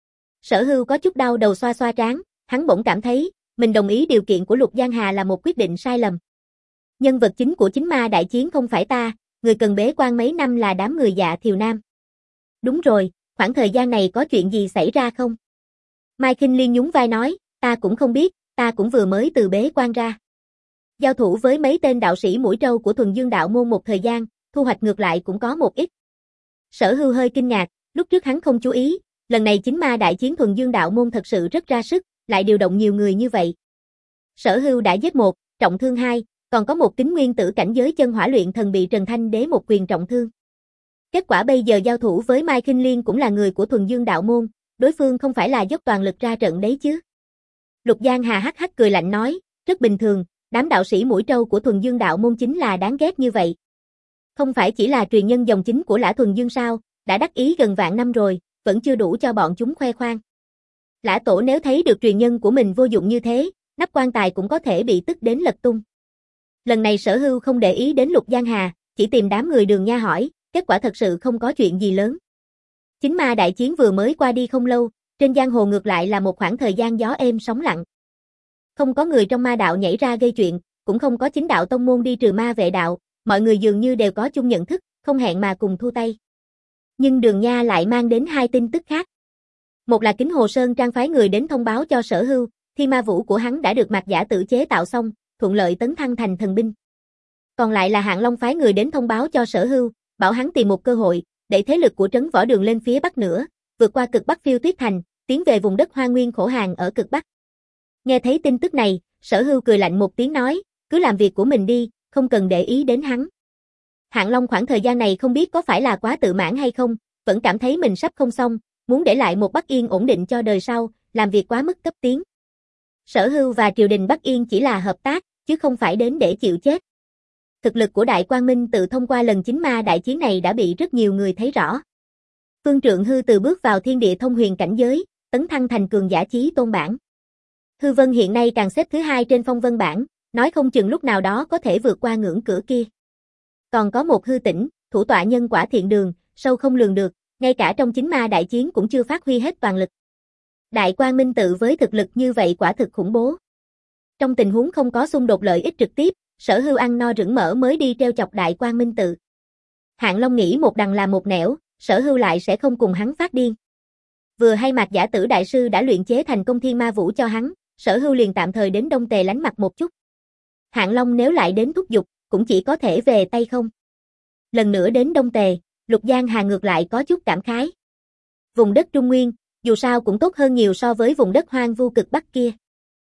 Sở Hưu có chút đau đầu xoa xoa trán, hắn bỗng cảm thấy, mình đồng ý điều kiện của Lục Giang Hà là một quyết định sai lầm. Nhân vật chính của chính ma đại chiến không phải ta, người cần bế quan mấy năm là đám người Dạ Thiều Nam. Đúng rồi, khoảng thời gian này có chuyện gì xảy ra không? Mai Kinh Liên nhún vai nói, ta cũng không biết, ta cũng vừa mới từ bế quan ra. Giao thủ với mấy tên đạo sĩ mũi trâu của Thuần Dương đạo môn một thời gian, thu hoạch ngược lại cũng có một ít. Sở Hưu hơi kinh ngạc, lúc trước hắn không chú ý, lần này chính ma đại chiến Thuần Dương đạo môn thật sự rất ra sức, lại điều động nhiều người như vậy. Sở Hưu đã giết một, trọng thương hai, còn có một kính nguyên tử cảnh giới chân hỏa luyện thần bị Trần Thanh Đế một quyền trọng thương. Kết quả bây giờ giao thủ với Mai Khinh Liên cũng là người của Thuần Dương đạo môn, đối phương không phải là dốc toàn lực ra trận đấy chứ. Lục Giang Hà hắc hắc cười lạnh nói, rất bình thường, đám đạo sĩ mũi trâu của Thuần Dương đạo môn chính là đáng ghét như vậy. Không phải chỉ là truyền nhân dòng chính của Lã Thuần Dương sao, đã đắc ý gần vạn năm rồi, vẫn chưa đủ cho bọn chúng khoe khoang. Lã tổ nếu thấy được truyền nhân của mình vô dụng như thế, nắp quan tài cũng có thể bị tức đến lật tung. Lần này Sở Hưu không để ý đến Lục Giang Hà, chỉ tìm đám người Đường Nha hỏi, kết quả thật sự không có chuyện gì lớn. Chính ma đại chiến vừa mới qua đi không lâu, trên giang hồ ngược lại là một khoảng thời gian gió êm sóng lặng. Không có người trong ma đạo nhảy ra gây chuyện, cũng không có chính đạo tông môn đi trừ ma vệ đạo, mọi người dường như đều có chung nhận thức, không hẹn mà cùng thu tay. Nhưng Đường Nha lại mang đến hai tin tức khác. Một là Kính Hồ Sơn Trang phái người đến thông báo cho Sở Hưu, Thiên Ma Vũ của hắn đã được Mạc Giả Tử chế tạo xong, thuận lợi tấn thăng thành thần binh. Còn lại là Hạng Long phái người đến thông báo cho Sở Hưu, bảo hắn tìm một cơ hội, để thế lực của Trấn Võ Đường lên phía bắc nữa, vượt qua cực bắc Phiêu Tuyết Thành, tiến về vùng đất hoang nguyên khổ hàn ở cực bắc. Nghe thấy tin tức này, Sở Hưu cười lạnh một tiếng nói, cứ làm việc của mình đi, không cần để ý đến hắn. Hạng Long khoảng thời gian này không biết có phải là quá tự mãn hay không, vẫn cảm thấy mình sắp không xong, muốn để lại một Bắc Yên ổn định cho đời sau, làm việc quá mức cấp tiến. Sở Hưu và triều đình Bắc Yên chỉ là hợp tác, chứ không phải đến để chịu chết. Thực lực của Đại Quang Minh Tự thông qua lần chính ma đại chiến này đã bị rất nhiều người thấy rõ. Phương Trượng Hư từ bước vào thiên địa thông huyền cảnh giới, tấn thăng thành cường giả chí tôn bảng. Hư Vân hiện nay càng xếp thứ hai trên phong vân bảng, nói không chừng lúc nào đó có thể vượt qua ngưỡng cửa kia. Còn có một Hư Tĩnh, thủ tọa nhân quả thiện đường, sâu không lường được, ngay cả trong chính ma đại chiến cũng chưa phát huy hết toàn lực. Đại Quang Minh Tự với thực lực như vậy quả thực khủng bố. Trong tình huống không có xung đột lợi ích trực tiếp, Sở Hưu ăn no rửng mỡ mới đi treo chọc Đại Quang Minh Tự. Hạng Long nghĩ một đằng làm một nẻo, Sở Hưu lại sẽ không cùng hắn phát điên. Vừa hay Mạc Giả Tử đại sư đã luyện chế thành công Thiên Ma Vũ cho hắn, Sở Hưu liền tạm thời đến Đông Tề lánh mặt một chút. Hạng Long nếu lại đến thúc giục, cũng chỉ có thể về tay không. Lần nữa đến Đông Tề, Lục Giang Hà ngược lại có chút cảm khái. Vùng đất Trung Nguyên, dù sao cũng tốt hơn nhiều so với vùng đất hoang vu cực Bắc kia.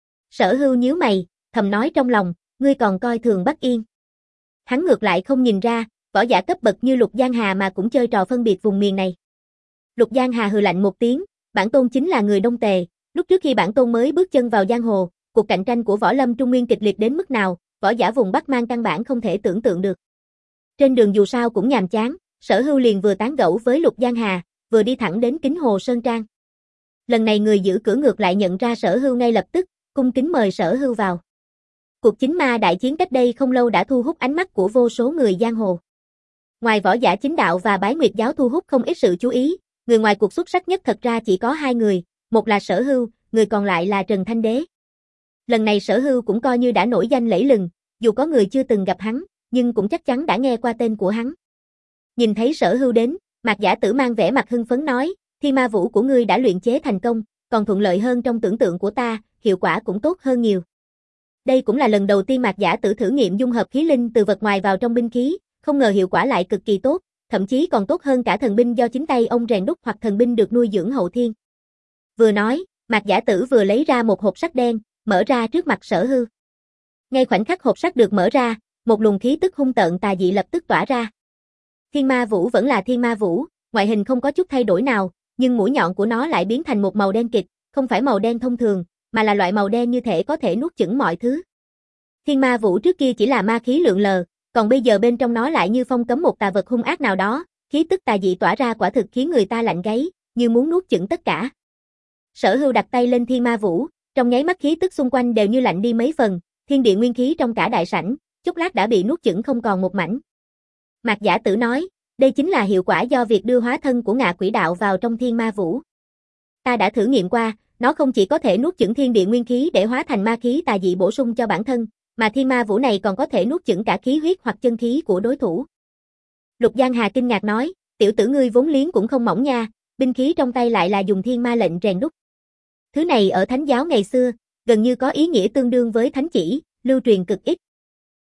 Sở Hưu nhíu mày, thầm nói trong lòng, ngươi còn coi thường Bắc Yên. Hắn ngược lại không nhìn ra, võ giả cấp bậc như Lục Giang Hà mà cũng chơi trò phân biệt vùng miền này. Lục Giang Hà hừ lạnh một tiếng, bản tôn chính là người Đông Tề, lúc trước khi bản tôn mới bước chân vào giang hồ, cuộc cạnh tranh của võ lâm Trung Nguyên kịch liệt đến mức nào, võ giả vùng Bắc mang căn bản không thể tưởng tượng được. Trên đường dù sao cũng nhàm chán, Sở Hưu liền vừa tán gẫu với Lục Giang Hà, vừa đi thẳng đến Kính Hồ Sơn Trang. Lần này người giữ cửa ngược lại nhận ra Sở Hưu ngay lập tức, cung kính mời Sở Hưu vào. Cuộc chính ma đại chiến cách đây không lâu đã thu hút ánh mắt của vô số người giang hồ. Ngoài võ giả chính đạo và bái nguyệt giáo thu hút không ít sự chú ý, người ngoài cuộc xuất sắc nhất thật ra chỉ có hai người, một là Sở Hưu, người còn lại là Trần Thanh Đế. Lần này Sở Hưu cũng coi như đã nổi danh lẫy lừng, dù có người chưa từng gặp hắn, nhưng cũng chắc chắn đã nghe qua tên của hắn. Nhìn thấy Sở Hưu đến, Mạc Giả Tử mang vẻ mặt hưng phấn nói, Thiên Ma Vũ của ngươi đã luyện chế thành công, còn thuận lợi hơn trong tưởng tượng của ta, hiệu quả cũng tốt hơn nhiều. Đây cũng là lần đầu tiên Mạc Giả Tử thử nghiệm dung hợp khí linh từ vật ngoài vào trong binh khí, không ngờ hiệu quả lại cực kỳ tốt, thậm chí còn tốt hơn cả thần binh do chính tay ông rèn đúc hoặc thần binh được nuôi dưỡng hậu thiên. Vừa nói, Mạc Giả Tử vừa lấy ra một hộp sắt đen, mở ra trước mặt Sở Hưu. Ngay khoảnh khắc hộp sắt được mở ra, một luồng khí tức hung tợn tà dị lập tức tỏa ra. Thiên Ma Vũ vẫn là Thiên Ma Vũ, ngoại hình không có chút thay đổi nào, nhưng mũi nhọn của nó lại biến thành một màu đen kịt, không phải màu đen thông thường, mà là loại màu đen như thể có thể nuốt chửng mọi thứ. Thiên Ma Vũ trước kia chỉ là ma khí lượn lờ, còn bây giờ bên trong nó lại như phong cấm một tà vật hung ác nào đó, khí tức tà dị tỏa ra quả thực khiến người ta lạnh gáy, như muốn nuốt chửng tất cả. Sở Hưu đặt tay lên Thiên Ma Vũ, trong nháy mắt khí tức xung quanh đều như lạnh đi mấy phần, thiên địa nguyên khí trong cả đại sảnh, chốc lát đã bị nuốt chửng không còn một mảnh. Mạc Giả Tử nói, đây chính là hiệu quả do việc đưa hóa thân của Ngạ Quỷ Đạo vào trong Thiên Ma Vũ. Ta đã thử nghiệm qua, nó không chỉ có thể nuốt chửng thiên địa nguyên khí để hóa thành ma khí tà dị bổ sung cho bản thân, mà Thiên Ma Vũ này còn có thể nuốt chửng cả khí huyết hoặc chân khí của đối thủ. Lục Giang Hà kinh ngạc nói, tiểu tử ngươi vốn liếng cũng không mỏng nha, binh khí trong tay lại là dùng thiên ma lệnh rèn đúc. Thứ này ở thánh giáo ngày xưa, gần như có ý nghĩa tương đương với thánh chỉ, lưu truyền cực ít.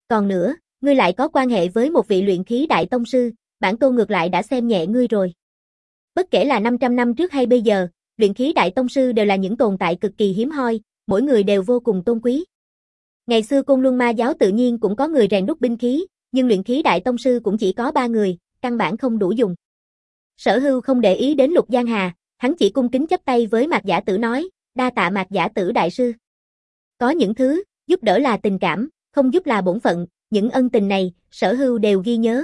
Còn nữa, ngươi lại có quan hệ với một vị luyện khí đại tông sư, bản tôn ngược lại đã xem nhẹ ngươi rồi. Bất kể là năm trăm năm trước hay bây giờ, luyện khí đại tông sư đều là những tồn tại cực kỳ hiếm hoi, mỗi người đều vô cùng tôn quý. Ngày xưa Côn Luân Ma giáo tự nhiên cũng có người rèn đúc binh khí, nhưng luyện khí đại tông sư cũng chỉ có ba người, căn bản không đủ dùng. Sở Hưu không để ý đến Lục Giang Hà, hắn chỉ cung kính chắp tay với Mạc Giả Tử nói, đa tạ Mạc Giả Tử đại sư. Có những thứ, giúp đỡ là tình cảm, không giúp là bổn phận, những ân tình này, Sở Hưu đều ghi nhớ.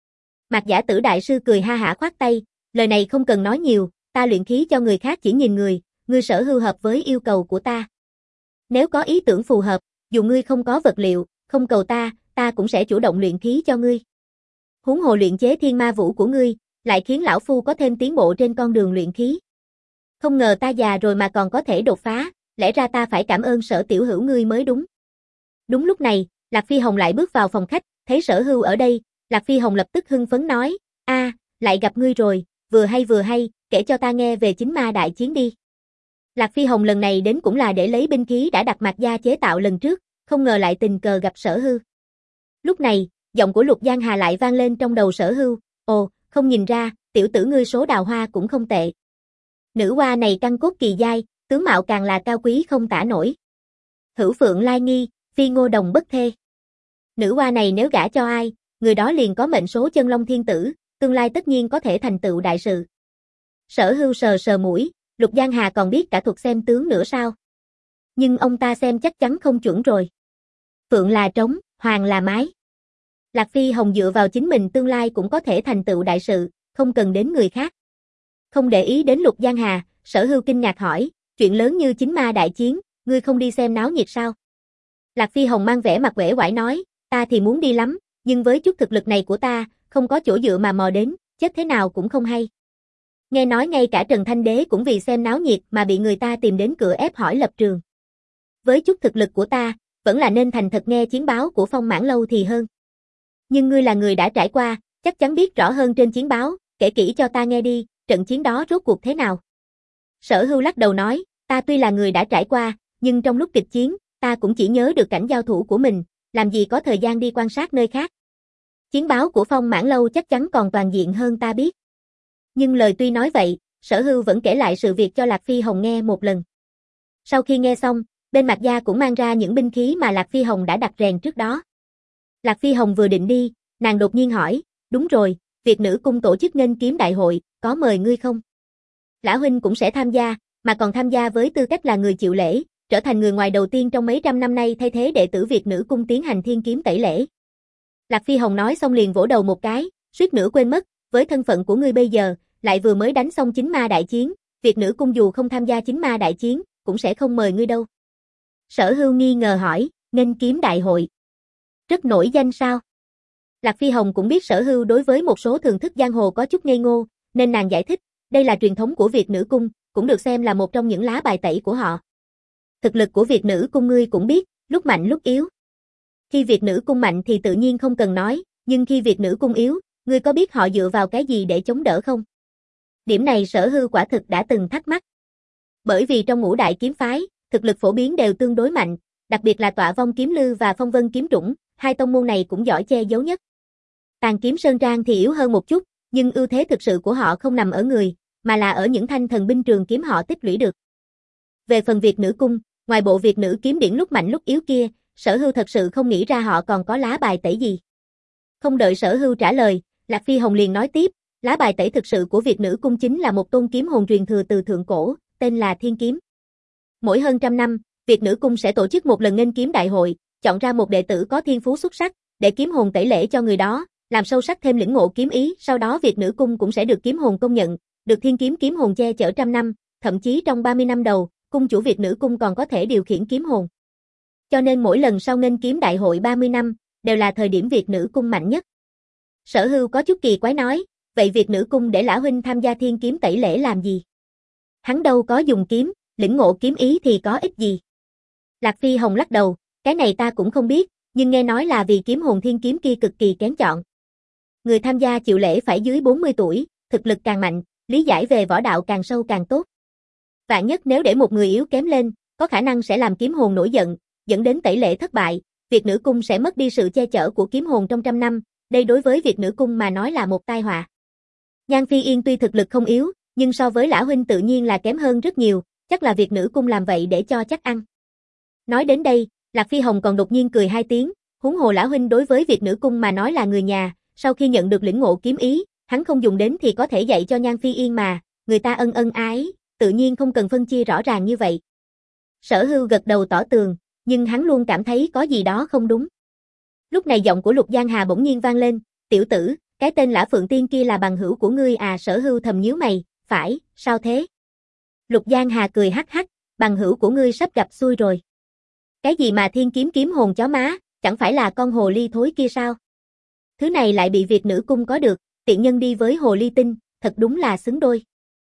Mạc Giả Tử đại sư cười ha hả khoát tay, lời này không cần nói nhiều, ta luyện khí cho người khác chỉ nhìn người, ngươi Sở Hưu hợp với yêu cầu của ta. Nếu có ý tưởng phù hợp, dù ngươi không có vật liệu, không cầu ta, ta cũng sẽ chủ động luyện khí cho ngươi. Huống hồ luyện chế thiên ma vũ của ngươi, lại khiến lão phu có thêm tiến bộ trên con đường luyện khí. Không ngờ ta già rồi mà còn có thể đột phá, lẽ ra ta phải cảm ơn Sở tiểu hữu ngươi mới đúng. Đúng lúc này, Lạc Phi Hồng lại bước vào phòng khách, thấy Sở Hưu ở đây, Lạc Phi Hồng lập tức hưng phấn nói, a, lại gặp ngươi rồi, vừa hay vừa hay, kể cho ta nghe về chính ma đại chiến đi. Lạc Phi Hồng lần này đến cũng là để lấy binh khí đã đặt Mạc gia chế tạo lần trước, không ngờ lại tình cờ gặp Sở Hưu. Lúc này, giọng của Lục Giang Hà lại vang lên trong đầu Sở Hưu, ồ, không nhìn ra, tiểu tử ngươi số đào hoa cũng không tệ. Nữ hoa này căn cốt kỳ giai, tướng mạo càng là cao quý không tả nổi. Hữu phượng lai nghi, phi ngô đồng bất thê. Nữ hoa này nếu gả cho ai, người đó liền có mệnh số chân long thiên tử, tương lai tất nhiên có thể thành tựu đại sự. Sở Hưu sờ sờ mũi, Lục Giang Hà còn biết cả thuật xem tướng nữa sao? Nhưng ông ta xem chắc chắn không chuẩn rồi. Phượng là trống, hoàng là mái. Lạc Phi Hồng dựa vào chính mình tương lai cũng có thể thành tựu đại sự, không cần đến người khác. Không để ý đến Lục Giang Hà, Sở Hưu kinh ngạc hỏi, chuyện lớn như chính ma đại chiến, ngươi không đi xem náo nhiệt sao? Lạc Phi Hồng mang vẻ mặt uể oải nói, ta thì muốn đi lắm, nhưng với chút thực lực này của ta, không có chỗ dựa mà mò đến, chết thế nào cũng không hay. Nghe nói ngay cả Trần Thanh Đế cũng vì xem náo nhiệt mà bị người ta tìm đến cửa ép hỏi lập trường. Với chút thực lực của ta, vẫn là nên thành thật nghe chiến báo của Phong Mãn Lâu thì hơn. Nhưng ngươi là người đã trải qua, chắc chắn biết rõ hơn trên chiến báo, kể kỹ cho ta nghe đi, trận chiến đó rốt cuộc thế nào. Sở Hưu lắc đầu nói, ta tuy là người đã trải qua, nhưng trong lúc kịch chiến, ta cũng chỉ nhớ được cảnh giao thủ của mình, làm gì có thời gian đi quan sát nơi khác. Chiến báo của Phong Mãn Lâu chắc chắn còn toàn diện hơn ta biết. Nhưng lời tuy nói vậy, Sở Hưu vẫn kể lại sự việc cho Lạc Phi Hồng nghe một lần. Sau khi nghe xong, bên Mạc gia cũng mang ra những binh khí mà Lạc Phi Hồng đã đặt rèn trước đó. Lạc Phi Hồng vừa định đi, nàng đột nhiên hỏi, đúng rồi, Việt Nữ Cung tổ chức nghênh kiếm đại hội, có mời ngươi không? Lã huynh cũng sẽ tham gia, mà còn tham gia với tư cách là người chịu lễ, trở thành người ngoài đầu tiên trong mấy trăm năm nay thay thế đệ tử Việt Nữ Cung tiến hành thiên kiếm tẩy lễ. Lạc Phi Hồng nói xong liền vỗ đầu một cái, suýt nữa quên mất, với thân phận của ngươi bây giờ, lại vừa mới đánh xong chính ma đại chiến, Việt Nữ Cung dù không tham gia chính ma đại chiến, cũng sẽ không mời ngươi đâu. Sở Hưu nghi ngờ hỏi, nghênh kiếm đại hội. Rất nổi danh sao? Lạc Phi Hồng cũng biết Sở Hưu đối với một số thường thức giang hồ có chút ngây ngô, nên nàng giải thích, đây là truyền thống của Việt Nữ Cung, cũng được xem là một trong những lá bài tẩy của họ. Thực lực của Việt Nữ Cung ngươi cũng biết, lúc mạnh lúc yếu. Khi Việt Nữ Cung mạnh thì tự nhiên không cần nói, nhưng khi Việt Nữ Cung yếu, ngươi có biết họ dựa vào cái gì để chống đỡ không? Điểm này Sở Hưu quả thực đã từng thắc mắc. Bởi vì trong ngũ đại kiếm phái, thực lực phổ biến đều tương đối mạnh, đặc biệt là Tọa Vong Kiếm Lư và Phong Vân Kiếm Trũng, hai tông môn này cũng giỏi che giấu nhất. Tàn Kiếm Sơn Trang thì yếu hơn một chút, nhưng ưu thế thực sự của họ không nằm ở người, mà là ở những thanh thần binh trường kiếm họ tích lũy được. Về phần Việt Nữ Cung, ngoài bộ Việt Nữ kiếm điển lúc mạnh lúc yếu kia, Sở Hưu thật sự không nghĩ ra họ còn có lá bài tẩy gì. Không đợi Sở Hưu trả lời, Lạc Phi Hồng liền nói tiếp, lá bài tẩy thực sự của Việt Nữ Cung chính là một tôn kiếm hồn truyền thừa từ thượng cổ, tên là Thiên Kiếm. Mỗi hơn trăm năm, Việt Nữ Cung sẽ tổ chức một lần nghênh kiếm đại hội, chọn ra một đệ tử có thiên phú xuất sắc, để kiếm hồn tẩy lễ cho người đó, làm sâu sắc thêm lĩnh ngộ kiếm ý, sau đó Việt Nữ Cung cũng sẽ được kiếm hồn công nhận, được thiên kiếm kiếm hồn che chở trăm năm, thậm chí trong ba mươi năm đầu, cung chủ Việt Nữ Cung còn có thể điều khiển kiếm hồn. Cho nên mỗi lần sau nghênh kiếm đại hội ba mươi năm, đều là thời điểm Việt Nữ Cung mạnh nhất. Sở Hưu có chút kỳ quái nói, vậy Việt Nữ Cung để Lã huynh tham gia thiên kiếm tẩy lễ làm gì? Hắn đâu có dùng kiếm, lĩnh ngộ kiếm ý thì có ích gì? Lạc Phi Hồng lắc đầu, cái này ta cũng không biết, nhưng nghe nói là vì kiếm hồn thiên kiếm kia cực kỳ kén chọn. Người tham gia chịu lễ phải dưới bốn mươi tuổi, thực lực càng mạnh, lý giải về võ đạo càng sâu càng tốt. Vạn nhất nếu để một người yếu kém lên, có khả năng sẽ làm kiếm hồn nổi giận, dẫn đến tẩy lễ thất bại, Việt nữ cung sẽ mất đi sự che chở của kiếm hồn trong trăm năm, đây đối với Việt nữ cung mà nói là một tai họa. Nhan Phi Yên tuy thực lực không yếu, nhưng so với Lã huynh tự nhiên là kém hơn rất nhiều, chắc là Việt nữ cung làm vậy để cho chắc ăn. Nói đến đây, Lạc Phi Hồng còn đột nhiên cười hai tiếng, huống hồ Lã huynh đối với Việt nữ cung mà nói là người nhà, sau khi nhận được lĩnh ngộ kiếm ý, hắn không dùng đến thì có thể dạy cho Nhan Phi Yên mà, người ta ân ân ái, tự nhiên không cần phân chia rõ ràng như vậy. Sở Hưu gật đầu tỏ tường, nhưng hắn luôn cảm thấy có gì đó không đúng. Lúc này giọng của Lục Giang Hà bỗng nhiên vang lên, tiểu tử, cái tên Lã Phượng Tiên kia là bằng hữu của ngươi à? Sở Hưu thầm nhíu mày, phải, sao thế? Lục Giang Hà cười hắc hắc, bằng hữu của ngươi sắp gặp xui rồi. Cái gì mà thiên kiếm kiếm hồn chó má, chẳng phải là con hồ ly thối kia sao? Thứ này lại bị Việt nữ cung có được, tiện nhân đi với hồ ly tinh, thật đúng là xứng đôi.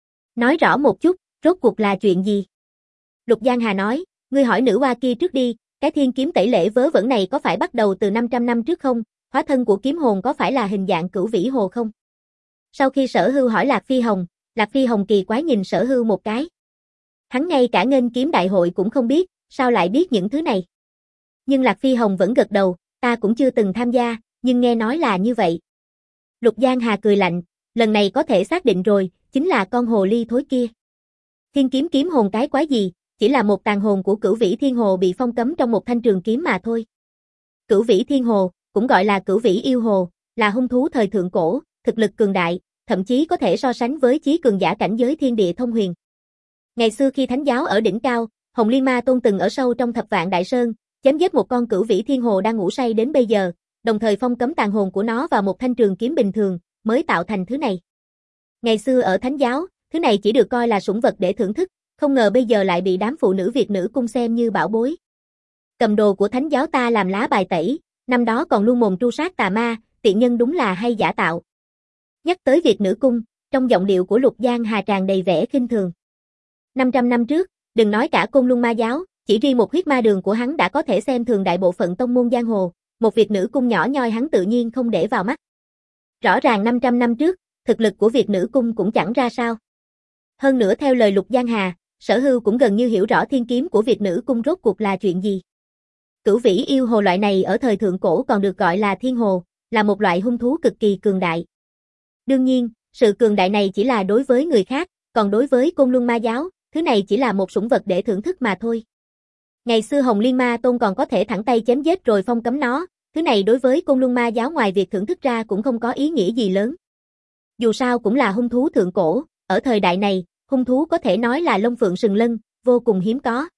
Nói rõ một chút, rốt cuộc là chuyện gì? Lục Giang Hà nói, ngươi hỏi nữ hoa kia trước đi, cái thiên kiếm tẩy lễ vớ vẩn này có phải bắt đầu từ năm trăm năm trước không? Hóa thân của kiếm hồn có phải là hình dạng Cửu Vĩ Hồ không? Sau khi Sở Hưu hỏi Lạc Phi Hồng, Lạc Phi Hồng kỳ quái nhìn Sở Hưu một cái. Hắn ngay cả nghênh kiếm đại hội cũng không biết, sao lại biết những thứ này? Nhưng Lạc Phi Hồng vẫn gật đầu, ta cũng chưa từng tham gia, nhưng nghe nói là như vậy. Lục Giang Hà cười lạnh, lần này có thể xác định rồi, chính là con hồ ly thối kia. Thiên kiếm kiếm hồn cái quái gì, chỉ là một tàn hồn của Cửu Vĩ Thiên Hồ bị phong cấm trong một thanh trường kiếm mà thôi. Cửu Vĩ Thiên Hồ, cũng gọi là Cửu Vĩ Yêu Hồ, là hung thú thời thượng cổ, thực lực cường đại, thậm chí có thể so sánh với chí cường giả cảnh giới thiên địa thông huyền. Ngày xưa khi thánh giáo ở đỉnh cao, Hồng Liên Ma Tôn từng ở sâu trong Thập Vạn Đại Sơn, chém giết một con Cửu Vĩ Thiên Hồ đang ngủ say đến bây giờ, đồng thời phong cấm tàn hồn của nó vào một thanh trường kiếm bình thường, mới tạo thành thứ này. Ngày xưa ở thánh giáo, thứ này chỉ được coi là sủng vật để thưởng thức, không ngờ bây giờ lại bị đám phụ nữ Việt nữ cung xem như bảo bối. Cầm đồ của thánh giáo ta làm lá bài tẩy, năm đó còn luôn mồm tru sát tà ma, tiện nhân đúng là hay giả tạo. Nhắc tới Việt nữ cung, trong giọng điệu của Lục Giang Hà tràn đầy vẻ khinh thường. năm trăm năm trước, đừng nói cả Côn Luân Ma giáo, chỉ riêng một huyết ma đường của hắn đã có thể xem thường đại bộ phận tông môn giang hồ, một Việt nữ cung nhỏ nhoi hắn tự nhiên không để vào mắt. Rõ ràng năm trăm năm trước, thực lực của Việt nữ cung cũng chẳng ra sao. Hơn nữa theo lời Lục Giang Hà, Sở Hưu cũng gần như hiểu rõ thiên kiếm của Việt nữ cung rốt cuộc là chuyện gì. Cửu Vĩ Yêu Hồ loại này ở thời thượng cổ còn được gọi là thiên hồ, là một loại hung thú cực kỳ cường đại. Đương nhiên, sự cường đại này chỉ là đối với người khác, còn đối với Côn Luân Ma giáo, thứ này chỉ là một sủng vật để thưởng thức mà thôi. Ngày xưa Hồng Liên Ma Tôn còn có thể thẳng tay chém giết rồi phong cấm nó, thứ này đối với Côn Luân Ma giáo ngoài việc thưởng thức ra cũng không có ý nghĩa gì lớn. Dù sao cũng là hung thú thượng cổ, ở thời đại này, hung thú có thể nói là lông phượng sừng lân, vô cùng hiếm có.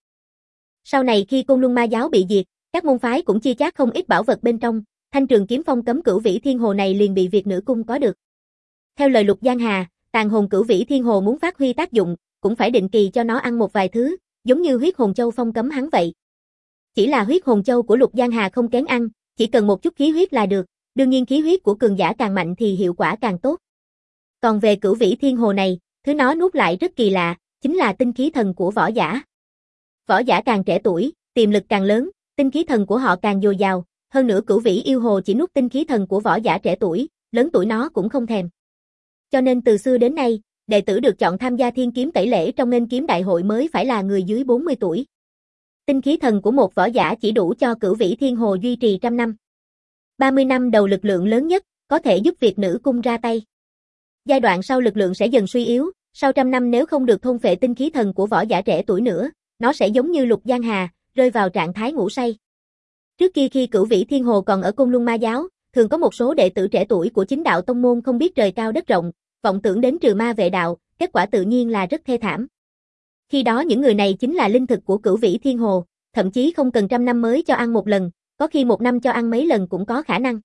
Sau này khi Côn Luân Ma giáo bị diệt, các môn phái cũng chia chác không ít bảo vật bên trong, thanh trường kiếm phong cấm Cửu Vĩ Thiên Hồ này liền bị Việt nữ cung có được. Theo lời Lục Giang Hà, tàn hồn Cửu Vĩ Thiên Hồ muốn phát huy tác dụng, cũng phải định kỳ cho nó ăn một vài thứ, giống như huyết hồn châu phong cấm hắn vậy. Chỉ là huyết hồn châu của Lục Giang Hà không kén ăn, chỉ cần một chút khí huyết là được, đương nhiên khí huyết của cường giả càng mạnh thì hiệu quả càng tốt. Còn về Cửu Vĩ Thiên Hồ này, thứ nó nuốt lại rất kỳ lạ, chính là tinh khí thần của võ giả. Võ giả càng trẻ tuổi, tiềm lực càng lớn, tinh khí thần của họ càng dồi dào, hơn nữa Cửu Vĩ Yêu Hồ chỉ nuốt tinh khí thần của võ giả trẻ tuổi, lớn tuổi nó cũng không thèm. Cho nên từ xưa đến nay, đệ tử được chọn tham gia thiên kiếm tẩy lễ trong nghênh kiếm đại hội mới phải là người dưới bốn mươi tuổi. Tinh khí thần của một võ giả chỉ đủ cho Cửu Vĩ Thiên Hồ duy trì trăm năm. ba mươi năm đầu lực lượng lớn nhất, có thể giúp Việt nữ cung ra tay. Giai đoạn sau lực lượng sẽ dần suy yếu, sau trăm năm nếu không được thôn phệ tinh khí thần của võ giả trẻ tuổi nữa, nó sẽ giống như Lục Giang Hà, rơi vào trạng thái ngủ say. Trước kia khi Cửu Vĩ Thiên Hồ còn ở Côn Luân Ma giáo, thường có một số đệ tử trẻ tuổi của chính đạo tông môn không biết trời cao đất rộng, vọng tưởng đến trừ ma vệ đạo, kết quả tự nhiên là rất thê thảm. Khi đó những người này chính là linh thực của Cửu Vĩ Thiên Hồ, thậm chí không cần trăm năm mới cho ăn một lần, có khi một năm cho ăn mấy lần cũng có khả năng.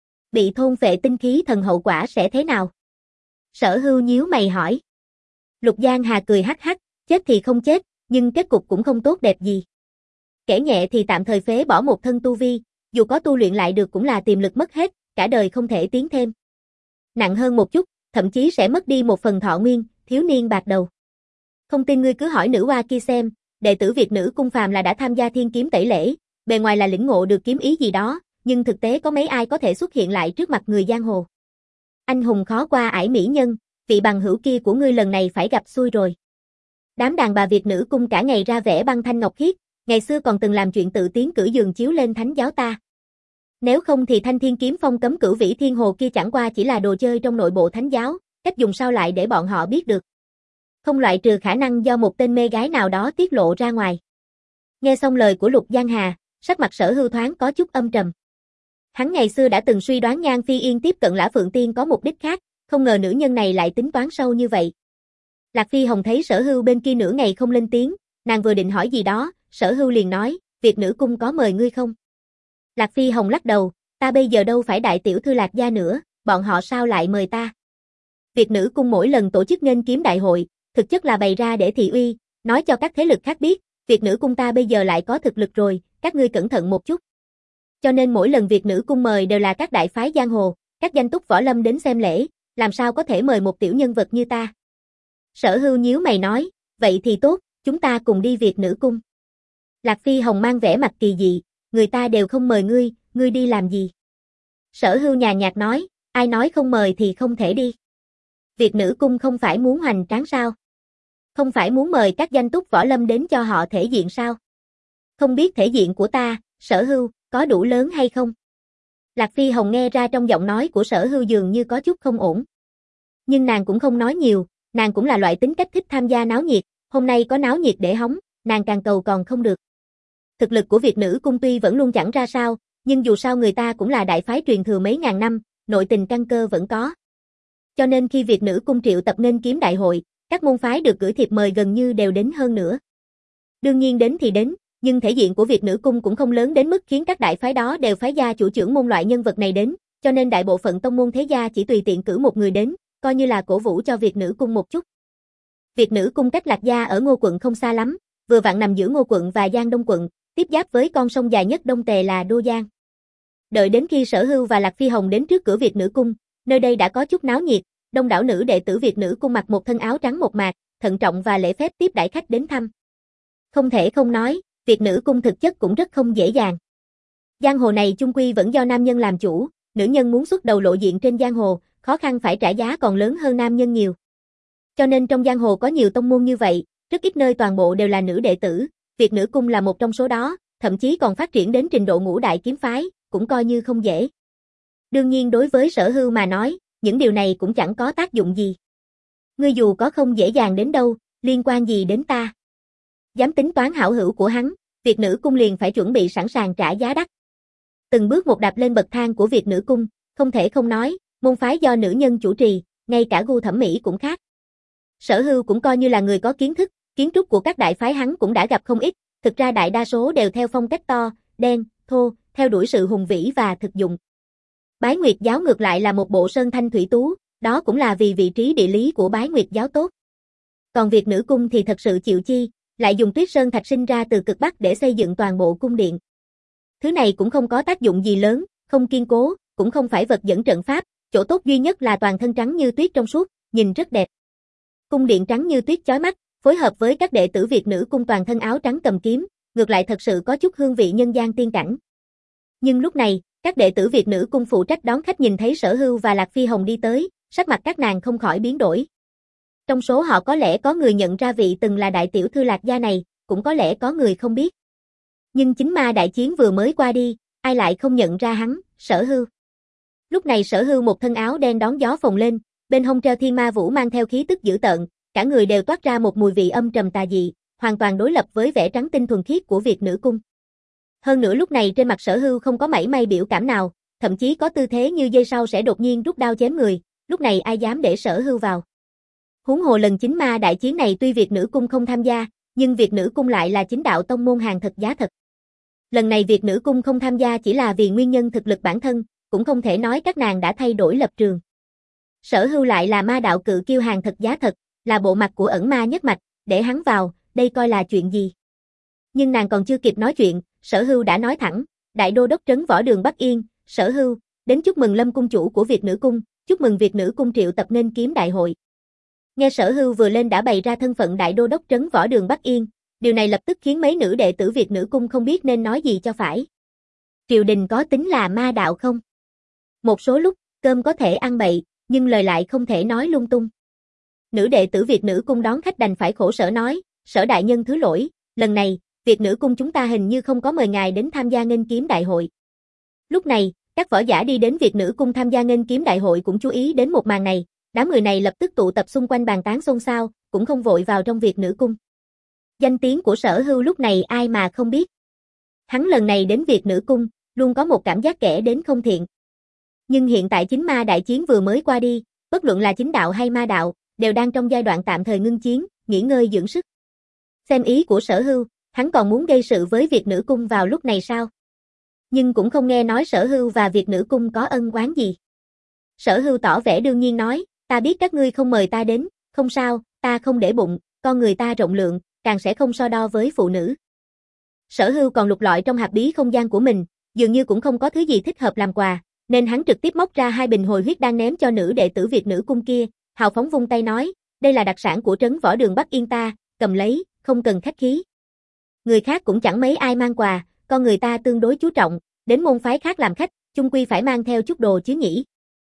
Bị thôn phệ tinh khí thần hậu quả sẽ thế nào? Sở Hưu nhíu mày hỏi. Lục Giang Hà cười hắc hắc, chết thì không chết, nhưng kết cục cũng không tốt đẹp gì. Kẻ nhẹ thì tạm thời phế bỏ một thân tu vi, dù có tu luyện lại được cũng là tiềm lực mất hết, cả đời không thể tiến thêm. Nặng hơn một chút, thậm chí sẽ mất đi một phần thọ nguyên, thiếu niên bạc đầu. Không tin ngươi cứ hỏi nữ hoa kia xem, đệ tử Việt nữ cung phàm là đã tham gia thiên kiếm tẩy lễ, bề ngoài là lĩnh ngộ được kiếm ý gì đó, nhưng thực tế có mấy ai có thể xuất hiện lại trước mặt người giang hồ. Anh hùng khó qua ải mỹ nhân, vị bằng hữu kia của ngươi lần này phải gặp xui rồi. Đám đàn bà Việt nữ cung cả ngày ra vẻ băng thanh ngọc khiết, ngày xưa còn từng làm chuyện tự tiến cử giường chiếu lên thánh giáo ta. Nếu không thì Thanh Thiên Kiếm Phong cấm cửu vĩ thiên hồ kia chẳng qua chỉ là đồ chơi trong nội bộ thánh giáo, cách dùng sao lại để bọn họ biết được. Không loại trừ khả năng do một tên mê gái nào đó tiết lộ ra ngoài. Nghe xong lời của Lục Giang Hà, sắc mặt Sở Hưu thoáng có chút âm trầm. Hắn ngày xưa đã từng suy đoán Nhan Phi Yên tiếp cận Lã Phượng Tiên có mục đích khác, không ngờ nữ nhân này lại tính toán sâu như vậy. Lạc Phi Hồng thấy Sở Hưu bên kia nửa ngày không lên tiếng, nàng vừa định hỏi gì đó, Sở Hưu liền nói, Việt nữ cung có mời ngươi không? Lạc Phi Hồng lắc đầu, ta bây giờ đâu phải đại tiểu thư Lạc gia nữa, bọn họ sao lại mời ta? Việt nữ cung mỗi lần tổ chức nghênh kiếm đại hội, thực chất là bày ra để thị uy, nói cho các thế lực khác biết, Việt nữ cung ta bây giờ lại có thực lực rồi, các ngươi cẩn thận một chút. Cho nên mỗi lần Việt nữ cung mời đều là các đại phái giang hồ, các danh túc võ lâm đến xem lễ, làm sao có thể mời một tiểu nhân vật như ta? Sở Hưu nhíu mày nói, vậy thì tốt, chúng ta cùng đi Việt nữ cung. Lạc Phi Hồng mang vẻ mặt kỳ dị, người ta đều không mời ngươi, ngươi đi làm gì? Sở Hưu nhàn nhạt nói, ai nói không mời thì không thể đi. Việt nữ cung không phải muốn hoành tráng sao? Không phải muốn mời các danh túc võ lâm đến cho họ thể diện sao? Không biết thể diện của ta, Sở Hưu, có đủ lớn hay không? Lạc Phi Hồng nghe ra trong giọng nói của Sở Hưu dường như có chút không ổn. Nhưng nàng cũng không nói nhiều, nàng cũng là loại tính cách thích tham gia náo nhiệt, hôm nay có náo nhiệt để hóng, nàng càng cầu còn không được. Thực lực của Việt nữ cung tuy vẫn luôn chẳng ra sao, nhưng dù sao người ta cũng là đại phái truyền thừa mấy ngàn năm, nội tình căn cơ vẫn có. Cho nên khi Việt nữ cung triệu tập nên kiếm đại hội, các môn phái được gửi thiệp mời gần như đều đến hơn nữa. Đương nhiên đến thì đến, nhưng thể diện của Việt nữ cung cũng không lớn đến mức khiến các đại phái đó đều phái gia chủ trưởng môn loại nhân vật này đến, cho nên đại bộ phận tông môn thế gia chỉ tùy tiện cử một người đến, coi như là cổ vũ cho Việt nữ cung một chút. Việt nữ cung cách Lạc gia ở Ngô quận không xa lắm, vừa vặn nằm giữa Ngô quận và Giang Đông quận, tiếp giáp với con sông dài nhất Đông Tề là Đô Giang. Đợi đến khi Sở Hưu và Lạc Phi Hồng đến trước cửa Việt nữ cung, nơi đây đã có chút náo nhiệt, đông đảo nữ đệ tử Việt nữ cung mặc một thân áo trắng mộc mạc, thận trọng và lễ phép tiếp đãi khách đến thăm. Không thể không nói, Việt nữ cung thực chất cũng rất không dễ dàng. Giang hồ này chung quy vẫn do nam nhân làm chủ, nữ nhân muốn xuất đầu lộ diện trên giang hồ, khó khăn phải trả giá còn lớn hơn nam nhân nhiều. Cho nên trong giang hồ có nhiều tông môn như vậy, rất ít nơi toàn bộ đều là nữ đệ tử, Việt nữ cung là một trong số đó, thậm chí còn phát triển đến trình độ ngũ đại kiếm phái, cũng coi như không dễ. Đương nhiên đối với Sở Hưu mà nói, những điều này cũng chẳng có tác dụng gì. Ngươi dù có không dễ dàng đến đâu, liên quan gì đến ta? Dám tính toán hảo hữu của hắn, Việt nữ cung liền phải chuẩn bị sẵn sàng trả giá đắt. Từng bước một đạp lên bậc thang của Việt nữ cung, không thể không nói, môn phái do nữ nhân chủ trì, ngay cả gu thẩm mỹ cũng khác. Sở Hưu cũng coi như là người có kiến thức, kiến trúc của các đại phái hắn cũng đã gặp không ít, thực ra đại đa số đều theo phong cách to, đen, thô, theo đuổi sự hùng vĩ và thực dụng. Bái Nguyệt giáo ngược lại là một bộ sơn thanh thủy tú, đó cũng là vì vị trí địa lý của Bái Nguyệt giáo tốt. Còn Việt nữ cung thì thật sự chịu chi, lại dùng tuyết sơn thạch sinh ra từ cực bắc để xây dựng toàn bộ cung điện. Thứ này cũng không có tác dụng gì lớn, không kiên cố, cũng không phải vật dẫn trận pháp, chỗ tốt duy nhất là toàn thân trắng như tuyết trong suốt, nhìn rất đẹp. Cung điện trắng như tuyết chói mắt, phối hợp với các đệ tử Việt nữ cung toàn thân áo trắng cầm kiếm, ngược lại thật sự có chút hương vị nhân gian tiên cảnh. Nhưng lúc này, các đệ tử Việt nữ cung phụ trách đón khách nhìn thấy Sở Hưu và Lạc Phi Hồng đi tới, sắc mặt các nàng không khỏi biến đổi. Trong số họ có lẽ có người nhận ra vị từng là đại tiểu thư Lạc gia này, cũng có lẽ có người không biết. Nhưng chính ma đại chiến vừa mới qua đi, ai lại không nhận ra hắn, Sở Hưu. Lúc này Sở Hưu một thân áo đen đón gió phồng lên, bên hông treo thiên ma vũ mang theo khí tức dữ tợn, cả người đều toát ra một mùi vị âm trầm tà dị, hoàn toàn đối lập với vẻ trắng tinh thuần khiết của Việt nữ cung. Hơn nữa lúc này trên mặt Sở Hưu không có mảy may biểu cảm nào, thậm chí có tư thế như giây sau sẽ đột nhiên rút đao chém người, lúc này ai dám để Sở Hưu vào. Huống hồ lần chính ma đại chiến này tuy Việt nữ cung không tham gia, nhưng Việt nữ cung lại là chính đạo tông môn hàng thật giá thật. Lần này Việt nữ cung không tham gia chỉ là vì nguyên nhân thực lực bản thân, cũng không thể nói các nàng đã thay đổi lập trường. Sở Hưu lại là ma đạo cự kiêu hàng thật giá thật, là bộ mặt của ẩn ma nhất mạch, để hắn vào, đây coi là chuyện gì. Nhưng nàng còn chưa kịp nói chuyện, Sở Hưu đã nói thẳng, đại đô đốc trấn võ đường Bắc Yên, Sở Hưu, đến chúc mừng Lâm cung chủ của Việt nữ cung, chúc mừng Việt nữ cung triệu tập nên kiếm đại hội. Nghe Sở Hưu vừa lên đã bày ra thân phận đại đô đốc trấn võ đường Bắc Yên, điều này lập tức khiến mấy nữ đệ tử Việt nữ cung không biết nên nói gì cho phải. Triều đình có tính là ma đạo không? Một số lúc, cơm có thể ăn bậy, nhưng lời lại không thể nói lung tung. Nữ đệ tử Việt nữ cung đón khách đành phải khổ sở nói, Sở đại nhân thứ lỗi, lần này, Việt nữ cung chúng ta hình như không có mời ngài đến tham gia nghênh kiếm đại hội. Lúc này, các võ giả đi đến Việt nữ cung tham gia nghênh kiếm đại hội cũng chú ý đến một màn này, đám người này lập tức tụ tập xung quanh bàn tán xôn xao, cũng không vội vào trong Việt nữ cung. Danh tiếng của Sở Hưu lúc này ai mà không biết. Hắn lần này đến Việt nữ cung, luôn có một cảm giác kẻ đến không thiện. Nhưng hiện tại chính ma đại chiến vừa mới qua đi, bất luận là chính đạo hay ma đạo, đều đang trong giai đoạn tạm thời ngưng chiến, nghỉ ngơi dưỡng sức. Xem ý của Sở Hưu, hắn còn muốn gây sự với Việt nữ cung vào lúc này sao? Nhưng cũng không nghe nói Sở Hưu và Việt nữ cung có ân oán gì. Sở Hưu tỏ vẻ đương nhiên nói, ta biết các ngươi không mời ta đến, không sao, ta không để bụng, con người ta rộng lượng, càng sẽ không so đo với phụ nữ. Sở Hưu còn lục lọi trong hạp bí không gian của mình, dường như cũng không có thứ gì thích hợp làm quà, nên hắn trực tiếp móc ra hai bình hồi huyết đang ném cho nữ đệ tử Việt nữ cung kia, hào phóng vung tay nói, đây là đặc sản của trấn võ đường Bắc Yên ta, cầm lấy, không cần khách khí. Người khác cũng chẳng mấy ai mang quà, con người ta tương đối chú trọng, đến môn phái khác làm khách, chung quy phải mang theo chút đồ chứ nhỉ.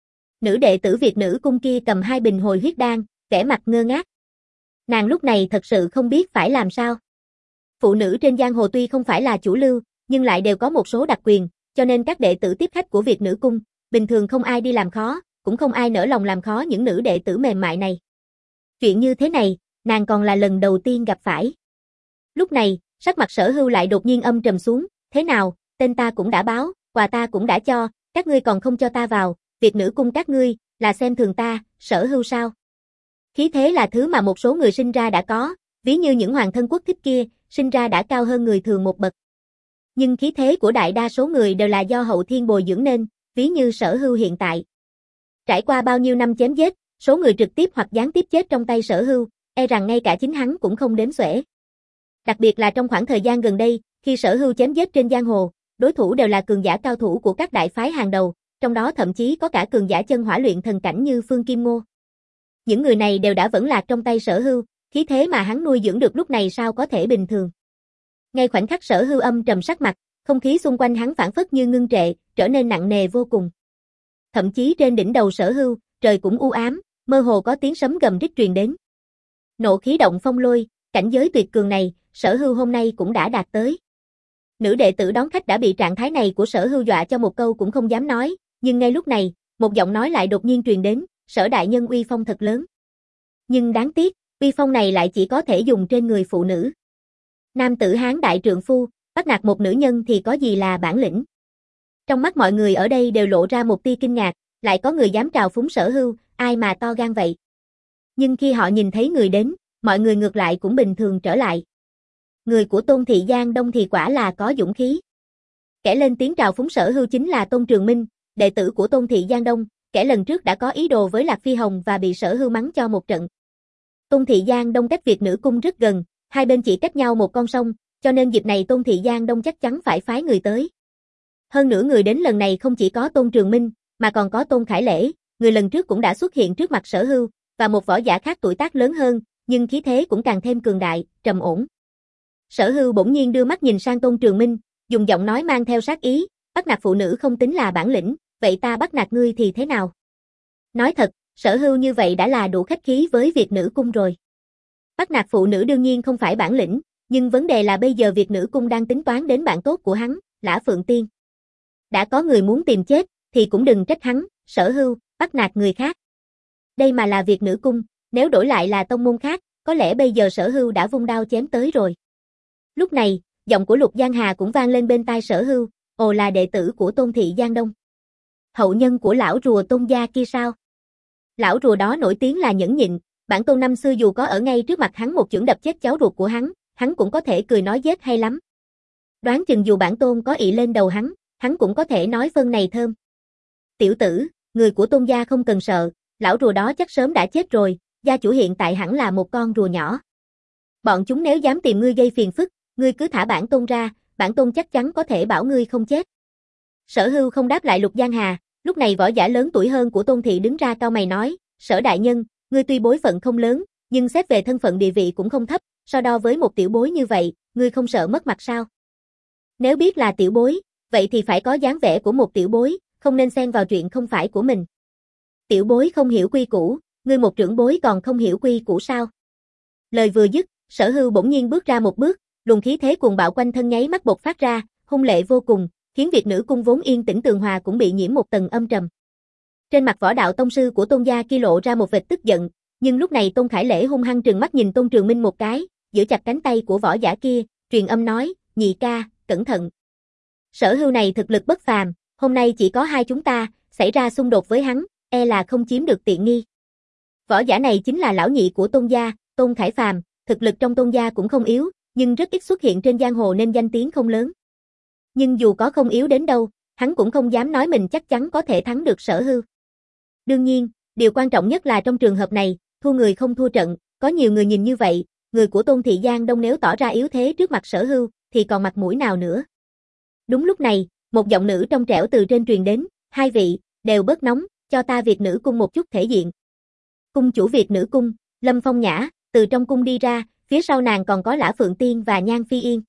Nữ đệ tử Việt nữ cung kia cầm hai bình hồi huyết đan, vẻ mặt ngơ ngác. Nàng lúc này thật sự không biết phải làm sao. Phụ nữ trên giang hồ tuy không phải là chủ lưu, nhưng lại đều có một số đặc quyền, cho nên các đệ tử tiếp khách của Việt nữ cung, bình thường không ai đi làm khó, cũng không ai nỡ lòng làm khó những nữ đệ tử mềm mại này. Chuyện như thế này, nàng còn là lần đầu tiên gặp phải. Lúc này, sắc mặt Sở Hưu lại đột nhiên âm trầm xuống, thế nào, tên ta cũng đã báo, quà ta cũng đã cho, các ngươi còn không cho ta vào, Việt nữ cung các ngươi, là xem thường ta, Sở Hưu sao? Khí thế là thứ mà một số người sinh ra đã có, ví như những hoàng thân quốc thích kia, sinh ra đã cao hơn người thường một bậc. Nhưng khí thế của đại đa số người đều là do hậu thiên bồi dưỡng nên, ví như Sở Hưu hiện tại. Trải qua bao nhiêu năm chém giết, số người trực tiếp hoặc gián tiếp chết trong tay Sở Hưu, e rằng ngay cả chính hắn cũng không đếm xuể. Đặc biệt là trong khoảng thời gian gần đây, khi Sở Hưu chém giết trên giang hồ, đối thủ đều là cường giả cao thủ của các đại phái hàng đầu, trong đó thậm chí có cả cường giả chân hỏa luyện thần cảnh như Phương Kim Ngô. Những người này đều đã vẫn lạc trong tay Sở Hưu, khí thế mà hắn nuôi dưỡng được lúc này sao có thể bình thường. Ngay khoảnh khắc Sở Hưu âm trầm sắc mặt, không khí xung quanh hắn phảng phất như ngưng trệ, trở nên nặng nề vô cùng. Thậm chí trên đỉnh đầu Sở Hưu, trời cũng u ám, mơ hồ có tiếng sấm gầm rít truyền đến. Nộ khí động phong lôi, cảnh giới tuyệt cường này, Sở Hưu hôm nay cũng đã đạt tới. Nữ đệ tử đón khách đã bị trạng thái này của Sở Hưu dọa cho một câu cũng không dám nói, nhưng ngay lúc này, một giọng nói lại đột nhiên truyền đến, Sở đại nhân uy phong thật lớn. Nhưng đáng tiếc, uy phong này lại chỉ có thể dùng trên người phụ nữ. Nam tử Hán đại trượng phu, bắt nạt một nữ nhân thì có gì là bản lĩnh. Trong mắt mọi người ở đây đều lộ ra một tia kinh ngạc, lại có người dám trào phúng Sở Hưu, ai mà to gan vậy. Nhưng khi họ nhìn thấy người đến, mọi người ngược lại cũng bình thường trở lại. Người của Tôn Thị Giang Đông thì quả là có dũng khí. Kẻ lên tiếng trào phúng Sở Hưu chính là Tôn Trường Minh, đệ tử của Tôn Thị Giang Đông, kẻ lần trước đã có ý đồ với Lạc Phi Hồng và bị Sở Hưu mắng cho một trận. Tôn Thị Giang Đông cách Việt nữ cung rất gần, hai bên chỉ cách nhau một con sông, cho nên dịp này Tôn Thị Giang Đông chắc chắn phải phái người tới. Hơn nữa người đến lần này không chỉ có Tôn Trường Minh, mà còn có Tôn Khải Lễ, người lần trước cũng đã xuất hiện trước mặt Sở Hưu, và một võ giả khác tuổi tác lớn hơn, nhưng khí thế cũng càng thêm cường đại, trầm ổn. Sở Hưu bỗng nhiên đưa mắt nhìn sang Tôn Trường Minh, dùng giọng nói mang theo sát ý, bắt nạt phụ nữ không tính là bản lĩnh, vậy ta bắt nạt ngươi thì thế nào? Nói thật, Sở Hưu như vậy đã là đủ khách khí với Việt nữ cung rồi. Bắt nạt phụ nữ đương nhiên không phải bản lĩnh, nhưng vấn đề là bây giờ Việt nữ cung đang tính toán đến bạn tốt của hắn, Lã Phượng Tiên. Đã có người muốn tìm chết, thì cũng đừng trách hắn, Sở Hưu, bắt nạt người khác. Đây mà là Việt nữ cung, nếu đổi lại là tông môn khác, có lẽ bây giờ Sở Hưu đã vung đao chém tới rồi. Lúc này, giọng của Lục Giang Hà cũng vang lên bên tai Sở Hưu, ồ là đệ tử của Tôn Thị Giang Đông. Hậu nhân của lão rùa Tôn gia kia sao? Lão rùa đó nổi tiếng là nhẫn nhịn, bản Tôn năm xưa dù có ở ngay trước mặt hắn một chưởng đập chết cháu ruột của hắn, hắn cũng có thể cười nói giết hay lắm. Đoán chừng dù bản Tôn có ị lên đầu hắn, hắn cũng có thể nói phân này thơm. Tiểu tử, người của Tôn gia không cần sợ, lão rùa đó chắc sớm đã chết rồi, gia chủ hiện tại hẳn là một con rùa nhỏ. Bọn chúng nếu dám tìm ngươi gây phiền phức, ngươi cứ thả bản Tôn ra, bản Tôn chắc chắn có thể bảo ngươi không chết. Sở Hưu không đáp lại Lục Giang Hà, lúc này võ giả lớn tuổi hơn của Tôn Thị đứng ra cau mày nói, Sở đại nhân, ngươi tuy bối phận không lớn, nhưng xét về thân phận địa vị cũng không thấp, so đo với một tiểu bối như vậy, ngươi không sợ mất mặt sao? Nếu biết là tiểu bối, vậy thì phải có dáng vẻ của một tiểu bối, không nên xen vào chuyện không phải của mình. Tiểu bối không hiểu quy củ, ngươi một trưởng bối còn không hiểu quy củ sao? Lời vừa dứt, Sở Hưu bỗng nhiên bước ra một bước, luồng khí thế cuồng bạo quanh thân nháy mắt bộc phát ra, hung lệ vô cùng, khiến Việt Nữ Cung vốn yên tĩnh tường hòa cũng bị nhiễm một tầng âm trầm. Trên mặt võ đạo tông sư của Tôn gia kia lộ ra một vệt tức giận, nhưng lúc này Tôn Khải Lễ hung hăng trừng mắt nhìn Tôn Trường Minh một cái, giữ chặt cánh tay của võ giả kia, truyền âm nói, nhị ca, cẩn thận. Sở Hưu này thực lực bất phàm, hôm nay chỉ có hai chúng ta, xảy ra xung đột với hắn, e là không chiếm được tiện nghi. Võ giả này chính là lão nhị của Tôn gia, Tôn Khải Phàm, thực lực trong Tôn gia cũng không yếu, nhưng rất ít xuất hiện trên giang hồ nên danh tiếng không lớn. Nhưng dù có không yếu đến đâu, hắn cũng không dám nói mình chắc chắn có thể thắng được Sở Hưu. Đương nhiên, điều quan trọng nhất là trong trường hợp này, thua người không thua trận, có nhiều người nhìn như vậy, người của Tôn thị Giang Đông nếu tỏ ra yếu thế trước mặt Sở Hưu, thì còn mặt mũi nào nữa. Đúng lúc này, một giọng nữ trong trẻo từ trên truyền đến, hai vị, đều bớt nóng, cho ta Việt Nữ Cung một chút thể diện. Cung chủ Việt Nữ Cung, Lâm Phong Nhã, từ trong cung đi ra, phía sau nàng còn có Lã Phượng Tiên và Nhan Phi Yên.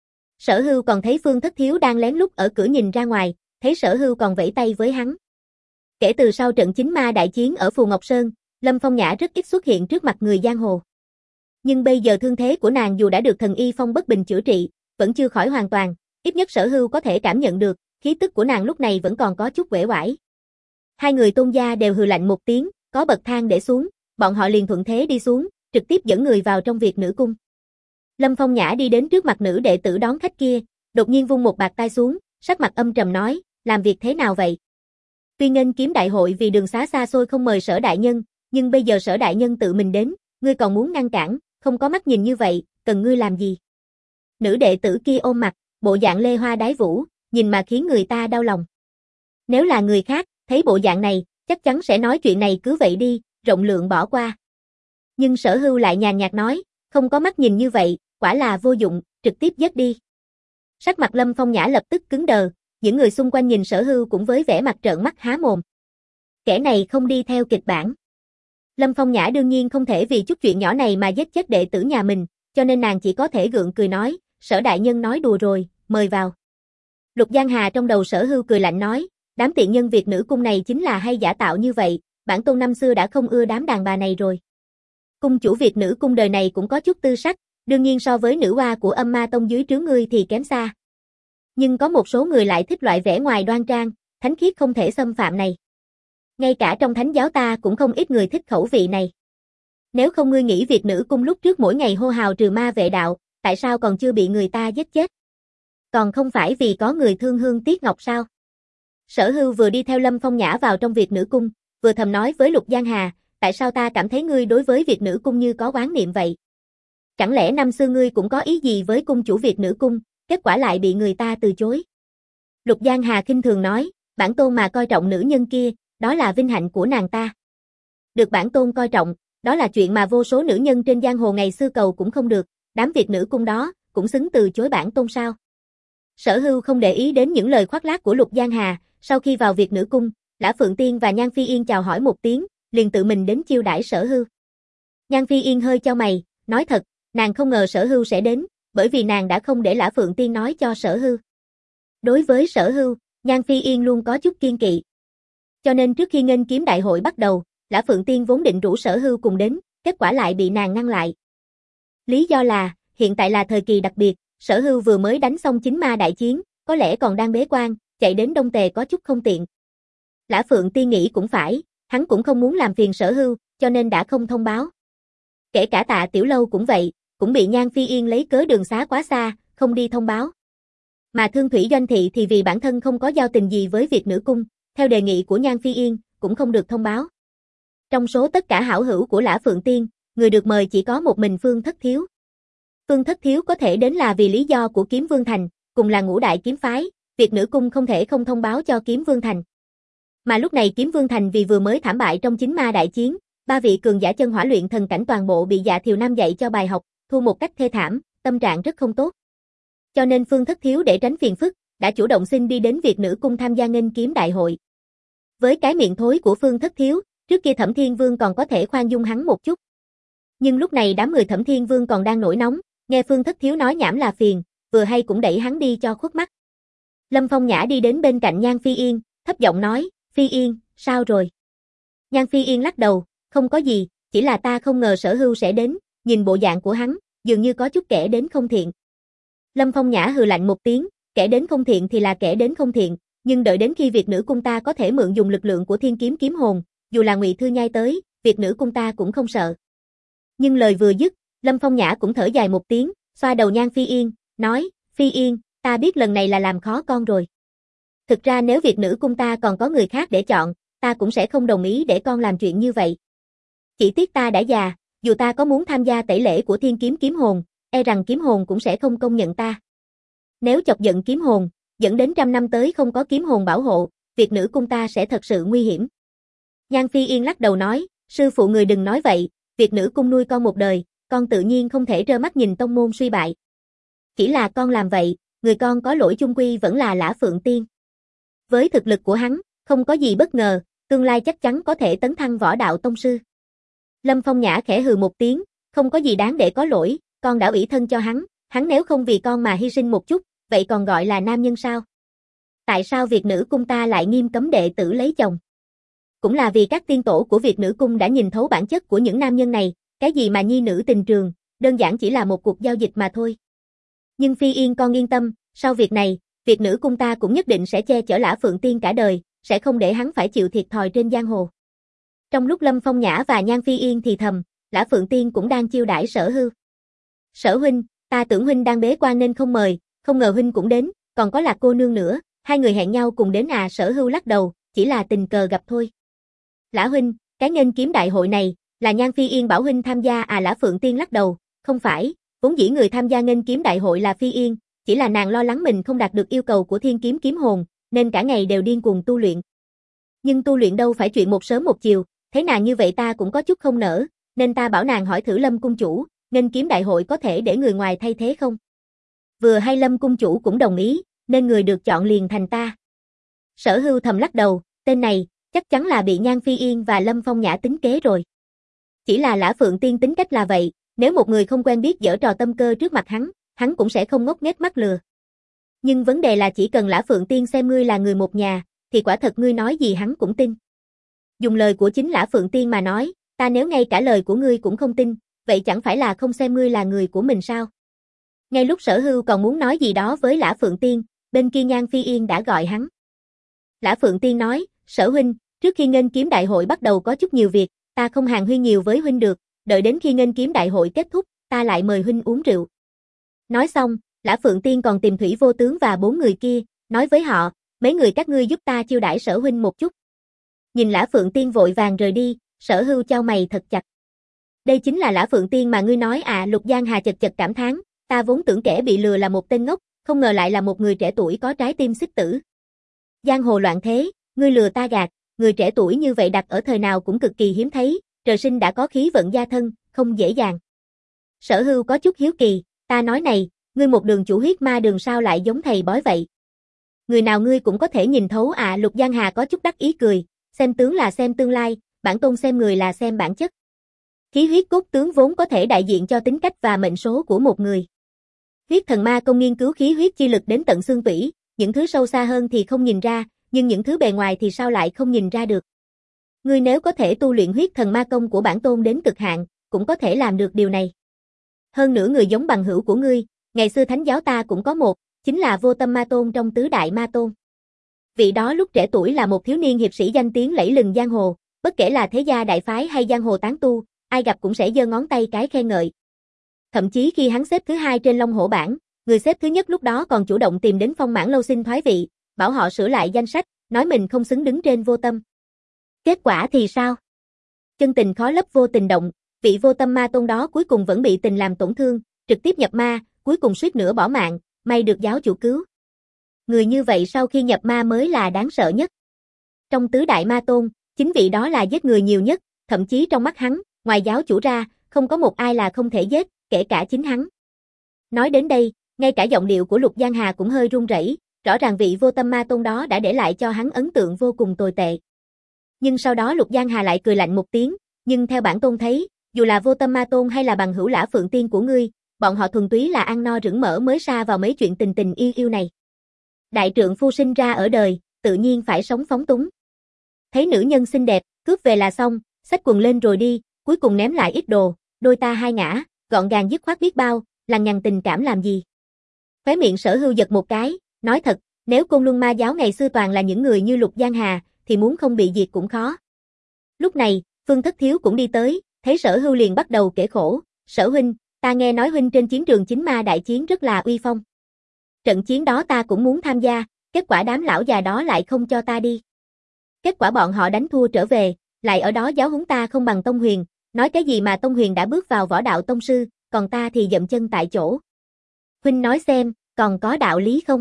Sở Hưu còn thấy Phương Thất Thiếu đang lén lút ở cửa nhìn ra ngoài, thấy Sở Hưu còn vẫy tay với hắn. Kể từ sau trận chính ma đại chiến ở Phù Ngọc Sơn, Lâm Phong Nhã rất ít xuất hiện trước mặt người giang hồ. Nhưng bây giờ thương thế của nàng dù đã được thần y Phong Bất Bình chữa trị, vẫn chưa khỏi hoàn toàn, ít nhất Sở Hưu có thể cảm nhận được, khí tức của nàng lúc này vẫn còn có chút uể oải. Hai người Tôn gia đều hừ lạnh một tiếng, có bậc thang để xuống, bọn họ liền thuận thế đi xuống, trực tiếp dẫn người vào trong Việt Nữ Cung. Lâm Phong Nhã đi đến trước mặt nữ đệ tử đón khách kia, đột nhiên vung một bạt tay xuống, sắc mặt âm trầm nói, làm việc thế nào vậy? Tuy nghênh kiếm đại hội vì đường xá xa xôi không mời Sở đại nhân, nhưng bây giờ Sở đại nhân tự mình đến, ngươi còn muốn ngăn cản, không có mắt nhìn như vậy, cần ngươi làm gì? Nữ đệ tử kia ôm mặt, bộ dạng lê hoa đái vũ, nhìn mà khiến người ta đau lòng. Nếu là người khác, thấy bộ dạng này, chắc chắn sẽ nói chuyện này cứ vậy đi, rộng lượng bỏ qua. Nhưng Sở Hưu lại nhàn nhạt nói, không có mắt nhìn như vậy, quả là vô dụng, trực tiếp dứt đi. Sắc mặt Lâm Phong Nhã lập tức cứng đờ, những người xung quanh nhìn Sở Hưu cũng với vẻ mặt trợn mắt há mồm. Kẻ này không đi theo kịch bản. Lâm Phong Nhã đương nhiên không thể vì chút chuyện nhỏ này mà giết chết đệ tử nhà mình, cho nên nàng chỉ có thể gượng cười nói, Sở đại nhân nói đùa rồi, mời vào. Lục Giang Hà trong đầu Sở Hưu cười lạnh nói, đám tiện nhân Việt Nữ Cung này chính là hay giả tạo như vậy, bản tôn năm xưa đã không ưa đám đàn bà này rồi. Cung chủ Việt Nữ Cung đời này cũng có chút tư sắc, đương nhiên so với nữ oa của Âm Ma Tông dưới trướng ngươi thì kém xa. Nhưng có một số người lại thích loại vẻ ngoài đoan trang, thánh khiết không thể xâm phạm này. Ngay cả trong thánh giáo ta cũng không ít người thích khẩu vị này. Nếu không ngươi nghĩ Việt Nữ Cung lúc trước mỗi ngày hô hào trừ ma vệ đạo, tại sao còn chưa bị người ta giết chết? Còn không phải vì có người thương hương tiếc ngọc sao? Sở Hưu vừa đi theo Lâm Phong Nhã vào trong Việt Nữ Cung, vừa thầm nói với Lục Giang Hà, tại sao ta cảm thấy ngươi đối với Việt Nữ Cung như có oán niệm vậy? Chẳng lẽ năm xưa ngươi cũng có ý gì với cung chủ Việt Nữ Cung, kết quả lại bị người ta từ chối? Lục Giang Hà khinh thường nói, bản tôn mà coi trọng nữ nhân kia, đó là vinh hạnh của nàng ta. Được bản tôn coi trọng, đó là chuyện mà vô số nữ nhân trên giang hồ ngày xưa cầu cũng không được, đám Việt Nữ Cung đó, cũng xứng từ chối bản tôn sao? Sở Hưu không để ý đến những lời khoác lác của Lục Giang Hà, sau khi vào Việt Nữ Cung, Lã Phượng Tiên và Nhan Phi Yên chào hỏi một tiếng, liền tự mình đến chiêu đãi Sở Hưu. Nhan Phi Yên hơi chau mày, nói thật, nàng không ngờ Sở Hưu sẽ đến, bởi vì nàng đã không để Lã Phượng Tiên nói cho Sở Hưu. Đối với Sở Hưu, Nhan Phi Yên luôn có chút kiên kỵ. Cho nên trước khi nghênh kiếm đại hội bắt đầu, Lã Phượng Tiên vốn định rủ Sở Hưu cùng đến, kết quả lại bị nàng ngăn lại. Lý do là, hiện tại là thời kỳ đặc biệt, Sở Hưu vừa mới đánh xong chính ma đại chiến, có lẽ còn đang bế quan, chạy đến Đông Tề có chút không tiện. Lã Phượng Tiên nghĩ cũng phải, hắn cũng không muốn làm phiền Sở Hưu, cho nên đã không thông báo. Kể cả Tạ Tiểu Lâu cũng vậy, cũng bị Nhan Phi Yên lấy cớ đường xá quá xa, không đi thông báo. Mà Thương Thủy Doanh Thị thì vì bản thân không có giao tình gì với Việt Nữ Cung, theo đề nghị của Nhan Phi Yên, cũng không được thông báo. Trong số tất cả hảo hữu của Lã Phượng Tiên, người được mời chỉ có một mình Phương Thất Thiếu. Phương Thất Thiếu có thể đến là vì lý do của Kiếm Vương Thành, cùng là ngũ đại kiếm phái, Việt Nữ Cung không thể không thông báo cho Kiếm Vương Thành. Mà lúc này Kiếm Vương Thành vì vừa mới thảm bại trong chính ma đại chiến, ba vị cường giả chân hỏa luyện thần cảnh toàn bộ bị Dạ Thiều Nam dạy cho bài học, thua một cách thê thảm, tâm trạng rất không tốt. Cho nên Phương Thất Thiếu để tránh phiền phức, đã chủ động xin đi đến Việt Nữ Cung tham gia nghênh kiếm đại hội. Với cái miệng thối của Phương Thất Thiếu, trước kia Thẩm Thiên Vương còn có thể khoan dung hắn một chút. Nhưng lúc này đám người Thẩm Thiên Vương còn đang nổi nóng, nghe Phương Thất Thiếu nói nhảm là phiền, vừa hay cũng đẩy hắn đi cho khuất mắt. Lâm Phong Nhã đi đến bên cạnh Nhan Phi Yên, thấp giọng nói, Phi Yên, sao rồi? Nhan Phi Yên lắc đầu, không có gì, chỉ là ta không ngờ Sở Hưu sẽ đến, nhìn bộ dạng của hắn, dường như có chút kẻ đến không thiện. Lâm Phong Nhã hừ lạnh một tiếng, kẻ đến không thiện thì là kẻ đến không thiện, nhưng đợi đến khi Việt nữ cung ta có thể mượn dùng lực lượng của thiên kiếm kiếm hồn, dù là Ngụy Thư Nhai tới, Việt nữ cung ta cũng không sợ. Nhưng lời vừa dứt, Lâm Phong Nhã cũng thở dài một tiếng, xoa đầu Nhan Phi Yên, nói, Phi Yên, ta biết lần này là làm khó con rồi. Thực ra nếu Việt nữ cung ta còn có người khác để chọn, ta cũng sẽ không đồng ý để con làm chuyện như vậy. Chỉ tiếc ta đã già, dù ta có muốn tham gia tẩy lễ của thiên kiếm kiếm hồn, e rằng kiếm hồn cũng sẽ không công nhận ta. Nếu chọc giận kiếm hồn, dẫn đến trăm năm tới không có kiếm hồn bảo hộ, Việt nữ cung ta sẽ thật sự nguy hiểm. Nhan Phi Yên lắc đầu nói, sư phụ người đừng nói vậy, Việt nữ cung nuôi con một đời, con tự nhiên không thể trơ mắt nhìn tông môn suy bại. Chỉ là con làm vậy, người con có lỗi chung quy vẫn là Lã Phượng Tiên. Với thực lực của hắn, không có gì bất ngờ, tương lai chắc chắn có thể tấn thăng võ đạo tông sư. Lâm Phong Nhã khẽ hừ một tiếng, không có gì đáng để có lỗi, con đã ủy thân cho hắn, hắn nếu không vì con mà hy sinh một chút, vậy còn gọi là nam nhân sao? Tại sao Việt nữ cung ta lại nghiêm cấm đệ tử lấy chồng? Cũng là vì các tiên tổ của Việt nữ cung đã nhìn thấu bản chất của những nam nhân này, cái gì mà nhi nữ tình trường, đơn giản chỉ là một cuộc giao dịch mà thôi. Nhưng Phi Yên con yên tâm, sau việc này, Việt nữ cung ta cũng nhất định sẽ che chở Lã Phượng Tiên cả đời, sẽ không để hắn phải chịu thiệt thòi trên giang hồ. Trong lúc Lâm Phong Nhã và Nhan Phi Yên thì thầm, Lã Phượng Tiên cũng đang chiêu đãi Sở Hưu. Sở huynh, ta tưởng huynh đang bế quan nên không mời, không ngờ huynh cũng đến, còn có Lạc cô nương nữa, hai người hẹn nhau cùng đến à? Sở Hưu lắc đầu, chỉ là tình cờ gặp thôi. Lã huynh, cái nghênh kiếm đại hội này, là Nhan Phi Yên bảo huynh tham gia à? Lã Phượng Tiên lắc đầu, không phải, vốn dĩ người tham gia nghênh kiếm đại hội là Phi Yên, chỉ là nàng lo lắng mình không đạt được yêu cầu của thiên kiếm kiếm hồn, nên cả ngày đều điên cuồng tu luyện. Nhưng tu luyện đâu phải chuyện một sớm một chiều, thấy nàng như vậy ta cũng có chút không nỡ, nên ta bảo nàng hỏi thử Lâm cung chủ, nghênh kiếm đại hội có thể để người ngoài thay thế không? Vừa hay Lâm cung chủ cũng đồng ý, nên người được chọn liền thành ta. Sở Hưu thầm lắc đầu, tên này, chắc chắn là bị Nhan Phi Yên và Lâm Phong Nhã tính kế rồi. Chỉ là Lã Phượng Tiên tính cách là vậy, nếu một người không quen biết giở trò tâm cơ trước mặt hắn, hắn cũng sẽ không ngốc nghếch mắt lừa. Nhưng vấn đề là chỉ cần Lã Phượng Tiên xem ngươi là người một nhà, thì quả thật ngươi nói gì hắn cũng tin. Dùng lời của chính Lã Phượng Tiên mà nói, ta nếu ngay cả lời của ngươi cũng không tin, vậy chẳng phải là không xem ngươi là người của mình sao? Ngay lúc Sở Hưu còn muốn nói gì đó với Lã Phượng Tiên, bên kia Nhan Phi Yên đã gọi hắn. Lã Phượng Tiên nói, Sở huynh, trước khi nghênh kiếm đại hội bắt đầu có chút nhiều việc, ta không hàn huyên nhiều với huynh được, đợi đến khi nghênh kiếm đại hội kết thúc, ta lại mời huynh uống rượu. Nói xong, Lã Phượng Tiên còn tìm Thủy Vô Tướng và bốn người kia, nói với họ, mấy người các ngươi giúp ta chiêu đãi Sở huynh một chút. Nhìn Lã Phượng Tiên vội vàng rời đi, Sở Hưu chau mày thật chặt. Đây chính là Lã Phượng Tiên mà ngươi nói à? Lục Giang Hà chật chật cảm thán, ta vốn tưởng kẻ bị lừa là một tên ngốc, không ngờ lại là một người trẻ tuổi có trái tim xích tử. Giang hồ loạn thế, ngươi lừa ta gạt, người trẻ tuổi như vậy đặt ở thời nào cũng cực kỳ hiếm thấy, trời sinh đã có khí vận gia thân, không dễ dàng. Sở Hưu có chút hiếu kỳ, ta nói này, ngươi một đường chủ huyết ma đường sao lại giống thầy bói vậy? Người nào ngươi cũng có thể nhìn thấu à? Lục Giang Hà có chút đắc ý cười, xem tướng là xem tương lai, bản tôn xem người là xem bản chất. Khí huyết cốt tướng vốn có thể đại diện cho tính cách và mệnh số của một người. Huyết thần ma công nghiên cứu khí huyết chi lực đến tận xương tủy, những thứ sâu xa hơn thì không nhìn ra, nhưng những thứ bề ngoài thì sao lại không nhìn ra được. Ngươi nếu có thể tu luyện huyết thần ma công của bản tôn đến cực hạn, cũng có thể làm được điều này. Hơn nữa người giống bằng hữu của ngươi, ngày xưa thánh giáo ta cũng có một, chính là Vô Tâm Ma Tôn trong tứ đại ma tôn. Vị đó lúc trẻ tuổi là một thiếu niên hiệp sĩ danh tiếng lẫy lừng giang hồ, bất kể là thế gia đại phái hay giang hồ tán tu, ai gặp cũng sẽ giơ ngón tay cái khen ngợi. Thậm chí khi hắn xếp thứ hai trên Long Hổ bảng, người xếp thứ nhất lúc đó còn chủ động tìm đến Phong Mãn Lâu xin thoái vị, bảo họ sửa lại danh sách, nói mình không xứng đứng trên Vô Tâm. Kết quả thì sao? Chân tình khó lấp vô tình động, vị Vô Tâm ma tôn đó cuối cùng vẫn bị tình làm tổn thương, trực tiếp nhập ma, cuối cùng suýt nữa bỏ mạng, may được giáo chủ cứu. Người như vậy sau khi nhập ma mới là đáng sợ nhất. Trong tứ đại ma tôn, chính vị đó là giết người nhiều nhất, thậm chí trong mắt hắn, ngoài giáo chủ ra, không có một ai là không thể giết, kể cả chính hắn. Nói đến đây, ngay cả giọng điệu của Lục Giang Hà cũng hơi run rẩy, rõ ràng vị Vô Tâm ma tôn đó đã để lại cho hắn ấn tượng vô cùng tồi tệ. Nhưng sau đó Lục Giang Hà lại cười lạnh một tiếng, nhưng theo bản tôn thấy, dù là Vô Tâm ma tôn hay là bằng hữu Lã Phượng Tiên của ngươi, bọn họ thuần túy là ăn no rửng mỡ mới sa vào mấy chuyện tình tình yêu yêu này. Đại trượng phu sinh ra ở đời, tự nhiên phải sống phóng túng. Thấy nữ nhân xinh đẹp, cướp về là xong, xách quần lên rồi đi, cuối cùng ném lại ít đồ, đôi ta hai ngã, gọn gàng dứt khoát biết bao, lằng nhằng tình cảm làm gì. Khóe miệng Sở Hưu giật một cái, nói thật, nếu Côn Luân Ma giáo ngày xưa toàn là những người như Lục Giang Hà, thì muốn không bị diệt cũng khó. Lúc này, Phương Thất Thiếu cũng đi tới, thấy Sở Hưu liền bắt đầu kể khổ, Sở huynh, ta nghe nói huynh trên chiến trường chính ma đại chiến rất là uy phong. Trận chiến đó ta cũng muốn tham gia, kết quả đám lão già đó lại không cho ta đi. Kết quả bọn họ đánh thua trở về, lại ở đó giáo huấn ta không bằng Tông Huyền, nói cái gì mà Tông Huyền đã bước vào võ đạo tông sư, còn ta thì dậm chân tại chỗ. Huynh nói xem, còn có đạo lý không?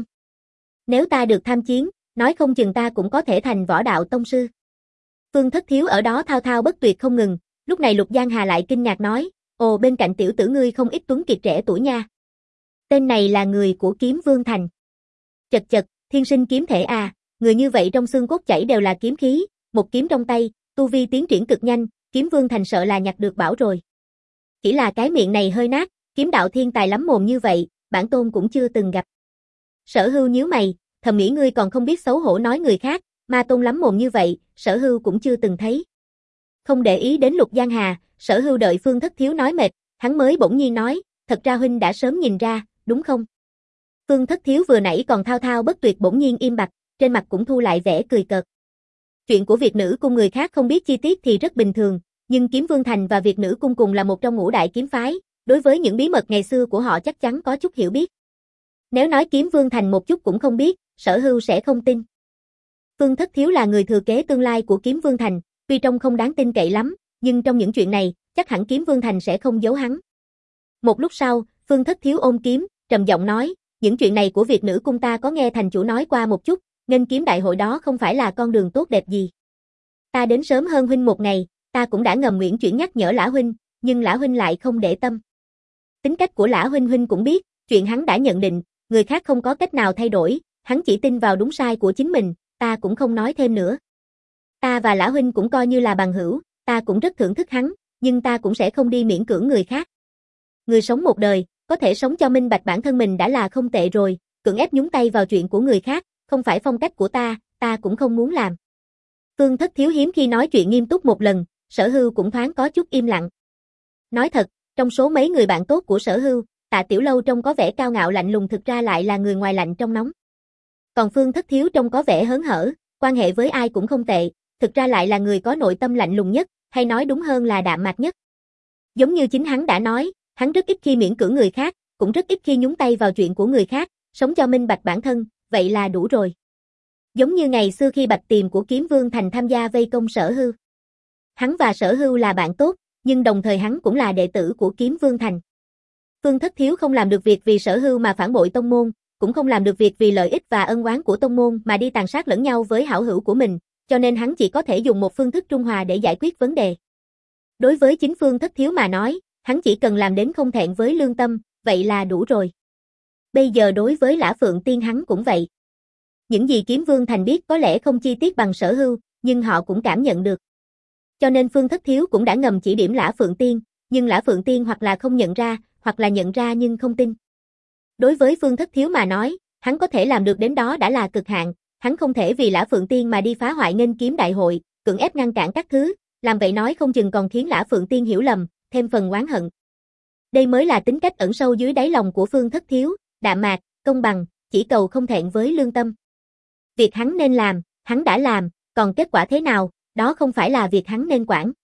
Nếu ta được tham chiến, nói không chừng ta cũng có thể thành võ đạo tông sư. Phương Thất Thiếu ở đó thao thao bất tuyệt không ngừng, lúc này Lục Giang Hà lại kinh ngạc nói, ồ bên cạnh tiểu tử ngươi không ít tuấn kiệt trẻ tuổi nha. Tên này là người của Kiếm Vương Thành. Chật chật, thiên sinh kiếm thể à, người như vậy trong xương cốt chảy đều là kiếm khí, một kiếm trong tay, tu vi tiến triển cực nhanh, Kiếm Vương Thành sợ là nhặt được bảo rồi. Chỉ là cái miệng này hơi nát, kiếm đạo thiên tài lắm mồm như vậy, bản tôn cũng chưa từng gặp. Sở Hưu nhíu mày, thầm nghĩ ngươi còn không biết xấu hổ nói người khác, ma tôn lắm mồm như vậy, Sở Hưu cũng chưa từng thấy. Không để ý đến Lục Giang Hà, Sở Hưu đợi Phương Thất Thiếu nói mệt, hắn mới bỗng nhiên nói, thật ra huynh đã sớm nhìn ra, đúng không? Phương Thất Thiếu vừa nãy còn thao thao bất tuyệt bỗng nhiên im bặt, trên mặt cũng thu lại vẻ cười cợt. Chuyện của Việt Nữ Cung người khác không biết chi tiết thì rất bình thường, nhưng Kiếm Vương Thành và Việt Nữ Cung cùng là một trong ngũ đại kiếm phái, đối với những bí mật ngày xưa của họ chắc chắn có chút hiểu biết. Nếu nói Kiếm Vương Thành một chút cũng không biết, Sở Hưu sẽ không tin. Phương Thất Thiếu là người thừa kế tương lai của Kiếm Vương Thành, tuy trông không đáng tin cậy lắm, nhưng trong những chuyện này, chắc hẳn Kiếm Vương Thành sẽ không giấu hắn. Một lúc sau, Phương Thất Thiếu ôm kiếm, trầm giọng nói, những chuyện này của Việt Nữ Cung ta có nghe thành chủ nói qua một chút, nghênh kiếm đại hội đó không phải là con đường tốt đẹp gì. Ta đến sớm hơn huynh một ngày, ta cũng đã ngầm nguyện chuyển nhắc nhở Lã huynh, nhưng Lã huynh lại không để tâm. Tính cách của Lã huynh huynh cũng biết, chuyện hắn đã nhận định, người khác không có cách nào thay đổi, hắn chỉ tin vào đúng sai của chính mình, ta cũng không nói thêm nữa. Ta và Lã huynh cũng coi như là bằng hữu, ta cũng rất thưởng thức hắn, nhưng ta cũng sẽ không đi miễn cưỡng người khác. Người sống một đời, có thể sống cho minh bạch bản thân mình đã là không tệ rồi, cưỡng ép nhúng tay vào chuyện của người khác, không phải phong cách của ta, ta cũng không muốn làm. Phương Thất Thiếu hiếm khi nói chuyện nghiêm túc một lần, Sở Hưu cũng thoáng có chút im lặng. Nói thật, trong số mấy người bạn tốt của Sở Hưu, Tạ Tiểu Lâu trông có vẻ cao ngạo lạnh lùng thực ra lại là người ngoài lạnh trong nóng. Còn Phương Thất Thiếu trông có vẻ hớn hở, quan hệ với ai cũng không tệ, thực ra lại là người có nội tâm lạnh lùng nhất, hay nói đúng hơn là đạm mạc nhất. Giống như chính hắn đã nói, hắn rất ít khi miễn cưỡng người khác, cũng rất ít khi nhúng tay vào chuyện của người khác, sống cho minh bạch bản thân, vậy là đủ rồi. Giống như ngày xưa khi Bạch Tiềm của Kiếm Vương Thành tham gia vây công Sở Hưu. Hắn và Sở Hưu là bạn tốt, nhưng đồng thời hắn cũng là đệ tử của Kiếm Vương Thành. Phương Thất Thiếu không làm được việc vì Sở Hưu mà phản bội tông môn, cũng không làm được việc vì lợi ích và ân oán của tông môn mà đi tàn sát lẫn nhau với hảo hữu của mình, cho nên hắn chỉ có thể dùng một phương thức trung hòa để giải quyết vấn đề. Đối với chính Phương Thất Thiếu mà nói, hắn chỉ cần làm đến không thẹn với lương tâm, vậy là đủ rồi. Bây giờ đối với Lã Phượng Tiên hắn cũng vậy. Những gì Kiếm Vương Thành biết có lẽ không chi tiết bằng Sở Hưu, nhưng họ cũng cảm nhận được. Cho nên Phương Thất Thiếu cũng đã ngầm chỉ điểm Lã Phượng Tiên, nhưng Lã Phượng Tiên hoặc là không nhận ra, hoặc là nhận ra nhưng không tin. Đối với Phương Thất Thiếu mà nói, hắn có thể làm được đến đó đã là cực hạn, hắn không thể vì Lã Phượng Tiên mà đi phá hoại nghênh kiếm đại hội, cưỡng ép ngăn cản các thứ, làm vậy nói không chừng còn khiến Lã Phượng Tiên hiểu lầm, thêm phần oán hận. Đây mới là tính cách ẩn sâu dưới đáy lòng của Phương Thất Thiếu, đạm mạc, công bằng, chỉ cầu không thẹn với lương tâm. Việc hắn nên làm, hắn đã làm, còn kết quả thế nào, đó không phải là việc hắn nên quản.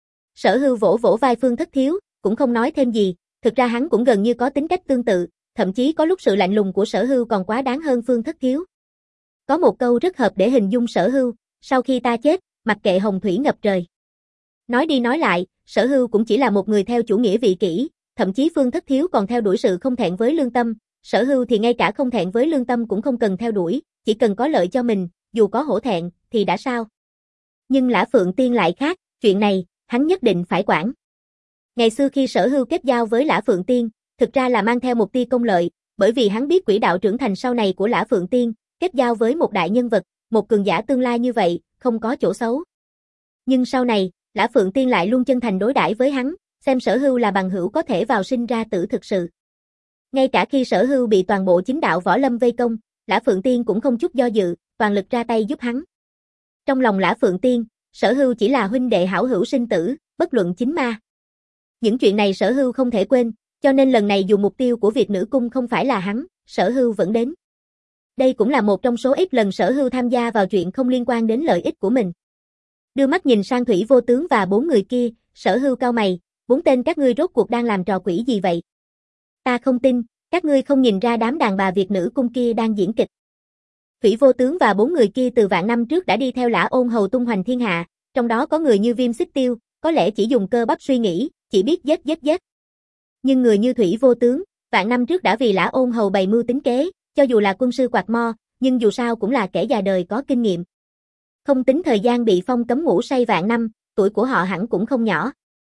Sở Hưu vỗ vỗ vai Phương Thất Thiếu, cũng không nói thêm gì, thực ra hắn cũng gần như có tính cách tương tự, thậm chí có lúc sự lạnh lùng của Sở Hưu còn quá đáng hơn Phương Thất Thiếu. Có một câu rất hợp để hình dung Sở Hưu, sau khi ta chết, mặc kệ hồng thủy ngập trời. Nói đi nói lại, Sở Hưu cũng chỉ là một người theo chủ nghĩa vị kỷ, thậm chí Phương Thất Thiếu còn theo đuổi sự không thẹn với lương tâm, Sở Hưu thì ngay cả không thẹn với lương tâm cũng không cần theo đuổi, chỉ cần có lợi cho mình, dù có hổ thẹn, thì đã sao. Nhưng Lã Phượng Tiên lại khác, chuyện này, hắn nhất định phải quản. Ngày xưa khi Sở Hưu kết giao với Lã Phượng Tiên, thực ra là mang theo một tia công lợi, bởi vì hắn biết quỹ đạo trưởng thành sau này của Lã Phượng Tiên, kết giao với một đại nhân vật, một cường giả tương lai như vậy, không có chỗ xấu. Nhưng sau này, Lã Phượng Tiên lại luôn chân thành đối đãi với hắn, xem Sở Hưu là bằng hữu có thể vào sinh ra tử thực sự. Ngay cả khi Sở Hưu bị toàn bộ chính đạo võ lâm vây công, Lã Phượng Tiên cũng không chút do dự, toàn lực ra tay giúp hắn. Trong lòng Lã Phượng Tiên, Sở Hưu chỉ là huynh đệ hảo hữu sinh tử, bất luận chính ma. Những chuyện này Sở Hưu không thể quên, cho nên lần này dù mục tiêu của Việt Nữ Cung không phải là hắn, Sở Hưu vẫn đến. Đây cũng là một trong số ít lần Sở Hưu tham gia vào chuyện không liên quan đến lợi ích của mình. Đưa mắt nhìn sang Thủy Vô Tướng và bốn người kia, Sở Hưu cau mày, bốn tên các ngươi rốt cuộc đang làm trò quỷ gì vậy? Ta không tin, các ngươi không nhìn ra đám đàn bà Việt nữ cung kia đang diễn kịch. Thủy Vô Tướng và bốn người kia từ vạn năm trước đã đi theo Lã Ôn Hầu tung hoành thiên hạ, trong đó có người như Viêm Xích Tiêu, có lẽ chỉ dùng cơ bắp suy nghĩ, chỉ biết giết giết giết. Nhưng người như Thủy Vô Tướng, vạn năm trước đã vì Lã Ôn Hầu bày mưu tính kế, cho dù là quân sư quạt mo, nhưng dù sao cũng là kẻ già đời có kinh nghiệm. Không tính thời gian bị phong cấm ngủ say vạn năm, tuổi của họ hẳn cũng không nhỏ.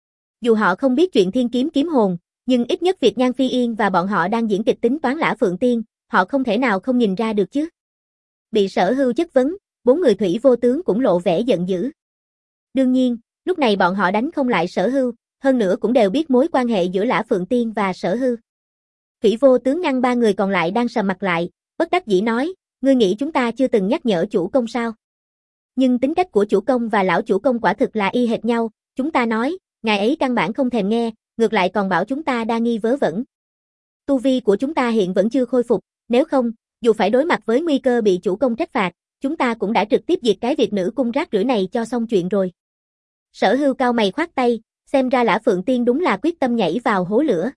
Dù họ không biết chuyện thiên kiếm kiếm hồn, nhưng ít nhất Việt Nhan Phi Yên và bọn họ đang diễn kịch tính toán Lã Phượng Tiên, họ không thể nào không nhìn ra được chứ. Bị Sở Hưu chất vấn, bốn người Thủy Vô Tướng cũng lộ vẻ giận dữ. Đương nhiên, lúc này bọn họ đánh không lại Sở Hưu, hơn nữa cũng đều biết mối quan hệ giữa Lã Phượng Tiên và Sở Hưu. Thủy Vô Tướng ngăn ba người còn lại đang sầm mặt lại, bất đắc dĩ nói, ngươi nghĩ chúng ta chưa từng nhắc nhở chủ công sao? Nhưng tính cách của chủ công và lão chủ công quả thực là y hệt nhau, chúng ta nói, ngài ấy căn bản không thèm nghe, ngược lại còn bảo chúng ta đa nghi vớ vẩn. Tu vi của chúng ta hiện vẫn chưa khôi phục, nếu không, dù phải đối mặt với nguy cơ bị chủ công trách phạt, chúng ta cũng đã trực tiếp diệt cái Việt nữ cung rác rưởi này cho xong chuyện rồi. Sở Hưu cau mày khoát tay, xem ra Lã Phượng Tiên đúng là quyết tâm nhảy vào hố lửa.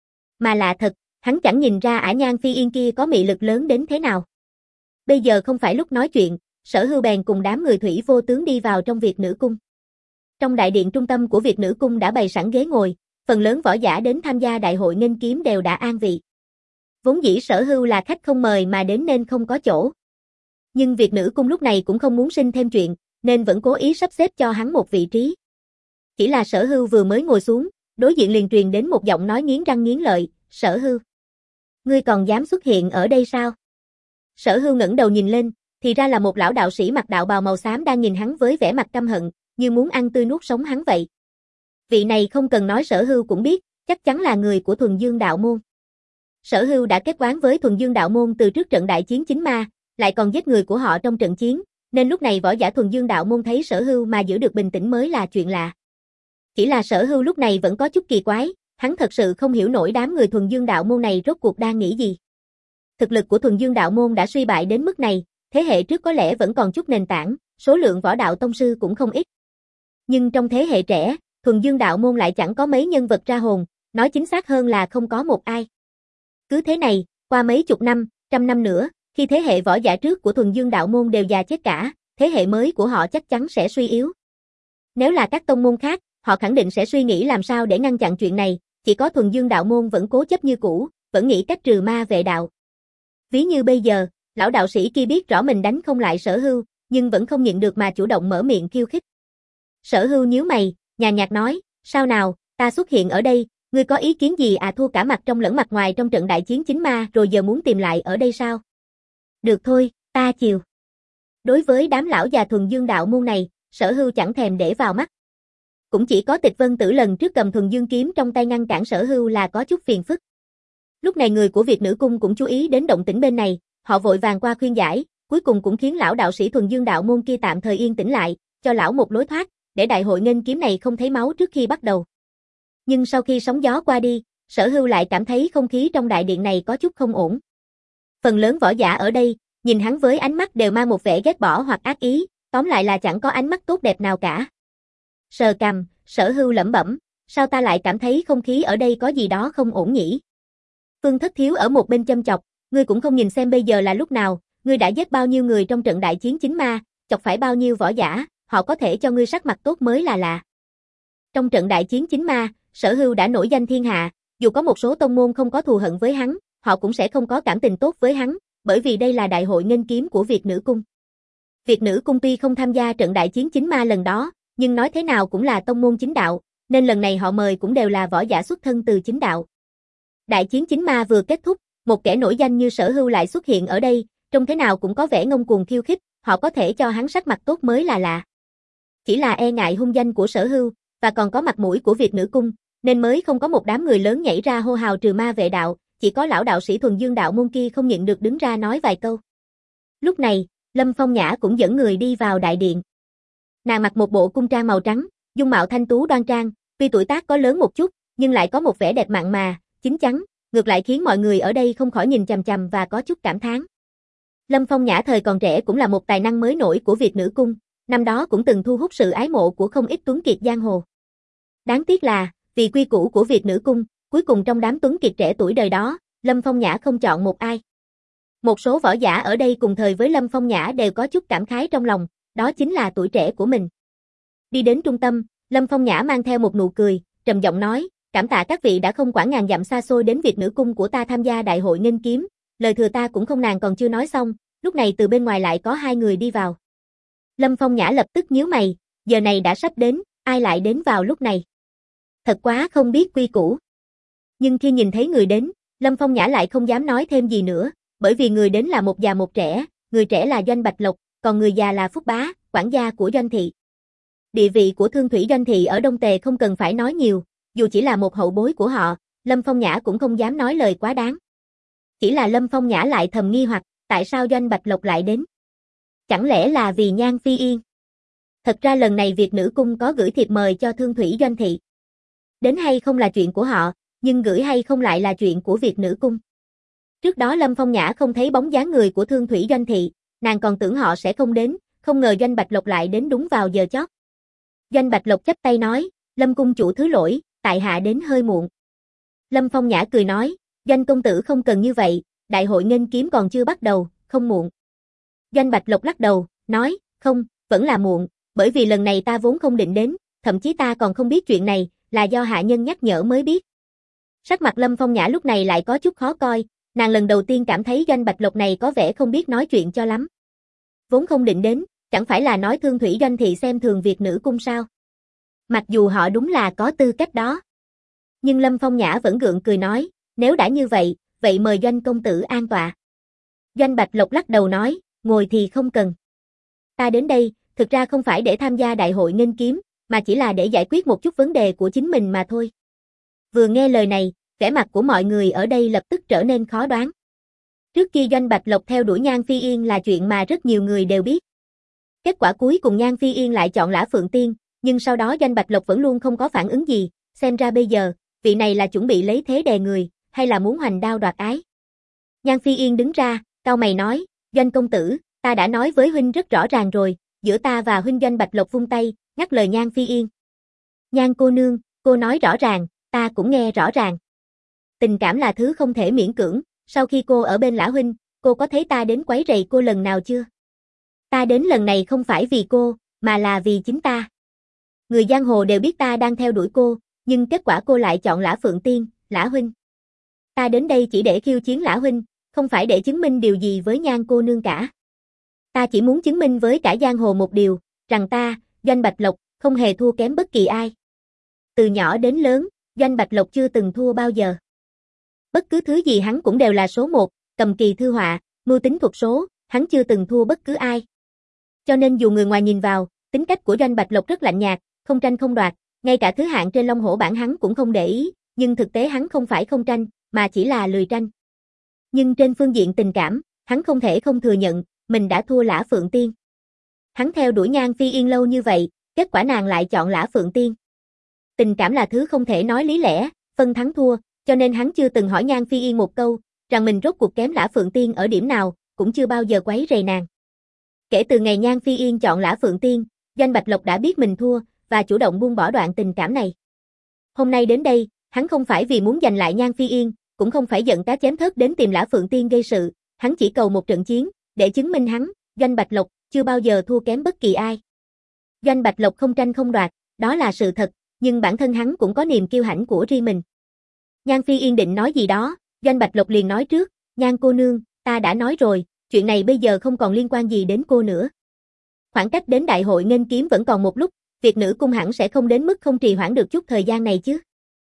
Mà lạ thật, hắn chẳng nhìn ra Ả Nhan Phi Yên kia có mị lực lớn đến thế nào. Bây giờ không phải lúc nói chuyện, Sở Hưu bèn cùng đám người Thủy Vô Tướng đi vào trong Việt nữ cung. Trong đại điện trung tâm của Việt nữ cung đã bày sẵn ghế ngồi, phần lớn võ giả đến tham gia đại hội nghênh kiếm đều đã an vị. Vốn dĩ Sở Hưu là khách không mời mà đến nên không có chỗ. Nhưng Việt nữ cung lúc này cũng không muốn sinh thêm chuyện, nên vẫn cố ý sắp xếp cho hắn một vị trí. Chỉ là Sở Hưu vừa mới ngồi xuống, đối diện liền truyền đến một giọng nói nghiến răng nghiến lợi, Sở Hưu. Ngươi còn dám xuất hiện ở đây sao? Sở Hưu ngẩng đầu nhìn lên, thì ra là một lão đạo sĩ mặc đạo bào màu xám đang nhìn hắn với vẻ mặt căm hận, như muốn ăn tươi nuốt sống hắn vậy. Vị này không cần nói Sở Hưu cũng biết, chắc chắn là người của Thuần Dương đạo môn. Sở Hưu đã kết oán với Thuần Dương đạo môn từ trước trận đại chiến chính ma, lại còn giết người của họ trong trận chiến, nên lúc này võ giả Thuần Dương đạo môn thấy Sở Hưu mà giữ được bình tĩnh mới là chuyện lạ. Chỉ là Sở Hưu lúc này vẫn có chút kỳ quái, hắn thật sự không hiểu nổi đám người Thuần Dương đạo môn này rốt cuộc đang nghĩ gì. Thực lực của Thuần Dương đạo môn đã suy bại đến mức này, thế hệ trước có lẽ vẫn còn chút nền tảng, số lượng võ đạo tông sư cũng không ít. Nhưng trong thế hệ trẻ, Thuần Dương đạo môn lại chẳng có mấy nhân vật ra hồn, nói chính xác hơn là không có một ai. Cứ thế này, qua mấy chục năm, trăm năm nữa, khi thế hệ võ giả trước của Thuần Dương đạo môn đều già chết cả, thế hệ mới của họ chắc chắn sẽ suy yếu. Nếu là các tông môn khác, họ khẳng định sẽ suy nghĩ làm sao để ngăn chặn chuyện này, chỉ có Thuần Dương đạo môn vẫn cố chấp như cũ, vẫn nghĩ cách trừ ma vệ đạo. Ví như bây giờ, lão đạo sĩ kia biết rõ mình đánh không lại Sở Hưu, nhưng vẫn không nhịn được mà chủ động mở miệng khiêu khích. Sở Hưu nhíu mày, nhàn nhạt nói, sao nào, ta xuất hiện ở đây, ngươi có ý kiến gì à, thua cả mặt trong lẫn mặt ngoài trong trận đại chiến chính ma rồi giờ muốn tìm lại ở đây sao? Được thôi, ta chiều. Đối với đám lão già Thuần Dương đạo môn này, Sở Hưu chẳng thèm để vào mắt. Cũng chỉ có Tịch Vân Tử lần trước cầm Thuần Dương kiếm trong tay ngăn cản Sở Hưu là có chút phiền phức. Lúc này người của Việt nữ cung cũng chú ý đến động tĩnh bên này, họ vội vàng qua khuyên giải, cuối cùng cũng khiến lão đạo sĩ Thuần Dương đạo môn kia tạm thời yên tĩnh lại, cho lão một lối thoát, để đại hội nghênh kiếm này không thấy máu trước khi bắt đầu. Nhưng sau khi sóng gió qua đi, Sở Hưu lại cảm thấy không khí trong đại điện này có chút không ổn. Phần lớn võ giả ở đây, nhìn hắn với ánh mắt đều mang một vẻ ghét bỏ hoặc ác ý, tóm lại là chẳng có ánh mắt tốt đẹp nào cả. Sờ cằm, Sở Hưu lẩm bẩm, sao ta lại cảm thấy không khí ở đây có gì đó không ổn nhỉ? Phương Thất Thiếu ở một bên châm chọc, ngươi cũng không nhìn xem bây giờ là lúc nào, ngươi đã giết bao nhiêu người trong trận đại chiến chính ma, chọc phải bao nhiêu võ giả, họ có thể cho ngươi sắc mặt tốt mới là lạ. Trong trận đại chiến chính ma, Sở Hưu đã nổi danh thiên hạ, dù có một số tông môn không có thù hận với hắn, họ cũng sẽ không có cảm tình tốt với hắn, bởi vì đây là đại hội nghênh kiếm của Việt nữ cung. Việt nữ cung tuy không tham gia trận đại chiến chính ma lần đó, nhưng nói thế nào cũng là tông môn chính đạo, nên lần này họ mời cũng đều là võ giả xuất thân từ chính đạo. Đại chiến chính ma vừa kết thúc, một kẻ nổi danh như Sở Hưu lại xuất hiện ở đây, trông thế nào cũng có vẻ ngông cuồng khiêu khích, họ có thể cho hắn sắc mặt tốt mới là lạ. Chỉ là e ngại hung danh của Sở Hưu, và còn có mặt mũi của Việt nữ cung, nên mới không có một đám người lớn nhảy ra hô hào trừ ma vệ đạo, chỉ có lão đạo sĩ Thuần Dương đạo môn kia không nhịn được đứng ra nói vài câu. Lúc này, Lâm Phong Nhã cũng dẫn người đi vào đại điện. Nàng mặc một bộ cung trang màu trắng, dung mạo thanh tú đoan trang, tuy tuổi tác có lớn một chút, nhưng lại có một vẻ đẹp mặn mà, chín chắn, ngược lại khiến mọi người ở đây không khỏi nhìn chằm chằm và có chút cảm thán. Lâm Phong Nhã thời còn trẻ cũng là một tài năng mới nổi của Việt nữ cung, năm đó cũng từng thu hút sự ái mộ của không ít tuấn kiệt giang hồ. Đáng tiếc là, vì quy củ của Việt nữ cung, cuối cùng trong đám tuấn kiệt trẻ tuổi đời đó, Lâm Phong Nhã không chọn một ai. Một số võ giả ở đây cùng thời với Lâm Phong Nhã đều có chút cảm khái trong lòng, đó chính là tuổi trẻ của mình. Đi đến trung tâm, Lâm Phong Nhã mang theo một nụ cười, trầm giọng nói, cảm tạ các vị đã không quản ngàn dặm xa xôi đến Việt nữ cung của ta tham gia đại hội nghênh kiếm, lời thừa ta cũng không nàng còn chưa nói xong, lúc này từ bên ngoài lại có hai người đi vào. Lâm Phong Nhã lập tức nhíu mày, giờ này đã sắp đến, ai lại đến vào lúc này? Thật quá không biết quy củ. Nhưng khi nhìn thấy người đến, Lâm Phong Nhã lại không dám nói thêm gì nữa, bởi vì người đến là một già một trẻ, người trẻ là Doanh Bạch Lộc, còn người già là Phúc Bá, quản gia của Doanh thị. Địa vị của Thương Thủy Doanh thị ở Đông Tề không cần phải nói nhiều, dù chỉ là một hậu bối của họ, Lâm Phong Nhã cũng không dám nói lời quá đáng. Chỉ là Lâm Phong Nhã lại thầm nghi hoặc, tại sao Doanh Bạch Lộc lại đến? Chẳng lẽ là vì Nhan Phi Yên? Thật ra lần này Việt nữ cung có gửi thiệp mời cho Thương Thủy Doanh thị. Đến hay không là chuyện của họ, nhưng gửi hay không lại là chuyện của Việt nữ cung. Trước đó Lâm Phong Nhã không thấy bóng dáng người của Thương Thủy Doanh thị, nàng còn tưởng họ sẽ không đến, không ngờ Doanh Bạch Lộc lại đến đúng vào giờ chót. Doanh Bạch Lộc chắp tay nói, Lâm cung chủ thứ lỗi, tại hạ đến hơi muộn. Lâm Phong Nhã cười nói, Doanh công tử không cần như vậy, đại hội nghênh kiếm còn chưa bắt đầu, không muộn. Doanh Bạch Lộc lắc đầu, nói, không, vẫn là muộn, bởi vì lần này ta vốn không định đến, thậm chí ta còn không biết chuyện này, là do hạ nhân nhắc nhở mới biết. Sắc mặt Lâm Phong Nhã lúc này lại có chút khó coi, nàng lần đầu tiên cảm thấy Doanh Bạch Lộc này có vẻ không biết nói chuyện cho lắm. Vốn không định đến, chẳng phải là nói Thương Thủy Doanh thị xem thường Việt nữ cung sao? Mặc dù họ đúng là có tư cách đó. Nhưng Lâm Phong Nhã vẫn gượng cười nói, nếu đã như vậy, vậy mời Doanh công tử an tọa. Doanh Bạch Lộc lắc đầu nói, ngồi thì không cần. Ta đến đây, thực ra không phải để tham gia đại hội nghênh kiếm, mà chỉ là để giải quyết một chút vấn đề của chính mình mà thôi. Vừa nghe lời này, vẻ mặt của mọi người ở đây lập tức trở nên khó đoán. Trước kia Doanh Bạch Lộc theo đuổi Nhan Phi Yên là chuyện mà rất nhiều người đều biết. Kết quả cuối cùng Nhan Phi Yên lại chọn Lã Phượng Tiên, nhưng sau đó Doanh Bạch Lộc vẫn luôn không có phản ứng gì, xem ra bây giờ, vị này là chuẩn bị lấy thế đè người, hay là muốn hoành đao đoạt ái. Nhan Phi Yên đứng ra, cau mày nói, Doanh công tử, ta đã nói với huynh rất rõ ràng rồi, giữa ta và huynh. Doanh Bạch Lộc vung tay, ngắt lời Nhan Phi Yên. Nhan cô nương, cô nói rõ ràng, ta cũng nghe rõ ràng. Tình cảm là thứ không thể miễn cưỡng, sau khi cô ở bên Lã huynh, cô có thấy ta đến quấy rầy cô lần nào chưa? Ta đến lần này không phải vì cô, mà là vì chính ta. Người giang hồ đều biết ta đang theo đuổi cô, nhưng kết quả cô lại chọn Lã Phượng Tiên, Lã huynh. Ta đến đây chỉ để khiêu chiến Lã huynh, không phải để chứng minh điều gì với Nhan cô nương cả. Ta chỉ muốn chứng minh với cả giang hồ một điều, rằng ta, Doanh Bạch Lộc, không hề thua kém bất kỳ ai. Từ nhỏ đến lớn, Doanh Bạch Lộc chưa từng thua bao giờ. Bất cứ thứ gì hắn cũng đều là số một, cầm kỳ thư họa, mưu tính thuật số, hắn chưa từng thua bất cứ ai. Cho nên dù người ngoài nhìn vào, tính cách của Doanh Bạch Lộc rất lạnh nhạt, không tranh không đoạt, ngay cả thứ hạng trên Long Hổ bảng hắn cũng không để ý, nhưng thực tế hắn không phải không tranh, mà chỉ là lười tranh. Nhưng trên phương diện tình cảm, hắn không thể không thừa nhận, mình đã thua Lã Phượng Tiên. Hắn theo đuổi Nhan Phi Yên lâu như vậy, kết quả nàng lại chọn Lã Phượng Tiên. Tình cảm là thứ không thể nói lý lẽ, phân thắng thua, cho nên hắn chưa từng hỏi Nhan Phi Yên một câu, rằng mình rốt cuộc kém Lã Phượng Tiên ở điểm nào, cũng chưa bao giờ quấy rầy nàng. Kể từ ngày Nhan Phi Yên chọn Lã Phượng Tiên, Doanh Bạch Lộc đã biết mình thua, và chủ động buông bỏ đoạn tình cảm này. Hôm nay đến đây, hắn không phải vì muốn giành lại Nhan Phi Yên, cũng không phải giận cá chém thớt đến tìm Lã Phượng Tiên gây sự, hắn chỉ cầu một trận chiến, để chứng minh hắn, Doanh Bạch Lộc, chưa bao giờ thua kém bất kỳ ai. Doanh Bạch Lộc không tranh không đoạt, đó là sự thật, nhưng bản thân hắn cũng có niềm kiêu hãnh của riêng mình. Nhan Phi Yên định nói gì đó, Doanh Bạch Lộc liền nói trước, Nhan cô nương, ta đã nói rồi, chuyện này bây giờ không còn liên quan gì đến cô nữa. Khoảng cách đến đại hội nghênh kiếm vẫn còn một lúc, Việt nữ cung hẳn sẽ không đến mức không trì hoãn được chút thời gian này chứ.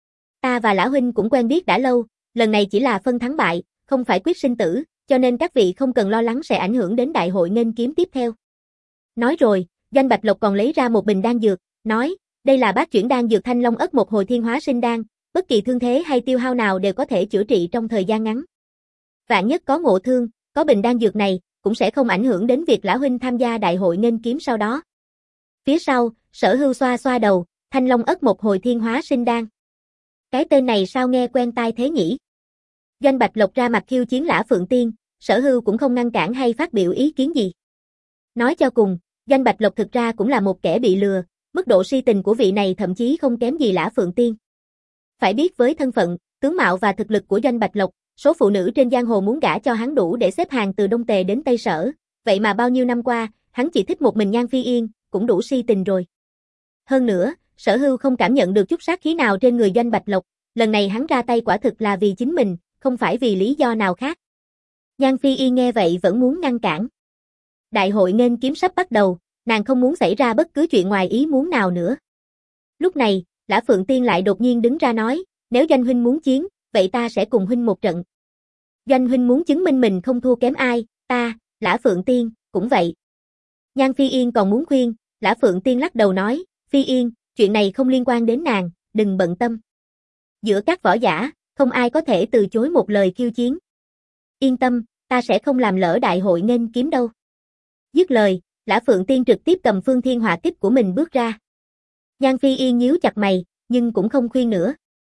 Ta và Lã huynh cũng quen biết đã lâu, lần này chỉ là phân thắng bại, không phải quyết sinh tử, cho nên các vị không cần lo lắng sẽ ảnh hưởng đến đại hội nghênh kiếm tiếp theo. Nói rồi, Doanh Bạch Lộc còn lấy ra một bình đan dược, nói, đây là bát chuyển đan dược Thanh Long Ất một hồi thiên hóa sinh đan, bất kỳ thương thế hay tiêu hao nào đều có thể chữa trị trong thời gian ngắn. Vạn nhất có ngộ thương, có bình đan dược này, cũng sẽ không ảnh hưởng đến việc Lã huynh tham gia đại hội nghênh kiếm sau đó. Phía sau, Sở Hưu xoa xoa đầu, Thanh Long Ất một hồi thiên hóa sinh đan. Cái tên này sao nghe quen tai thế nhỉ? Doanh Bạch Lộc ra mặt khiêu chiến Lã Phượng Tiên, Sở Hưu cũng không ngăn cản hay phát biểu ý kiến gì. Nói cho cùng, Doanh Bạch Lộc thực ra cũng là một kẻ bị lừa, mức độ si tình của vị này thậm chí không kém gì Lã Phượng Tiên. Phải biết với thân phận, tướng mạo và thực lực của Doanh Bạch Lộc, số phụ nữ trên giang hồ muốn gả cho hắn đủ để xếp hàng từ Đông Tề đến Tây Sở, vậy mà bao nhiêu năm qua, hắn chỉ thích một mình Nhan Phi Yên, cũng đủ si tình rồi. Hơn nữa, Sở Hưu không cảm nhận được chút sát khí nào trên người Doanh Bạch Lộc, lần này hắn ra tay quả thực là vì chính mình, không phải vì lý do nào khác. Nhan Phi Yên nghe vậy vẫn muốn ngăn cản. Đại hội nghênh kiếm sắp bắt đầu, nàng không muốn xảy ra bất cứ chuyện ngoài ý muốn nào nữa. Lúc này, Lã Phượng Tiên lại đột nhiên đứng ra nói, nếu Doanh huynh muốn chiến, vậy ta sẽ cùng huynh một trận. Doanh huynh muốn chứng minh mình không thua kém ai, ta, Lã Phượng Tiên, cũng vậy. Nhan Phi Yên còn muốn khuyên, Lã Phượng Tiên lắc đầu nói, Phi Yên, chuyện này không liên quan đến nàng, đừng bận tâm. Giữa các võ giả, không ai có thể từ chối một lời khiêu chiến. Yên tâm, ta sẽ không làm lỡ đại hội nghênh kiếm đâu. Dứt lời, Lã Phượng Tiên trực tiếp cầm phương thiên hỏa kích của mình bước ra. Nhan Phi Yên nhíu chặt mày, nhưng cũng không khuyên nữa.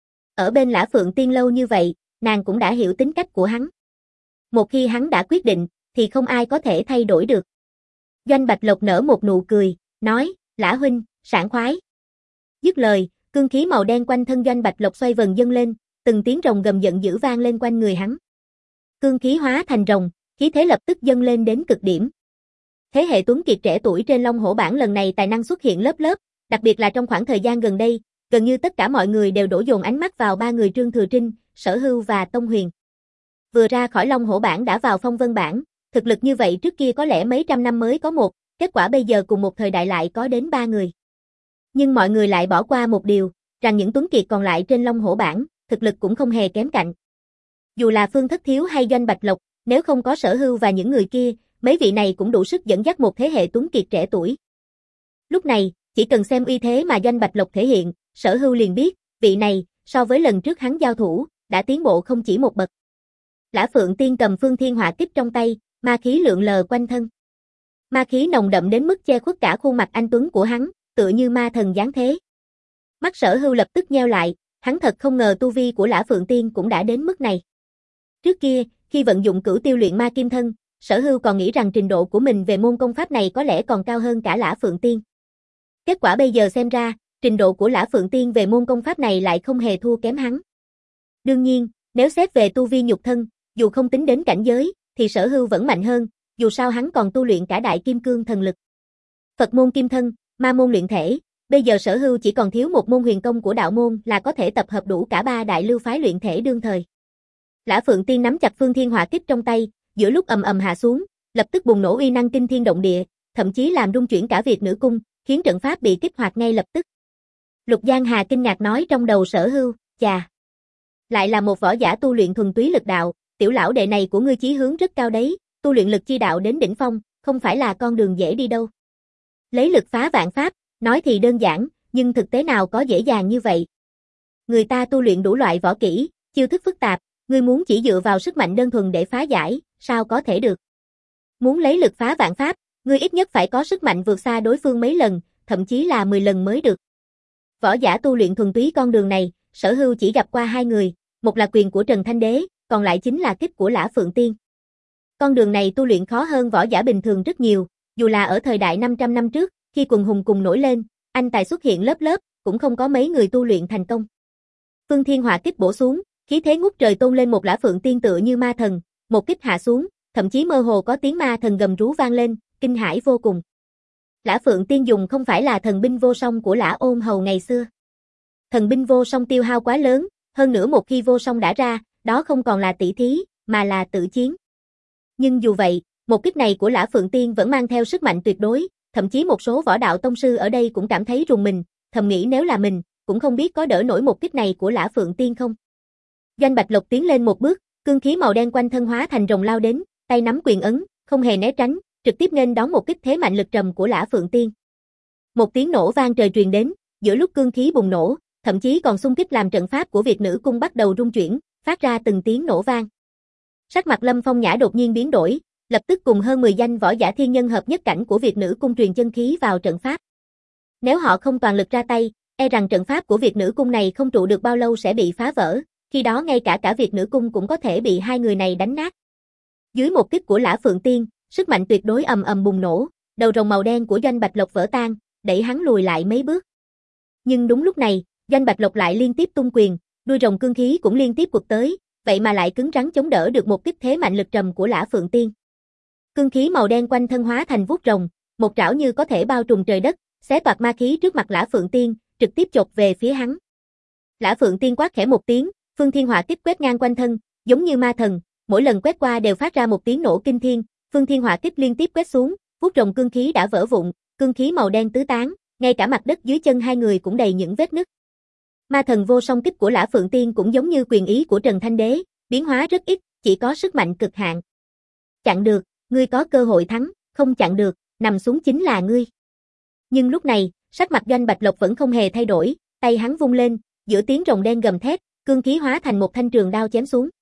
Ở bên Lã Phượng Tiên lâu như vậy, nàng cũng đã hiểu tính cách của hắn. Một khi hắn đã quyết định, thì không ai có thể thay đổi được. Doanh Bạch Lộc nở một nụ cười, nói, Lã huynh, sảng khoái. Dứt lời, cương khí màu đen quanh thân Doanh Bạch Lộc xoay vần dâng lên, từng tiếng rồng gầm giận dữ vang lên quanh người hắn. Cương khí hóa thành rồng, khí thế lập tức dâng lên đến cực điểm. Thế hệ tuấn kiệt trẻ tuổi trên Long Hổ bảng lần này tài năng xuất hiện lớp lớp, đặc biệt là trong khoảng thời gian gần đây, gần như tất cả mọi người đều đổ dồn ánh mắt vào ba người Trương Thừa Trinh, Sở Hưu và Tông Huyền. Vừa ra khỏi Long Hổ bảng đã vào Phong Vân bảng, thực lực như vậy trước kia có lẽ mấy trăm năm mới có một, kết quả bây giờ cùng một thời đại lại có đến ba người. Nhưng mọi người lại bỏ qua một điều, rằng những tuấn kiệt còn lại trên Long Hổ bảng, thực lực cũng không hề kém cạnh. Dù là Phương Thất Thiếu hay Doanh Bạch Lộc, nếu không có Sở Hưu và những người kia, mấy vị này cũng đủ sức dẫn dắt một thế hệ tuấn kiệt trẻ tuổi. Lúc này, chỉ cần xem uy thế mà Doanh Bạch Lộc thể hiện, Sở Hưu liền biết, vị này, so với lần trước hắn giao thủ, đã tiến bộ không chỉ một bậc. Lã Phượng Tiên cầm phương thiên hỏa kích trong tay, ma khí lượn lờ quanh thân. Ma khí nồng đậm đến mức che khuất cả khuôn mặt anh tuấn của hắn, tựa như ma thần giáng thế. Mắt Sở Hưu lập tức nheo lại, hắn thật không ngờ tu vi của Lã Phượng Tiên cũng đã đến mức này. Trước kia, khi vận dụng cửu tiêu luyện ma kim thân, Sở Hưu còn nghĩ rằng trình độ của mình về môn công pháp này có lẽ còn cao hơn cả Lã Phượng Tiên. Kết quả bây giờ xem ra, trình độ của Lã Phượng Tiên về môn công pháp này lại không hề thua kém hắn. Đương nhiên, nếu xét về tu vi nhục thân, dù không tính đến cảnh giới, thì Sở Hưu vẫn mạnh hơn, dù sao hắn còn tu luyện cả đại kim cương thần lực. Phật môn kim thân, ma môn luyện thể, bây giờ Sở Hưu chỉ còn thiếu một môn huyền công của đạo môn là có thể tập hợp đủ cả ba đại lưu phái luyện thể đương thời. Lã Phượng Tiên nắm chặt phương thiên hỏa kích trong tay, giữa lúc ầm ầm hạ xuống, lập tức bùng nổ uy năng kinh thiên động địa, thậm chí làm rung chuyển cả Việt Nữ cung, khiến trận pháp bị kích hoạt ngay lập tức. Lục Giang Hà kinh ngạc nói trong đầu Sở Hưu, chà, lại là một võ giả tu luyện thuần túy lực đạo, tiểu lão đệ này của ngươi chí hướng rất cao đấy, tu luyện lực chi đạo đến đỉnh phong, không phải là con đường dễ đi đâu. Lấy lực phá vạn pháp, nói thì đơn giản, nhưng thực tế nào có dễ dàng như vậy. Người ta tu luyện đủ loại võ kỹ, chiêu thức phức tạp, ngươi muốn chỉ dựa vào sức mạnh đơn thuần để phá giải, sao có thể được. Muốn lấy lực phá vạn pháp, ngươi ít nhất phải có sức mạnh vượt xa đối phương mấy lần, thậm chí là mười lần mới được. Võ giả tu luyện thuần túy con đường này, Sở Hưu chỉ gặp qua hai người, một là quyền của Trần Thanh Đế, còn lại chính là kích của Lã Phượng Tiên. Con đường này tu luyện khó hơn võ giả bình thường rất nhiều, dù là ở thời đại năm trăm năm trước, khi quần hùng cùng nổi lên, anh tài xuất hiện lớp lớp, cũng không có mấy người tu luyện thành công. Phương Thiên Hỏa kích bổ xuống, khí thế ngút trời tôn lên một Lã Phượng Tiên tựa như ma thần, một kích hạ xuống, thậm chí mơ hồ có tiếng ma thần gầm rú vang lên, kinh hãi vô cùng. Lã Phượng Tiên dùng không phải là thần binh vô song của Lã Ôn Hầu ngày xưa. Thần binh vô song tiêu hao quá lớn, hơn nữa một khi vô song đã ra, đó không còn là tỷ thí, mà là tự chiến. Nhưng dù vậy, một kích này của Lã Phượng Tiên vẫn mang theo sức mạnh tuyệt đối, thậm chí một số võ đạo tông sư ở đây cũng cảm thấy rùng mình, thầm nghĩ nếu là mình, cũng không biết có đỡ nổi một kích này của Lã Phượng Tiên không. Doanh Bạch Lộc tiến lên một bước, cương khí màu đen quanh thân hóa thành rồng lao đến, tay nắm quyền ấn, không hề né tránh, trực tiếp nên đón một kích thế mạnh lực trầm của Lã Phượng Tiên. Một tiếng nổ vang trời truyền đến, giữa lúc cương khí bùng nổ, thậm chí còn xung kích làm trận pháp của Việt Nữ cung bắt đầu rung chuyển, phát ra từng tiếng nổ vang. Sắc mặt Lâm Phong Nhã đột nhiên biến đổi, lập tức cùng hơn mười danh võ giả thiên nhân hợp nhất cảnh của Việt Nữ cung truyền chân khí vào trận pháp. Nếu họ không toàn lực ra tay, e rằng trận pháp của Việt Nữ cung này không trụ được bao lâu sẽ bị phá vỡ, Khi đó ngay cả cả việc nữ cung cũng có thể bị hai người này đánh nát. Dưới một kích của Lã Phượng Tiên, sức mạnh tuyệt đối ầm ầm bùng nổ, đầu rồng màu đen của Doanh Bạch Lộc vỡ tan, đẩy hắn lùi lại mấy bước. Nhưng đúng lúc này, Doanh Bạch Lộc lại liên tiếp tung quyền, đuôi rồng cương khí cũng liên tiếp quật tới, vậy mà lại cứng rắn chống đỡ được một kích thế mạnh lực trầm của Lã Phượng Tiên. Cương khí màu đen quanh thân hóa thành vuốt rồng, một trảo như có thể bao trùm trời đất, xé toạc ma khí trước mặt Lã Phượng Tiên, trực tiếp chộp về phía hắn. Lã Phượng Tiên quát khẽ một tiếng, Phương Thiên Hỏa Kích quét ngang quanh thân, giống như ma thần, mỗi lần quét qua đều phát ra một tiếng nổ kinh thiên, Phương Thiên Hỏa Kích liên tiếp quét xuống, vuốt rồng cương khí đã vỡ vụn, cương khí màu đen tứ tán, ngay cả mặt đất dưới chân hai người cũng đầy những vết nứt. Ma thần vô song kích của Lã Phượng Tiên cũng giống như quyền ý của Trần Thanh Đế, biến hóa rất ít, chỉ có sức mạnh cực hạn. Chặn được, ngươi có cơ hội thắng, không chặn được, nằm xuống chính là ngươi. Nhưng lúc này, sắc mặt Doanh Bạch Lộc vẫn không hề thay đổi, tay hắn vung lên, giữa tiếng rồng đen gầm thét, cương khí hóa thành một thanh trường đao chém xuống.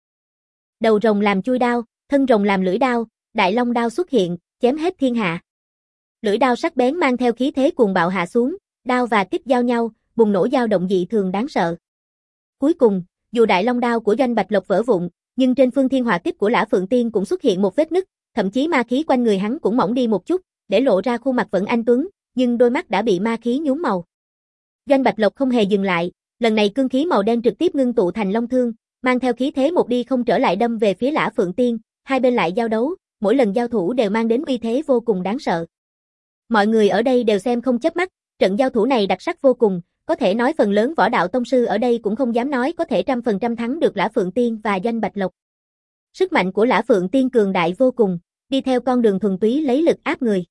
Đầu rồng làm chui đao, thân rồng làm lưỡi đao, đại long đao xuất hiện, chém hết thiên hạ. Lưỡi đao sắc bén mang theo khí thế cuồng bạo hạ xuống, đao và kích giao nhau, bùng nổ dao động dị thường đáng sợ. Cuối cùng, dù đại long đao của Doanh Bạch Lộc vỡ vụn, nhưng trên Phương Thiên Hỏa Kích của Lã Phượng Tiên cũng xuất hiện một vết nứt, thậm chí ma khí quanh người hắn cũng mỏng đi một chút, để lộ ra khuôn mặt vẫn anh tuấn, nhưng đôi mắt đã bị ma khí nhuốm màu. Doanh Bạch Lộc không hề dừng lại, lần này cương khí màu đen trực tiếp ngưng tụ thành long thương, mang theo khí thế một đi không trở lại đâm về phía Lã Phượng Tiên, hai bên lại giao đấu, mỗi lần giao thủ đều mang đến uy thế vô cùng đáng sợ. Mọi người ở đây đều xem không chớp mắt, trận giao thủ này đặc sắc vô cùng, có thể nói phần lớn võ đạo tông sư ở đây cũng không dám nói có thể trăm phần trăm thắng được Lã Phượng Tiên và Doanh Bạch Lộc. Sức mạnh của Lã Phượng Tiên cường đại vô cùng, đi theo con đường thuần túy lấy lực áp người.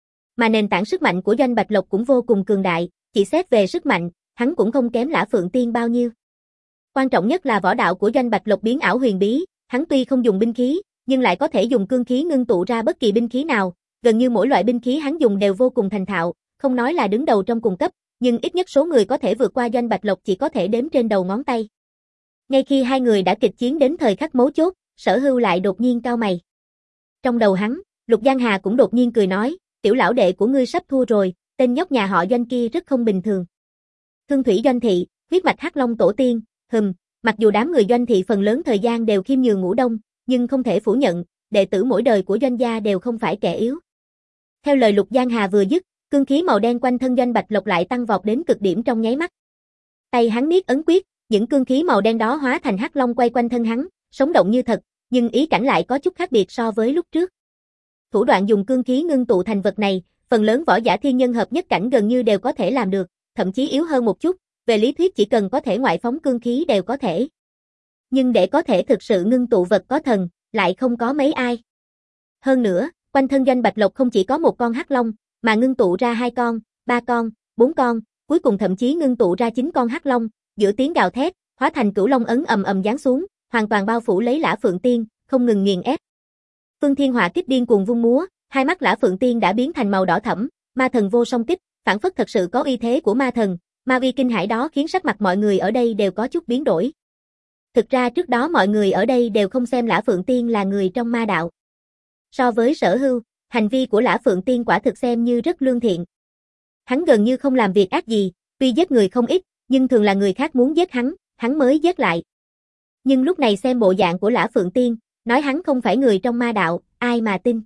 Mà nền tảng sức mạnh của Doanh Bạch Lộc cũng vô cùng cường đại, chỉ xét về sức mạnh, hắn cũng không kém Lã Phượng Tiên bao nhiêu. Quan trọng nhất là võ đạo của Doanh Bạch Lộc biến ảo huyền bí, hắn tuy không dùng binh khí, nhưng lại có thể dùng cương khí ngưng tụ ra bất kỳ binh khí nào, gần như mỗi loại binh khí hắn dùng đều vô cùng thành thạo, không nói là đứng đầu trong cùng cấp, nhưng ít nhất số người có thể vượt qua Doanh Bạch Lộc chỉ có thể đếm trên đầu ngón tay. Ngay khi hai người đã kịch chiến đến thời khắc mấu chốt, Sở Hưu lại đột nhiên cau mày. Trong đầu hắn, Lục Giang Hà cũng đột nhiên cười nói, tiểu lão đệ của ngươi sắp thua rồi, tên nhóc nhà họ Doanh kia rất không bình thường. Thương thủy Doanh thị, huyết mạch Hắc Long tổ tiên, hừm, mặc dù đám người Doanh thị phần lớn thời gian đều khiêm nhường ngủ đông, nhưng không thể phủ nhận, đệ tử mỗi đời của Doanh gia đều không phải kẻ yếu. Theo lời Lục Giang Hà vừa dứt, cương khí màu đen quanh thân Doanh Bạch Lộc lại tăng vọt đến cực điểm trong nháy mắt. Tay hắn niết ấn quyết, những cương khí màu đen đó hóa thành hắc long quay quanh thân hắn, sống động như thật, nhưng ý cảnh lại có chút khác biệt so với lúc trước. Thủ đoạn dùng cương khí ngưng tụ thành vật này, phần lớn võ giả thiên nhân hợp nhất cảnh gần như đều có thể làm được, thậm chí yếu hơn một chút, về lý thuyết chỉ cần có thể ngoại phóng cương khí đều có thể. Nhưng để có thể thực sự ngưng tụ vật có thần, lại không có mấy ai. Hơn nữa, quanh thân Doanh Bạch Lộc không chỉ có một con hắc long, mà ngưng tụ ra hai con, ba con, bốn con, cuối cùng thậm chí ngưng tụ ra chín con hắc long, giữa tiếng gào thét, hóa thành cửu long ấn ầm ầm giáng xuống, hoàn toàn bao phủ lấy Lã Phượng Tiên, không ngừng nghiền ép. Phương Thiên Hỏa Kích điên cuồng vung múa, hai mắt Lã Phượng Tiên đã biến thành màu đỏ thẫm, ma thần vô song kích, phản phất thật sự có uy thế của ma thần, ma uy kinh hãi đó khiến sắc mặt mọi người ở đây đều có chút biến đổi. Thực ra trước đó mọi người ở đây đều không xem Lã Phượng Tiên là người trong ma đạo. So với Sở Hưu, hành vi của Lã Phượng Tiên quả thực xem như rất lương thiện. Hắn gần như không làm việc ác gì, tuy giết người không ít, nhưng thường là người khác muốn giết hắn, hắn mới giết lại. Nhưng lúc này xem bộ dạng của Lã Phượng Tiên, nói hắn không phải người trong ma đạo, ai mà tin.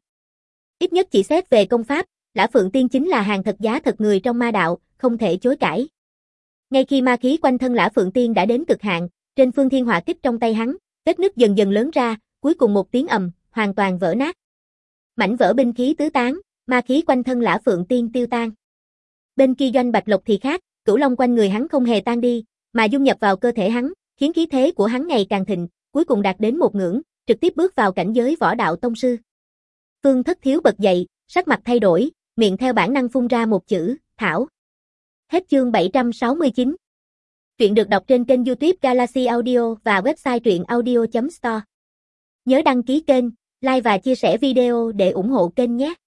Ít nhất chỉ xét về công pháp, Lã Phượng Tiên chính là hàng thật giá thật người trong ma đạo, không thể chối cãi. Ngay khi ma khí quanh thân Lã Phượng Tiên đã đến cực hạn, trên Phương Thiên Hỏa Kích trong tay hắn, vết nứt dần dần lớn ra, cuối cùng một tiếng ầm, hoàn toàn vỡ nát. Mảnh vỡ binh khí tứ tán, ma khí quanh thân Lã Phượng Tiên tiêu tan. Bên kia Doanh Bạch Lộc thì khác, cửu long quanh người hắn không hề tan đi, mà dung nhập vào cơ thể hắn, khiến khí thế của hắn ngày càng thịnh, cuối cùng đạt đến một ngưỡng, trực tiếp bước vào cảnh giới võ đạo tông sư. Phương Thất Thiếu bật dậy, sắc mặt thay đổi, miệng theo bản năng phun ra một chữ, thảo. Hết chương bảy trăm sáu mươi chín. Truyện được đọc trên kênh YouTube Galaxy Audio và website truyện audio chấm store. Nhớ đăng ký kênh, like và chia sẻ video để ủng hộ kênh nhé.